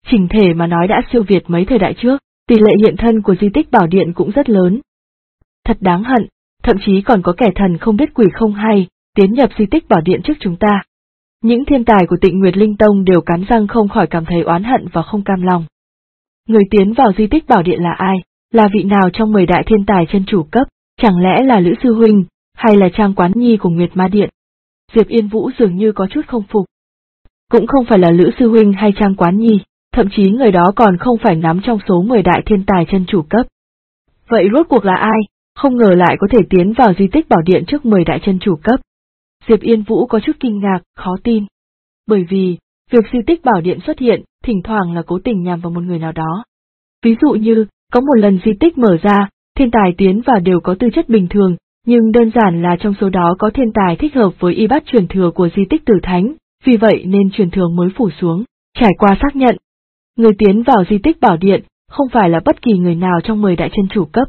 chỉnh thể mà nói đã siêu việt mấy thời đại trước, tỷ lệ hiện thân của di tích bảo điện cũng rất lớn. Thật đáng hận, thậm chí còn có kẻ thần không biết quỷ không hay, tiến nhập di tích bảo điện trước chúng ta. Những thiên tài của Tịnh Nguyệt Linh Tông đều cắn răng không khỏi cảm thấy oán hận và không cam lòng. Người tiến vào di tích bảo điện là ai? Là vị nào trong 10 đại thiên tài chân chủ cấp? Chẳng lẽ là Lữ Sư Huynh, hay là Trang Quán Nhi của Nguyệt Ma Điện? Diệp Yên Vũ dường như có chút không phục. Cũng không phải là Lữ Sư Huynh hay Trang Quán Nhi, thậm chí người đó còn không phải nắm trong số 10 đại thiên tài chân chủ cấp. Vậy rốt cuộc là ai? Không ngờ lại có thể tiến vào di tích bảo điện trước 10 đại chân chủ cấp. Diệp Yên Vũ có chút kinh ngạc, khó tin. Bởi vì, việc di tích bảo điện xuất hiện, thỉnh thoảng là cố tình nhằm vào một người nào đó. Ví dụ như, có một lần di tích mở ra, thiên tài tiến vào đều có tư chất bình thường, nhưng đơn giản là trong số đó có thiên tài thích hợp với y bát truyền thừa của di tích Tử Thánh, vì vậy nên truyền thừa mới phủ xuống, trải qua xác nhận. Người tiến vào di tích bảo điện, không phải là bất kỳ người nào trong 10 đại chân chủ cấp.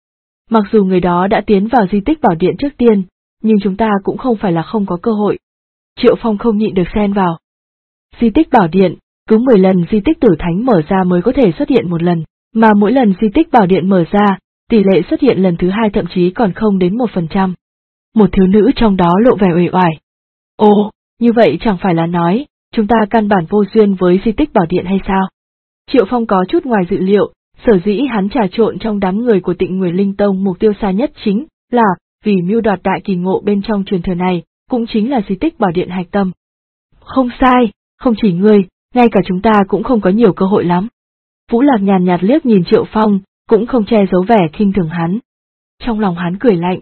Mặc dù người đó đã tiến vào di tích bảo điện trước tiên, nhưng chúng ta cũng không phải là không có cơ hội. Triệu Phong không nhịn được xen vào. Di tích bảo điện, cứ 10 lần di tích Tử Thánh mở ra mới có thể xuất hiện một lần, mà mỗi lần di tích bảo điện mở ra, tỷ lệ xuất hiện lần thứ 2 thậm chí còn không đến 1%. Một thiếu nữ trong đó lộ vẻ uể oải. Ồ, như vậy chẳng phải là nói, chúng ta căn bản vô duyên với di tích bảo điện hay sao? Triệu Phong có chút ngoài dự liệu, sở dĩ hắn trà trộn trong đám người của Tịnh Nguyệt Linh Tông mục tiêu xa nhất chính là vì mưu đoạt đại kỳ ngộ bên trong truyền thừa này, cũng chính là di tích bảo điện hạch tâm. Không sai, không chỉ ngươi, ngay cả chúng ta cũng không có nhiều cơ hội lắm. Vũ Lạc nhàn nhạt liếc nhìn Triệu Phong, cũng không che giấu vẻ khinh thường hắn. Trong lòng hắn cười lạnh.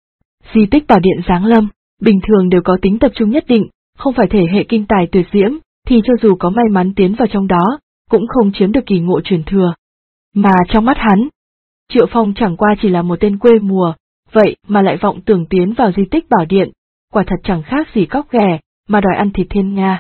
Di tích bảo điện giáng lâm, bình thường đều có tính tập trung nhất định, không phải thể hệ kinh tài tuyệt diễm, thì cho dù có may mắn tiến vào trong đó, cũng không chiếm được kỳ ngộ truyền thừa. Mà trong mắt hắn, Triệu Phong chẳng qua chỉ là một tên quê mùa, vậy mà lại vọng tưởng tiến vào di tích bảo điện, quả thật chẳng khác gì cóc ghẻ, mà đòi ăn thịt thiên nga.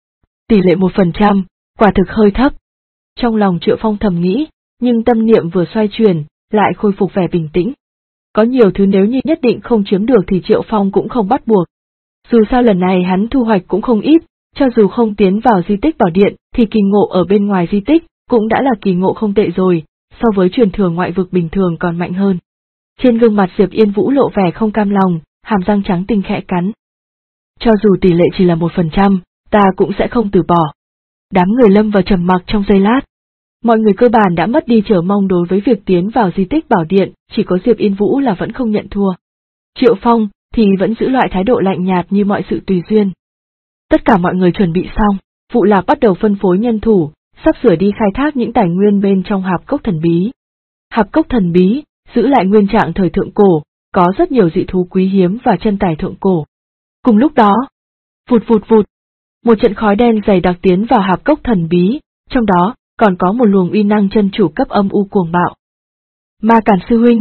Tỷ lệ 1%, quả thực hơi thấp. Trong lòng Triệu Phong thầm nghĩ, nhưng tâm niệm vừa xoay chuyển, lại khôi phục vẻ bình tĩnh. Có nhiều thứ nếu như nhất định không chiếm được thì Triệu Phong cũng không bắt buộc. Dù sao lần này hắn thu hoạch cũng không ít, cho dù không tiến vào di tích bảo điện thì kỳ ngộ ở bên ngoài di tích cũng đã là kỳ ngộ không tệ rồi, so với truyền thừa ngoại vực bình thường còn mạnh hơn. Trên gương mặt Diệp Yên Vũ lộ vẻ không cam lòng, hàm răng trắng tinh khẽ cắn. Cho dù tỷ lệ chỉ là 1%, ta cũng sẽ không từ bỏ. Đám người lâm vào trầm mặc trong giây lát. Mọi người cơ bản đã mất đi chờ mong đối với việc tiến vào di tích bảo điện, chỉ có Diệp Yên Vũ là vẫn không nhận thua. Triệu Phong thì vẫn giữ loại thái độ lạnh nhạt như mọi sự tùy duyên. Tất cả mọi người chuẩn bị xong, Vũ Lạc bắt đầu phân phối nhân thủ, sắp sửa đi khai thác những tài nguyên bên trong hạp cốc thần bí. Hạp cốc thần bí, giữ lại nguyên trạng thời thượng cổ, có rất nhiều dị thú quý hiếm và chân tài thượng cổ. Cùng lúc đó, vụt vụt vụt, một trận khói đen dày đặc tiến vào hạp cốc thần bí, trong đó còn có một luồng uy năng chân chủ cấp âm u cuồng bạo. Ma Càn sư huynh.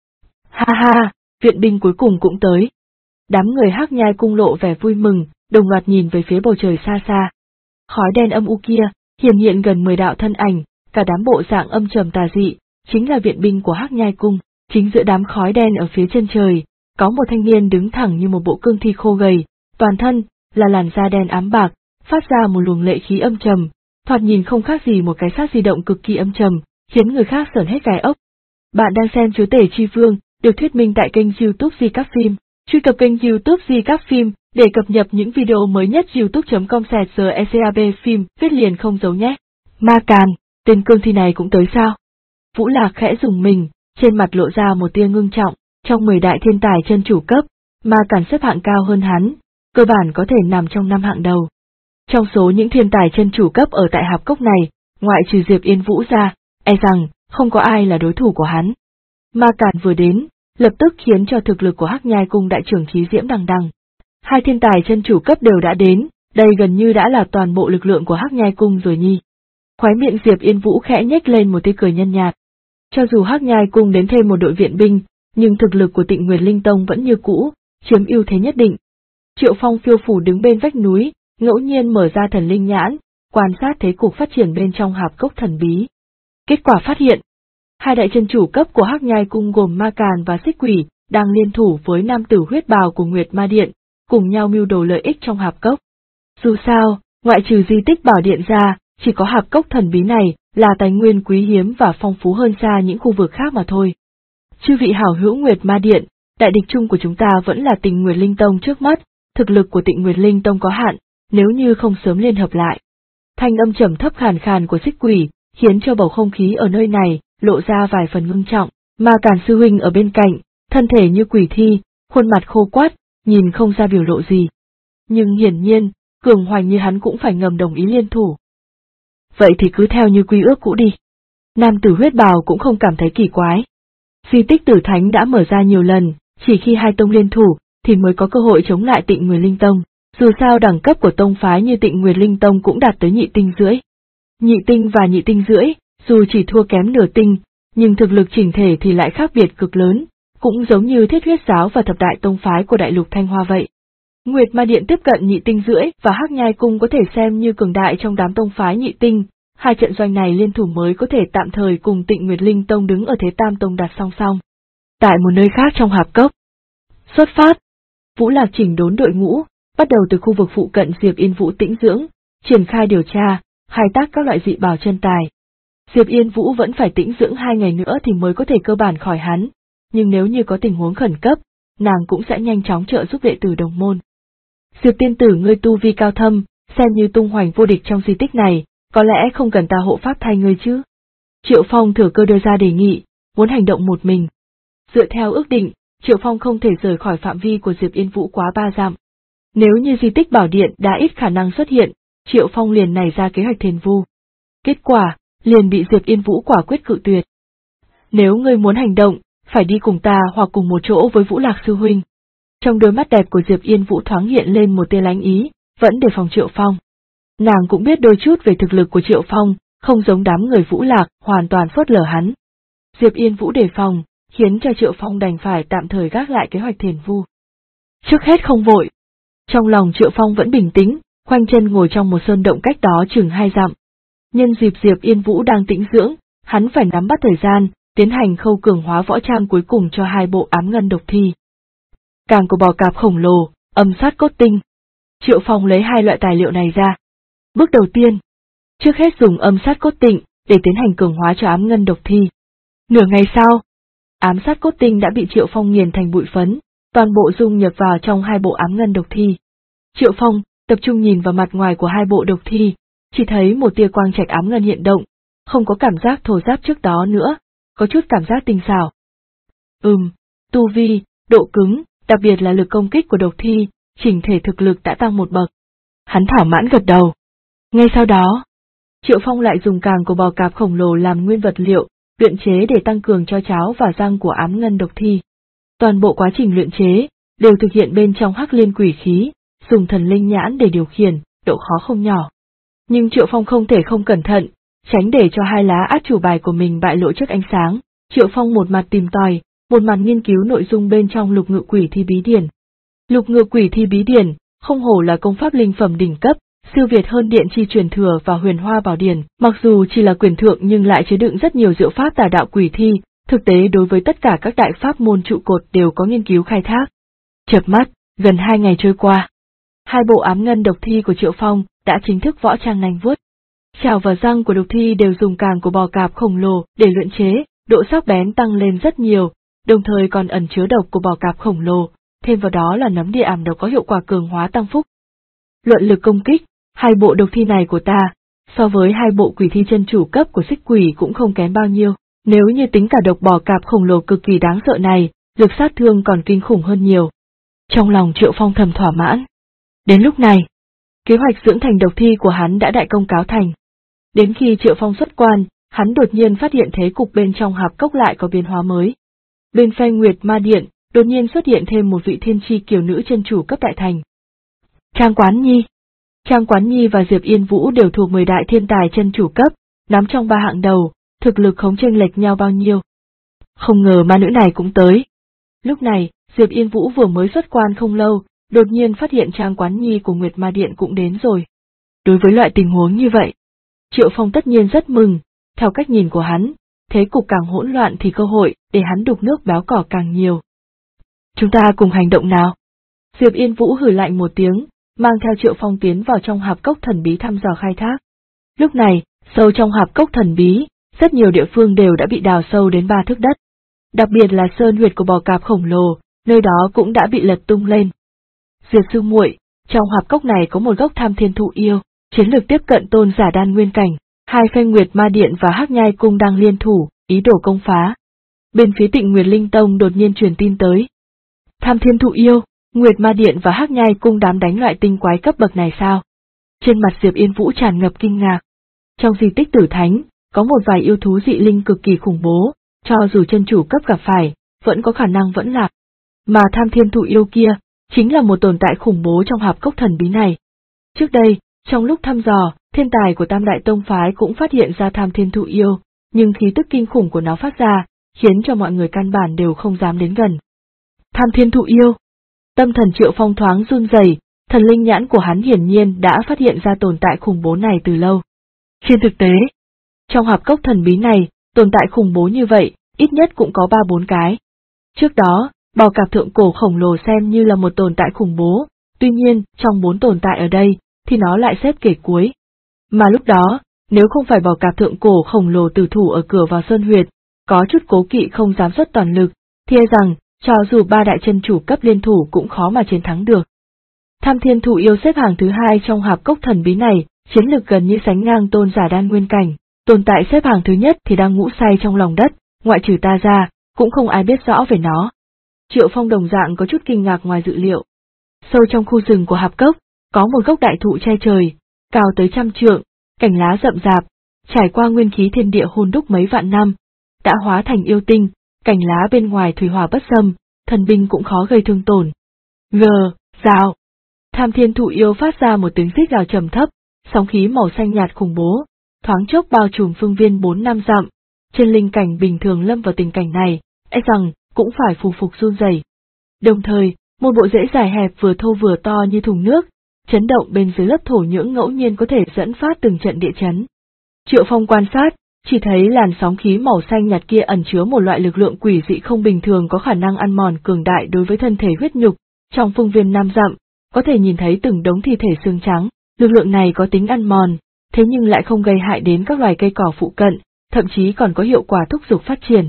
Ha ha, viện binh cuối cùng cũng tới. Đám người Hắc Nhai cung lộ vẻ vui mừng, đồng loạt nhìn về phía bầu trời xa xa. Khói đen âm u kia, hiển hiện gần 10 đạo thân ảnh, cả đám bộ dạng âm trầm tà dị, chính là viện binh của Hắc Nhai cung. Chính giữa đám khói đen ở phía chân trời, có một thanh niên đứng thẳng như một bộ cương thi khô gầy, toàn thân là làn da đen ám bạc, phát ra một luồng lệ khí âm trầm, thoạt nhìn không khác gì một cái xác di động cực kỳ âm trầm, khiến người khác sởn hết gai ốc. Bạn đang xem Chúa Tể Chi Vương, được thuyết minh tại kênh YouTube Di Các Phim. Truy cập kênh YouTube Di Các Phim để cập nhật những video mới nhất. youtube.com/secab phim viết liền không giấu nhé. Ma Càn, tên cương thi này cũng tới sao? Vũ Lạc khẽ rùng mình, trên mặt lộ ra một tia ngưng trọng, trong 10 đại thiên tài chân chủ cấp, Ma Càn xếp hạng cao hơn hắn, cơ bản có thể nằm trong 5 hạng đầu. Trong số những thiên tài chân chủ cấp ở tại hạp cốc này, ngoại trừ Diệp Yên Vũ ra, e rằng không có ai là đối thủ của hắn. Ma Càn vừa đến, lập tức khiến cho thực lực của Hắc Nhai cung đại trưởng khí diễm đằng đằng. Hai thiên tài chân chủ cấp đều đã đến, đây gần như đã là toàn bộ lực lượng của Hắc Nhai cung rồi nhi. Khóe miệng Diệp Yên Vũ khẽ nhếch lên một tia cười nhân nhạt. Cho dù Hắc Nhai cung đến thêm một đội viện binh, nhưng thực lực của Tịnh Nguyệt Linh Tông vẫn như cũ, chiếm ưu thế nhất định. Triệu Phong phiêu phù đứng bên vách núi, ngẫu nhiên mở ra thần linh nhãn, quan sát thế cục phát triển bên trong hạp cốc thần bí. Kết quả phát hiện, hai đại chân chủ cấp của Hắc Nhai cung gồm Ma Càn và Xích Quỷ đang liên thủ với nam tử huyết bào của Nguyệt Ma Điện, cùng nhau mưu đồ lợi ích trong hạp cốc. Dù sao, ngoại trừ di tích bảo điện ra, chỉ có hạp cốc thần bí này là tài nguyên quý hiếm và phong phú hơn xa những khu vực khác mà thôi. Chư vị hảo hữu Nguyệt Ma Điện, đại địch chung của chúng ta vẫn là Tịnh Nguyệt Linh Tông trước mắt, thực lực của Tịnh Nguyệt Linh Tông có hạn, nếu như không sớm liên hợp lại. Thanh âm trầm thấp khàn khàn của Xích Quỷ, khiến cho bầu không khí ở nơi này lộ ra vài phần ngưng trọng, mà Càn sư huynh ở bên cạnh, thân thể như quỷ thi, khuôn mặt khô quắt, nhìn không ra biểu lộ gì. Nhưng hiển nhiên, cường hoành như hắn cũng phải ngầm đồng ý liên thủ. Vậy thì cứ theo như quy ước cũ đi. Nam tử huyết bào cũng không cảm thấy kỳ quái. Di tích Tử Thánh đã mở ra nhiều lần, chỉ khi hai tông liên thủ, thì mới có cơ hội chống lại Tịnh Nguyệt Linh Tông. Dù sao đẳng cấp của tông phái như Tịnh Nguyệt Linh Tông cũng đạt tới nhị tinh rưỡi. Nhị tinh và nhị tinh rưỡi, dù chỉ thua kém nửa tinh, nhưng thực lực chỉnh thể thì lại khác biệt cực lớn, cũng giống như Thiết Huyết Giáo và thập đại tông phái của đại lục Thanh Hoa vậy. Nguyệt Ma Điện tiếp cận nhị tinh rưỡi và Hắc Nhai Cung có thể xem như cường đại trong đám tông phái nhị tinh, hai trận doanh này liên thủ mới có thể tạm thời cùng Tịnh Nguyệt Linh Tông đứng ở thế tam tông đặt song song. Tại một nơi khác trong hạp cốc. Xuất phát. Vũ Lạc chỉnh đốn đội ngũ, bắt đầu từ khu vực phụ cận Diệp Yên Vũ tĩnh dưỡng, triển khai điều tra, khai thác các loại dị bảo chân tài. Diệp Yên Vũ vẫn phải tĩnh dưỡng 2 ngày nữa thì mới có thể cơ bản khỏi hắn, nhưng nếu như có tình huống khẩn cấp, nàng cũng sẽ nhanh chóng trợ giúp đệ tử đồng môn. Diệp tiên tử ngươi tu vi cao thâm, xem như tung hoành vô địch trong di tích này, có lẽ không cần ta hộ pháp thay ngươi chứ. Triệu Phong thừa cơ đưa ra đề nghị, muốn hành động một mình. Dựa theo ước định, Triệu Phong không thể rời khỏi phạm vi của Diệp Yên Vũ quá 3 dặm. Nếu như di tích bảo điện đã ít khả năng xuất hiện, Triệu Phong liền nảy ra kế hoạch thiền vu. Kết quả, liền bị Diệp Yên Vũ quả quyết cự tuyệt. Nếu ngươi muốn hành động, phải đi cùng ta hoặc cùng một chỗ với Vũ Lạc sư huynh. Trong đôi mắt đẹp của Diệp Yên Vũ thoáng hiện lên một tia lánh ý, vẫn đề phòng Triệu Phong. Nàng cũng biết đôi chút về thực lực của Triệu Phong, không giống đám người Vũ Lạc, hoàn toàn phớt lờ hắn. Diệp Yên Vũ đề phòng, khiến cho Triệu Phong đành phải tạm thời gác lại kế hoạch thiền vu. Trước hết không vội. Trong lòng Triệu Phong vẫn bình tĩnh, khoanh chân ngồi trong một sơn động cách đó chừng 2 dặm. Nhân dịp Diệp Yên Vũ đang tĩnh dưỡng, hắn phải nắm bắt thời gian, tiến hành khâu cường hóa võ trang cuối cùng cho 2 bộ ám ngân độc thi. Càng của bò cạp khổng lồ, âm sát cốt tinh. Triệu Phong lấy 2 loại tài liệu này ra. Bước đầu tiên, trước hết dùng âm sát cốt tịnh để tiến hành cường hóa cho ám ngân độc thi. Nửa ngày sau, ám sát cốt tinh đã bị Triệu Phong nghiền thành bụi phấn, toàn bộ dung nhập vào trong 2 bộ ám ngân độc thi. Triệu Phong tập trung nhìn vào mặt ngoài của 2 bộ độc thi, chỉ thấy một tia quang trạch ám ngân hiện động, không có cảm giác thô ráp trước đó nữa, có chút cảm giác tinh xảo. Tu vi, độ cứng, đặc biệt là lực công kích của độc thi, chỉnh thể thực lực đã tăng một bậc. Hắn thỏa mãn gật đầu. Ngay sau đó, Triệu Phong lại dùng càng của bò cạp khổng lồ làm nguyên vật liệu, luyện chế để tăng cường cho cháo và răng của ám ngân độc thi. Toàn bộ quá trình luyện chế đều thực hiện bên trong Hắc Liên Quỷ Khí, dùng thần linh nhãn để điều khiển, độ khó không nhỏ. Nhưng Triệu Phong không thể không cẩn thận, tránh để cho 2 lá át chủ bài của mình bại lộ trước ánh sáng. Triệu Phong một mặt tìm tòi, một mặt nghiên cứu nội dung bên trong Lục Ngự Quỷ Thi Bí Điển. Lục Ngự Quỷ Thi Bí Điển, không hổ là công pháp linh phẩm đỉnh cấp, siêu việt hơn Điện Chi truyền thừa và Huyền Hoa Bảo Điển, mặc dù chỉ là quyển thượng nhưng lại chứa đựng rất nhiều diệu pháp tà đạo quỷ thi, thực tế đối với tất cả các đại pháp môn trụ cột đều có nghiên cứu khai thác. Chợp mắt, gần 2 ngày trôi qua, 2 bộ ám ngân độc thi của Triệu Phong đã chính thức võ trang nanh vuốt. Chảo và răng của độc thi đều dùng càng của bò cạp khổng lồ để luyện chế, độ sắc bén tăng lên rất nhiều, đồng thời còn ẩn chứa độc của bò cạp khổng lồ, thêm vào đó là nấm địa ảm độc có hiệu quả cường hóa tăng phúc. Luận lực công kích, 2 bộ độc thi này của ta, so với 2 bộ quỷ thi chân chủ cấp của Xích Quỷ cũng không kém bao nhiêu, nếu như tính cả độc bò cạp khổng lồ cực kỳ đáng sợ này, lực sát thương còn kinh khủng hơn nhiều. Trong lòng Triệu Phong thầm thỏa mãn. Đến lúc này, kế hoạch dưỡng thành độc thi của hắn đã đại công cáo thành. Đến khi Triệu Phong xuất quan, hắn đột nhiên phát hiện thế cục bên trong hạp cốc lại có biến hóa mới. Bên phe Nguyệt Ma Điện, đột nhiên xuất hiện thêm một vị thiên chi kiều nữ chân chủ cấp đại thành. Trang Quán Nhi. Trang Quán Nhi và Diệp Yên Vũ đều thuộc 10 đại thiên tài chân chủ cấp, nắm trong 3 hạng đầu, thực lực không chênh lệch nhau bao nhiêu. Không ngờ ma nữ này cũng tới. Lúc này, Diệp Yên Vũ vừa mới xuất quan không lâu, đột nhiên phát hiện Trang Quán Nhi của Nguyệt Ma Điện cũng đến rồi. Đối với loại tình huống như vậy, Triệu Phong tất nhiên rất mừng, theo cách nhìn của hắn, thế cục càng hỗn loạn thì cơ hội để hắn đục nước béo cỏ càng nhiều. Chúng ta cùng hành động nào? Diệp Yên Vũ hừ lạnh một tiếng, mang theo Triệu Phong tiến vào trong hạp cốc thần bí thăm dò khai thác. Lúc này, sâu trong hạp cốc thần bí, rất nhiều địa phương đều đã bị đào sâu đến 3 thước đất. Đặc biệt là sơn huyệt của bò cạp khổng lồ, nơi đó cũng đã bị lật tung lên. Diệp sư muội, trong hạp cốc này có một gốc tham thiên thụ yêu, chiến lược tiếp cận tôn giả đan nguyên cảnh, hai phe Nguyệt Ma Điện và Hắc Nhai Cung đang liên thủ, ý đồ công phá. Bên phía Tịnh Nguyệt Linh Tông đột nhiên truyền tin tới. Tham thiên thụ yêu, Nguyệt Ma Điện và Hắc Nhai Cung dám đánh loại tinh quái cấp bậc này sao? Trên mặt Diệp Yên Vũ tràn ngập kinh ngạc. Trong di tích Tử Thánh, có một vài yêu thú dị linh cực kỳ khủng bố, cho dù chân chủ cấp gặp phải, vẫn có khả năng vẫn lạc. Mà tham thiên thụ yêu kia, chính là một tồn tại khủng bố trong hạp cốc thần bí này. Trước đây, trong lúc thăm dò, thiên tài của Tam Đại Tông Phái cũng phát hiện ra tham thiên thụ yêu, nhưng khí tức kinh khủng của nó phát ra, khiến cho mọi người căn bản đều không dám đến gần. Tham thiên thụ yêu. Tâm thần Triệu Phong thoáng run rẩy, thần linh nhãn của hắn hiển nhiên đã phát hiện ra tồn tại khủng bố này từ lâu. Trên thực tế, trong hạp cốc thần bí này, tồn tại khủng bố như vậy, ít nhất cũng có 3-4 cái. Trước đó, bò cạp thượng cổ khổng lồ xem như là một tồn tại khủng bố, tuy nhiên, trong 4 tồn tại ở đây, thì nó lại xếp kể cuối. Mà lúc đó, nếu không phải bò cạp thượng cổ khổng lồ tử thủ ở cửa vào sơn huyệt, có chút cố kỵ không dám xuất toàn lực, thì e rằng, cho dù 3 đại chân chủ cấp liên thủ cũng khó mà chiến thắng được. Tham thiên thụ yêu xếp hàng thứ 2 trong hạp cốc thần bí này, chiến lực gần như sánh ngang tôn giả đan nguyên cảnh, tồn tại xếp hàng thứ nhất thì đang ngủ say trong lòng đất, ngoại trừ ta ra, cũng không ai biết rõ về nó. Triệu Phong đồng dạng có chút kinh ngạc ngoài dự liệu. Sâu trong khu rừng của hạp cốc, có một gốc đại thụ che trời, cao tới 100 trượng, cành lá rậm rạp, trải qua nguyên khí thiên địa hôn đúc mấy vạn năm, đã hóa thành yêu tinh, cành lá bên ngoài thủy hỏa bất xâm, thần binh cũng khó gây thương tổn. Rào. Tham thiên thụ yêu phát ra một tiếng rít gào trầm thấp, sóng khí màu xanh nhạt khủng bố, thoáng chốc bao trùm phương viên 4-5 dặm. Trên linh cảnh bình thường lâm vào tình cảnh này, e rằng cũng phải phù phục run rẩy. Đồng thời, một bộ rễ dài hẹp vừa thô vừa to như thùng nước, chấn động bên dưới lớp thổ nhưỡng ngẫu nhiên có thể dẫn phát từng trận địa chấn. Triệu Phong quan sát, chỉ thấy làn sóng khí màu xanh nhạt kia ẩn chứa một loại lực lượng quỷ dị không bình thường có khả năng ăn mòn cường đại đối với thân thể huyết nhục. Trong phương viên 5 dặm, có thể nhìn thấy từng đống thi thể xương trắng. Lực lượng này có tính ăn mòn, thế nhưng lại không gây hại đến các loài cây cỏ phụ cận, thậm chí còn có hiệu quả thúc giục phát triển.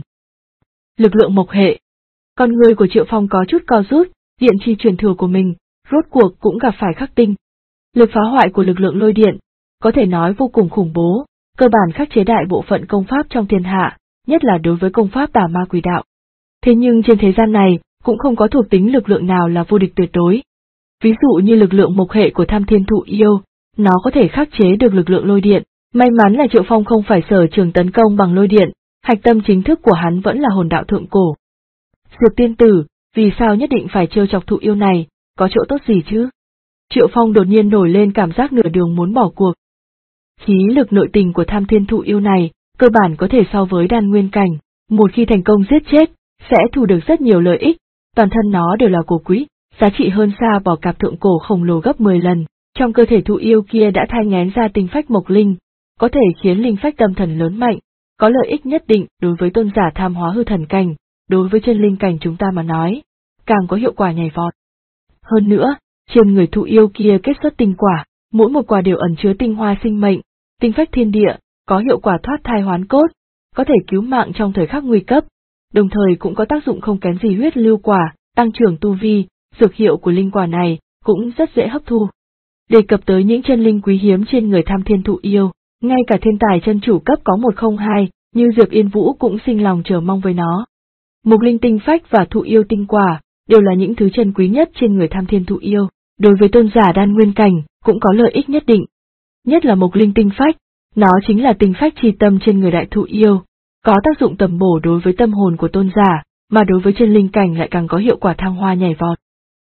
Lực lượng mộc hệ. Con người của Triệu Phong có chút co rút, điện chi truyền thừa của mình, rốt cuộc cũng gặp phải khắc tinh. Lực phá hoại của lực lượng lôi điện, có thể nói vô cùng khủng bố, cơ bản khắc chế đại bộ phận công pháp trong thiên hạ, nhất là đối với công pháp tà ma quỷ đạo. Thế nhưng trên thế gian này, cũng không có thuộc tính lực lượng nào là vô địch tuyệt đối. Ví dụ như lực lượng mộc hệ của tham thiên thụ yêu, nó có thể khắc chế được lực lượng lôi điện. May mắn là Triệu Phong không phải sở trường tấn công bằng lôi điện, hạch tâm chính thức của hắn vẫn là hồn đạo thượng cổ. Diệp tiên tử, vì sao nhất định phải trêu chọc thụ yêu này, có chỗ tốt gì chứ? Triệu Phong đột nhiên nổi lên cảm giác nửa đường muốn bỏ cuộc. Khí lực nội tình của tham thiên thụ yêu này, cơ bản có thể so với đan nguyên cảnh, một khi thành công giết chết, sẽ thu được rất nhiều lợi ích, toàn thân nó đều là cổ quý, giá trị hơn xa bò cạp thượng cổ khổng lồ gấp 10 lần. Trong cơ thể thụ yêu kia đã thai nghén ra tinh phách mộc linh, có thể khiến linh phách tâm thần lớn mạnh, có lợi ích nhất định đối với tôn giả tham hóa hư thần cảnh, đối với chân linh cảnh chúng ta mà nói, càng có hiệu quả nhảy vọt. Hơn nữa, trên người thụ yêu kia kết xuất tinh quả, mỗi một quả đều ẩn chứa tinh hoa sinh mệnh, tinh phách thiên địa, có hiệu quả thoát thai hoán cốt, có thể cứu mạng trong thời khắc nguy cấp, đồng thời cũng có tác dụng không kém gì huyết lưu quả, tăng trưởng tu vi, dược hiệu của linh quả này cũng rất dễ hấp thu. Đề cập tới những chân linh quý hiếm trên người tham thiên thụ yêu, ngay cả thiên tài chân chủ cấp có 102, như Diệp Yên Vũ cũng sinh lòng chờ mong với nó. Mục linh tinh phách và thụ yêu tinh quả, đều là những thứ chân quý nhất trên người tham thiên thụ yêu, đối với tôn giả đan nguyên cảnh, cũng có lợi ích nhất định. Nhất là mục linh tinh phách, nó chính là tinh phách chi tâm trên người đại thụ yêu, có tác dụng tầm bổ đối với tâm hồn của tôn giả, mà đối với chân linh cảnh lại càng có hiệu quả thăng hoa nhảy vọt.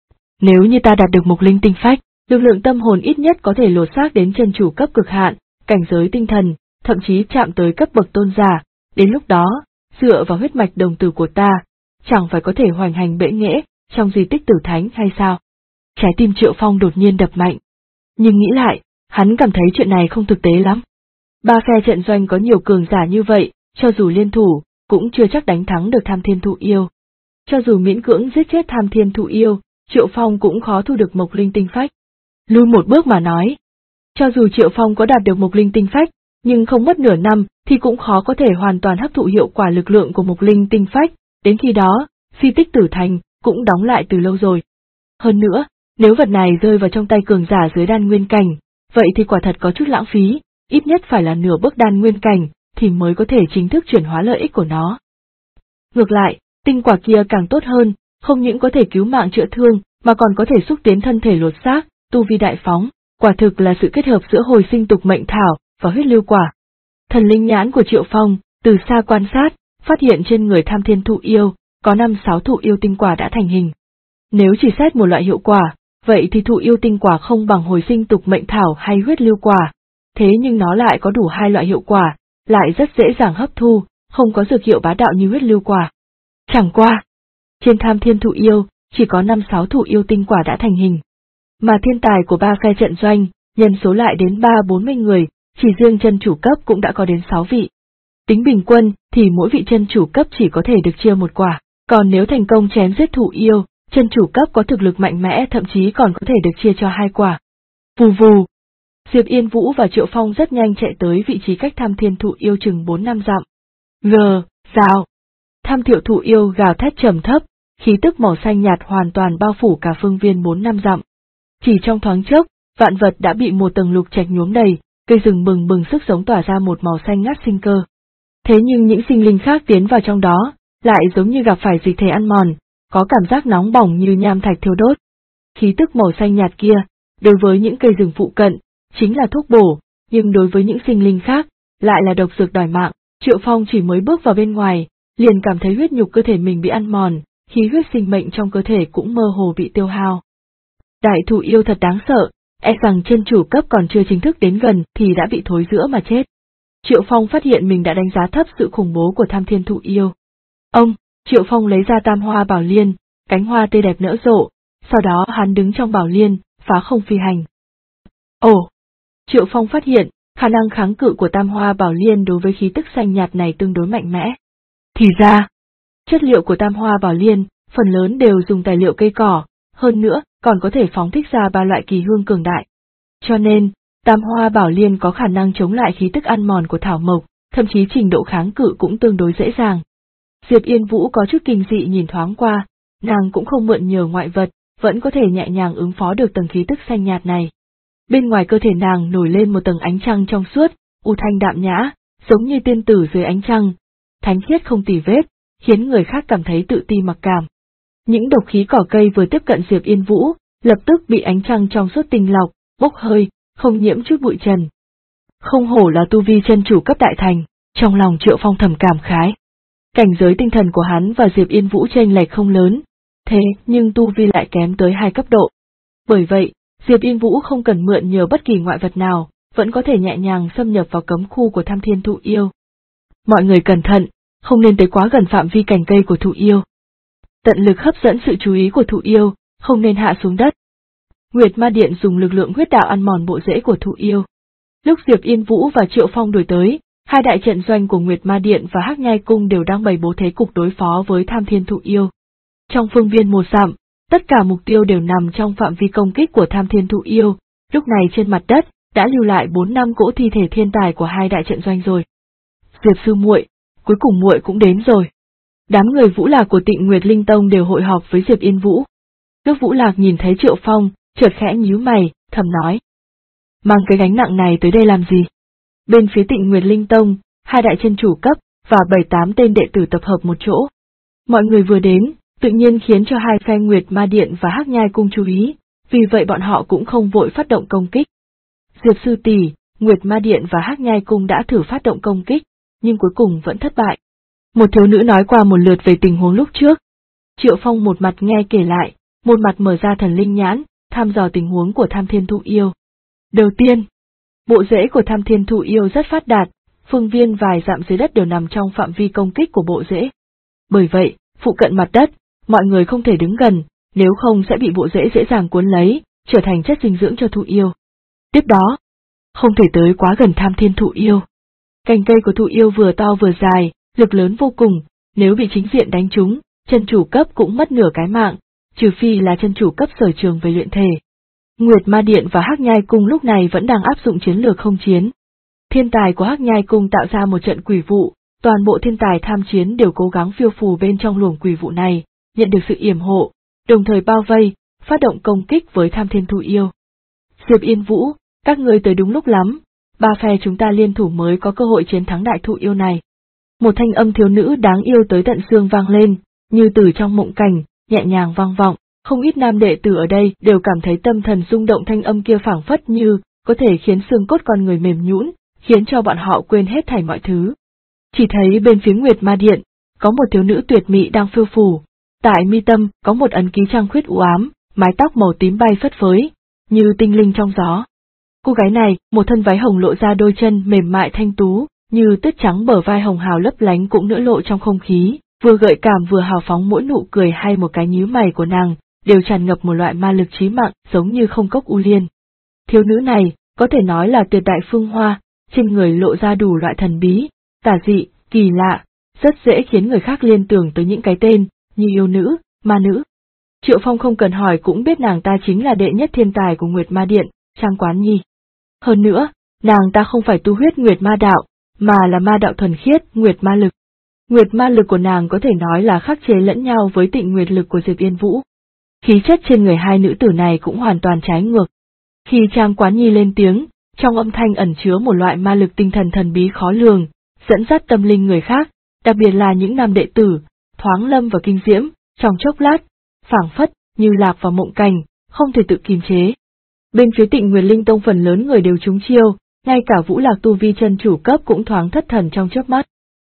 Nếu như ta đạt được mục linh tinh phách, lực lượng tâm hồn ít nhất có thể lột xác đến chân chủ cấp cực hạn, cảnh giới tinh thần, thậm chí chạm tới cấp bậc tôn giả, đến lúc đó, dựa vào huyết mạch đồng tử của ta, chẳng phải có thể hoành hành bệ nghệ trong di tích Tử Thánh hay sao? Trái tim Triệu Phong đột nhiên đập mạnh. Nhưng nghĩ lại, hắn cảm thấy chuyện này không thực tế lắm. Ba phe trận doanh có nhiều cường giả như vậy, cho dù liên thủ, cũng chưa chắc đánh thắng được tham thiên thụ yêu. Cho dù miễn cưỡng giết chết tham thiên thụ yêu, Triệu Phong cũng khó thu được mộc linh tinh phách. Lui một bước mà nói, Cho dù Triệu Phong có đạt được Mộc Linh tinh phách, nhưng không mất nửa năm thì cũng khó có thể hoàn toàn hấp thụ hiệu quả lực lượng của Mộc Linh tinh phách, đến khi đó, di tích Tử Thành cũng đóng lại từ lâu rồi. Hơn nữa, nếu vật này rơi vào trong tay cường giả dưới đan nguyên cảnh, vậy thì quả thật có chút lãng phí, ít nhất phải là nửa bước đan nguyên cảnh thì mới có thể chính thức chuyển hóa lợi ích của nó. Ngược lại, tinh quả kia càng tốt hơn, không những có thể cứu mạng chữa thương, mà còn có thể xúc tiến thân thể lột xác, tu vi đại phóng, quả thực là sự kết hợp giữa hồi sinh tục mệnh thảo và huyết lưu quả. Thần linh nhãn của Triệu Phong, từ xa quan sát, phát hiện trên người Tham Thiên Thụ Yêu, có 5-6 thụ yêu tinh quả đã thành hình. Nếu chỉ xét một loại hiệu quả, vậy thì thụ yêu tinh quả không bằng hồi sinh tục mệnh thảo hay huyết lưu quả, thế nhưng nó lại có đủ hai loại hiệu quả, lại rất dễ dàng hấp thu, không có dược hiệu bá đạo như huyết lưu quả. Chẳng qua, trên Tham Thiên Thụ Yêu, chỉ có 5-6 thụ yêu tinh quả đã thành hình. Mà thiên tài của ba phe trận doanh, nhân số lại đến 30-40 người, chỉ riêng chân chủ cấp cũng đã có đến 6 vị. Tính bình quân thì mỗi vị chân chủ cấp chỉ có thể được chia một quả, còn nếu thành công chém giết thụ yêu, chân chủ cấp có thực lực mạnh mẽ thậm chí còn có thể được chia cho 2 quả. Vù vù. Diệp Yên Vũ và Triệu Phong rất nhanh chạy tới vị trí cách Tham Thiên Thụ Yêu chừng 4-5 dặm. Rào. Tham Thiệu Thụ Yêu gào thét trầm thấp, khí tức màu xanh nhạt hoàn toàn bao phủ cả phương viên 4-5 dặm. Chỉ trong thoáng chốc, vạn vật đã bị một tầng lục trạch nhuốm đầy, cây rừng bừng bừng sức sống tỏa ra một màu xanh ngắt sinh cơ. Thế nhưng những sinh linh khác tiến vào trong đó, lại giống như gặp phải dịch thể ăn mòn, có cảm giác nóng bỏng như nham thạch thiêu đốt. Khí tức màu xanh nhạt kia, đối với những cây rừng phụ cận, chính là thuốc bổ, nhưng đối với những sinh linh khác, lại là độc dược đòi mạng. Triệu Phong chỉ mới bước vào bên ngoài, liền cảm thấy huyết nhục cơ thể mình bị ăn mòn, khí huyết sinh mệnh trong cơ thể cũng mơ hồ bị tiêu hao. Đại thụ yêu thật đáng sợ, e rằng chân chủ cấp còn chưa chính thức đến gần thì đã bị thối rữa mà chết. Triệu Phong phát hiện mình đã đánh giá thấp sự khủng bố của Tham Thiên Thụ Yêu. Triệu Phong lấy ra Tam Hoa Bảo Liên, cánh hoa tươi đẹp nở rộ, sau đó hắn đứng trong Bảo Liên, phá không phi hành. Triệu Phong phát hiện, khả năng kháng cự của Tam Hoa Bảo Liên đối với khí tức xanh nhạt này tương đối mạnh mẽ. Thì ra, chất liệu của Tam Hoa Bảo Liên, phần lớn đều dùng tài liệu cây cỏ, hơn nữa, còn có thể phóng thích ra 3 loại kỳ hương cường đại. Cho nên, Tam Hoa Bảo Liên có khả năng chống lại khí tức ăn mòn của thảo mộc, thậm chí trình độ kháng cự cũng tương đối dễ dàng. Diệp Yên Vũ có chút kinh dị nhìn thoáng qua, nàng cũng không mượn nhờ ngoại vật, vẫn có thể nhẹ nhàng ứng phó được tầng khí tức xanh nhạt này. Bên ngoài cơ thể nàng nổi lên một tầng ánh trăng trong suốt, u thanh đạm nhã, giống như tiên tử dưới ánh trăng, thánh khiết không tì vết, khiến người khác cảm thấy tự ti mặc cảm. Những độc khí cỏ cây vừa tiếp cận Diệp Yên Vũ, lập tức bị ánh trăng trong suốt tinh lọc, bốc hơi, không nhiễm chút bụi trần. Không hổ là tu vi chân chủ cấp đại thành, trong lòng Triệu Phong thầm cảm khái. Cảnh giới tinh thần của hắn và Diệp Yên Vũ chênh lệch không lớn, thế nhưng tu vi lại kém tới 2 cấp độ. Bởi vậy, Diệp Yên Vũ không cần mượn nhờ bất kỳ ngoại vật nào, vẫn có thể nhẹ nhàng xâm nhập vào cấm khu của Tham Thiên Thụ Yêu. Mọi người cẩn thận, không nên tới quá gần phạm vi cành cây của thụ yêu. Tận lực hấp dẫn sự chú ý của thụ yêu, không nên hạ xuống đất. Nguyệt Ma Điện dùng lực lượng huyết đạo ăn mòn bộ rễ của thụ yêu. Lúc Diệp Yên Vũ và Triệu Phong đuổi tới, hai đại trận doanh của Nguyệt Ma Điện và Hắc Nhai Cung đều đang bày bố thế cục đối phó với Tham Thiên Thụ Yêu. Trong phương viên 1 dặm, tất cả mục tiêu đều nằm trong phạm vi công kích của Tham Thiên Thụ Yêu, lúc này trên mặt đất đã lưu lại 4-5 cỗ thi thể thiên tài của hai đại trận doanh rồi. Diệp sư muội, cuối cùng muội cũng đến rồi. Đám người Vũ Lạc của Tịnh Nguyệt Linh Tông đều hội họp với Diệp Yên Vũ. Lúc Vũ Lạc nhìn thấy Triệu Phong, chợt khẽ nhíu mày, thầm nói: mang cái gánh nặng này tới đây làm gì? Bên phía Tịnh Nguyệt Linh Tông, hai đại chân chủ cấp và 7-8 tên đệ tử tập hợp một chỗ. Mọi người vừa đến, tự nhiên khiến cho hai phe Nguyệt Ma Điện và Hắc Nhai Cung chú ý, vì vậy bọn họ cũng không vội phát động công kích. Diệp sư tỷ, Nguyệt Ma Điện và Hắc Nhai Cung đã thử phát động công kích, nhưng cuối cùng vẫn thất bại. Một thiếu nữ nói qua một lượt về tình huống lúc trước. Triệu Phong một mặt nghe kể lại, một mặt mở ra thần linh nhãn, thăm dò tình huống của Tham Thiên Thụ Yêu. Đầu tiên, bộ rễ của Tham Thiên Thụ Yêu rất phát đạt, phương viên vài dặm dưới đất đều nằm trong phạm vi công kích của bộ rễ. Bởi vậy, phụ cận mặt đất, mọi người không thể đứng gần, nếu không sẽ bị bộ rễ dễ dàng cuốn lấy, trở thành chất dinh dưỡng cho thụ yêu. Tiếp đó, không thể tới quá gần Tham Thiên Thụ Yêu. Cành cây của thụ yêu vừa to vừa dài, lực lớn vô cùng, nếu bị chính diện đánh trúng, chân chủ cấp cũng mất nửa cái mạng, trừ phi là chân chủ cấp sở trường về luyện thể. Nguyệt Ma Điện và Hắc Nhai Cung lúc này vẫn đang áp dụng chiến lược không chiến. Thiên tài của Hắc Nhai Cung tạo ra một trận quỷ vụ, toàn bộ thiên tài tham chiến đều cố gắng phiêu phù bên trong luồng quỷ vụ này, nhận được sự yểm hộ, đồng thời bao vây, phát động công kích với Tham Thiên Thụ Yêu. Diệp Yên Vũ, các ngươi tới đúng lúc lắm, ba phe chúng ta liên thủ mới có cơ hội chiến thắng đại thụ yêu này. Một thanh âm thiếu nữ đáng yêu tới tận xương vang lên, như từ trong mộng cảnh, nhẹ nhàng vang vọng, không ít nam đệ tử ở đây đều cảm thấy tâm thần rung động, thanh âm kia phảng phất như có thể khiến xương cốt con người mềm nhũn, khiến cho bọn họ quên hết thảy mọi thứ. Chỉ thấy bên phía Nguyệt Ma Điện, có một thiếu nữ tuyệt mỹ đang phiêu phù, tại mi tâm có một ấn ký trăng khuyết u ám, mái tóc màu tím bay phất phới, như tinh linh trong gió. Cô gái này, một thân váy hồng lộ ra đôi chân mềm mại thanh tú, như tuyết trắng, bờ vai hồng hào lấp lánh cũng nở lộ trong không khí, vừa gợi cảm vừa hào phóng, mỗi nụ cười hay một cái nhíu mày của nàng đều tràn ngập một loại ma lực chí mạng, giống như không cốc u liên. Thiếu nữ này, có thể nói là tuyệt đại phương hoa, trên người lộ ra đủ loại thần bí, tà dị, kỳ lạ, rất dễ khiến người khác liên tưởng tới những cái tên như yêu nữ, ma nữ. Triệu Phong không cần hỏi cũng biết nàng ta chính là đệ nhất thiên tài của Nguyệt Ma Điện, Trang Quán Nhi. Hơn nữa, nàng ta không phải tu huyết Nguyệt Ma Đạo, mà là ma đạo thuần khiết, Nguyệt Ma Lực. Nguyệt Ma Lực của nàng có thể nói là khắc chế lẫn nhau với Tịnh Nguyệt Lực của Diệp Yên Vũ. Khí chất trên người hai nữ tử này cũng hoàn toàn trái ngược. Khi Trang Quán Nhi lên tiếng, trong âm thanh ẩn chứa một loại ma lực tinh thần thần bí khó lường, dẫn dắt tâm linh người khác, đặc biệt là những nam đệ tử, thoáng lâm và kinh diễm, trong chốc lát, phảng phất như lạc vào mộng cảnh, không thể tự kiềm chế. Bên phía Tịnh Nguyệt Linh Tông phần lớn người đều trúng chiêu, ngay cả Vũ Lạc tu vi chân chủ cấp cũng thoáng thất thần trong chớp mắt.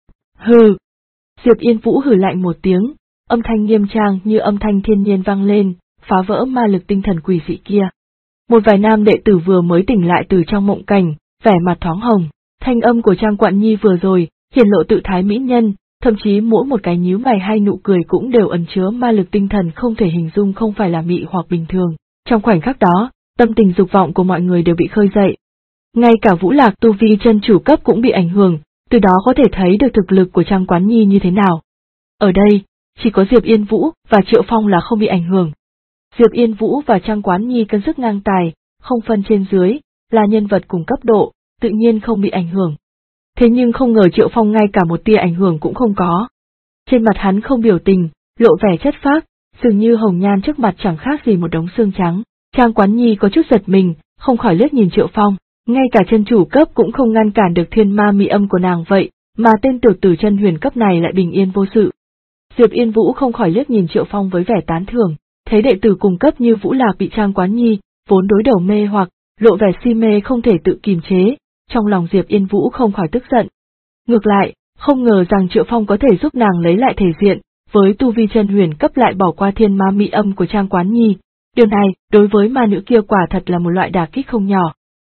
Hừ! Diệp Yên Vũ hừ lạnh một tiếng, âm thanh nghiêm trang như âm thanh thiên nhiên vang lên, phá vỡ ma lực tinh thần quỷ dị kia. Một vài nam đệ tử vừa mới tỉnh lại từ trong mộng cảnh, vẻ mặt thoáng hồng, thanh âm của Trang Quạn Nhi vừa rồi, hiển lộ tự thái mỹ nhân, thậm chí mỗi một cái nhíu mày hay nụ cười cũng đều ẩn chứa ma lực tinh thần không thể hình dung, không phải là mị hoặc bình thường. Trong khoảnh khắc đó, tâm tình dục vọng của mọi người đều bị khơi dậy. Ngay cả Vũ Lạc tu vi chân chủ cấp cũng bị ảnh hưởng, từ đó có thể thấy được thực lực của Trang Quán Nhi như thế nào. Ở đây, chỉ có Diệp Yên Vũ và Triệu Phong là không bị ảnh hưởng. Diệp Yên Vũ và Trang Quán Nhi cân sức ngang tài, không phân trên dưới, là nhân vật cùng cấp độ, tự nhiên không bị ảnh hưởng. Thế nhưng không ngờ Triệu Phong ngay cả một tia ảnh hưởng cũng không có. Trên mặt hắn không biểu tình, lộ vẻ chất phác, dường như hồng nhan trước mặt chẳng khác gì một đống xương trắng. Trang Quán Nhi có chút giật mình, không khỏi liếc nhìn Triệu Phong, ngay cả chân chủ cấp cũng không ngăn cản được thiên ma mị âm của nàng vậy, mà tên tiểu tử chân huyền cấp này lại bình yên vô sự. Diệp Yên Vũ không khỏi liếc nhìn Triệu Phong với vẻ tán thưởng, thấy đệ tử cùng cấp như Vũ Lạc bị Trang Quán Nhi, vốn đối đầu mê hoặc, lộ vẻ si mê không thể tự kìm chế, trong lòng Diệp Yên Vũ không khỏi tức giận. Ngược lại, không ngờ rằng Triệu Phong có thể giúp nàng lấy lại thể diện, với tu vi chân huyền cấp lại bỏ qua thiên ma mị âm của Trang Quán Nhi, điều này, đối với ma nữ kia quả thật là một loại đả kích không nhỏ.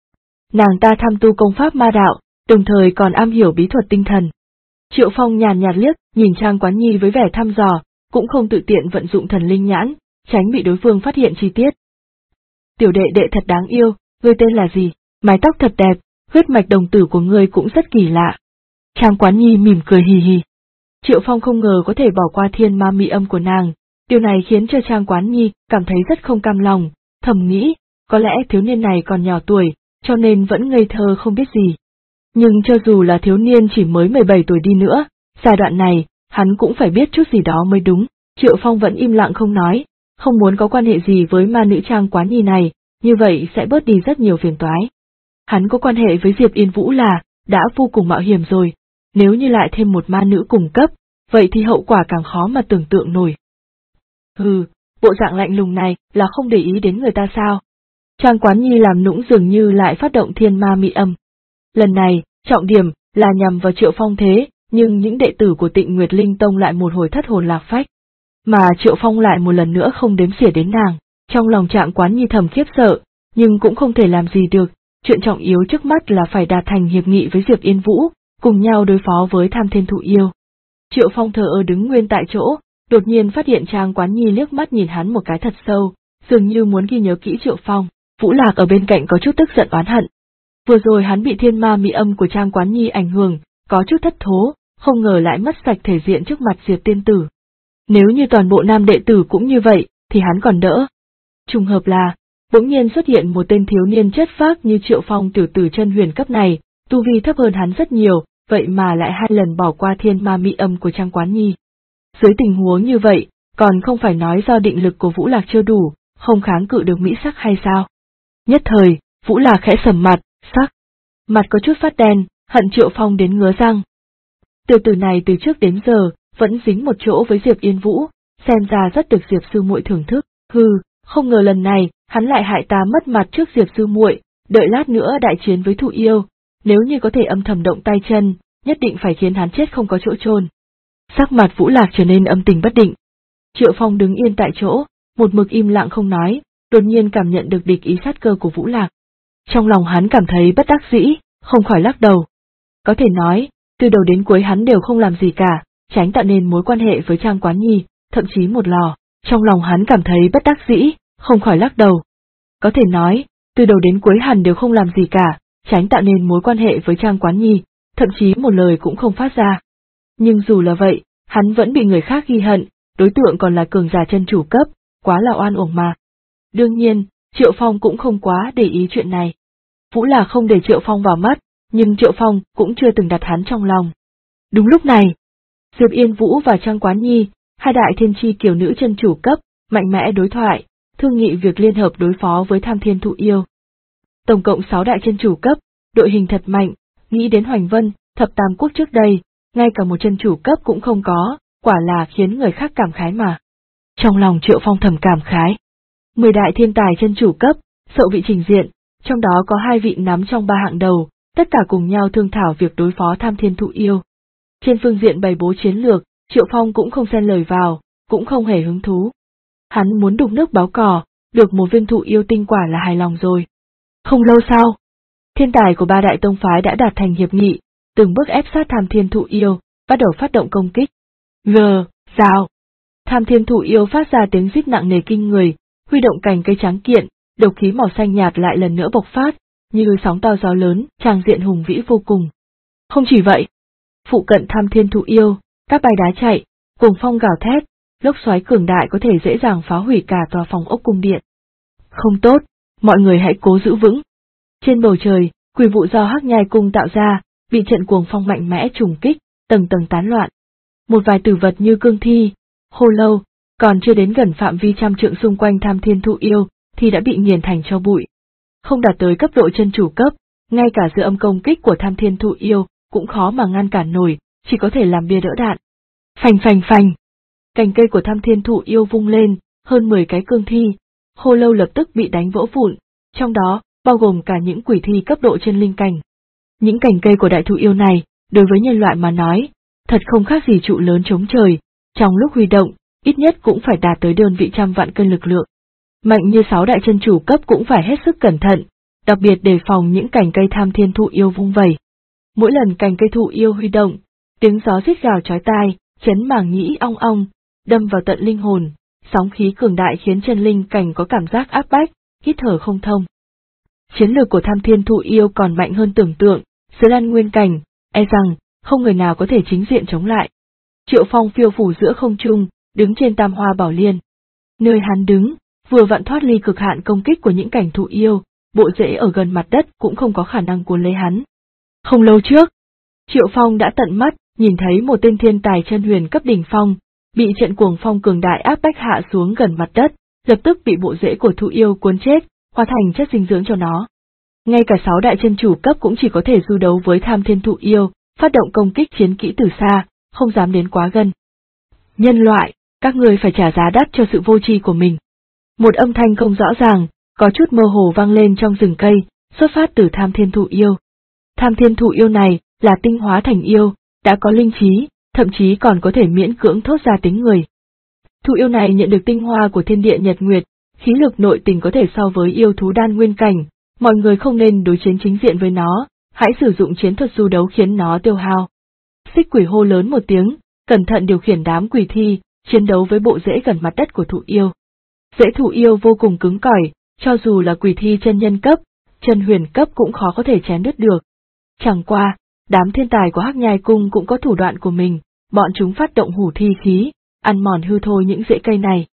Nàng ta tham tu công pháp ma đạo, đồng thời còn am hiểu bí thuật tinh thần. Triệu Phong nhàn nhạt liếc, nhìn Trang Quán Nhi với vẻ thăm dò, cũng không tự tiện vận dụng thần linh nhãn, tránh bị đối phương phát hiện chi tiết. Tiểu đệ đệ thật đáng yêu, ngươi tên là gì? Mái tóc thật đẹp, huyết mạch đồng tử của ngươi cũng rất kỳ lạ. Trang Quán Nhi mỉm cười hì hì. Triệu Phong không ngờ có thể bỏ qua thiên ma mị âm của nàng, điều này khiến cho Trang Quán Nhi cảm thấy rất không cam lòng, thầm nghĩ, có lẽ thiếu niên này còn nhỏ tuổi, cho nên vẫn ngây thơ không biết gì. Nhưng cho dù là thiếu niên chỉ mới 17 tuổi đi nữa, giai đoạn này, hắn cũng phải biết chút gì đó mới đúng. Triệu Phong vẫn im lặng không nói, không muốn có quan hệ gì với ma nữ Trang Quán Nhi này, như vậy sẽ bớt đi rất nhiều phiền toái. Hắn có quan hệ với Diệp Yên Vũ là, đã vô cùng mạo hiểm rồi, nếu như lại thêm một ma nữ cùng cấp, vậy thì hậu quả càng khó mà tưởng tượng nổi. Hừ, bộ dạng lạnh lùng này là không để ý đến người ta sao? Trang Quán Nhi làm nũng dường như lại phát động thiên ma mị âm. Lần này, trọng điểm là nhằm vào Triệu Phong thế, nhưng những đệ tử của Tịnh Nguyệt Linh Tông lại một hồi thất hồn lạc phách. Mà Triệu Phong lại một lần nữa không đếm xỉa đến nàng, trong lòng Trang Quán Nhi thầm khiếp sợ, nhưng cũng không thể làm gì được, chuyện trọng yếu trước mắt là phải đạt thành hiệp nghị với Diệp Yên Vũ, cùng nhau đối phó với Tham Thiên Thụ Yêu. Triệu Phong thờ ơ đứng nguyên tại chỗ, đột nhiên phát hiện Trang Quán Nhi liếc mắt nhìn hắn một cái thật sâu, dường như muốn ghi nhớ kỹ Triệu Phong. Vũ Lạc ở bên cạnh có chút tức giận oán hận. Vừa rồi hắn bị thiên ma mị âm của Trang Quán Nhi ảnh hưởng, có chút thất thố, không ngờ lại mất sạch thể diện trước mặt Diệp tiên tử. Nếu như toàn bộ nam đệ tử cũng như vậy, thì hắn còn đỡ. Trùng hợp là, bỗng nhiên xuất hiện một tên thiếu niên chất phác như Triệu Phong tiểu tử chân huyền cấp này, tu vi thấp hơn hắn rất nhiều, vậy mà lại 2 lần bỏ qua thiên ma mị âm của Trang Quán Nhi. Dưới tình huống như vậy, còn không phải nói do định lực của Vũ Lạc chưa đủ, không kháng cự được mỹ sắc hay sao? Nhất thời, Vũ Lạc khẽ sầm mặt, mặt có chút phát đen, hận Triệu Phong đến ngứa răng. Tiểu tử này từ trước đến giờ, vẫn dính một chỗ với Diệp Yên Vũ, xem ra rất được Diệp sư muội thưởng thức, không ngờ lần này, hắn lại hại ta mất mặt trước Diệp sư muội, đợi lát nữa đại chiến với Thụ Yêu, nếu như có thể âm thầm động tay chân, nhất định phải khiến hắn chết không có chỗ chôn. Sắc mặt Vũ Lạc trở nên âm tình bất định. Triệu Phong đứng yên tại chỗ, một mực im lặng không nói, đột nhiên cảm nhận được địch ý sát cơ của Vũ Lạc. Trong lòng hắn cảm thấy bất đắc dĩ, không khỏi lắc đầu. Có thể nói, từ đầu đến cuối hắn đều không làm gì cả, tránh tạo nên mối quan hệ với Trang Quán Nhi, thậm chí một lò. Trong lòng hắn cảm thấy bất đắc dĩ, không khỏi lắc đầu. Có thể nói, từ đầu đến cuối hắn đều không làm gì cả, tránh tạo nên mối quan hệ với Trang Quán Nhi, thậm chí một lời cũng không phát ra. Nhưng dù là vậy, hắn vẫn bị người khác ghi hận, đối tượng còn là cường giả chân chủ cấp, quá là oan uổng mà. Đương nhiên, Triệu Phong cũng không quá để ý chuyện này. Vũ Lạc không để Triệu Phong vào mắt, nhưng Triệu Phong cũng chưa từng đặt hắn trong lòng. Đúng lúc này, Diệp Yên Vũ và Trang Quán Nhi, 2 đại thiên chi kiều nữ chân chủ cấp, mạnh mẽ đối thoại, thương nghị việc liên hợp đối phó với Tham Thiên Thụ Yêu. Tổng cộng 6 đại chân chủ cấp, đội hình thật mạnh, nghĩ đến Hoành Vân, Thập Tam Quốc trước đây, ngay cả một chân chủ cấp cũng không có, quả là khiến người khác cảm khái mà. Trong lòng Triệu Phong thầm cảm khái. 10 đại thiên tài chân chủ cấp, sợ vị trình diện, trong đó có 2 vị nắm trong 3 hạng đầu, tất cả cùng nhau thương thảo việc đối phó Tham Thiên Thụ Yêu. Trên phương diện bày bố chiến lược, Triệu Phong cũng không xen lời vào, cũng không hề hứng thú. Hắn muốn đục nước báo cỏ, được một viên thụ yêu tinh quả là hài lòng rồi. Không lâu sau, thiên tài của 3 đại tông phái đã đạt thành hiệp nghị, từng bước ép sát Tham Thiên Thụ Yêu, bắt đầu phát động công kích. Rào! Tham Thiên Thụ Yêu phát ra tiếng rít nặng nề kinh người, huy động cành cây trắng kiện, độc khí màu xanh nhạt lại lần nữa bộc phát, như sóng to gió lớn, tràng diện hùng vĩ vô cùng. Không chỉ vậy, phụ cận Tham Thiên Thụ Yêu, các bãi đá chạy, cuồng phong gào thét, lốc xoáy cường đại có thể dễ dàng phá hủy cả tòa phòng ốc cung điện. Không tốt, mọi người hãy cố giữ vững. Trên bầu trời, quỷ vụ do Hắc Nhai cung tạo ra, bị trận cuồng phong mạnh mẽ trùng kích, tầng tầng tán loạn. Một vài tử vật như cương thi, khô lâu, còn chưa đến gần phạm vi trăm trượng xung quanh Tham Thiên Thụ Yêu, thì đã bị nghiền thành tro bụi. Không đạt tới cấp độ chân chủ cấp, ngay cả giữa âm công kích của Tham Thiên Thụ Yêu, cũng khó mà ngăn cản nổi, chỉ có thể làm bia đỡ đạn. Phành! Cành cây của Tham Thiên Thụ Yêu vung lên, hơn 10 cái cương thi, khô lâu lập tức bị đánh vỡ vụn, trong đó, bao gồm cả những quỷ thi cấp độ chân linh cảnh. Những cành cây của đại thụ yêu này, đối với nhân loại mà nói, thật không khác gì trụ lớn chống trời, trong lúc huy động, ít nhất cũng phải đạt tới đơn vị trăm vạn cân lực lượng. Mạnh như 6 đại chân chủ cấp cũng phải hết sức cẩn thận, đặc biệt đề phòng những cành cây Tham Thiên Thụ Yêu vung vẩy. Mỗi lần cành cây thụ yêu huy động, tiếng gió rít gào chói tai, chấn màng nhĩ ong ong, đâm vào tận linh hồn, sóng khí cường đại khiến chân linh cảnh có cảm giác áp bách, hít thở không thông. Chiến lược của Tham Thiên Thụ Yêu còn mạnh hơn tưởng tượng, dưới Lan Nguyên cảnh, e rằng không người nào có thể chính diện chống lại. Triệu Phong phiêu phù giữa không trung, đứng trên Tam Hoa Bảo Liên. Nơi hắn đứng, vừa vặn thoát ly cực hạn công kích của những cảnh thụ yêu, bộ rễ ở gần mặt đất cũng không có khả năng cuốn lấy hắn. Không lâu trước, Triệu Phong đã tận mắt nhìn thấy một tên thiên tài chân huyền cấp đỉnh phong, bị trận cuồng phong cường đại áp bách hạ xuống gần mặt đất, lập tức bị bộ rễ của thụ yêu cuốn chết, hóa thành chất dinh dưỡng cho nó. Ngay cả 6 đại chân chủ cấp cũng chỉ có thể du đấu với Tham Thiên Thụ Yêu, phát động công kích chiến kỹ từ xa, không dám đến quá gần. Nhân loại, các ngươi phải trả giá đắt cho sự vô tri của mình. Một âm thanh không rõ ràng, có chút mơ hồ vang lên trong rừng cây, xuất phát từ Tham Thiên Thụ Yêu. Tham Thiên Thụ Yêu này là tinh hóa thành yêu, đã có linh trí, thậm chí còn có thể miễn cưỡng thốt ra tính người. Thụ yêu này nhận được tinh hoa của thiên địa nhật nguyệt, khí lực nội tình có thể so với yêu thú đan nguyên cảnh, mọi người không nên đối chiến chính diện với nó, hãy sử dụng chiến thuật du đấu khiến nó tiêu hao. Xích quỷ hô lớn một tiếng, cẩn thận điều khiển đám quỷ thi, chiến đấu với bộ rễ gần mặt đất của thụ yêu. Rễ thụ yêu vô cùng cứng cỏi, cho dù là quỷ thi chân nhân cấp, chân huyền cấp cũng khó có thể chém đứt được. Chẳng qua, đám thiên tài của Hắc Nhai cung cũng có thủ đoạn của mình, bọn chúng phát động hủ thi khí, ăn mòn hư thôi những rễ cây này.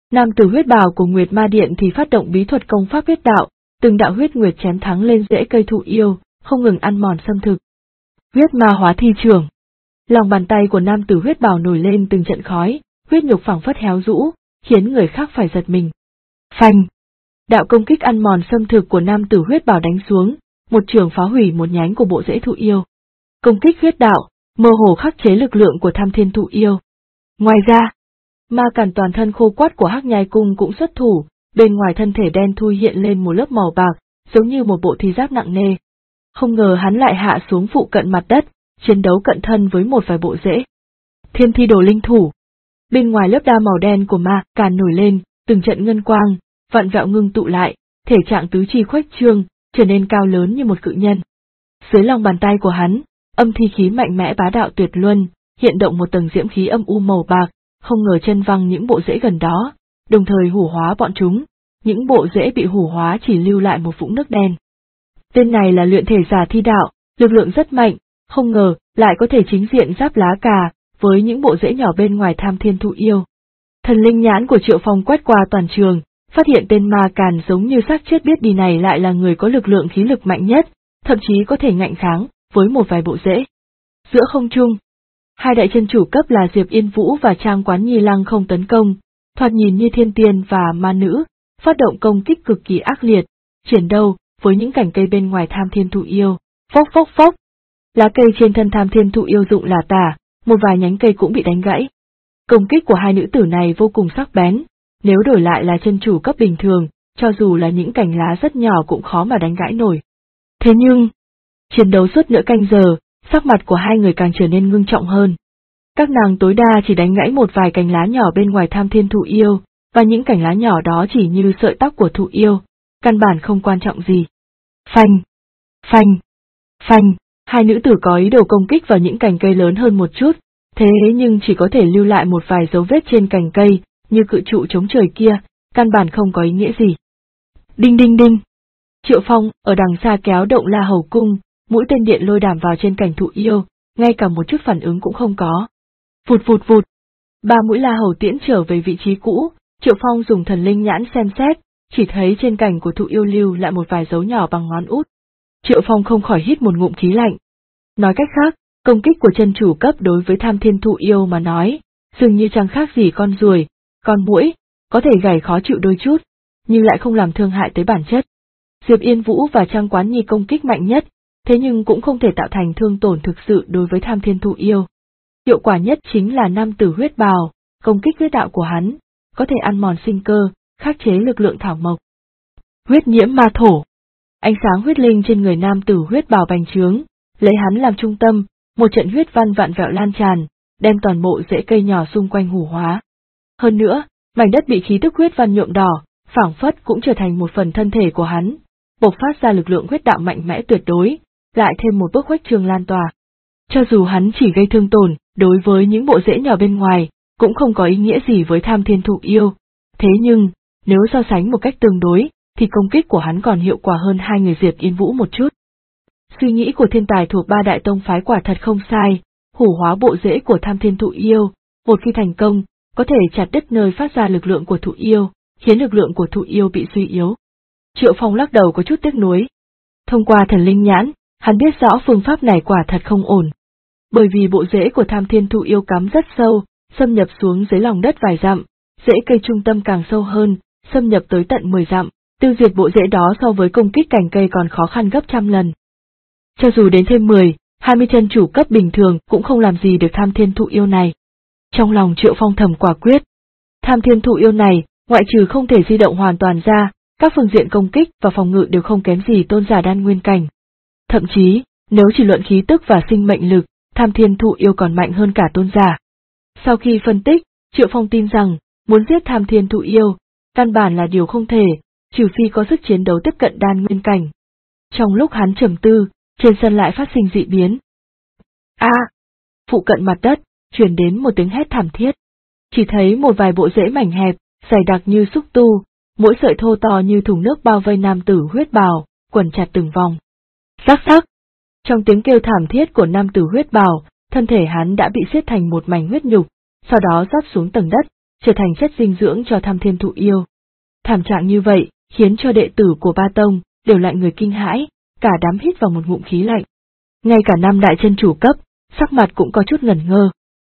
Nam tử huyết bào của Nguyệt Ma Điện thì phát động bí thuật công pháp huyết đạo, từng đạo huyết nguyệt chém thẳng lên rễ cây thụ yêu, không ngừng ăn mòn xâm thực. Huyết ma hóa thi trưởng. Lòng bàn tay của nam tử huyết bào nổi lên từng trận khói, huyết nhục phảng phất héo rũ, khiến người khác phải giật mình. Phanh! Đạo công kích ăn mòn xâm thực của nam tử huyết bào đánh xuống, một trường phá hủy một nhánh của bộ rễ thụ yêu. Công kích huyết đạo, mơ hồ khắc chế lực lượng của Tham Thiên thụ yêu. Ngoài ra, ma càn toàn thân khô quắt của Hắc Nhai Cung cũng xuất thủ, bên ngoài thân thể đen thui hiện lên một lớp màu bạc, giống như một bộ thi giáp nặng nề. Không ngờ hắn lại hạ xuống phụ cận mặt đất, chiến đấu cận thân với một vài bộ rễ. Thiên Thi Đồ Linh Thủ. Bên ngoài lớp đa màu đen của ma càn nổi lên, từng trận ngân quang, vặn vẹo ngưng tụ lại, thể trạng tứ chi khuếch trương, trở nên cao lớn như một cự nhân. Dưới lòng bàn tay của hắn, âm thi khí mạnh mẽ bá đạo tuyệt luân, hiện động một tầng diễm khí âm u màu bạc, không ngờ chân văng những bộ rễ gần đó, đồng thời hủ hóa bọn chúng. Những bộ rễ bị hủ hóa chỉ lưu lại một vũng nước đen. Tên này là luyện thể giả thi đạo, lực lượng rất mạnh, không ngờ lại có thể chính diện giáp lá cà với những bộ rễ nhỏ bên ngoài Tham Thiên thụ yêu. Thần linh nhãn của Triệu Phong quét qua toàn trường, phát hiện tên ma càn giống như xác chết biết đi này lại là người có lực lượng khí lực mạnh nhất, thậm chí có thể ngạnh kháng với một vài bộ rễ. Giữa không trung, hai đại chân chủ cấp là Diệp Yên Vũ và Trang Quán Nhi lăng không tấn công, thoạt nhìn như thiên tiên và ma nữ, phát động công kích cực kỳ ác liệt, triển đầu với những cành cây bên ngoài Tham Thiên thụ yêu. Phốc phốc phốc, lá cây trên thân Tham Thiên thụ yêu rụng lả tả, một vài nhánh cây cũng bị đánh gãy. Công kích của hai nữ tử này vô cùng sắc bén, nếu đổi lại là chân chủ cấp bình thường, cho dù là những cành lá rất nhỏ cũng khó mà đánh gãy nổi. Thế nhưng, chiến đấu suốt nửa canh giờ, sắc mặt của hai người càng trở nên ngưng trọng hơn. Các nàng tối đa chỉ đánh gãy một vài cành lá nhỏ bên ngoài Tham Thiên thụ yêu, và những cành lá nhỏ đó chỉ như sợi tóc của thụ yêu, căn bản không quan trọng gì. Phanh! Phanh! Phanh! Hai nữ tử có ý đồ công kích vào những cành cây lớn hơn một chút, thế nhưng chỉ có thể lưu lại một vài dấu vết trên cành cây, như cự trụ chống trời kia, căn bản không có ý nghĩa gì. Đinh đinh đinh! Triệu Phong ở đằng xa kéo động La Hầu Cung, mũi tên điện lôi đàm vào trên cành thụ yêu, ngay cả một chút phản ứng cũng không có. Vụt vụt vụt! Ba mũi La Hầu tiễn trở về vị trí cũ, Triệu Phong dùng thần linh nhãn xem xét, chỉ thấy trên cành của thụ yêu lưu lại một vài dấu nhỏ bằng ngón út. Triệu Phong không khỏi hít một ngụm khí lạnh. Nói cách khác, công kích của chân chủ cấp đối với Tham Thiên thụ yêu mà nói, dường như chẳng khác gì con ruồi, con muỗi, có thể gảy khó chịu đôi chút, nhưng lại không làm thương hại tới bản chất. Diệp Yên Vũ và Trang Quán Nhi công kích mạnh nhất, thế nhưng cũng không thể tạo thành thương tổn thực sự đối với Tham Thiên thụ yêu. Hiệu quả nhất chính là nam tử huyết bào, công kích huyết đạo của hắn, có thể ăn mòn sinh cơ, khắc chế lực lượng thảo mộc. Huyết nhiễm ma thổ. Ánh sáng huyết linh trên người nam tử huyết bào bành trướng, lấy hắn làm trung tâm, một trận huyết văn vạn vẹo lan tràn, đem toàn bộ rễ cây nhỏ xung quanh hủ hóa. Hơn nữa, mảnh đất bị khí tức huyết văn nhuộm đỏ, phảng phất cũng trở thành một phần thân thể của hắn, bộc phát ra lực lượng huyết đạo mạnh mẽ tuyệt đối, lại thêm một bước khuếch trương lan tỏa. Cho dù hắn chỉ gây thương tổn đối với những bộ rễ nhỏ bên ngoài, cũng không có ý nghĩa gì với Tham Thiên thụ yêu. Thế nhưng, nếu so sánh một cách tương đối, thì công kích của hắn còn hiệu quả hơn hai người Diệp Yên Vũ một chút. Suy nghĩ của thiên tài thuộc ba đại tông phái quả thật không sai, hủ hóa bộ rễ của Tham Thiên thụ yêu, một khi thành công, có thể chặt đứt nơi phát ra lực lượng của thụ yêu, khiến lực lượng của thụ yêu bị suy yếu. Triệu Phong lắc đầu có chút tiếc nuối. Thông qua thần linh nhãn, hắn biết rõ phương pháp này quả thật không ổn. Bởi vì bộ rễ của Tham Thiên thụ yêu cắm rất sâu, xâm nhập xuống dưới lòng đất vài dặm, rễ cây trung tâm càng sâu hơn, xâm nhập tới tận 10 dặm, tiêu diệt bộ rễ đó so với công kích cành cây còn khó khăn gấp trăm lần. Cho dù đến thêm 10-20 chân chủ cấp bình thường cũng không làm gì được Tham Thiên thụ yêu này. Trong lòng Triệu Phong thầm quả quyết. Tham Thiên thụ yêu này, ngoại trừ không thể di động hoàn toàn ra, các phương diện công kích và phòng ngự đều không kém gì tôn giả đan nguyên cảnh. Thậm chí, nếu chỉ luận khí tức và sinh mệnh lực, Tham Thiên thụ yêu còn mạnh hơn cả tôn giả. Sau khi phân tích, Triệu Phong tin rằng, muốn giết Tham Thiên thụ yêu, căn bản là điều không thể, trừ phi có sức chiến đấu tiếp cận đan nguyên cảnh. Trong lúc hắn trầm tư, trên sân lại phát sinh dị biến. Phụ cận mặt đất, truyền đến một tiếng hét thảm thiết. Chỉ thấy một vài bộ rễ mảnh hẹp, dày đặc như xúc tu, mỗi sợi thô to như thùng nước bao vây nam tử huyết bào, quẩn chặt từng vòng. Rắc rắc! Trong tiếng kêu thảm thiết của nam tử huyết bào, thân thể hắn đã bị siết thành một mảnh huyết nhục, sau đó rớt xuống tầng đất, trở thành chất dinh dưỡng cho Tham Thiên Thụ Yêu. Thảm trạng như vậy, khiến cho đệ tử của Ba Tông đều lạnh người kinh hãi, cả đám hít vào một ngụm khí lạnh. Ngay cả 5 đại chân chủ cấp, sắc mặt cũng có chút ngẩn ngơ.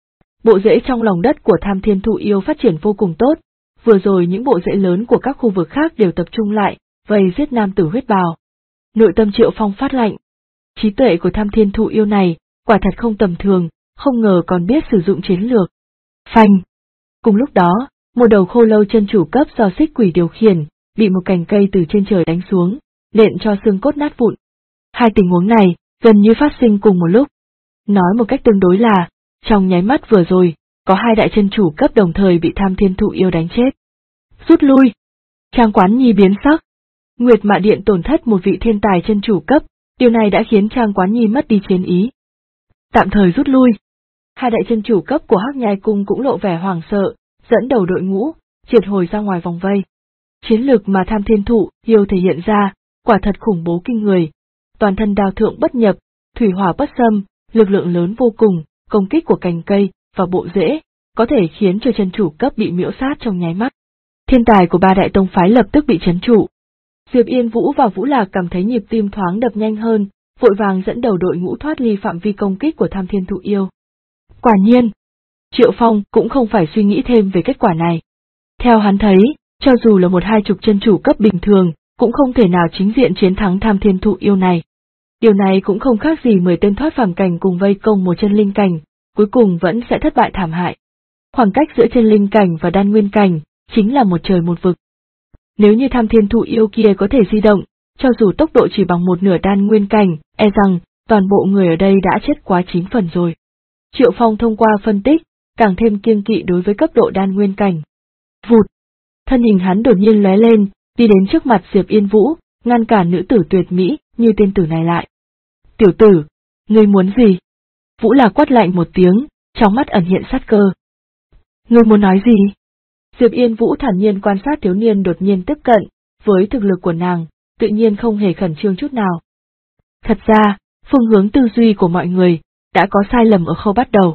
Bộ rễ trong lòng đất của Tham Thiên Thụ Yêu phát triển vô cùng tốt, vừa rồi những bộ rễ lớn của các khu vực khác đều tập trung lại, vây giết nam tử huyết bào. Nội tâm Triệu Phong phát lạnh. Trí tuệ của Tham Thiên Thụ Yêu này, quả thật không tầm thường, không ngờ còn biết sử dụng chiến lược. Phanh! Cùng lúc đó, một đầu khô lâu chân chủ cấp do xích quỷ điều khiển, bị một cành cây từ trên trời đánh xuống, nện cho xương cốt nát vụn. Hai tình huống này, gần như phát sinh cùng một lúc. Nói một cách tương đối là, trong nháy mắt vừa rồi, có 2 đại chân chủ cấp đồng thời bị Tham Thiên Thụ Yêu đánh chết. Rút lui! Trang Quán Nhi biến sắc. Nguyệt Mạ Điện tổn thất một vị thiên tài chân chủ cấp, điều này đã khiến Trang Quán Nhi mất đi chiến ý. Tạm thời rút lui. 2 đại chân chủ cấp của Hắc Nhai Cung cũng lộ vẻ hoảng sợ, dẫn đầu đội ngũ, triệt hồi ra ngoài vòng vây. Chiến lược mà Tham Thiên Thụ Yêu thể hiện ra, quả thật khủng bố kinh người. Toàn thân đao thượng bất nhập, thủy hỏa bất xâm, lực lượng lớn vô cùng, công kích của cành cây và bộ rễ, có thể khiến cho chân chủ cấp bị miễu sát trong nháy mắt. Thiên tài của 3 đại tông phái lập tức bị trấn trụ. Diệp Yên Vũ và Vũ Lạc cảm thấy nhịp tim thoáng đập nhanh hơn, vội vàng dẫn đầu đội ngũ thoát ly phạm vi công kích của Tham Thiên Thụ Yêu. Quả nhiên, Triệu Phong cũng không phải suy nghĩ thêm về kết quả này. Theo hắn thấy, cho dù là 1-20 chân chủ cấp bình thường, cũng không thể nào chính diện chiến thắng Tham Thiên Thụ Yêu này. Điều này cũng không khác gì 10 tên thoát phàm cảnh cùng vây công một chân linh cảnh, cuối cùng vẫn sẽ thất bại thảm hại. Khoảng cách giữa chân linh cảnh và đan nguyên cảnh, chính là một trời một vực. Nếu như Tham Thiên Thụ Yêu kia có thể di động, cho dù tốc độ chỉ bằng 1/2 đan nguyên cảnh, e rằng, toàn bộ người ở đây đã chết quá 9 phần rồi. Triệu Phong thông qua phân tích, càng thêm kiêng kỵ đối với cấp độ đan nguyên cảnh. Vụt! Thân hình hắn đột nhiên lóe lên, đi đến trước mặt Diệp Yên Vũ, ngăn cản nữ tử tuyệt mỹ như tên tử này lại. Tiểu tử, ngươi muốn gì? Vũ Lạc quát lạnh một tiếng, trong mắt ẩn hiện sát cơ. Ngươi muốn nói gì? Diệp Yên Vũ thản nhiên quan sát thiếu niên đột nhiên tiếp cận, với thực lực của nàng, tự nhiên không hề khẩn trương chút nào. Thật ra, phương hướng tư duy của mọi người đã có sai lầm ở khâu bắt đầu.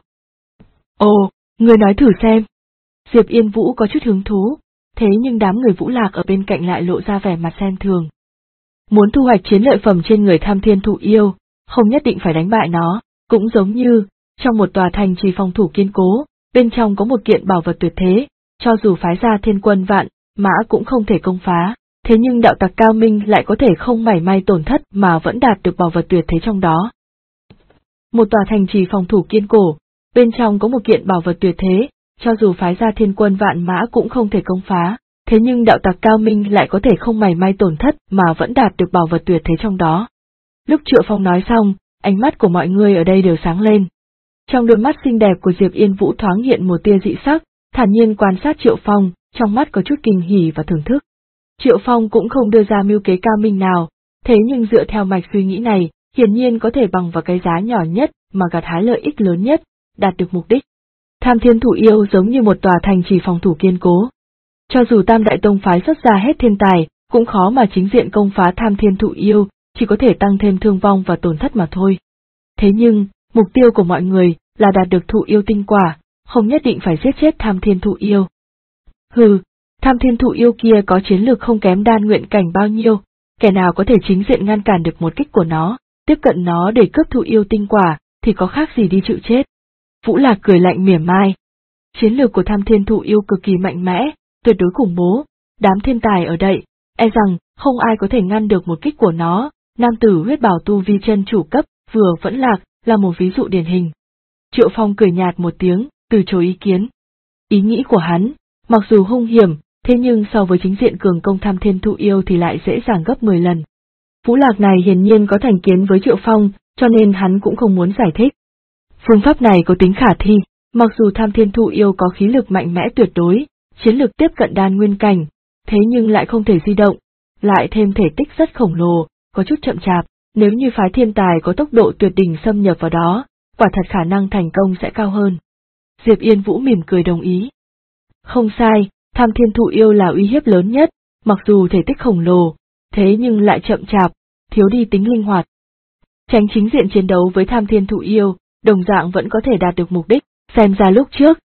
Ồ, ngươi nói thử xem. Diệp Yên Vũ có chút hứng thú, thế nhưng đám người Vũ Lạc ở bên cạnh lại lộ ra vẻ mặt xem thường. Muốn thu hoạch chiến lợi phẩm trên người Tham Thiên Thụ Yêu, không nhất định phải đánh bại nó, cũng giống như, trong một tòa thành trì phòng thủ kiên cố, bên trong có một kiện bảo vật tuyệt thế, cho dù phái ra thiên quân vạn mã cũng không thể công phá, thế nhưng đạo tặc cao minh lại có thể không mảy may tổn thất mà vẫn đạt được bảo vật tuyệt thế trong đó. Một tòa thành trì phòng thủ kiên cố, bên trong có một kiện bảo vật tuyệt thế, cho dù phái ra thiên quân vạn mã cũng không thể công phá, thế nhưng đạo tặc cao minh lại có thể không mảy may tổn thất mà vẫn đạt được bảo vật tuyệt thế trong đó. Lúc Triệu Phong nói xong, ánh mắt của mọi người ở đây đều sáng lên. Trong đôi mắt xinh đẹp của Diệp Yên Vũ thoáng hiện một tia dị sắc, thản nhiên quan sát Triệu Phong, trong mắt có chút kinh hỉ và thưởng thức. Triệu Phong cũng không đưa ra mưu kế cao minh nào, thế nhưng dựa theo mạch suy nghĩ này, hiển nhiên có thể bằng vào cái giá nhỏ nhất mà gặt hái lợi ích lớn nhất, đạt được mục đích. Tham Thiên Thụ Yêu giống như một tòa thành trì phòng thủ kiên cố. Cho dù Tam Đại Tông phái xuất ra hết thiên tài, cũng khó mà chính diện công phá Tham Thiên Thụ Yêu, chỉ có thể tăng thêm thương vong và tổn thất mà thôi. Thế nhưng, mục tiêu của mọi người là đạt được Thụ Yêu tinh quả, không nhất định phải giết chết Tham Thiên Thụ Yêu. Hừ, Tham Thiên Thụ Yêu kia có chiến lược không kém đan nguyện cảnh bao nhiêu, kẻ nào có thể chính diện ngăn cản được một kích của nó, tiếp cận nó để cướp Thụ Yêu tinh quả, thì có khác gì đi chịu chết. Vũ Lạc cười lạnh mỉa mai. Chiến lược của Tham Thiên Thụ Yêu cực kỳ mạnh mẽ, tuyệt đối khủng bố, đám thiên tài ở đây, e rằng không ai có thể ngăn được một kích của nó. Nam tử huyết bảo tu vi chân chủ cấp, vừa vẫn lạc, là một ví dụ điển hình. Triệu Phong cười nhạt một tiếng, từ chối ý kiến. Ý nghĩ của hắn, mặc dù hung hiểm, thế nhưng so với chính diện cường công Tham Thiên Thụ Yêu thì lại dễ dàng gấp 10 lần. Vũ Lạc này hiển nhiên có thành kiến với Triệu Phong, cho nên hắn cũng không muốn giải thích. Phương pháp này có tính khả thi, mặc dù Tham Thiên Thụ Yêu có khí lực mạnh mẽ tuyệt đối, chiến lực tiếp cận đan nguyên cảnh, thế nhưng lại không thể di động, lại thêm thể tích rất khổng lồ, có chút chậm chạp, nếu như phái thiên tài có tốc độ tuyệt đỉnh xâm nhập vào đó, quả thật khả năng thành công sẽ cao hơn. Diệp Yên Vũ mỉm cười đồng ý. Không sai, Tham Thiên Thụ Yêu là uy hiếp lớn nhất, mặc dù thể tích khổng lồ, thế nhưng lại chậm chạp, thiếu đi tính linh hoạt. Tránh chính diện chiến đấu với Tham Thiên Thụ Yêu, đồng dạng vẫn có thể đạt được mục đích, xem ra lúc trước,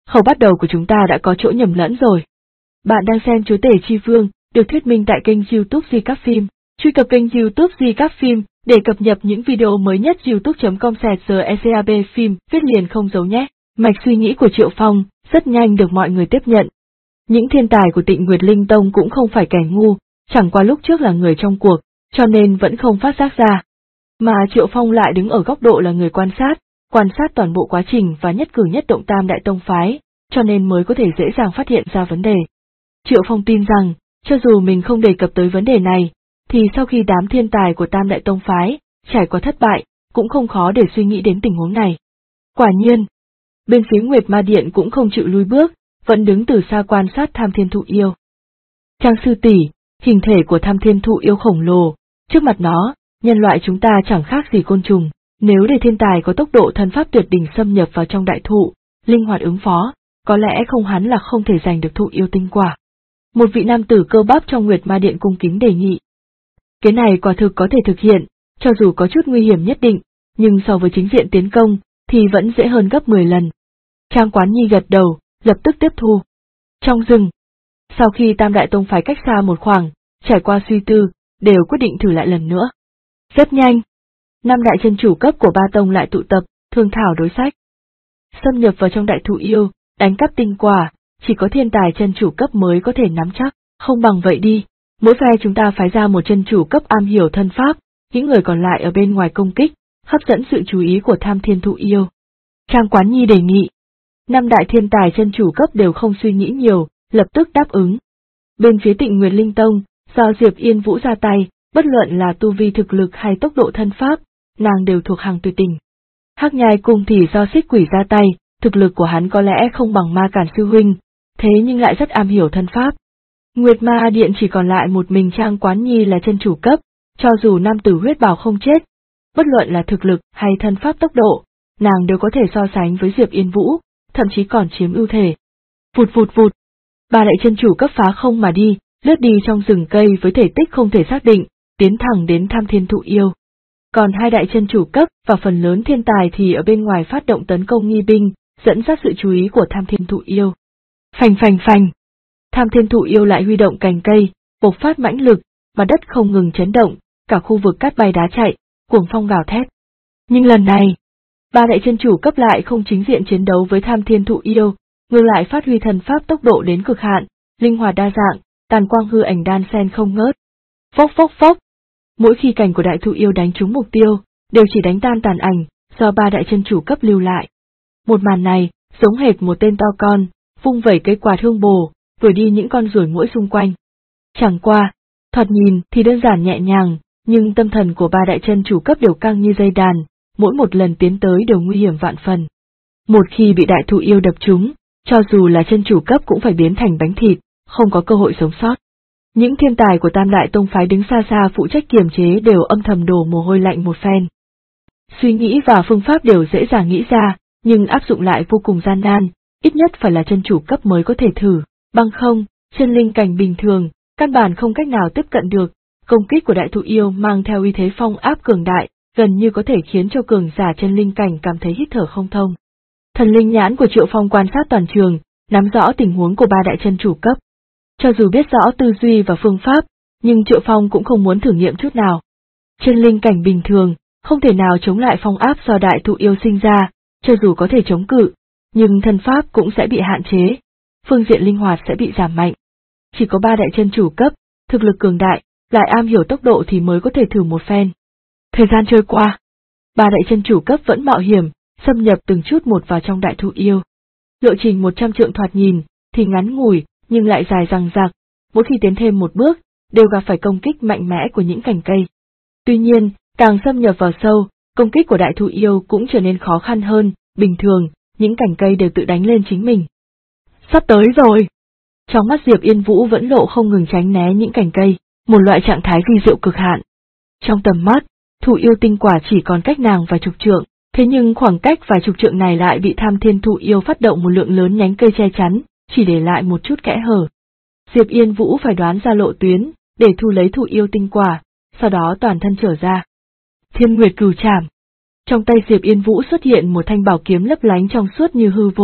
Khẩu bắt đầu của chúng ta đã có chỗ nhầm lẫn rồi. Bạn đang xem Chúa Tể Chi Vương, được thuyết minh tại kênh YouTube Di Các Phim. Truy cập kênh YouTube Di Các Phim để cập nhật những video mới nhất. youtube.com/secab phim, viết liền không dấu nhé. Mạch suy nghĩ của Triệu Phong rất nhanh được mọi người tiếp nhận. Những thiên tài của Tịnh Nguyệt Linh Tông cũng không phải kẻ ngu, chẳng qua lúc trước là người trong cuộc, cho nên vẫn không phát giác ra. Mà Triệu Phong lại đứng ở góc độ là người quan sát toàn bộ quá trình và nhất cử nhất động Tam Đại Tông Phái, cho nên mới có thể dễ dàng phát hiện ra vấn đề. Triệu Phong tin rằng, cho dù mình không đề cập tới vấn đề này, thì sau khi đám thiên tài của Tam Đại Tông Phái trải qua thất bại, cũng không khó để suy nghĩ đến tình huống này. Quả nhiên, bên phía Nguyệt Ma Điện cũng không chịu lùi bước, vẫn đứng từ xa quan sát Tham Thiên Thụ Yêu. Trang sư tỷ, hình thể của Tham Thiên Thụ Yêu khổng lồ, trước mặt nó, nhân loại chúng ta chẳng khác gì côn trùng, nếu để thiên tài có tốc độ thân pháp tuyệt đỉnh xâm nhập vào trong đại thụ, linh hoạt ứng phó, có lẽ không hắn là không thể giành được thụ yêu tinh quả. Một vị nam tử cơ bắp trong Nguyệt Ma Điện cung kính đề nghị. Cái này quả thực có thể thực hiện, cho dù có chút nguy hiểm nhất định, nhưng so với chính diện tiến công, thì vẫn dễ hơn gấp 10 lần. Trang Quán Nhi gật đầu, lập tức tiếp thu. Trong rừng, sau khi Tam Đại Tông Phái cách xa một khoảng, trải qua suy tư, đều quyết định thử lại lần nữa. Rất nhanh, 5 đại chân chủ cấp của ba tông lại tụ tập, thương thảo đối sách. Xâm nhập vào trong đại thụ yêu, đánh cắp tinh quả, chỉ có thiên tài chân chủ cấp mới có thể nắm chắc, không bằng vậy đi, mỗi phe chúng ta phái ra một chân chủ cấp am hiểu thân pháp, những người còn lại ở bên ngoài công kích, hấp dẫn sự chú ý của Tham Thiên Thụ Yêu. Trang Quán Nhi đề nghị. 5 đại thiên tài chân chủ cấp đều không suy nghĩ nhiều, lập tức đáp ứng. Bên phía Tịnh Nguyệt Linh Tông, do Diệp Yên Vũ ra tay, bất luận là tu vi thực lực hay tốc độ thân pháp, nàng đều thuộc hàng tuyệt tình. Hắc Nhai Cung thì do Xích Quỷ ra tay, thực lực của hắn có lẽ không bằng Ma Cản sư huynh, thế nhưng lại rất am hiểu thân pháp. Nguyệt Ma Điện chỉ còn lại một mình Trang Quán Nhi là chân chủ cấp, cho dù nam tử huyết bào không chết, bất luận là thực lực hay thân pháp tốc độ, nàng đều có thể so sánh với Diệp Yên Vũ, thậm chí còn chiếm ưu thể. Vụt vụt vụt, ba đại chân chủ cấp phá không mà đi, lướt đi trong rừng cây với thể tích không thể xác định, tiến thẳng đến Tham Thiên Thụ Yêu. Còn 2 đại chân chủ cấp và phần lớn thiên tài thì ở bên ngoài phát động tấn công nghi binh, dẫn dắt sự chú ý của Tham Thiên Thụ Yêu. Phành phành phành, Tham Thiên Thụ Yêu lại huy động cành cây, bộc phát mãnh lực, mà đất không ngừng chấn động, cả khu vực cát bay đá chạy, cuồng phong gào thét. Nhưng lần này, 3 đại chân chủ cấp lại không chính diện chiến đấu với Tham Thiên Thụ Yêu, ngược lại phát huy thần pháp tốc độ đến cực hạn, linh hoạt đa dạng, tàn quang hư ảnh đan xen không ngớt. Phốc phốc phốc, mỗi khi cành của đại thụ yêu đánh trúng mục tiêu, đều chỉ đánh tan tàn ảnh do 3 đại chân chủ cấp lưu lại. Một màn này giống hệt một tên to con, vung vẩy cây quạt hương bồ, đuổi đi những con ruồi muỗi xung quanh. Chẳng qua, thoạt nhìn thì đơn giản nhẹ nhàng, nhưng tâm thần của 3 đại chân chủ cấp đều căng như dây đàn, mỗi một lần tiến tới đều nguy hiểm vạn phần. Một khi bị đại thụ yêu đập trúng, cho dù là chân chủ cấp cũng phải biến thành bánh thịt, không có cơ hội sống sót. Những thiên tài của Tam Đại Tông Phái đứng xa xa phụ trách kiềm chế đều âm thầm đổ mồ hôi lạnh một phen. Suy nghĩ và phương pháp đều dễ dàng nghĩ ra, nhưng áp dụng lại vô cùng gian nan, ít nhất phải là chân chủ cấp mới có thể thử, bằng không, chân linh cảnh bình thường, căn bản không cách nào tiếp cận được. Công kích của đại thụ yêu mang theo uy thế phong áp cường đại, gần như có thể khiến cho cường giả chân linh cảnh cảm thấy hít thở không thông. Thần linh nhãn của Triệu Phong quan sát toàn trường, nắm rõ tình huống của 3 đại chân chủ cấp. Cho dù biết rõ tư duy và phương pháp, nhưng Triệu Phong cũng không muốn thử nghiệm chút nào. Chân linh cảnh bình thường, không thể nào chống lại phong áp do đại thụ yêu sinh ra, cho dù có thể chống cự, nhưng thân pháp cũng sẽ bị hạn chế, phương diện linh hoạt sẽ bị giảm mạnh. Chỉ có 3 đại chân chủ cấp, thực lực cường đại, lại am hiểu tốc độ thì mới có thể thử một phen. Thời gian trôi qua, 3 đại chân chủ cấp vẫn mạo hiểm, xâm nhập từng chút một vào trong đại thụ yêu. Lộ trình 100 trượng thoạt nhìn, thì ngắn ngủi, nhưng lại dài dằng dặc, mỗi khi tiến thêm một bước, đều gặp phải công kích mạnh mẽ của những cành cây. Tuy nhiên, càng xâm nhập vào sâu, công kích của đại thụ yêu cũng trở nên khó khăn hơn, bình thường, những cành cây đều tự đánh lên chính mình. Sắp tới rồi! Trong mắt Diệp Yên Vũ vẫn lộ không ngừng tránh né những cành cây, một loại trạng thái vi diệu cực hạn. Trong tầm mắt, thụ yêu tinh quả chỉ còn cách nàng vài chục trượng, thế nhưng khoảng cách vài chục trượng này lại bị Tham Thiên Thụ Yêu phát động một lượng lớn nhánh cây che chắn, chỉ để lại một chút kẽ hở. Diệp Yên Vũ phải đoán ra lộ tuyến, để thu lấy thụ yêu tinh quả, sau đó toàn thân trở ra. Thiên Nguyệt Cửu Trảm. Trong tay Diệp Yên Vũ xuất hiện một thanh bảo kiếm lấp lánh trong suốt như hư vô,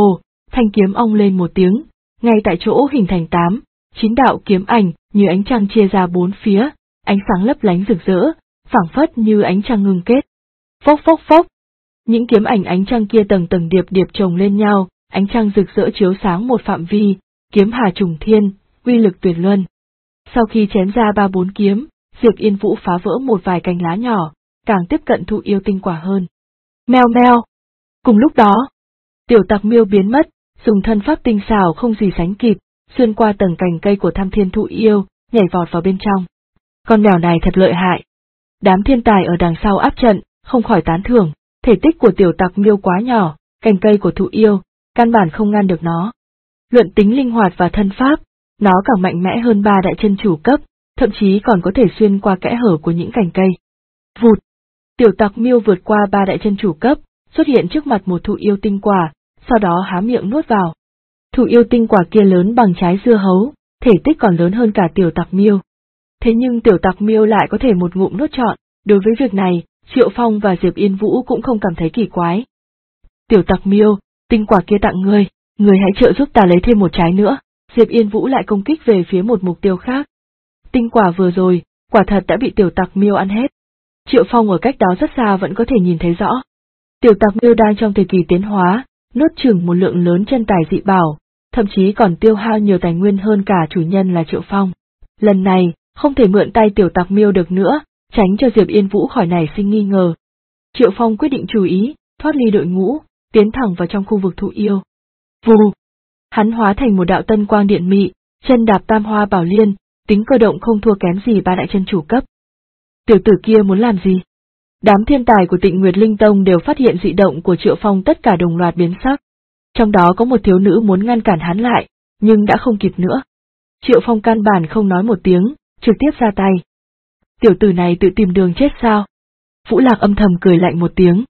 thanh kiếm ong lên một tiếng, ngay tại chỗ hình thành 8, 9 đạo kiếm ảnh như ánh trăng chia ra 4 phía, ánh sáng lấp lánh rực rỡ, phảng phất như ánh trăng ngưng kết. Phốc phốc phốc. Những kiếm ảnh ánh trăng kia tầng tầng điệp điệp chồng lên nhau, ánh trăng rực rỡ chiếu sáng một phạm vi, kiếm hà trùng thiên, uy lực tuyệt luân. Sau khi chém ra 3-4 kiếm, Diệp Yên Vũ phá vỡ một vài cành lá nhỏ, càng tiếp cận thụ yêu tinh quả hơn. Meo meo. Cùng lúc đó, tiểu tặc miêu biến mất, dùng thân pháp tinh xảo không gì sánh kịp, xuyên qua tầng cành cây của Tham Thiên thụ yêu, nhảy vọt vào bên trong. Con mèo này thật lợi hại. Đám thiên tài ở đằng sau áp trận, không khỏi tán thưởng, thể tích của tiểu tặc miêu quá nhỏ, cành cây của thụ yêu, căn bản không ngăn được nó. Luận tính linh hoạt và thân pháp, nó càng mạnh mẽ hơn 3 đại chân chủ cấp, thậm chí còn có thể xuyên qua kẽ hở của những cành cây. Vụt! Tiểu tặc miêu vượt qua 3 đại chân chủ cấp, xuất hiện trước mặt một thụ yêu tinh quả, sau đó há miệng nuốt vào. Thụ yêu tinh quả kia lớn bằng trái dưa hấu, thể tích còn lớn hơn cả tiểu tặc miêu. Thế nhưng tiểu tặc miêu lại có thể một ngụm nuốt trọn, đối với việc này, Triệu Phong và Diệp Yên Vũ cũng không cảm thấy kỳ quái. Tiểu tặc miêu, tinh quả kia tặng ngươi hãy trợ giúp ta lấy thêm một trái nữa. Diệp Yên Vũ lại công kích về phía một mục tiêu khác. Tinh quả vừa rồi, quả thật đã bị tiểu tặc miêu ăn hết. Triệu Phong ở cách đó rất xa vẫn có thể nhìn thấy rõ. Tiểu tặc miêu đang trong thời kỳ tiến hóa, nuốt chửng một lượng lớn chân tài dị bảo, thậm chí còn tiêu hao nhiều tài nguyên hơn cả chủ nhân là Triệu Phong. Lần này, không thể mượn tay tiểu tặc miêu được nữa, tránh cho Diệp Yên Vũ khỏi nảy sinh nghi ngờ. Triệu Phong quyết định chú ý, thoát ly đội ngũ, tiến thẳng vào trong khu vực thụ yêu. Vù! Hắn hóa thành một đạo tân quang điện mị, chân đạp tam hoa bảo liên, tính cơ động không thua kém gì 3 đại chân chủ cấp. Tiểu tử kia muốn làm gì? Đám thiên tài của Tịnh Nguyệt Linh Tông đều phát hiện dị động của Triệu Phong, tất cả đồng loạt biến sắc. Trong đó có một thiếu nữ muốn ngăn cản hắn lại, nhưng đã không kịp nữa. Triệu Phong căn bản không nói một tiếng, trực tiếp ra tay. Tiểu tử này tự tìm đường chết sao? Vũ Lạc âm thầm cười lạnh một tiếng.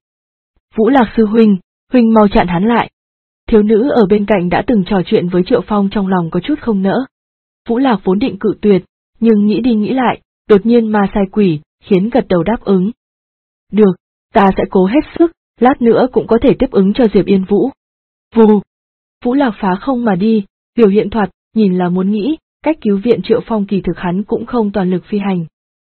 Vũ Lạc sư huynh, huynh mau chặn hắn lại. Thiếu nữ ở bên cạnh đã từng trò chuyện với Triệu Phong, trong lòng có chút không nỡ. Vũ Lạc vốn định cự tuyệt, nhưng nghĩ đi nghĩ lại, đột nhiên ma sai quỷ, khiến gật đầu đáp ứng. Được, ta sẽ cố hết sức, lát nữa cũng có thể tiếp ứng cho Diệp Yên Vũ. Vù! Vũ Lạc phá không mà đi, biểu hiện thoạt, nhìn là muốn nghĩ, cách cứu viện Triệu Phong, kỳ thực hắn cũng không toàn lực phi hành.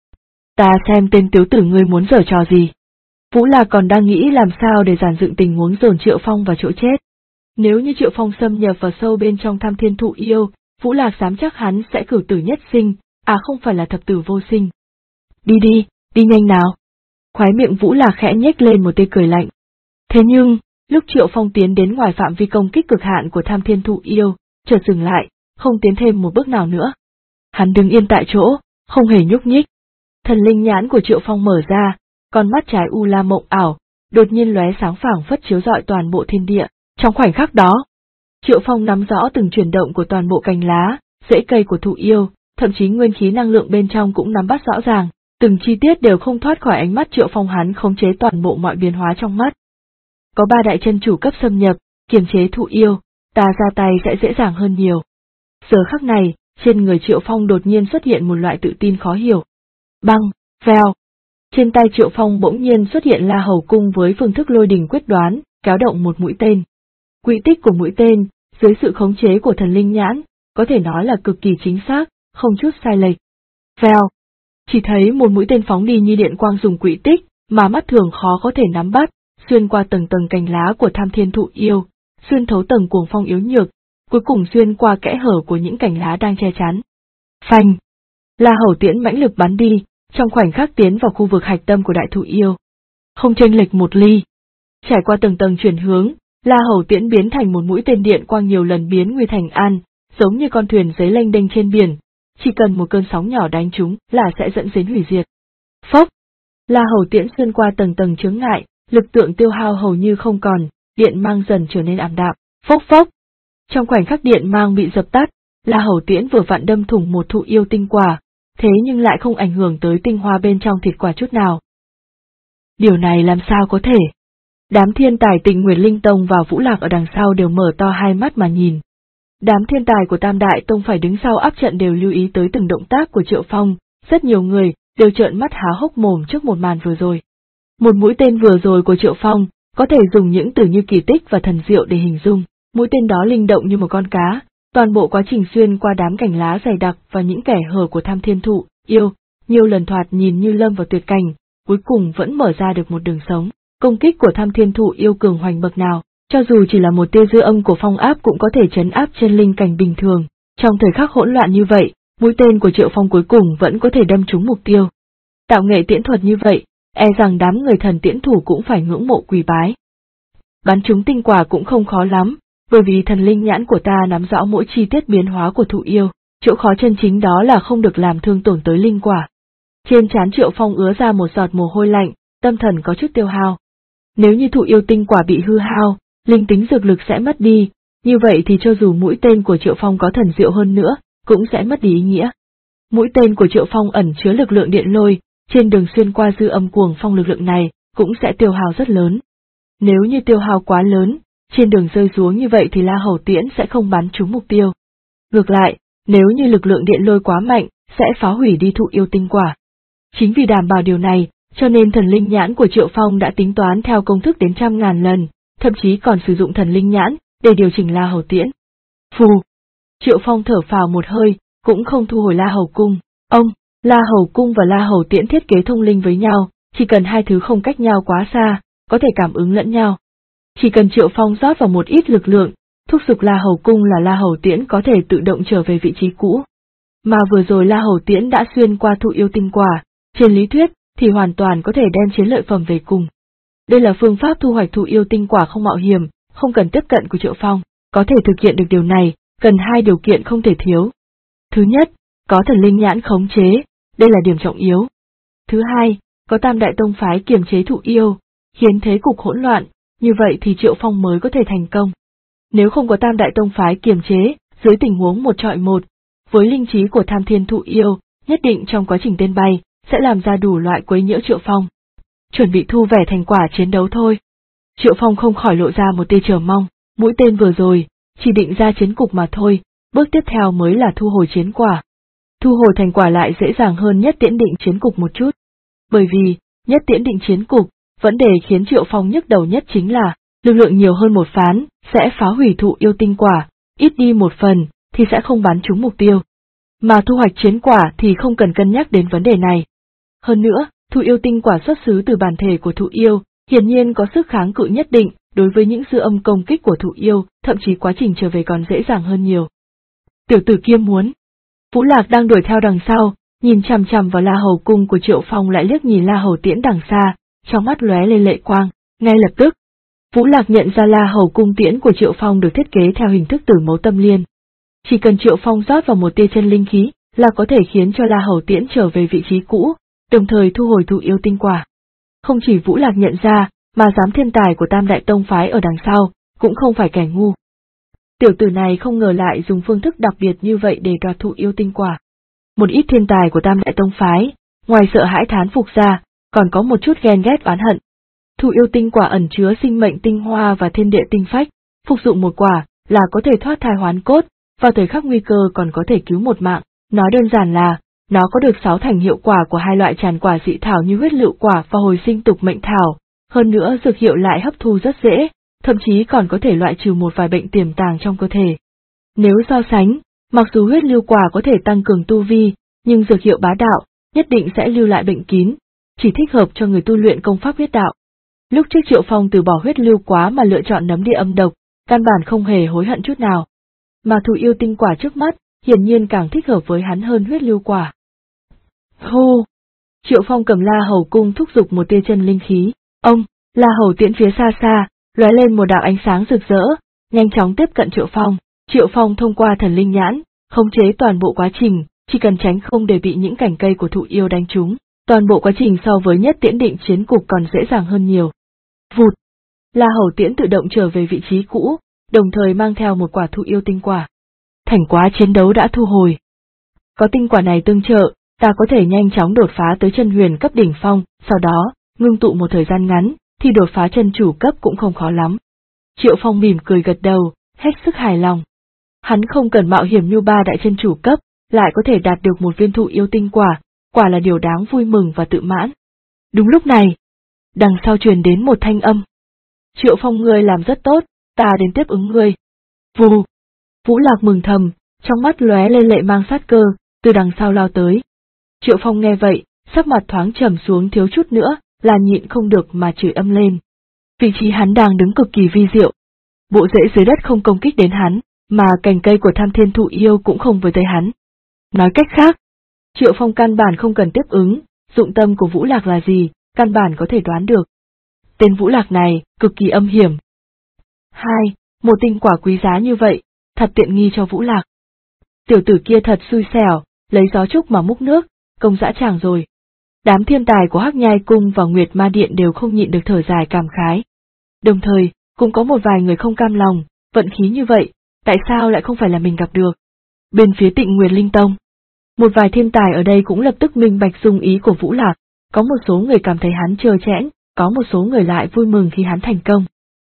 Ta xem tên tiểu tử ngươi muốn giở trò gì. Vũ Lạc còn đang nghĩ làm sao để dàn dựng tình huống dồn Triệu Phong vào chỗ chết. Nếu như Triệu Phong xâm nhập vào sâu bên trong Tham Thiên thụ yêu, Vũ Lạc dám chắc hắn sẽ cửu tử nhất sinh, không phải là thập tử vô sinh. Đi đi, đi nhanh nào. Khóe miệng Vũ Lạc khẽ nhếch lên một tia cười lạnh. Thế nhưng, lúc Triệu Phong tiến đến ngoài phạm vi công kích cực hạn của Tham Thiên thụ yêu, chợt dừng lại, không tiến thêm một bước nào nữa. Hắn đứng yên tại chỗ, không hề nhúc nhích. Thần linh nhãn của Triệu Phong mở ra, con mắt trái u la mộng ảo, đột nhiên lóe sáng phảng phất chiếu rọi toàn bộ thiên địa. Trong khoảnh khắc đó, Triệu Phong nắm rõ từng chuyển động của toàn bộ cành lá, rễ cây của thụ yêu, thậm chí nguyên khí năng lượng bên trong cũng nắm bắt rõ ràng, từng chi tiết đều không thoát khỏi ánh mắt Triệu Phong, hắn khống chế toàn bộ mọi biến hóa trong mắt. Có 3 đại chân chủ cấp xâm nhập, kiềm chế thụ yêu, ta ra tay sẽ dễ dàng hơn nhiều. Giờ khắc này, trên người Triệu Phong đột nhiên xuất hiện một loại tự tin khó hiểu. Băng, vèo. Trên tay Triệu Phong bỗng nhiên xuất hiện La Hầu cung với phương thức lôi đình quyết đoán, kéo động một mũi tên. Quỹ tích của mũi tên, dưới sự khống chế của thần linh nhãn, có thể nói là cực kỳ chính xác, không chút sai lệch. Vèo. Chỉ thấy một mũi tên phóng đi như điện quang, dùng quỹ tích mà mắt thường khó có thể nắm bắt, xuyên qua tầng tầng cành lá của Tham Thiên thụ yêu, xuyên thấu tầng cuồng phong yếu nhược, cuối cùng xuyên qua kẽ hở của những cành lá đang che chắn. Phanh! La Hầu tiễn mãnh lực bắn đi, trong khoảnh khắc tiến vào khu vực hạch tâm của đại thụ yêu. Không chênh lệch một ly. Trải qua tầng tầng chuyển hướng, La Hầu tiễn biến thành một mũi tên điện quang nhiều lần biến nguy thành an, giống như con thuyền giấy lênh đênh trên biển, chỉ cần một cơn sóng nhỏ đánh chúng là sẽ dẫn đến hủy diệt. Phốc! La Hầu tiễn xuyên qua tầng tầng chướng ngại, lực lượng tiêu hao hầu như không còn, điện mang dần trở nên ảm đạm. Phốc phốc! Trong khoảnh khắc điện mang bị dập tắt, La Hầu tiễn vừa vặn đâm thủng một thụ yêu tinh quả, thế nhưng lại không ảnh hưởng tới tinh hoa bên trong thịt quả chút nào. Điều này làm sao có thể? Đám thiên tài Tịnh Nguyệt Linh Tông và Vũ Lạc ở đằng sau đều mở to hai mắt mà nhìn. Đám thiên tài của Tam Đại Tông phải đứng sau áp trận đều lưu ý tới từng động tác của Triệu Phong, rất nhiều người đều trợn mắt há hốc mồm trước một màn vừa rồi. Một mũi tên vừa rồi của Triệu Phong, có thể dùng những từ như kỳ tích và thần diệu để hình dung, Mũi tên đó linh động như một con cá, toàn bộ quá trình xuyên qua đám cành lá dày đặc và những kẽ hở của Tham Thiên Thụ Yêu, nhiều lần thoạt nhìn như lâm vào tuyệt cảnh, cuối cùng vẫn mở ra được một đường sống. Công kích của Tham Thiên Thụ Yêu cường hoành bậc nào, cho dù chỉ là một tia dư âm của phong áp cũng có thể trấn áp chân linh cảnh bình thường. Trong thời khắc hỗn loạn như vậy, mũi tên của Triệu Phong cuối cùng vẫn có thể đâm trúng mục tiêu. Tạo nghệ tiễn thuật như vậy, e rằng đám người thần tiễn thủ cũng phải ngưỡng mộ quỳ bái. Bắn trúng tinh quả cũng không khó lắm, bởi vì thần linh nhãn của ta nắm rõ mỗi chi tiết biến hóa của thụ yêu, chỗ khó chân chính đó là không được làm thương tổn tới linh quả. Trên trán Triệu Phong ứa ra một giọt mồ hôi lạnh, tâm thần có chút tiêu hao. Nếu như thụ yêu tinh quả bị hư hao, linh tính dược lực sẽ mất đi, như vậy thì cho dù mũi tên của Triệu Phong có thần diệu hơn nữa, cũng sẽ mất đi ý nghĩa. Mũi tên của Triệu Phong ẩn chứa lực lượng điện lôi, trên đường xuyên qua dư âm cuồng phong lực lượng này cũng sẽ tiêu hao rất lớn. Nếu như tiêu hao quá lớn, trên đường rơi xuống như vậy thì La Hầu Tiễn sẽ không bắn trúng mục tiêu. Ngược lại, nếu như lực lượng điện lôi quá mạnh, sẽ phá hủy đi thụ yêu tinh quả. Chính vì đảm bảo điều này, cho nên thần linh nhãn của Triệu Phong đã tính toán theo công thức đến 100.000 lần, thậm chí còn sử dụng thần linh nhãn để điều chỉnh La Hầu Tiễn. Phù! Triệu Phong thở phào một hơi, cũng không thu hồi La Hầu Cung. La Hầu Cung và La Hầu Tiễn thiết kế thông linh với nhau, chỉ cần hai thứ không cách nhau quá xa, có thể cảm ứng lẫn nhau. Chỉ cần Triệu Phong rót vào một ít lực lượng, thúc giục La Hầu Cung là La Hầu Tiễn có thể tự động trở về vị trí cũ. Mà vừa rồi La Hầu Tiễn đã xuyên qua thụ yêu tinh quả, trên lý thuyết thì hoàn toàn có thể đem chiến lợi phẩm về cùng. Đây là phương pháp thu hoạch thụ yêu tinh quả không mạo hiểm, không cần tiếp cận của Triệu Phong, có thể thực hiện được điều này, cần hai điều kiện không thể thiếu. Thứ nhất, có thần linh nhãn khống chế, đây là điểm trọng yếu. Thứ hai, có Tam Đại Tông phái kiềm chế thụ yêu, khiến thế cục hỗn loạn, như vậy thì Triệu Phong mới có thể thành công. Nếu không có Tam Đại Tông phái kiềm chế, dưới tình huống một trọi một, với linh trí của Tham Thiên Thụ Yêu, nhất định trong quá trình tên bay, sẽ làm ra đủ loại quấy nhiễu Triệu Phong. Chuẩn bị thu vẻ thành quả chiến đấu thôi. Triệu Phong không khỏi lộ ra một tia chờ mong, mũi tên vừa rồi, chỉ định ra chiến cục mà thôi, bước tiếp theo mới là thu hồi chiến quả. Thu hồi thành quả lại dễ dàng hơn nhất tiễn định chiến cục một chút. Bởi vì, nhất tiễn định chiến cục, vấn đề khiến Triệu Phong nhức đầu nhất chính là, lực lượng nhiều hơn một phán, sẽ phá hủy thụ yêu tinh quả, ít đi một phần, thì sẽ không bắn trúng mục tiêu. Mà thu hoạch chiến quả thì không cần cân nhắc đến vấn đề này. Hơn nữa, thụ yêu tinh quả xuất xứ từ bản thể của thụ yêu, hiển nhiên có sức kháng cự nhất định, đối với những dư âm công kích của thụ yêu, thậm chí quá trình trở về còn dễ dàng hơn nhiều. Tiểu tử kia muốn. Vũ Lạc đang đuổi theo đằng sau, nhìn chằm chằm vào La Hầu Cung của Triệu Phong lại liếc nhìn La Hầu Tiễn đằng xa, trong mắt lóe lên lệ quang, ngay lập tức. Vũ Lạc nhận ra La Hầu Cung tiễn của Triệu Phong được thiết kế theo hình thức tử mấu tâm liên. Chỉ cần Triệu Phong rót vào một tia chân linh khí, là có thể khiến cho La Hầu Tiễn trở về vị trí cũ, đồng thời thu hồi thụ yêu tinh quả. Không chỉ Vũ Lạc nhận ra, mà dám thiên tài của Tam Đại Tông phái ở đằng sau, cũng không phải kẻ ngu. Tiểu tử này không ngờ lại dùng phương thức đặc biệt như vậy để đoạt thụ yêu tinh quả. Một ít thiên tài của Tam Đại Tông phái, ngoài sợ hãi thán phục ra, còn có một chút ghen ghét oán hận. Thụ yêu tinh quả ẩn chứa sinh mệnh tinh hoa và thiên địa tinh phách, phục dụng một quả là có thể thoát thai hoán cốt, vào thời khắc nguy cơ còn có thể cứu một mạng. Nói đơn giản là, nó có được 6 thành hiệu quả của hai loại tràn quả dị thảo như huyết lựu quả và hồi sinh tục mệnh thảo, hơn nữa dược hiệu lại hấp thu rất dễ, thậm chí còn có thể loại trừ một vài bệnh tiềm tàng trong cơ thể. Nếu so sánh, mặc dù huyết lưu quả có thể tăng cường tu vi, nhưng dược hiệu bá đạo, nhất định sẽ lưu lại bệnh kín, chỉ thích hợp cho người tu luyện công pháp huyết đạo. Lúc trước Triệu Phong từ bỏ huyết lưu quả mà lựa chọn nấm địa âm độc, căn bản không hề hối hận chút nào. Mà thụ yêu tinh quả trước mắt, hiển nhiên càng thích hợp với hắn hơn huyết lưu quả. Hô! Triệu Phong cầm La Hầu Cung thúc giục một tia chân linh khí, La Hầu Tiễn phía xa xa, lóe lên một đạo ánh sáng rực rỡ, nhanh chóng tiếp cận Triệu Phong. Triệu Phong thông qua thần linh nhãn, khống chế toàn bộ quá trình, chỉ cần tránh không để bị những cành cây của thụ yêu đánh trúng, toàn bộ quá trình so với nhất tiễn định chiến cục còn dễ dàng hơn nhiều. Vụt! La Hầu Tiễn tự động trở về vị trí cũ, đồng thời mang theo một quả thụ yêu tinh quả. Thành quả chiến đấu đã thu hồi. Có tinh quả này tương trợ, ta có thể nhanh chóng đột phá tới chân huyền cấp đỉnh phong, sau đó, ngưng tụ một thời gian ngắn, thì đột phá chân chủ cấp cũng không khó lắm. Triệu Phong mỉm cười gật đầu, hết sức hài lòng. Hắn không cần mạo hiểm như 3 đại chân chủ cấp, lại có thể đạt được một viên thụ yêu tinh quả, quả là điều đáng vui mừng và tự mãn. Đúng lúc này, đằng sau truyền đến một thanh âm. Triệu Phong ngươi làm rất tốt, ta đến tiếp ứng ngươi. Vù! Vũ Lạc mừng thầm, trong mắt lóe lên lệ mang sát cơ, từ đằng sau lao tới. Triệu Phong nghe vậy, sắc mặt thoáng trầm xuống thiếu chút nữa, là nhịn không được mà chửi âm lên. Vị trí hắn đang đứng cực kỳ vi diệu. Bộ rễ dưới đất không công kích đến hắn, mà cành cây của Tham Thiên Thụ Yêu cũng không với tới hắn. Nói cách khác, Triệu Phong căn bản không cần tiếp ứng, dụng tâm của Vũ Lạc là gì, căn bản có thể đoán được. Tên Vũ Lạc này, cực kỳ âm hiểm. Một tinh quả quý giá như vậy, thật tiện nghi cho Vũ Lạc. Tiểu tử kia thật xui xẻo, lấy gió trúc mà múc nước, công dã tràng rồi. Đám thiên tài của Hắc Nhai Cung và Nguyệt Ma Điện đều không nhịn được thở dài cảm khái. Đồng thời, cũng có một vài người không cam lòng, vận khí như vậy, tại sao lại không phải là mình gặp được. Bên phía Tịnh Nguyệt Linh Tông, một vài thiên tài ở đây cũng lập tức minh bạch dung ý của Vũ Lạc, có một số người cảm thấy hắn trơ trẽn, có một số người lại vui mừng khi hắn thành công.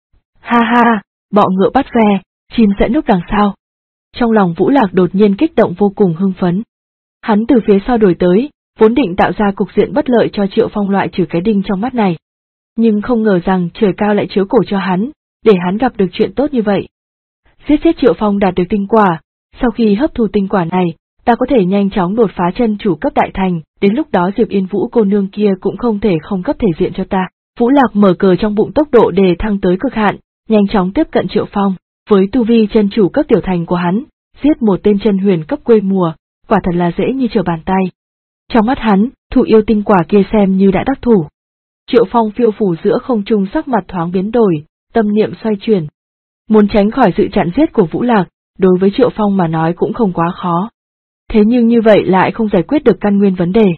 Ha ha, bọ ngựa bắt ve, chim sẽ núp đằng sau. Trong lòng Vũ Lạc đột nhiên kích động vô cùng hưng phấn. Hắn từ phía sau đuổi tới, vốn định tạo ra cục diện bất lợi cho Triệu Phong loại trừ cái đinh trong mắt này. Nhưng không ngờ rằng trời cao lại chiếu cổ cho hắn, để hắn gặp được chuyện tốt như vậy. Giết chết Triệu Phong đạt được tinh quả, sau khi hấp thu tinh quả này, ta có thể nhanh chóng đột phá chân chủ cấp đại thành, đến lúc đó Diệp Yên Vũ cô nương kia cũng không thể không cấp thể diện cho ta. Vũ Lạc mở cờ trong bụng tốc độ đề thăng tới cực hạn, nhanh chóng tiếp cận Triệu Phong, với tu vi chân chủ cấp tiểu thành của hắn, giết một tên chân huyền cấp quê mùa, quả thật là dễ như trở bàn tay. Trong mắt hắn, thụ yêu tinh quả kia xem như đã đắc thủ. Triệu Phong phiêu phù giữa không trung sắc mặt thoáng biến đổi, tâm niệm xoay chuyển. Muốn tránh khỏi sự chặn giết của Vũ Lạc, đối với Triệu Phong mà nói cũng không quá khó. Thế nhưng như vậy lại không giải quyết được căn nguyên vấn đề.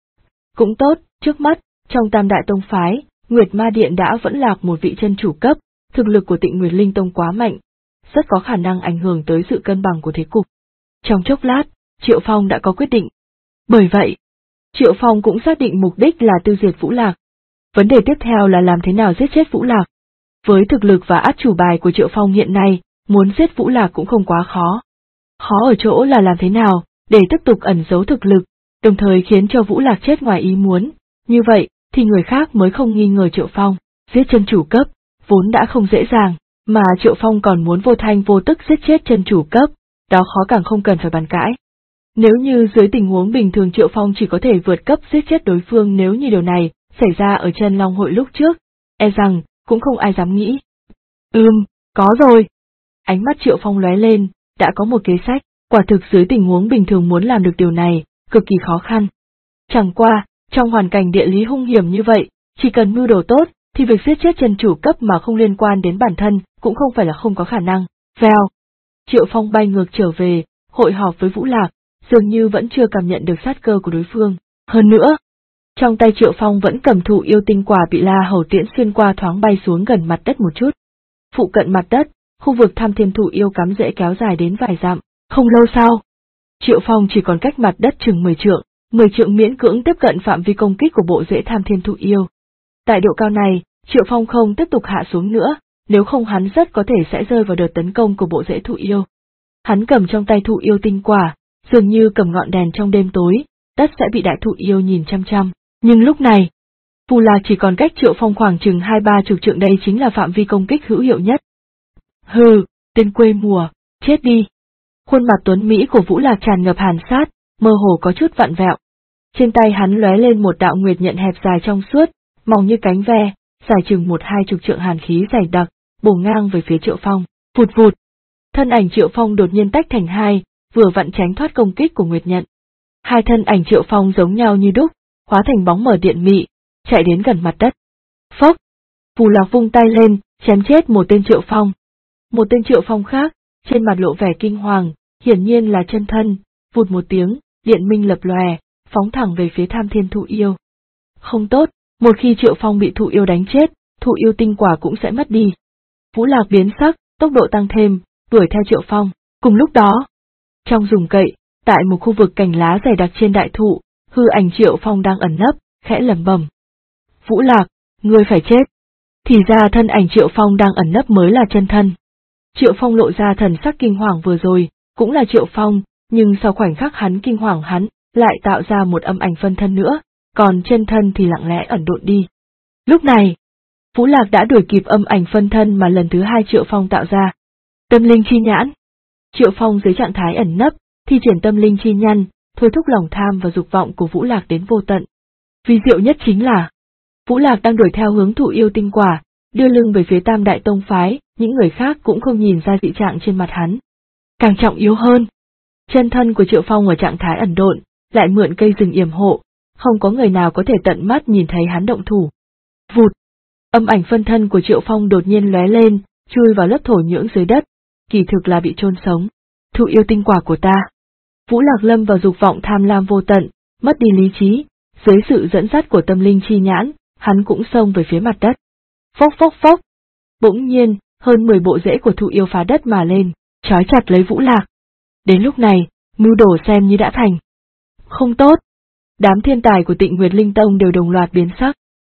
Cũng tốt, trước mắt, trong Tam Đại Tông Phái, Nguyệt Ma Điện đã vẫn lạc một vị chân chủ cấp, thực lực của Tịnh Nguyệt Linh Tông quá mạnh, rất có khả năng ảnh hưởng tới sự cân bằng của thế cục. Trong chốc lát, Triệu Phong đã có quyết định. Bởi vậy, Triệu Phong cũng xác định mục đích là tiêu diệt Vũ Lạc. Vấn đề tiếp theo là làm thế nào giết chết Vũ Lạc. Với thực lực và át chủ bài của Triệu Phong hiện nay, muốn giết Vũ Lạc cũng không quá khó. Khó ở chỗ là làm thế nào, để tiếp tục ẩn giấu thực lực, đồng thời khiến cho Vũ Lạc chết ngoài ý muốn. Như vậy, thì người khác mới không nghi ngờ Triệu Phong. Giết chân chủ cấp, vốn đã không dễ dàng, mà Triệu Phong còn muốn vô thanh vô tức giết chết chân chủ cấp, đó khó càng không cần phải bàn cãi. Nếu như dưới tình huống bình thường Triệu Phong chỉ có thể vượt cấp giết chết đối phương, nếu như điều này xảy ra ở Chân Long hội lúc trước, e rằng cũng không ai dám nghĩ. Có rồi. Ánh mắt Triệu Phong lóe lên, đã có một kế sách, quả thực dưới tình huống bình thường muốn làm được điều này, cực kỳ khó khăn. Chẳng qua, trong hoàn cảnh địa lý hung hiểm như vậy, chỉ cần mưu đồ tốt, thì việc giết chết chân chủ cấp mà không liên quan đến bản thân, cũng không phải là không có khả năng. Vèo. Triệu Phong bay ngược trở về, hội họp với Vũ Lạc, dường như vẫn chưa cảm nhận được sát cơ của đối phương. Hơn nữa, trong tay Triệu Phong vẫn cầm thụ yêu tinh quả bị La Hầu tiễn xuyên qua thoáng bay xuống gần mặt đất một chút. Phụ cận mặt đất, khu vực Tham Thiên Thụ Yêu cắm rễ kéo dài đến vài dặm. Không lâu sau, Triệu Phong chỉ còn cách mặt đất chừng 10 trượng miễn cưỡng tiếp cận phạm vi công kích của bộ rễ Tham Thiên Thụ Yêu. Tại độ cao này, Triệu Phong không tiếp tục hạ xuống nữa, nếu không hắn rất có thể sẽ rơi vào đợt tấn công của bộ rễ thụ yêu. Hắn cầm trong tay thụ yêu tinh quả, dường như cầm ngọn đèn trong đêm tối, đất sẽ bị đại thụ yêu nhìn chăm chăm. Nhưng lúc này, Vũ Lạc chỉ còn cách Triệu Phong khoảng chừng 20-30 trượng, đây chính là phạm vi công kích hữu hiệu nhất. Hừ, tên quê mùa, chết đi. Khuôn mặt tuấn Mỹ của Vũ Lạc tràn ngập hàn sát, mơ hồ có chút vặn vẹo. Trên tay hắn lóe lên một đạo nguyệt nhận hẹp dài trong suốt, mỏng như cánh ve, dài chừng 10-20 trượng hàn khí dày đặc, bổ ngang về phía Triệu Phong. Vụt vụt. Thân ảnh Triệu Phong đột nhiên tách thành hai, vừa vặn tránh thoát công kích của nguyệt nhận. Hai thân ảnh Triệu Phong giống nhau như đúc, hóa thành bóng mờ điện mị, chạy đến gần mặt đất. Phốc. Vũ Lạc vung tay lên, chém chết một tên Triệu Phong. Một tên Triệu Phong khác, trên mặt lộ vẻ kinh hoàng, hiển nhiên là chân thân, vụt một tiếng, điện minh lập lòe, phóng thẳng về phía Tham Thiên Thụ Yêu. Không tốt, một khi Triệu Phong bị thụ yêu đánh chết, thụ yêu tinh quả cũng sẽ mất đi. Vũ Lạc biến sắc, tốc độ tăng thêm, đuổi theo Triệu Phong. Cùng lúc đó, trong rừng cậy, tại một khu vực cành lá dày đặc trên đại thụ, hư ảnh Triệu Phong đang ẩn nấp, khẽ lẩm bẩm. Vũ Lạc, ngươi phải chết. Thì ra thân ảnh Triệu Phong đang ẩn nấp mới là chân thân. Triệu Phong lộ ra thần sắc kinh hoàng vừa rồi, cũng là Triệu Phong, nhưng sau khoảnh khắc hắn kinh hoàng hắn, lại tạo ra một âm ảnh phân thân nữa, còn chân thân thì lặng lẽ ẩn độn đi. Lúc này, Vũ Lạc đã đuổi kịp âm ảnh phân thân mà lần thứ hai Triệu Phong tạo ra. Tâm linh chi nhãn. Triệu Phong dưới trạng thái ẩn nấp, thi triển tâm linh chi nhãn, thôi thúc lòng tham và dục vọng của Vũ Lạc đến vô tận. Vi diệu nhất chính là, Vũ Lạc đang đuổi theo hướng thụ yêu tinh quả, đưa lưng về phía Tam Đại Tông phái, những người khác cũng không nhìn ra dị trạng trên mặt hắn. Càng trọng yếu hơn, chân thân của Triệu Phong ở trạng thái ẩn độn, lại mượn cây rừng yểm hộ, không có người nào có thể tận mắt nhìn thấy hắn động thủ. Vụt! Âm ảnh phân thân của Triệu Phong đột nhiên lóe lên, chui vào lớp thổ nhưỡng dưới đất, kỳ thực là bị chôn sống. Thụ yêu tinh quả của ta. Vũ Lạc lâm vào dục vọng tham lam vô tận, mất đi lý trí, dưới sự dẫn dắt của tâm linh chi nhãn, hắn cũng xông về phía mặt đất. Phốc phốc phốc! Bỗng nhiên, hơn 10 bộ rễ của thụ yêu phá đất mà lên, trói chặt lấy Vũ Lạc. Đến lúc này, mưu đồ xem như đã thành. Không tốt! Đám thiên tài của Tịnh Nguyệt Linh Tông đều đồng loạt biến sắc.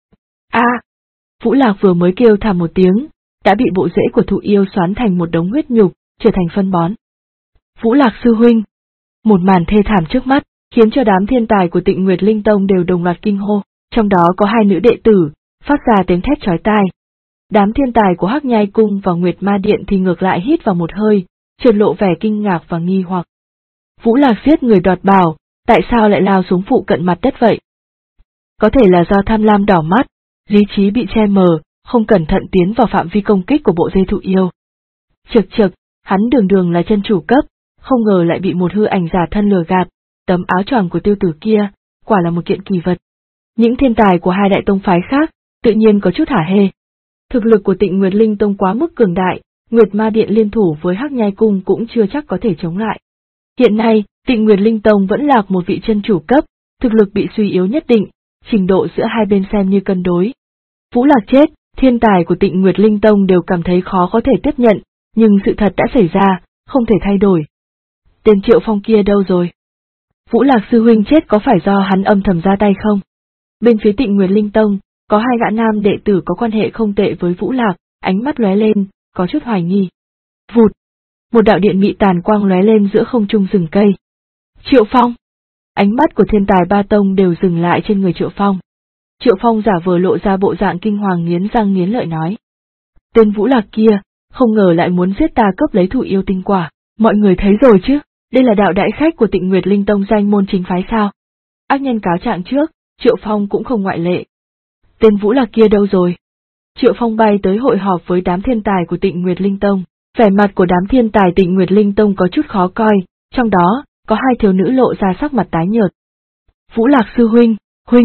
Vũ Lạc vừa mới kêu thảm một tiếng, đã bị bộ rễ của thụ yêu xoắn thành một đống huyết nhục, trở thành phân bón. Vũ Lạc sư huynh! Một màn thê thảm trước mắt, khiến cho đám thiên tài của Tịnh Nguyệt Linh Tông đều đồng loạt kinh hô, trong đó có 2 nữ đệ tử, phát ra tiếng thét chói tai. Đám thiên tài của Hắc Nhai Cung và Nguyệt Ma Điện thì ngược lại hít vào một hơi, chợt lộ vẻ kinh ngạc và nghi hoặc. Vũ Lạc giết người đoạt bảo, tại sao lại lao xuống phụ cận mặt đất vậy? Có thể là do tham lam đỏ mắt, lý trí bị che mờ, không cẩn thận tiến vào phạm vi công kích của bộ dây thụ yêu. Chực, hắn đường đường là chân chủ cấp, không ngờ lại bị một hư ảnh giả thân lừa gạt, tấm áo choàng của tiêu tử kia, quả là một kiện kỳ vật. Những thiên tài của 2 đại tông phái khác, tự nhiên có chút hả hê. Thực lực của Tịnh Nguyệt Linh Tông quá mức cường đại, Nguyệt Ma Điện liên thủ với Hắc Nhai Cung cũng chưa chắc có thể chống lại. Hiện nay, Tịnh Nguyệt Linh Tông vẫn lạc một vị chân chủ cấp, thực lực bị suy yếu nhất định, trình độ giữa hai bên xem như cân đối. Vũ Lạc chết, thiên tài của Tịnh Nguyệt Linh Tông đều cảm thấy khó có thể tiếp nhận, nhưng sự thật đã xảy ra, không thể thay đổi. Tên Triệu Phong kia đâu rồi? Vũ Lạc sư huynh chết có phải do hắn âm thầm ra tay không? Bên phía Tịnh Nguyệt Linh Tông, có 2 gã nam đệ tử có quan hệ không tệ với Vũ Lạc, ánh mắt lóe lên, có chút hoài nghi. Vụt! Một đạo điện mị tàn quang lóe lên giữa không trung rừng cây. Triệu Phong! Ánh mắt của thiên tài 3 tông đều dừng lại trên người Triệu Phong. Triệu Phong giả vờ lộ ra bộ dạng kinh hoàng nghiến răng nghiến lợi nói. Tên Vũ Lạc kia, không ngờ lại muốn giết ta cướp lấy thụ yêu tinh quả, mọi người thấy rồi chứ, đây là đạo đại khách của Tịnh Nguyệt Linh Tông danh môn chính phái sao? Ác nhân cáo trạng trước, Triệu Phong cũng không ngoại lệ. Tên Vũ Lạc kia đâu rồi? Triệu Phong bay tới hội họp với đám thiên tài của Tịnh Nguyệt Linh Tông, vẻ mặt của đám thiên tài Tịnh Nguyệt Linh Tông có chút khó coi, trong đó, có 2 thiếu nữ lộ ra sắc mặt tái nhợt. Vũ Lạc sư huynh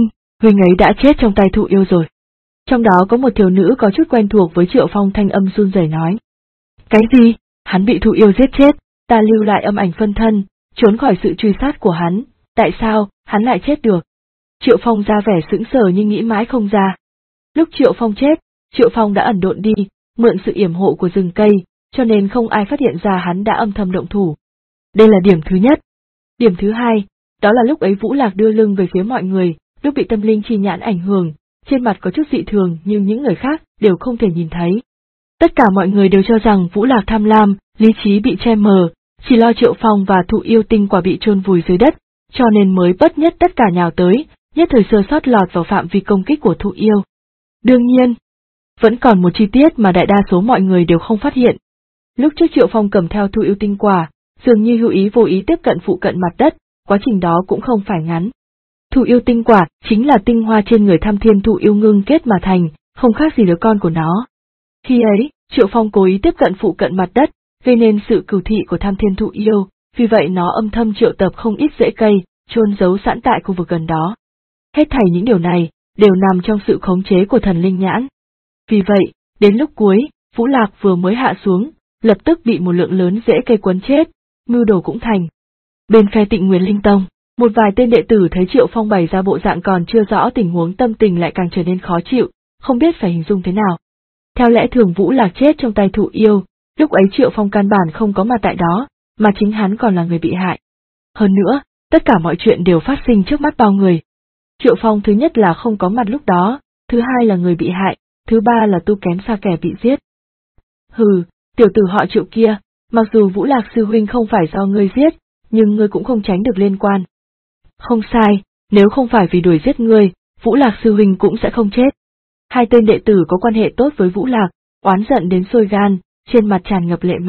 ấy đã chết trong tay thụ yêu rồi. Trong đó có một thiếu nữ có chút quen thuộc với Triệu Phong, thanh âm run rẩy nói. Cái gì? Hắn bị thụ yêu giết chết, ta lưu lại âm ảnh phân thân, trốn khỏi sự truy sát của hắn, tại sao, hắn lại chết được? Triệu Phong ra vẻ sững sờ nhưng nghĩ mãi không ra. Lúc Triệu Phong chết, Triệu Phong đã ẩn độn đi, mượn sự yểm hộ của rừng cây, cho nên không ai phát hiện ra hắn đã âm thầm động thủ. Đây là điểm thứ nhất. Điểm thứ hai, đó là lúc ấy Vũ Lạc đưa lưng về phía mọi người, lúc bị tâm linh chi nhãn ảnh hưởng, trên mặt có chút dị thường nhưng những người khác đều không thể nhìn thấy. Tất cả mọi người đều cho rằng Vũ Lạc tham lam, lý trí bị che mờ, chỉ lo Triệu Phong và thụ yêu tinh quả bị chôn vùi dưới đất, cho nên mới bất nhất tất cả nhào tới, nhất thời sơ sót lọt vào phạm vi công kích của thụ yêu. Đương nhiên, vẫn còn một chi tiết mà đại đa số mọi người đều không phát hiện. Lúc trước Triệu Phong cầm theo thụ yêu tinh quả, dường như hữu ý vô ý tiếp cận phụ cận mặt đất, quá trình đó cũng không phải ngắn. Thụ yêu tinh quả chính là tinh hoa trên người Tham Thiên thụ yêu ngưng kết mà thành, không khác gì đứa con của nó. Khi ấy, Triệu Phong cố ý tiếp cận phụ cận mặt đất, gây nên sự cừu thị của Tham Thiên thụ yêu, vì vậy nó âm thầm triệu tập không ít rễ cây, chôn giấu sẵn tại khu vực gần đó. Hết thảy những điều này, đều nằm trong sự khống chế của thần linh nhãn. Vì vậy, đến lúc cuối, Vũ Lạc vừa mới hạ xuống, lập tức bị một lượng lớn rễ cây quấn chết, mưu đồ cũng thành. Bên phe Tịnh Nguyệt Linh Tông, một vài tên đệ tử thấy Triệu Phong bày ra bộ dạng còn chưa rõ tình huống, tâm tình lại càng trở nên khó chịu, không biết phải hình dung thế nào. Theo lẽ thường Vũ Lạc chết trong tay thụ yêu, lúc ấy Triệu Phong căn bản không có mặt tại đó, mà chính hắn còn là người bị hại. Hơn nữa, tất cả mọi chuyện đều phát sinh trước mắt bao người. Triệu Phong thứ nhất là không có mặt lúc đó, thứ hai là người bị hại, thứ ba là tu kém xa kẻ bị giết. Hừ, tiểu tử họ Triệu kia, mặc dù Vũ Lạc sư huynh không phải do ngươi giết, nhưng ngươi cũng không tránh được liên quan. Không sai, nếu không phải vì đuổi giết ngươi, Vũ Lạc sư huynh cũng sẽ không chết. 2 tên đệ tử có quan hệ tốt với Vũ Lạc, oán giận đến sôi gan, trên mặt tràn ngập lệ mang.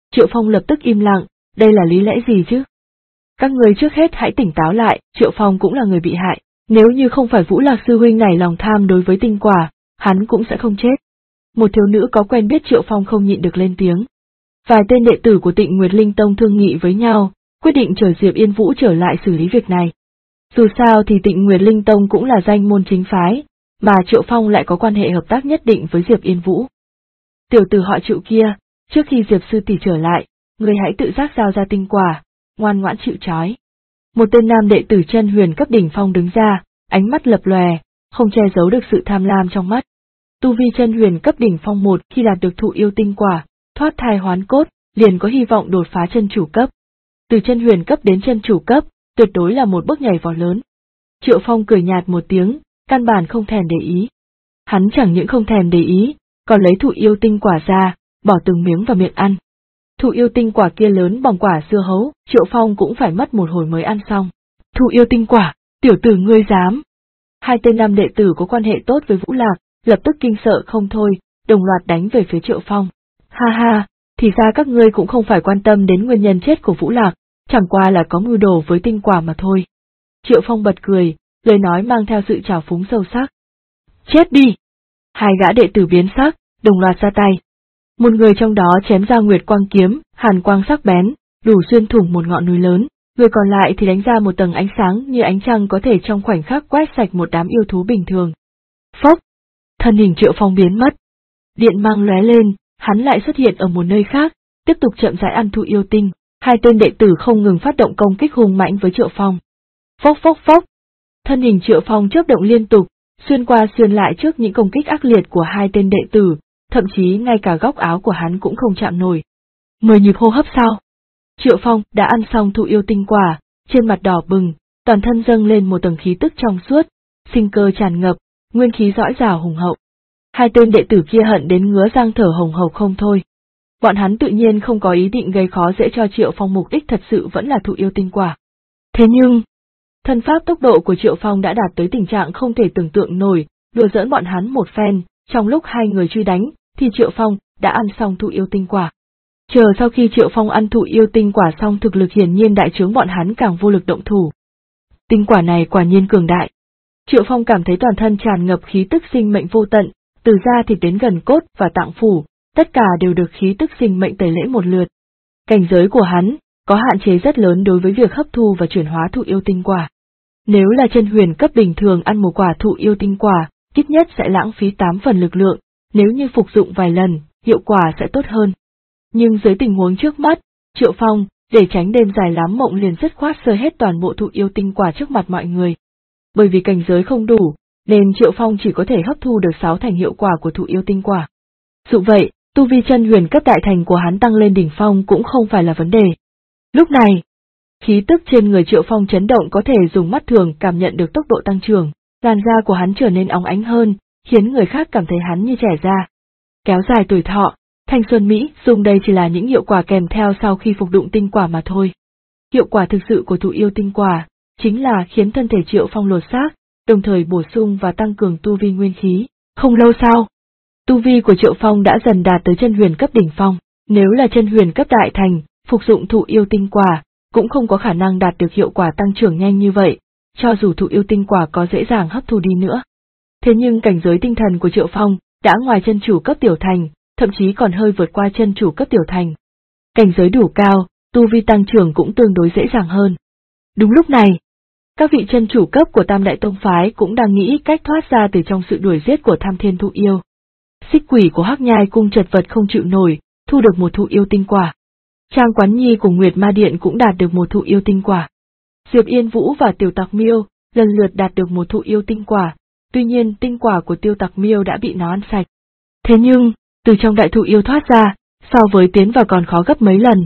Triệu Phong lập tức im lặng, đây là lý lẽ gì chứ? Các người trước hết hãy tỉnh táo lại, Triệu Phong cũng là người bị hại, nếu như không phải Vũ Lạc sư huynh này lòng tham đối với tinh quả, hắn cũng sẽ không chết. Một thiếu nữ có quen biết Triệu Phong không nhịn được lên tiếng. Vài tên đệ tử của Tịnh Nguyệt Linh Tông thương nghị với nhau, quyết định chờ Diệp Yên Vũ trở lại xử lý việc này. Dù sao thì Tịnh Nguyệt Linh Tông cũng là danh môn chính phái, mà Triệu Phong lại có quan hệ hợp tác nhất định với Diệp Yên Vũ. Tiểu tử họ Triệu kia, trước khi Diệp sư tỷ trở lại, người hãy tự giác giao ra tinh quả, ngoan ngoãn chịu trói. Một tên nam đệ tử chân huyền cấp đỉnh phong đứng ra, ánh mắt lập lòe, không che giấu được sự tham lam trong mắt. Tu vi chân huyền cấp đỉnh phong một khi đạt được thụ yêu tinh quả, thoát thai hoán cốt, liền có hy vọng đột phá chân chủ cấp. Từ chân huyền cấp đến chân chủ cấp, tuyệt đối là một bước nhảy vọt lớn. Triệu Phong cười nhạt một tiếng, căn bản không thèm để ý. Hắn chẳng những không thèm để ý, còn lấy thụ yêu tinh quả ra, bỏ từng miếng vào miệng ăn. Thụ yêu tinh quả kia lớn bằng quả dưa hấu, Triệu Phong cũng phải mất một hồi mới ăn xong. Thụ yêu tinh quả, tiểu tử ngươi dám. Hai tên nam đệ tử có quan hệ tốt với Vũ Lạc, lập tức kinh sợ không thôi, đồng loạt đánh về phía Triệu Phong. Ha ha, thì ra các ngươi cũng không phải quan tâm đến nguyên nhân chết của Vũ Lạc, chẳng qua là có mưu đồ với tinh quả mà thôi. Triệu Phong bật cười, lời nói mang theo sự trào phúng sâu sắc. Chết đi! Hai gã đệ tử biến sắc, đồng loạt ra tay. Một người trong đó chém ra nguyệt quang kiếm, hàn quang sắc bén, đủ xuyên thủng một ngọn núi lớn, người còn lại thì đánh ra một tầng ánh sáng như ánh trăng có thể trong khoảnh khắc quét sạch một đám yêu thú bình thường. Phốc! Thân hình Triệu Phong biến mất. Điện mang lóe lên, hắn lại xuất hiện ở một nơi khác, tiếp tục chậm rãi ăn thụ yêu tinh. Hai tên đệ tử không ngừng phát động công kích hung mãnh với Triệu Phong. Phốc phốc phốc! Thân hình Triệu Phong chớp động liên tục, xuyên qua xuyên lại trước những công kích ác liệt của hai tên đệ tử, thậm chí ngay cả góc áo của hắn cũng không chạm nổi. 10 nhịp hô hấp sau, Triệu Phong đã ăn xong thụ yêu tinh quả, trên mặt đỏ bừng, toàn thân dâng lên một tầng khí tức trong suốt, sinh cơ tràn ngập, nguyên khí dõi dào hùng hậu. Hai tên đệ tử kia hận đến ngứa răng thở hồng hộc không thôi. Bọn hắn tự nhiên không có ý định gây khó dễ cho Triệu Phong, mục đích thật sự vẫn là thụ yêu tinh quả. Thế nhưng, thân pháp tốc độ của Triệu Phong đã đạt tới tình trạng không thể tưởng tượng nổi, đùa giỡn bọn hắn một phen, trong lúc hai người truy đánh, thì Triệu Phong đã ăn xong thụ yêu tinh quả. Chờ sau khi Triệu Phong ăn thụ yêu tinh quả xong, thực lực hiển nhiên đại trướng, bọn hắn càng vô lực động thủ. Tinh quả này quả nhiên cường đại. Triệu Phong cảm thấy toàn thân tràn ngập khí tức sinh mệnh vô tận, từ da thịt đến gần cốt và tạng phủ, tất cả đều được khí tức sinh mệnh tẩy lễ một lượt. Cảnh giới của hắn có hạn chế rất lớn đối với việc hấp thu và chuyển hóa thụ yêu tinh quả. Nếu là chân huyền cấp bình thường ăn một quả thụ yêu tinh quả, ít nhất sẽ lãng phí 8 phần lực lượng, nếu như phục dụng vài lần, hiệu quả sẽ tốt hơn. Nhưng dưới tình huống trước mắt, Triệu Phong, để tránh đêm dài lắm mộng, liền dứt khoát sơi hết toàn bộ thụ yêu tinh quả trước mặt mọi người. Bởi vì cảnh giới không đủ, nên Triệu Phong chỉ có thể hấp thu được 6 thành hiệu quả của thụ yêu tinh quả. Dù vậy, tu vi chân huyền cấp đại thành của hắn tăng lên đỉnh phong cũng không phải là vấn đề. Lúc này, khí tức trên người Triệu Phong chấn động, có thể dùng mắt thường cảm nhận được tốc độ tăng trưởng, làn da của hắn trở nên óng ánh hơn, khiến người khác cảm thấy hắn như trẻ ra. Kéo dài tuổi thọ, thanh xuân mỹ, dùng đây chỉ là những hiệu quả kèm theo sau khi phục dụng tinh quả mà thôi. Hiệu quả thực sự của thụ yêu tinh quả chính là khiến thân thể Triệu Phong lột xác, đồng thời bổ sung và tăng cường tu vi nguyên khí. Không lâu sau, tu vi của Triệu Phong đã dần đạt tới chân huyền cấp đỉnh phong. Nếu là chân huyền cấp đại thành, phục dụng thụ yêu tinh quả cũng không có khả năng đạt được hiệu quả tăng trưởng nhanh như vậy, cho dù thụ yêu tinh quả có dễ dàng hấp thu đi nữa. Thế nhưng cảnh giới tinh thần của Triệu Phong đã ngoài chân chủ cấp tiểu thành, thậm chí còn hơi vượt qua chân chủ cấp tiểu thành. Cảnh giới đủ cao, tu vi tăng trưởng cũng tương đối dễ dàng hơn. Đúng lúc này, các vị chân chủ cấp của Tam Đại Tông Phái cũng đang nghĩ cách thoát ra từ trong sự đuổi giết của Tham Thiên thụ yêu. Xích Quỷ của Hắc Nhai Cung chật vật không chịu nổi, thu được một thụ yêu tinh quả. Trang Quán Nhi của Nguyệt Ma Điện cũng đạt được một thụ yêu tinh quả. Diệp Yên Vũ và Tiểu Tặc Miêu lần lượt đạt được một thụ yêu tinh quả, tuy nhiên tinh quả của Tiêu Tặc Miêu đã bị nó ăn sạch. Thế nhưng, từ trong đại thụ yêu thoát ra, so với tiến vào còn khó gấp mấy lần.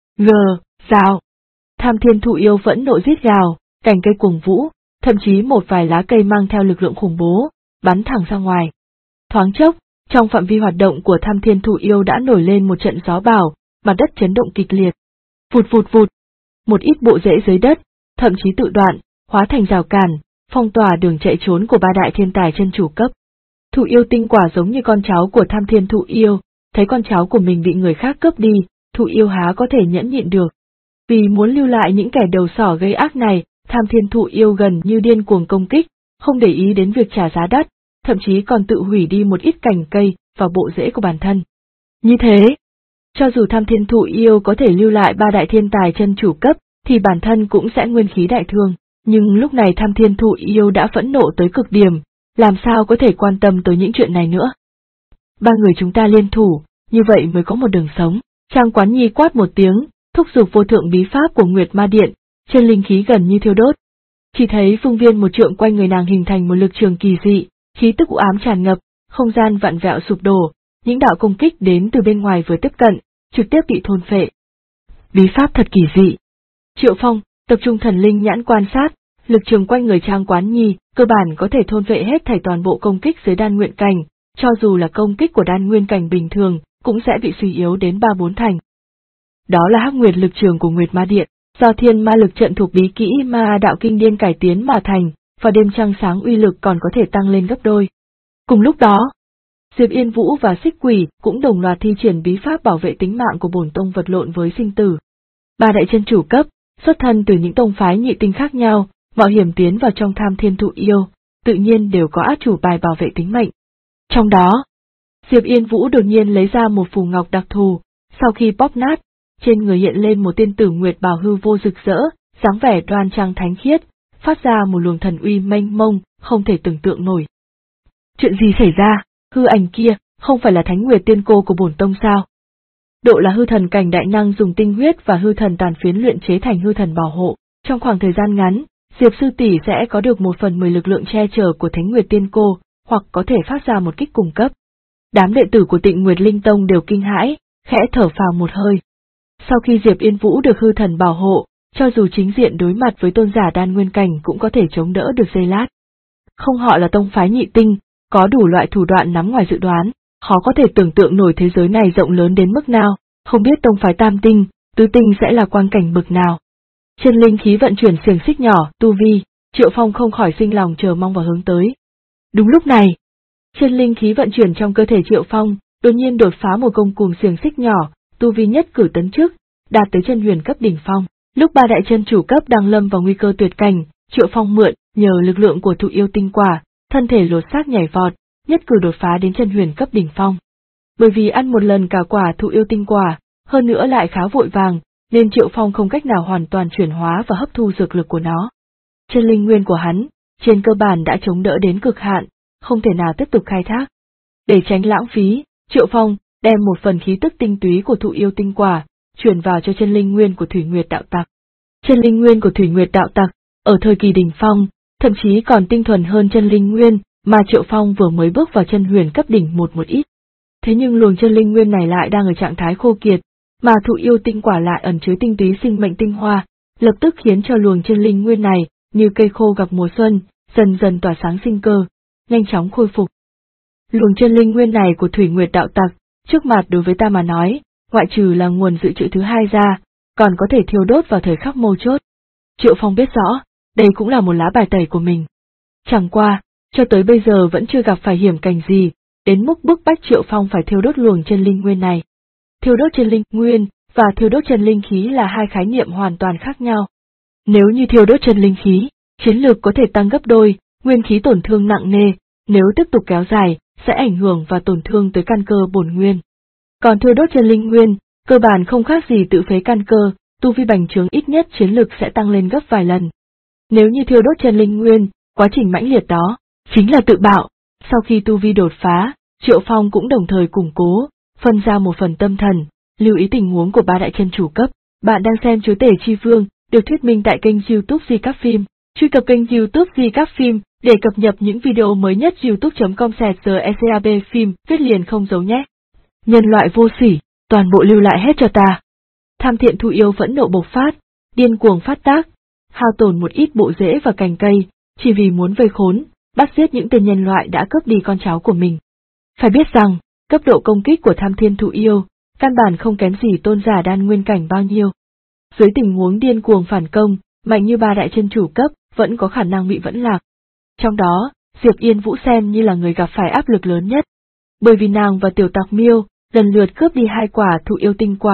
Rào! Tham Thiên thụ yêu vẫn nộ rít gào, cành cây cuồng vũ, thậm chí một vài lá cây mang theo lực lượng khủng bố, bắn thẳng ra ngoài. Thoáng chốc, trong phạm vi hoạt động của Tham Thiên thụ yêu đã nổi lên một trận gió bão, mặt đất chấn động kịch liệt. Vụt vụt vụt, một ít bộ rễ dưới đất, thậm chí tự đoạn, hóa thành rào cản, phong tỏa đường chạy trốn của ba đại thiên tài chân chủ cấp. Thụ yêu tinh quả giống như con cháu của Tham Thiên thụ yêu, thấy con cháu của mình bị người khác cướp đi, Thụ Yêu há có thể nhẫn nhịn được. Vì muốn lưu lại những kẻ đầu sỏ gây ác này, Tham Thiên Thụ Yêu gần như điên cuồng công kích, không để ý đến việc trả giá đắt, thậm chí còn tự hủy đi một ít cành cây và bộ rễ của bản thân. Như thế, cho dù Tham Thiên Thụ Yêu có thể lưu lại 3 đại thiên tài chân chủ cấp, thì bản thân cũng sẽ nguyên khí đại thương, nhưng lúc này Tham Thiên Thụ Yêu đã phẫn nộ tới cực điểm, làm sao có thể quan tâm tới những chuyện này nữa. 3 người chúng ta liên thủ, như vậy mới có một đường sống. Trang Quán Nhi quát một tiếng, thúc giục vô thượng bí pháp của Nguyệt Ma Điện, chân linh khí gần như thiêu đốt. Chỉ thấy phương viên một trượng quanh người nàng hình thành một lực trường kỳ dị, khí tức u ám tràn ngập, không gian vặn vẹo sụp đổ, những đạo công kích đến từ bên ngoài vừa tiếp cận, trực tiếp bị thôn phệ. Bí pháp thật kỳ dị. Triệu Phong tập trung thần linh nhãn quan sát, lực trường quanh người Trang Quán Nhi cơ bản có thể thôn phệ hết thảy toàn bộ công kích dưới đan nguyện cảnh, cho dù là công kích của đan nguyên cảnh bình thường, cũng sẽ bị suy yếu đến 3-4 thành. Đó là Hắc Nguyệt lực trường của Nguyệt Ma Điện, do Thiên Ma lực trận thuộc bí kỹ Ma Đạo Kinh Điên cải tiến mà thành, và đêm trăng sáng uy lực còn có thể tăng lên gấp đôi. Cùng lúc đó, Diệp Yên Vũ và Xích Quỷ cũng đồng loạt thi triển bí pháp bảo vệ tính mạng của bổn tông vật lộn với sinh tử. 3 đại chân chủ cấp, xuất thân từ những tông phái nhị tinh khác nhau, mạo hiểm tiến vào trong Tham Thiên Thụ Yêu, tự nhiên đều có át chủ bài bảo vệ tính mệnh. Trong đó, Diệp Yên Vũ đột nhiên lấy ra một phù ngọc đặc thù, sau khi bóp nát, trên người hiện lên một tiên tử nguyệt bào hư vô rực rỡ, dáng vẻ đoan trang thánh khiết, phát ra một luồng thần uy mênh mông, không thể tưởng tượng nổi. Chuyện gì xảy ra? Hư ảnh kia, không phải là Thánh Nguyệt tiên cô của bổn tông sao? Độ là hư thần cảnh đại năng dùng tinh huyết và hư thần tàn phiến luyện chế thành hư thần bảo hộ, trong khoảng thời gian ngắn, Diệp sư tỷ sẽ có được 1/10 lực lượng che chở của Thánh Nguyệt tiên cô, hoặc có thể phát ra một kích cùng cấp. Đám đệ tử của Tịnh Nguyệt Linh Tông đều kinh hãi, khẽ thở phào một hơi. Sau khi Diệp Yên Vũ được hư thần bảo hộ, cho dù chính diện đối mặt với tôn giả đan nguyên cảnh cũng có thể chống đỡ được giây lát. Không, họ là tông phái nhị tinh, có đủ loại thủ đoạn nắm ngoài dự đoán, khó có thể tưởng tượng nổi thế giới này rộng lớn đến mức nào, không biết tông phái tam tinh, tứ tinh sẽ là quang cảnh bực nào. Chân linh khí vận chuyển xiềng xích nhỏ, tu vi, Triệu Phong không khỏi sinh lòng chờ mong và hướng tới. Đúng lúc này, chân linh khí vận chuyển trong cơ thể Triệu Phong, đột nhiên đột phá một công cùm xiềng xích nhỏ, tu vi nhất cử tấn trước, đạt tới chân huyền cấp đỉnh phong. Lúc 3 đại chân chủ cấp đang lâm vào nguy cơ tuyệt cảnh, Triệu Phong mượn nhờ lực lượng của Thụ Yêu tinh quả, thân thể lột xác nhảy vọt, nhất cử đột phá đến chân huyền cấp đỉnh phong. Bởi vì ăn một lần cả quả Thụ Yêu tinh quả, hơn nữa lại khá vội vàng, nên Triệu Phong không cách nào hoàn toàn chuyển hóa và hấp thu dược lực của nó. Chân linh nguyên của hắn, trên cơ bản đã chống đỡ đến cực hạn, không thể nào tiếp tục khai thác. Để tránh lãng phí, Triệu Phong đem một phần khí tức tinh túy của Thụ Yêu tinh quả, chuyển vào cho chân linh nguyên của Thủy Nguyệt đạo tặc. Chân linh nguyên của Thủy Nguyệt đạo tặc, ở thời kỳ đỉnh phong, thậm chí còn tinh thuần hơn chân linh nguyên, mà Triệu Phong vừa mới bước vào chân huyền cấp đỉnh một ít. Thế nhưng luồng chân linh nguyên này lại đang ở trạng thái khô kiệt, mà Thụ Yêu tinh quả lại ẩn chứa tinh túy sinh mệnh tinh hoa, lập tức khiến cho luồng chân linh nguyên này, như cây khô gặp mùa xuân, dần dần tỏa sáng sinh cơ, nhanh chóng khôi phục. Luồng chân linh nguyên này của Thủy Nguyệt đạo tặc, trước mặt đối với ta mà nói, ngoại trừ là nguồn dự trữ thứ hai ra, còn có thể thiêu đốt vào thời khắc mấu chốt. Triệu Phong biết rõ, đây cũng là một lá bài tẩy của mình. Chẳng qua, cho tới bây giờ vẫn chưa gặp phải hiểm cảnh gì, đến mức bức bách Triệu Phong phải thiêu đốt luồng chân linh nguyên này. Thiêu đốt chân linh nguyên và thiêu đốt chân linh khí là hai khái niệm hoàn toàn khác nhau. Nếu như thiêu đốt chân linh khí, chiến lược có thể tăng gấp đôi, nguyên khí tổn thương nặng nề, nếu tiếp tục kéo dài, sẽ ảnh hưởng và tổn thương tới căn cơ bổn nguyên. Còn thiêu đốt chân linh nguyên, cơ bản không khác gì tự phế căn cơ, tu vi bành trướng ít nhất chiến lực sẽ tăng lên gấp vài lần. Nếu như thiêu đốt chân linh nguyên, quá trình mãnh liệt đó, chính là tự bạo. Sau khi tu vi đột phá, Triệu Phong cũng đồng thời củng cố, phân ra một phần tâm thần, lưu ý tình huống của 3 đại chân chủ cấp. Bạn đang xem Chúa Tể Chi Vương, được thuyết minh tại kênh YouTube Di Cáp Phim. Truy cập kênh YouTube Di Cáp Phim để cập nhật những video mới nhất. youtube.com/secab phim, viết liền không dấu nhé. Nhân loại vô sỉ, toàn bộ lưu lại hết cho ta. Tham Thiện Thụ Yêu phẫn nộ bộc phát, điên cuồng phát tác, hao tổn một ít bộ rễ và cành cây, chỉ vì muốn vây khốn, bắt giết những tên nhân loại đã cướp đi con cháu của mình. Phải biết rằng, cấp độ công kích của Tham Thiên Thụ Yêu, căn bản không kém gì tôn giả đan nguyên cảnh bao nhiêu. Dưới tình huống điên cuồng phản công, mạnh như 3 đại chân chủ cấp, vẫn có khả năng bị vẫn lạc. Trong đó, Diệp Yên Vũ xem như là người gặp phải áp lực lớn nhất. Bởi vì nàng và Tiểu Tặc Miêu lần lượt cướp đi 2 quả Thụ Yêu tinh quả,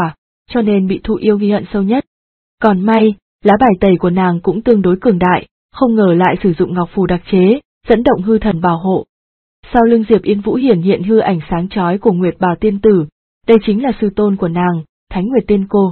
cho nên bị Thụ Yêu ghi hận sâu nhất. Còn may, lá bài tẩy của nàng cũng tương đối cường đại, không ngờ lại sử dụng ngọc phù đặc chế, dẫn động hư thần bảo hộ. Sau lưng Diệp Yên Vũ hiển hiện hư ảnh sáng chói của Nguyệt Bào Tiên Tử, đây chính là sư tôn của nàng, Thánh Nguyệt Tiên Cô.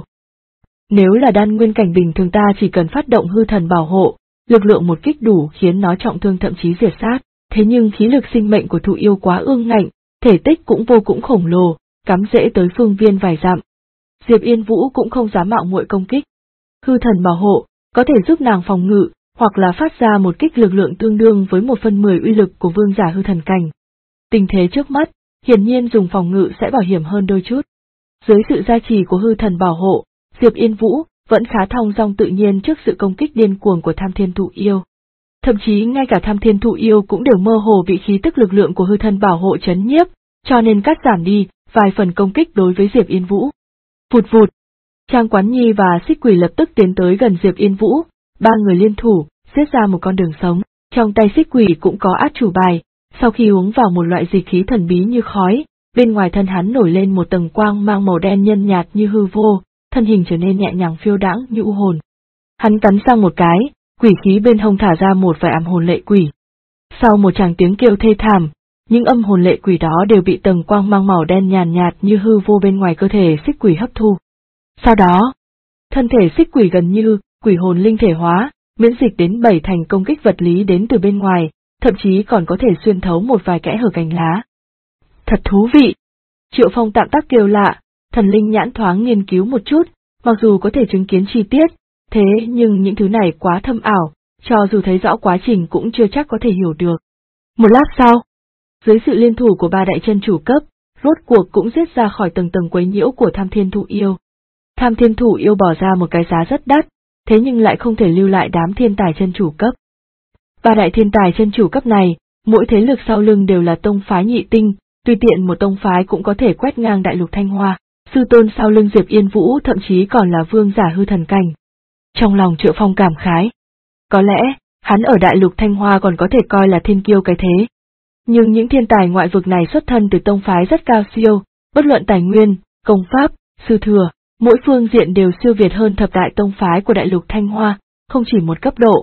Nếu là đan nguyên cảnh bình thường ta chỉ cần phát động hư thần bảo hộ, lực lượng một kích đủ khiến nó trọng thương thậm chí diệt sát, thế nhưng khí lực sinh mệnh của Thụ Yêu quá ương ngạnh, thể tích cũng vô cùng khổng lồ, cắm rễ tới phương viên vài dặm. Diệp Yên Vũ cũng không dám mạo muội công kích. Hư thần bảo hộ, có thể giúp nàng phòng ngự, hoặc là phát ra một kích lực lượng tương đương với 1/10 uy lực của vương giả hư thần cảnh. Tình thế trước mắt, hiển nhiên dùng phòng ngự sẽ bảo hiểm hơn đôi chút. Dưới sự gia trì của hư thần bảo hộ, Diệp Yên Vũ vẫn khá thong dong tự nhiên trước sự công kích điên cuồng của Tham Thiên Thụ Yêu. Thậm chí ngay cả Tham Thiên Thụ Yêu cũng đều mơ hồ bị khí tức lực lượng của hư thần bảo hộ chấn nhiếp, cho nên cắt giảm đi vài phần công kích đối với Diệp Yên Vũ. Vụt vụt, Trang Quán Nhi và Xích Quỷ lập tức tiến tới gần Diệp Yên Vũ, ba người liên thủ, giết ra một con đường sống. Trong tay Xích Quỷ cũng có át chủ bài, sau khi uống vào một loại dịch khí thần bí như khói, bên ngoài thân hắn nổi lên một tầng quang mang màu đen nhân nhạt như hư vô, thân hình trở nên nhẹ nhàng phiêu đãng như u hồn. Hắn cắn răng một cái, quỷ khí bên hông thả ra một vài âm hồn lệ quỷ. Sau một tràng tiếng kêu thê thảm, những âm hồn lệ quỷ đó đều bị tầng quang mang màu đen nhàn nhạt như hư vô bên ngoài cơ thể Xích Quỷ hấp thu. Sau đó, thân thể Xích Quỷ gần như quỷ hồn linh thể hóa, miễn dịch đến 7 thành công kích vật lý đến từ bên ngoài, thậm chí còn có thể xuyên thấu một vài kẽ hở cành lá. Thật thú vị! Triệu Phong tạm tác kêu lạ, thần linh nhãn thoáng nghiên cứu một chút, mặc dù có thể chứng kiến chi tiết, thế nhưng những thứ này quá thâm ảo, cho dù thấy rõ quá trình cũng chưa chắc có thể hiểu được. Một lát sau, dưới sự liên thủ của ba đại chân chủ cấp, rốt cuộc cũng giết ra khỏi tầng tầng quấy nhiễu của Tham Thiên Thụ Yêu. Tham Thiên Thụ Yêu bỏ ra một cái giá rất đắt, thế nhưng lại không thể lưu lại đám thiên tài chân chủ cấp. Ba đại thiên tài chân chủ cấp này, mỗi thế lực sau lưng đều là tông phái nhị tinh, tùy tiện một tông phái cũng có thể quét ngang đại lục Thanh Hoa, sư tôn sau lưng Diệp Yên Vũ thậm chí còn là vương giả hư thần cảnh. Trong lòng Triệu Phong cảm khái. Có lẽ, hắn ở đại lục Thanh Hoa còn có thể coi là thiên kiêu cái thế. Nhưng những thiên tài ngoại vực này xuất thân từ tông phái rất cao siêu, bất luận tài nguyên, công pháp, sư thừa, mỗi phương diện đều siêu việt hơn thập đại tông phái của đại lục Thanh Hoa, không chỉ một cấp độ.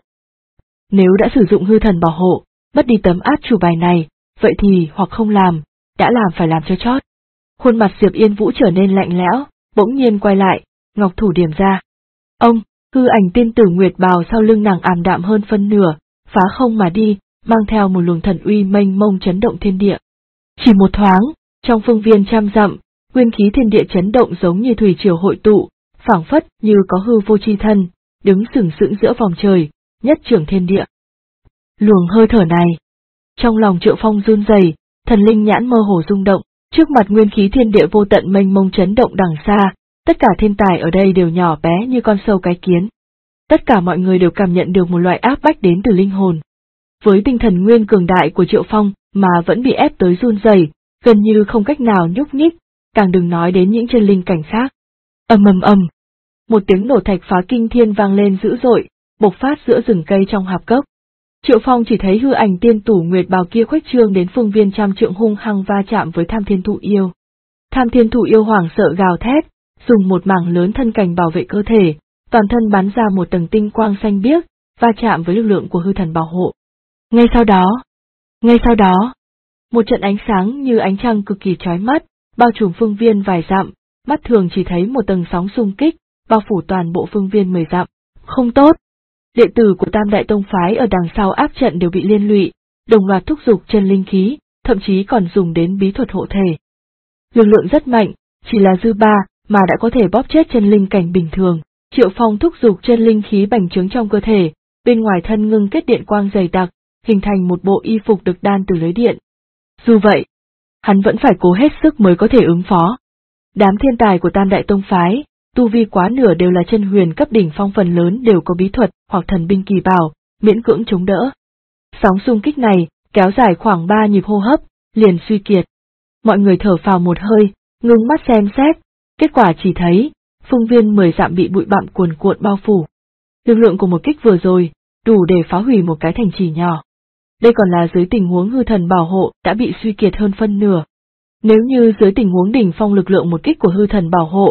Nếu đã sử dụng hư thần bảo hộ, mất đi tấm át chủ bài này, vậy thì hoặc không làm, đã làm phải làm cho chót. Khuôn mặt Diệp Yên Vũ trở nên lạnh lẽo, bỗng nhiên quay lại, ngọc thủ điểm ra. Ông, hư ảnh tiên tử Nguyệt Bào sau lưng nàng ảm đạm hơn phân nửa, phá không mà đi, mang theo một luồng thần uy mênh mông chấn động thiên địa. Chỉ một thoáng, trong phương viên trăm dặm, nguyên khí thiên địa chấn động giống như thủy triều hội tụ, phảng phất như có hư vô chi thân, đứng sừng sững giữa vòng trời, nhất trưởng thiên địa. Luồng hơi thở này, trong lòng Triệu Phong run rẩy, thần linh nhãn mơ hồ rung động, trước mặt nguyên khí thiên địa vô tận mênh mông chấn động đằng xa, tất cả thiên tài ở đây đều nhỏ bé như con sâu cái kiến. Tất cả mọi người đều cảm nhận được một loại áp bách đến từ linh hồn. Với tinh thần nguyên cường đại của Triệu Phong mà vẫn bị ép tới run rẩy, gần như không cách nào nhúc nhích, càng đừng nói đến những chân linh cảnh khác. Ầm ầm ầm, một tiếng nổ thạch phá kinh thiên vang lên dữ dội, bộc phát giữa rừng cây trong hạp cốc. Triệu Phong chỉ thấy hư ảnh tiên tử Nguyệt Bào kia khuếch trương đến phương viên trăm trượng hung hăng va chạm với Tham Thiên Thụ Yêu. Tham Thiên Thụ Yêu hoảng sợ gào thét, dùng một mảng lớn thân cảnh bảo vệ cơ thể, toàn thân bắn ra một tầng tinh quang xanh biếc, va chạm với lực lượng của hư thần bảo hộ. Ngay sau đó, một trận ánh sáng như ánh trăng cực kỳ chói mắt, bao trùm phương viên vài dặm, mắt thường chỉ thấy một tầng sóng xung kích, bao phủ toàn bộ phương viên 10 dặm. Không tốt! Đệ tử của Tam Đại Tông Phái ở đằng sau áp trận đều bị liên lụy, đồng loạt thúc giục chân linh khí, thậm chí còn dùng đến bí thuật hộ thể. Lực lượng rất mạnh, chỉ là dư ba mà đã có thể bóp chết chân linh cảnh bình thường. Triệu Phong thúc giục chân linh khí bành trướng trong cơ thể, bên ngoài thân ngưng kết điện quang dày đặc, hình thành một bộ y phục được đan từ lưới điện. Dù vậy, hắn vẫn phải cố hết sức mới có thể ứng phó. Đám thiên tài của Tam Đại Tông Phái, tu vi quá nửa đều là chân huyền cấp đỉnh phong, phần lớn đều có bí thuật hoặc thần binh kỳ bảo, miễn cưỡng chống đỡ. Sóng xung kích này kéo dài khoảng 3 nhịp hô hấp, liền suy kiệt. Mọi người thở phào một hơi, ngưng mắt xem xét, kết quả chỉ thấy phương viên 10 dặm bị bụi bặm cuồn cuộn bao phủ. Lực lượng của một kích vừa rồi đủ để phá hủy một cái thành trì nhỏ. Đây còn là dưới tình huống hư thần bảo hộ đã bị suy kiệt hơn phân nửa. Nếu như dưới tình huống đỉnh phong lực lượng một kích của hư thần bảo hộ,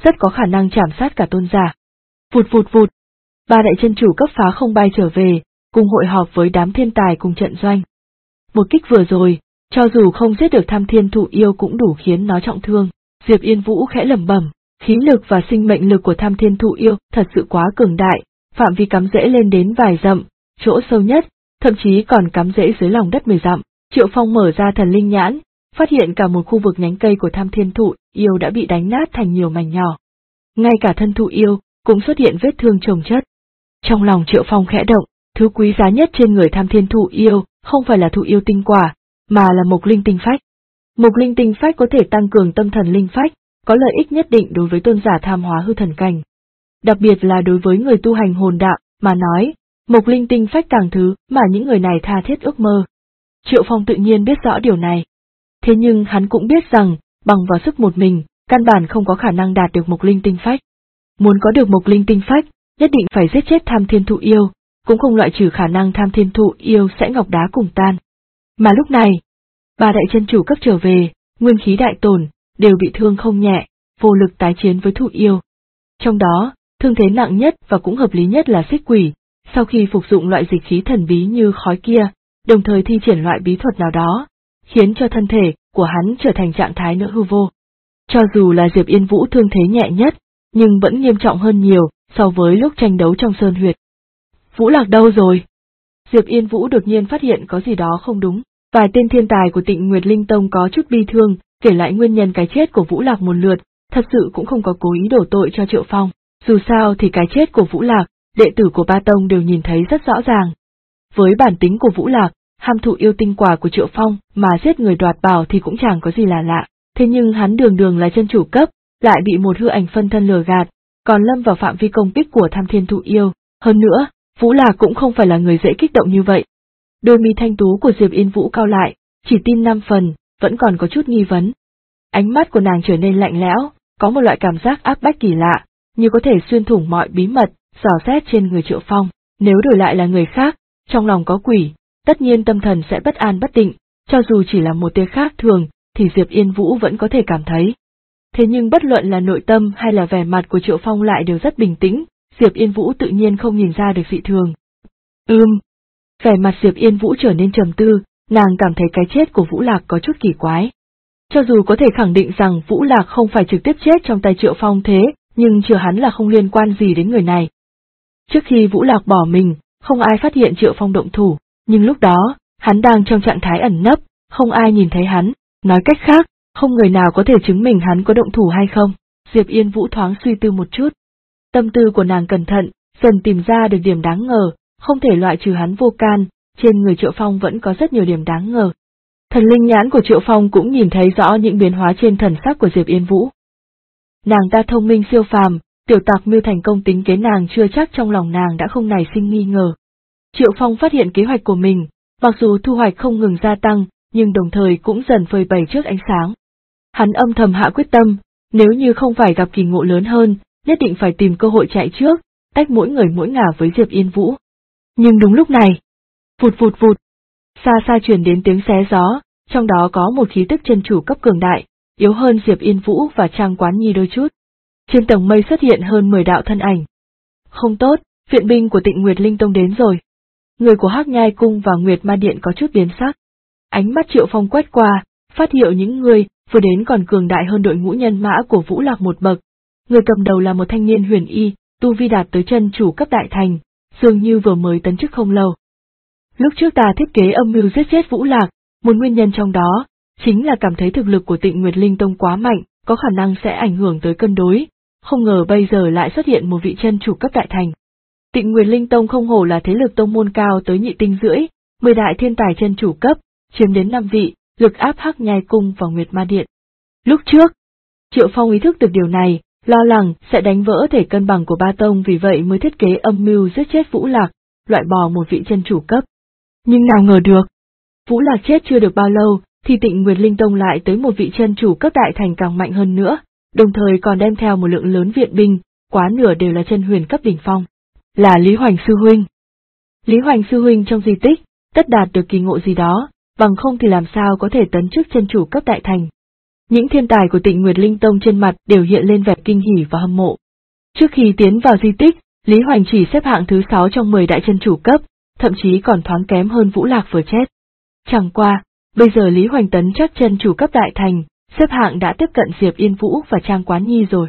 rất có khả năng chảm sát cả tôn giả. Vụt vụt vụt, ba đại chân chủ cấp phá không bay trở về, cùng hội họp với đám thiên tài cùng trận doanh. Một kích vừa rồi, cho dù không giết được Tham Thiên Thụ Yêu cũng đủ khiến nó trọng thương. Diệp Yên Vũ khẽ lẩm bẩm, khí lực và sinh mệnh lực của Tham Thiên Thụ Yêu thật sự quá cường đại, phạm vi cắm rễ lên đến vài dặm, chỗ sâu nhất, thậm chí còn cắm rễ dưới lòng đất 10 dặm. Triệu Phong mở ra thần linh nhãn, phát hiện cả một khu vực nhánh cây của Tham Thiên Thụ Yêu đã bị đánh nát thành nhiều mảnh nhỏ. Ngay cả thân thụ yêu cũng xuất hiện vết thương chồng chất. Trong lòng Triệu Phong khẽ động, thứ quý giá nhất trên người Tham Thiên Thụ Yêu không phải là thụ yêu tinh quả, mà là mộc linh tinh phách. Mộc linh tinh phách có thể tăng cường tâm thần linh phách, có lợi ích nhất định đối với tôn giả tham hóa hư thần cảnh. Đặc biệt là đối với người tu hành hồn đạo mà nói, mộc linh tinh phách càng thứ mà những người này tha thiết ước mơ. Triệu Phong tự nhiên biết rõ điều này. Thế nhưng hắn cũng biết rằng, bằng vào sức một mình, căn bản không có khả năng đạt được mộc linh tinh phách. Muốn có được mộc linh tinh phách, nhất định phải giết chết Tham Thiên Thụ Yêu, cũng không loại trừ khả năng Tham Thiên Thụ Yêu sẽ ngọc đá cùng tan. Mà lúc này, ba đại chân chủ cấp trở về, nguyên khí đại tổn, đều bị thương không nhẹ, vô lực tái chiến với thụ yêu. Trong đó, thương thế nặng nhất và cũng hợp lý nhất là Xích Quỷ, sau khi phục dụng loại dịch khí thần bí như khói kia, đồng thời thi triển loại bí thuật nào đó, khiến cho thân thể của hắn trở thành trạng thái nửa hư vô. Cho dù là Diệp Yên Vũ thương thế nhẹ nhất, nhưng vẫn nghiêm trọng hơn nhiều so với lúc tranh đấu trong sơn huyệt. Vũ Lạc đâu rồi? Diệp Yên Vũ đột nhiên phát hiện có gì đó không đúng. Vài tên thiên tài của Tịnh Nguyệt Linh Tông có chút bi thương, kể lại nguyên nhân cái chết của Vũ Lạc một lượt, thật sự cũng không có cố ý đổ tội cho Triệu Phong. Dù sao thì cái chết của Vũ Lạc, đệ tử của ba tông đều nhìn thấy rất rõ ràng. Với bản tính của Vũ Lạc, ham thụ yêu tinh quả của Triệu Phong mà giết người đoạt bảo thì cũng chẳng có gì là lạ. Thế nhưng hắn đường đường là chân chủ cấp, lại bị một hư ảnh phân thân lừa gạt, còn lâm vào phạm vi công kích của Tham Thiên Thụ Yêu. Hơn nữa, Vũ Lạc cũng không phải là người dễ kích động như vậy. Đôi mi thanh tú của Diệp Yên Vũ cao lại, chỉ tin 5 phần, vẫn còn có chút nghi vấn. Ánh mắt của nàng trở nên lạnh lẽo, có một loại cảm giác áp bách kỳ lạ, như có thể xuyên thủng mọi bí mật, dò xét trên người Triệu Phong. Nếu đổi lại là người khác, trong lòng có quỷ, tất nhiên tâm thần sẽ bất an bất định, cho dù chỉ là một tia khác thường, thì Diệp Yên Vũ vẫn có thể cảm thấy. Thế nhưng bất luận là nội tâm hay là vẻ mặt của Triệu Phong lại đều rất bình tĩnh, Diệp Yên Vũ tự nhiên không nhìn ra được dị thường. Vẻ mặt Diệp Yên Vũ trở nên trầm tư, nàng cảm thấy cái chết của Vũ Lạc có chút kỳ quái. Cho dù có thể khẳng định rằng Vũ Lạc không phải trực tiếp chết trong tay Triệu Phong thế, nhưng chưa hắn là không liên quan gì đến người này. Trước khi Vũ Lạc bỏ mình, không ai phát hiện Triệu Phong động thủ, nhưng lúc đó, hắn đang trong trạng thái ẩn nấp, không ai nhìn thấy hắn, nói cách khác, không người nào có thể chứng minh hắn có động thủ hay không. Diệp Yên Vũ thoáng suy tư một chút. Tâm tư của nàng cẩn thận, dần tìm ra được điểm đáng ngờ, không thể loại trừ hắn vô can, trên người Triệu Phong vẫn có rất nhiều điểm đáng ngờ. Thần linh nhãn của Triệu Phong cũng nhìn thấy rõ những biến hóa trên thần sắc của Diệp Yên Vũ. Nàng ta thông minh siêu phàm, tiểu tặc mưu thành công tính kế nàng chưa chắc trong lòng nàng đã không nảy sinh nghi ngờ. Triệu Phong phát hiện kế hoạch của mình, mặc dù thu hoạch không ngừng gia tăng, nhưng đồng thời cũng dần phơi bày trước ánh sáng. Hắn âm thầm hạ quyết tâm, nếu như không phải gặp kỳ ngộ lớn hơn, nhất định phải tìm cơ hội chạy trước, tách mỗi người mỗi ngả với Diệp Yên Vũ. Nhưng đúng lúc này, vụt vụt vụt, xa xa truyền đến tiếng xé gió, trong đó có một khí tức chân chủ cấp cường đại, yếu hơn Diệp Yên Vũ và Trang Quán Nhi đôi chút. Trên tầng mây xuất hiện hơn 10 đạo thân ảnh. Không tốt, viện binh của Tịnh Nguyệt Linh Tông đến rồi. Người của Hắc Nhai Cung và Nguyệt Ma Điện có chút biến sắc. Ánh mắt Triệu Phong quét qua, phát hiện những người vừa đến còn cường đại hơn đội ngũ nhân mã của Vũ Lạc một bậc. Người cầm đầu là một thanh niên huyền y, tu vi đạt tới chân chủ cấp đại thành, dường như vừa mới tấn chức không lâu. Lúc trước ta thiết kế âm mưu giết chết Vũ Lạc, một nguyên nhân trong đó chính là cảm thấy thực lực của Tịnh Nguyệt Linh Tông quá mạnh, có khả năng sẽ ảnh hưởng tới cân đối, không ngờ bây giờ lại xuất hiện một vị chân chủ cấp đại thành. Tịnh Nguyệt Linh Tông không hổ là thế lực tông môn cao tới nhị tinh rưỡi, 10 đại thiên tài chân chủ cấp, chiếm đến 5 vị, lực áp Hắc Nhai Cung và Nguyệt Ma Điện. Lúc trước, Triệu Phong ý thức được điều này, lo lắng sẽ đánh vỡ thể cân bằng của ba tông, vì vậy mới thiết kế âm mưu giết chết Vũ Lạc, loại bỏ một vị chân chủ cấp. Nhưng nào ngờ được, Vũ Lạc chết chưa được bao lâu, thì Tịnh Nguyệt Linh Tông lại tới một vị chân chủ cấp đại thành càng mạnh hơn nữa, đồng thời còn đem theo một lượng lớn viện binh, quá nửa đều là chân huyền cấp đỉnh phong. Là Lý Hoành Sư Huynh. Lý Hoành Sư Huynh trong di tích, tất đạt được kỳ ngộ gì đó, bằng không thì làm sao có thể tấn chức chân chủ cấp đại thành. Những thiên tài của Tịnh Nguyệt Linh Tông trên mặt đều hiện lên vẻ kinh hỉ và hâm mộ. Trước khi tiến vào di tích, Lý Hoành chỉ xếp hạng thứ 6 trong 10 đại chân chủ cấp, thậm chí còn thoáng kém hơn Vũ Lạc vừa chết. Chẳng qua, bây giờ Lý Hoành tấn chắc chân chủ cấp đại thành, xếp hạng đã tiếp cận Diệp Yên Vũ và Trang Quán Nhi rồi.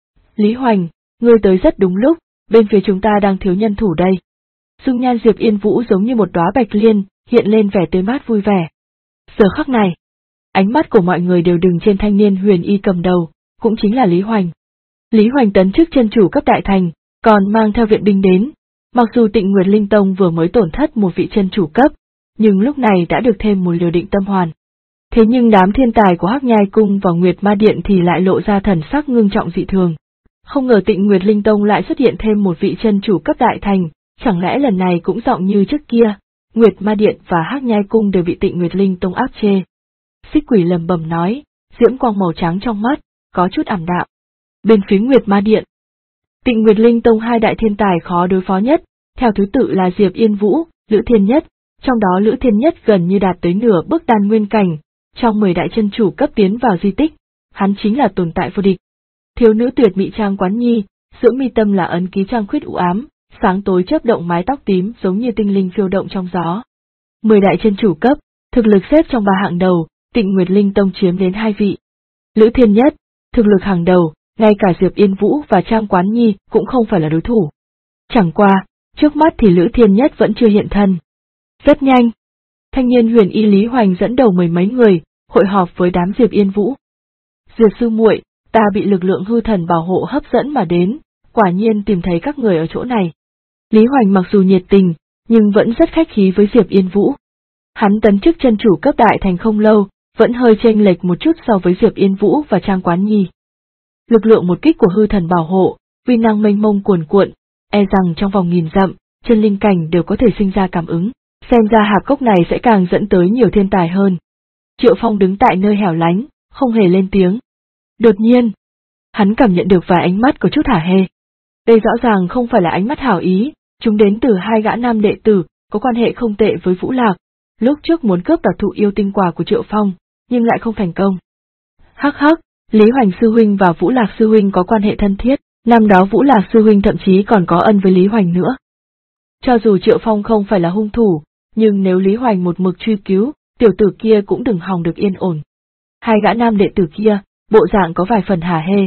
Lý Hoành, ngươi tới rất đúng lúc, bên phía chúng ta đang thiếu nhân thủ đây. Dung nhan Diệp Yên Vũ giống như một đóa bạch liên, hiện lên vẻ tươi mát vui vẻ. Giờ khắc này, ánh mắt của mọi người đều đừng trên thanh niên huyền y cầm đầu, cũng chính là Lý Hoành. Lý Hoành tấn chức chân chủ cấp đại thành, còn mang theo viện binh đến. Mặc dù Tịnh Nguyệt Linh Tông vừa mới tổn thất một vị chân chủ cấp, nhưng lúc này đã được thêm một liều định tâm hoàn. Thế nhưng đám thiên tài của Hắc Nhai Cung và Nguyệt Ma Điện thì lại lộ ra thần sắc ngưng trọng dị thường. Không ngờ Tịnh Nguyệt Linh Tông lại xuất hiện thêm một vị chân chủ cấp đại thành, chẳng lẽ lần này cũng giọng như trước kia, Nguyệt Ma Điện và Hắc Nhai Cung đều bị Tịnh Nguyệt Linh Tông áp chế. Xích Quỷ lầm bầm nói, diễm quang màu trắng trong mắt, có chút ảm đạm. Bên phía Nguyệt Ma Điện, Tịnh Nguyệt Linh Tông hai đại thiên tài khó đối phó nhất, theo thứ tự là Diệp Yên Vũ, Lữ Thiên Nhất, trong đó Lữ Thiên Nhất gần như đạt tới nửa bước đan nguyên cảnh, trong 10 đại chân chủ cấp tiến vào di tích, hắn chính là tồn tại vô địch. Thiếu nữ tuyệt mỹ Trang Quán Nhi, giữa mi tâm là ấn ký trăng khuyết u ám, sáng tối chớp động mái tóc tím giống như tinh linh phiêu động trong gió. 10 đại chân chủ cấp, thực lực xếp trong 3 hạng đầu, Tịnh Nguyệt Linh Tông chiếm đến 2 vị. Lữ Thiên Nhất, thực lực hàng đầu, ngay cả Diệp Yên Vũ và Trang Quán Nhi cũng không phải là đối thủ. Chẳng qua, trước mắt thì Lữ Thiên Nhất vẫn chưa hiện thân. Rất nhanh, thanh niên huyền y Lý Hoành dẫn đầu mười mấy người, hội họp với đám Diệp Yên Vũ. Diệp sư muội, ta bị lực lượng hư thần bảo hộ hấp dẫn mà đến, quả nhiên tìm thấy các người ở chỗ này. Lý Hoành mặc dù nhiệt tình, nhưng vẫn rất khách khí với Diệp Yên Vũ. Hắn tấn chức chân chủ cấp đại thành không lâu, vẫn hơi chênh lệch một chút so với Diệp Yên Vũ và Trang Quán Nhi. Lực lượng một kích của hư thần bảo hộ, uy năng mênh mông cuồn cuộn, e rằng trong vòng nghìn dặm, chân linh cảnh đều có thể sinh ra cảm ứng, xem ra hạp cốc này sẽ càng dẫn tới nhiều thiên tài hơn. Triệu Phong đứng tại nơi hẻo lánh, không hề lên tiếng. Đột nhiên, hắn cảm nhận được vài ánh mắt có chút hả hê. Đây rõ ràng không phải là ánh mắt hảo ý, chúng đến từ hai gã nam đệ tử, có quan hệ không tệ với Vũ Lạc, lúc trước muốn cướp đoạt thụ yêu tinh quả của Triệu Phong, nhưng lại không thành công. Hắc hắc, Lý Hoành sư huynh và Vũ Lạc sư huynh có quan hệ thân thiết, năm đó Vũ Lạc sư huynh thậm chí còn có ân với Lý Hoành nữa. Cho dù Triệu Phong không phải là hung thủ, nhưng nếu Lý Hoành một mực truy cứu, tiểu tử kia cũng đừng hòng được yên ổn. Hai gã nam đệ tử kia, bộ dạng có vài phần hả hê.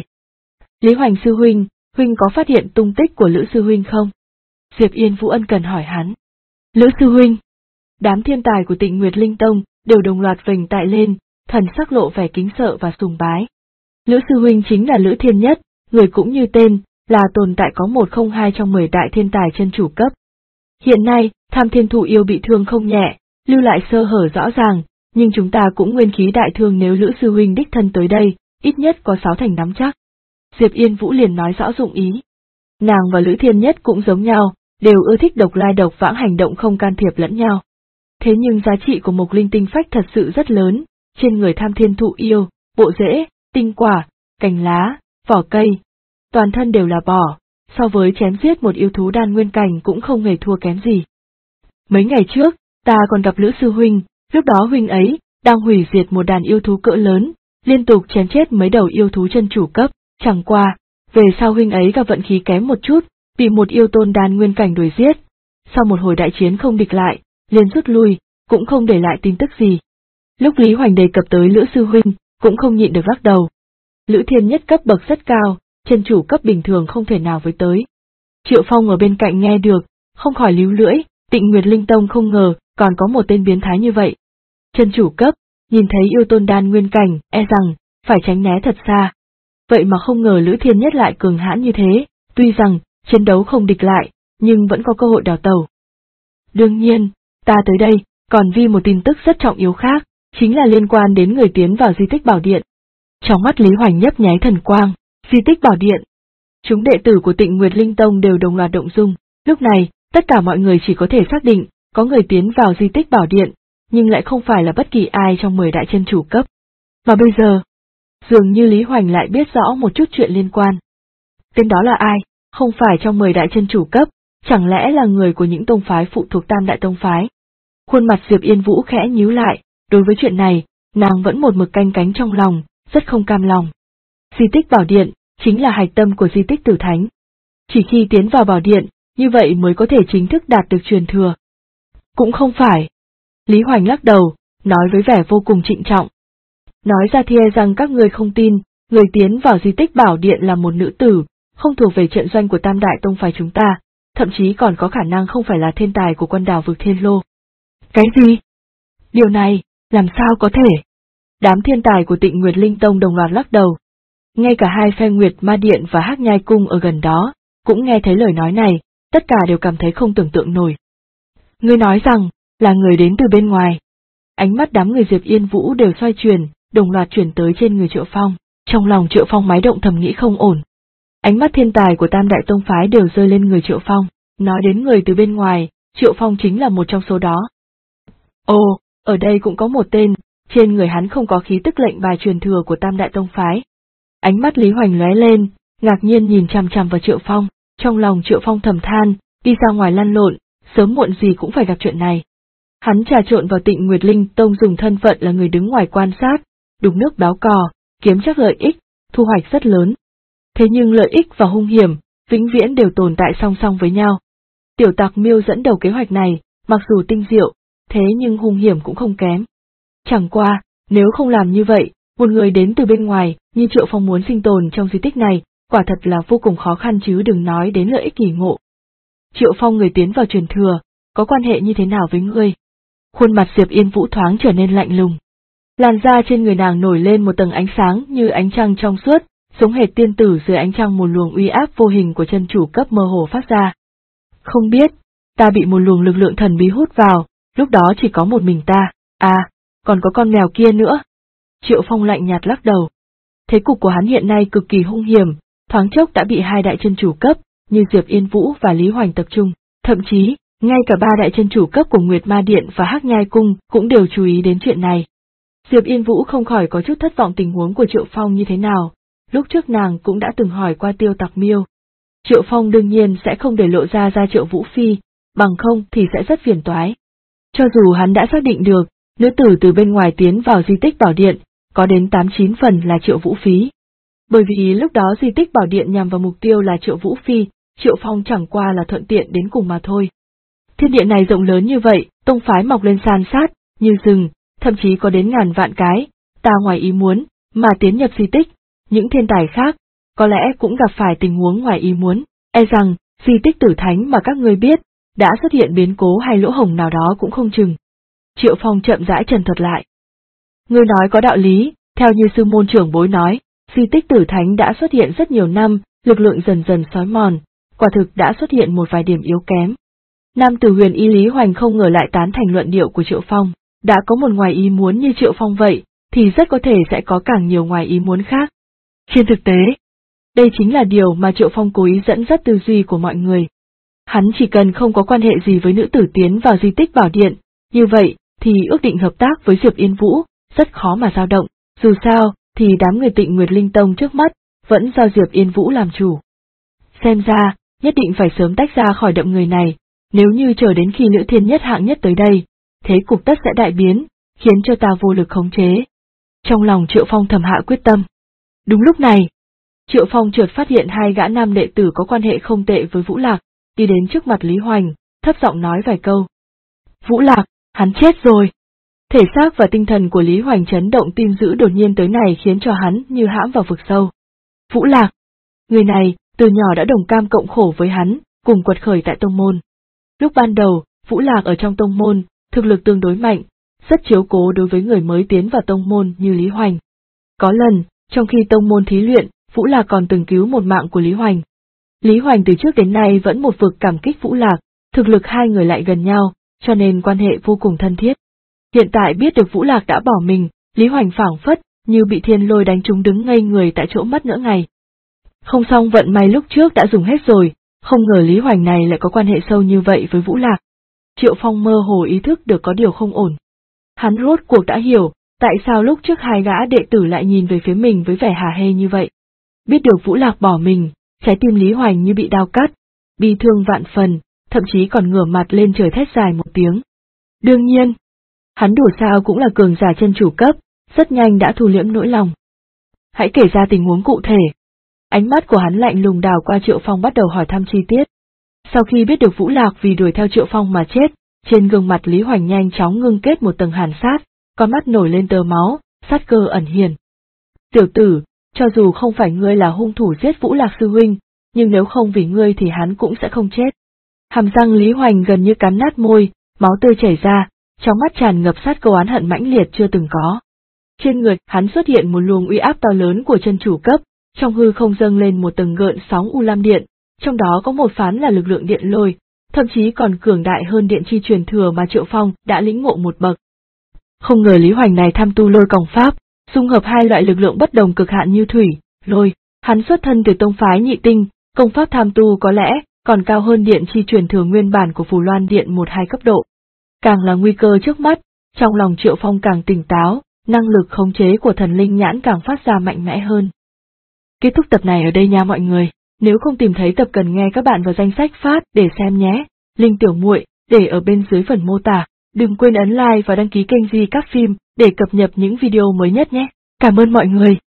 Lý Hoành sư huynh, huynh có phát hiện tung tích của Lữ sư huynh không? Diệp Yên Vũ ân cần hỏi hắn. Lữ sư huynh. Đám thiên tài của Tịnh Nguyệt Linh Tông đều đồng loạt vểnh tại lên, thần sắc lộ vẻ kính sợ và sùng bái. Lữ sư huynh chính là Lữ Thiên Nhất, người cũng như tên, là tồn tại có 102 trong 10 đại thiên tài chân chủ cấp. Hiện nay, Tham Thiên Thụ Yêu bị thương không nhẹ, lưu lại sơ hở rõ ràng, nhưng chúng ta cũng nguyên khí đại thương nếu Lữ sư huynh đích thân tới đây, ít nhất có 6 thành nắm chắc. Diệp Yên Vũ liền nói rõ dụng ý. Nàng và Lữ Thiên Nhất cũng giống nhau, đều ưa thích độc lai độc vãng hành động không can thiệp lẫn nhau. Thế nhưng giá trị của Mộc Linh tinh phách thật sự rất lớn, trên người Tham Thiên Thụ Yêu, bộ rễ, tinh quả, cành lá, vỏ cây, toàn thân đều là bỏ, so với chém giết một yêu thú đan nguyên cảnh cũng không hề thua kém gì. Mấy ngày trước, ta còn gặp Lữ sư huynh, lúc đó huynh ấy đang hủy diệt một đàn yêu thú cỡ lớn, liên tục chém chết mấy đầu yêu thú chân chủ cấp, chẳng qua, về sau huynh ấy gặp vận khí kém một chút, bị một yêu tôn đan nguyên cảnh đuổi giết. Sau một hồi đại chiến không địch lại, liền rút lui, cũng không để lại tin tức gì. Lúc Lý Hoành đề cập tới Lữ sư huynh, cũng không nhịn được lắc đầu. Lữ Thiên Nhất cấp bậc rất cao, chân chủ cấp bình thường không thể nào với tới. Triệu Phong ở bên cạnh nghe được, không khỏi líu lưỡi, Tịnh Nguyệt Linh Tông không ngờ, còn có một tên biến thái như vậy. Chân chủ cấp, nhìn thấy yêu tôn đan nguyên cảnh, e rằng, phải tránh né thật xa. Vậy mà không ngờ Lữ Thiên Nhất lại cường hãn như thế, tuy rằng, chiến đấu không địch lại, nhưng vẫn có cơ hội đào tẩu. Đương nhiên, ta tới đây, còn vì một tin tức rất trọng yếu khác, chính là liên quan đến người tiến vào di tích Bảo Điện. Trong mắt Lý Hoành nhấp nháy thần quang, di tích Bảo Điện. Chúng đệ tử của Tịnh Nguyệt Linh Tông đều đồng loạt động dung, lúc này, tất cả mọi người chỉ có thể xác định, có người tiến vào di tích Bảo Điện, nhưng lại không phải là bất kỳ ai trong 10 đại chân chủ cấp. Mà bây giờ, dường như Lý Hoành lại biết rõ một chút chuyện liên quan. Tên đó là ai? Không phải trong 10 đại chân chủ cấp, chẳng lẽ là người của những tông phái phụ thuộc Tam Đại Tông Phái? Khuôn mặt Diệp Yên Vũ khẽ nhíu lại, đối với chuyện này, nàng vẫn một mực canh cánh trong lòng, rất không cam lòng. Di tích Bảo Điện chính là hạch tâm của di tích Tử Thánh. Chỉ khi tiến vào Bảo Điện, như vậy mới có thể chính thức đạt được truyền thừa. Cũng không phải. Lý Hoành lắc đầu, nói với vẻ vô cùng trịnh trọng. Nói ra thì e rằng các ngươi không tin, người tiến vào di tích Bảo Điện là một nữ tử, không thuộc về trận doanh của Tam Đại Tông phái chúng ta, thậm chí còn có khả năng không phải là thiên tài của Quân Đảo Vực Thiên Lô. Cái gì? Điều này, làm sao có thể? Đám thiên tài của Tịnh Nguyệt Linh Tông đồng loạt lắc đầu. Ngay cả hai phe Nguyệt Ma Điện và Hắc Nhai Cung ở gần đó, cũng nghe thấy lời nói này, tất cả đều cảm thấy không tưởng tượng nổi. Ngươi nói rằng, là người đến từ bên ngoài. Ánh mắt đám người Diệp Yên Vũ đều xoay chuyển, đồng loạt chuyển tới trên người Triệu Phong, trong lòng Triệu Phong máy động thầm nghĩ không ổn. Ánh mắt thiên tài của Tam Đại Tông phái đều rơi lên người Triệu Phong, nói đến người từ bên ngoài, Triệu Phong chính là một trong số đó. Ồ, ở đây cũng có một tên, trên người hắn không có khí tức lệnh bài truyền thừa của Tam Đại Tông phái. Ánh mắt Lý Hoành lóe lên, ngạc nhiên nhìn chằm chằm vào Triệu Phong, trong lòng Triệu Phong thầm than, đi ra ngoài lăn lộn, sớm muộn gì cũng phải gặp chuyện này. Hắn trà trộn vào Tịnh Nguyệt Linh Tông dùng thân phận là người đứng ngoài quan sát, đục nước báo cò, kiếm chắc lợi ích, thu hoạch rất lớn. Thế nhưng lợi ích và hung hiểm, vĩnh viễn đều tồn tại song song với nhau. Tiểu Tạc Miêu dẫn đầu kế hoạch này, mặc dù tinh diệu, thế nhưng hung hiểm cũng không kém. Chẳng qua, nếu không làm như vậy, một người đến từ bên ngoài, như Triệu Phong muốn sinh tồn trong di tích này, quả thật là vô cùng khó khăn chứ đừng nói đến lợi ích kỳ ngộ. Triệu Phong người tiến vào truyền thừa, có quan hệ như thế nào với ngươi? Khuôn mặt Diệp Yên Vũ thoáng trở nên lạnh lùng. Làn da trên người nàng nổi lên một tầng ánh sáng như ánh trăng trong suốt, giống hệt tiên tử dưới ánh trăng một luồng uy áp vô hình của chân chủ cấp mơ hồ phát ra. Không biết, ta bị một luồng lực lượng thần bí hút vào, lúc đó chỉ có một mình ta, còn có con mèo kia nữa. Triệu Phong lạnh nhạt lắc đầu. Thế cục của hắn hiện nay cực kỳ hung hiểm, thoáng chốc đã bị hai đại chân chủ cấp, như Diệp Yên Vũ và Lý Hoành tập trung, thậm chí, ngay cả ba đại chân chủ cấp của Nguyệt Ma Điện và Hắc Nhai Cung cũng đều chú ý đến chuyện này. Diệp Yên Vũ không khỏi có chút thất vọng tình huống của Triệu Phong như thế nào, lúc trước nàng cũng đã từng hỏi qua Tiêu Tạc Miêu. Triệu Phong đương nhiên sẽ không để lộ ra Triệu Vũ Phi, bằng không thì sẽ rất phiền toái. Cho dù hắn đã xác định được, nữ tử từ bên ngoài tiến vào di tích Bảo Điện, có đến 8-9 phần là Triệu Vũ Phi. Bởi vì lúc đó di tích Bảo Điện nhằm vào mục tiêu là Triệu Vũ Phi, Triệu Phong chẳng qua là thuận tiện đến cùng mà thôi. Thiên địa này rộng lớn như vậy, tông phái mọc lên san sát, như rừng, thậm chí có đến ngàn vạn cái, ta ngoài ý muốn, mà tiến nhập di tích, những thiên tài khác, có lẽ cũng gặp phải tình huống ngoài ý muốn, e rằng, di tích Tử Thánh mà các ngươi biết, đã xuất hiện biến cố hay lỗ hổng nào đó cũng không chừng. Triệu Phong chậm rãi trần thuật lại. Ngươi nói có đạo lý, theo như sư môn trưởng bối nói, di tích Tử Thánh đã xuất hiện rất nhiều năm, lực lượng dần dần xói mòn, quả thực đã xuất hiện một vài điểm yếu kém. Nam tử Huyền Y Lý Hoành không ngờ lại tán thành luận điệu của Triệu Phong, đã có một ngoài ý muốn như Triệu Phong vậy, thì rất có thể sẽ có càng nhiều ngoài ý muốn khác. Trên thực tế, đây chính là điều mà Triệu Phong cố ý dẫn dắt tư duy của mọi người. Hắn chỉ cần không có quan hệ gì với nữ tử tiến vào di tích Bảo Điện, như vậy thì ước định hợp tác với Diệp Yên Vũ rất khó mà dao động, dù sao thì đám người Tịnh Nguyệt Linh Tông trước mắt vẫn do Diệp Yên Vũ làm chủ. Xem ra, nhất định phải sớm tách ra khỏi đậm người này, nếu như chờ đến khi nữ thiên nhất hạng nhất tới đây, thế cục tất sẽ đại biến, khiến cho ta vô lực khống chế. Trong lòng Triệu Phong thầm hạ quyết tâm. Đúng lúc này, Triệu Phong chợt phát hiện hai gã nam đệ tử có quan hệ không tệ với Vũ Lạc, đi đến trước mặt Lý Hoành, thấp giọng nói vài câu. Vũ Lạc, hắn chết rồi. Thể xác và tinh thần của Lý Hoành chấn động, tin dữ đột nhiên tới này khiến cho hắn như hãm vào vực sâu. Vũ Lạc, người này, từ nhỏ đã đồng cam cộng khổ với hắn, cùng quật khởi tại tông môn. Lúc ban đầu, Vũ Lạc ở trong tông môn, thực lực tương đối mạnh, rất chiếu cố đối với người mới tiến vào tông môn như Lý Hoành. Có lần, trong khi tông môn thí luyện, Vũ Lạc còn từng cứu một mạng của Lý Hoành. Lý Hoành từ trước đến nay vẫn một mực cảm kích Vũ Lạc, thực lực hai người lại gần nhau, cho nên quan hệ vô cùng thân thiết. Hiện tại biết được Vũ Lạc đã bỏ mình, Lý Hoành phảng phất như bị thiên lôi đánh trúng, đứng ngây người tại chỗ mất nửa ngày. Không xong, vận may lúc trước đã dùng hết rồi, không ngờ Lý Hoành này lại có quan hệ sâu như vậy với Vũ Lạc. Triệu Phong mơ hồ ý thức được có điều không ổn. Hắn rốt cuộc đã hiểu, tại sao lúc trước hai gã đệ tử lại nhìn về phía mình với vẻ hả hê như vậy. Biết được Vũ Lạc bỏ mình, trái tim Lý Hoành như bị đao cắt, bi thương vạn phần, thậm chí còn ngửa mặt lên trời thét dài một tiếng. Đương nhiên, hắn dù sao cũng là cường giả chân chủ cấp, rất nhanh đã thu liễm nỗi lòng. hãy kể ra tình huống cụ thể. Ánh mắt của hắn lạnh lùng đảo qua Triệu Phong bắt đầu hỏi thăm chi tiết. Sau khi biết được Vũ Lạc vì đuổi theo Triệu Phong mà chết, trên gương mặt Lý Hoành nhanh chóng ngưng kết một tầng hàn sát, con mắt nổi lên tơ máu, sát cơ ẩn hiền. Tiểu tử, cho dù không phải ngươi là hung thủ giết Vũ Lạc sư huynh, nhưng nếu không vì ngươi thì hắn cũng sẽ không chết. Hàm răng Lý Hoành gần như cắn nát môi, máu tươi chảy ra, trong mắt tràn ngập sát cơ oán hận mãnh liệt chưa từng có. Trên người hắn xuất hiện một luồng uy áp to lớn của chân chủ cấp, trong hư không dâng lên một tầng gợn sóng u lam điện, trong đó có một phán là lực lượng điện lôi, thậm chí còn cường đại hơn điện chi truyền thừa mà Triệu Phong đã lĩnh ngộ một bậc. Không ngờ Lý Hoành này tham tu lôi còng pháp, dung hợp hai loại lực lượng bất đồng cực hạn như thủy, lôi, hắn xuất thân từ tông phái nhị tinh, công pháp tham tu có lẽ còn cao hơn điện chi truyền thừa nguyên bản của Phù Loan Điện 1-2 cấp độ. Càng là nguy cơ trước mắt, trong lòng Triệu Phong càng tỉnh táo, năng lực khống chế của thần linh nhãn càng phát ra mạnh mẽ hơn. Kết thúc tập này ở đây nha mọi người, nếu không tìm thấy tập cần nghe các bạn vào danh sách phát để xem nhé, link tiểu muội để ở bên dưới phần mô tả, đừng quên ấn like và đăng ký kênh Di Các Phim để cập nhật những video mới nhất nhé. Cảm ơn mọi người.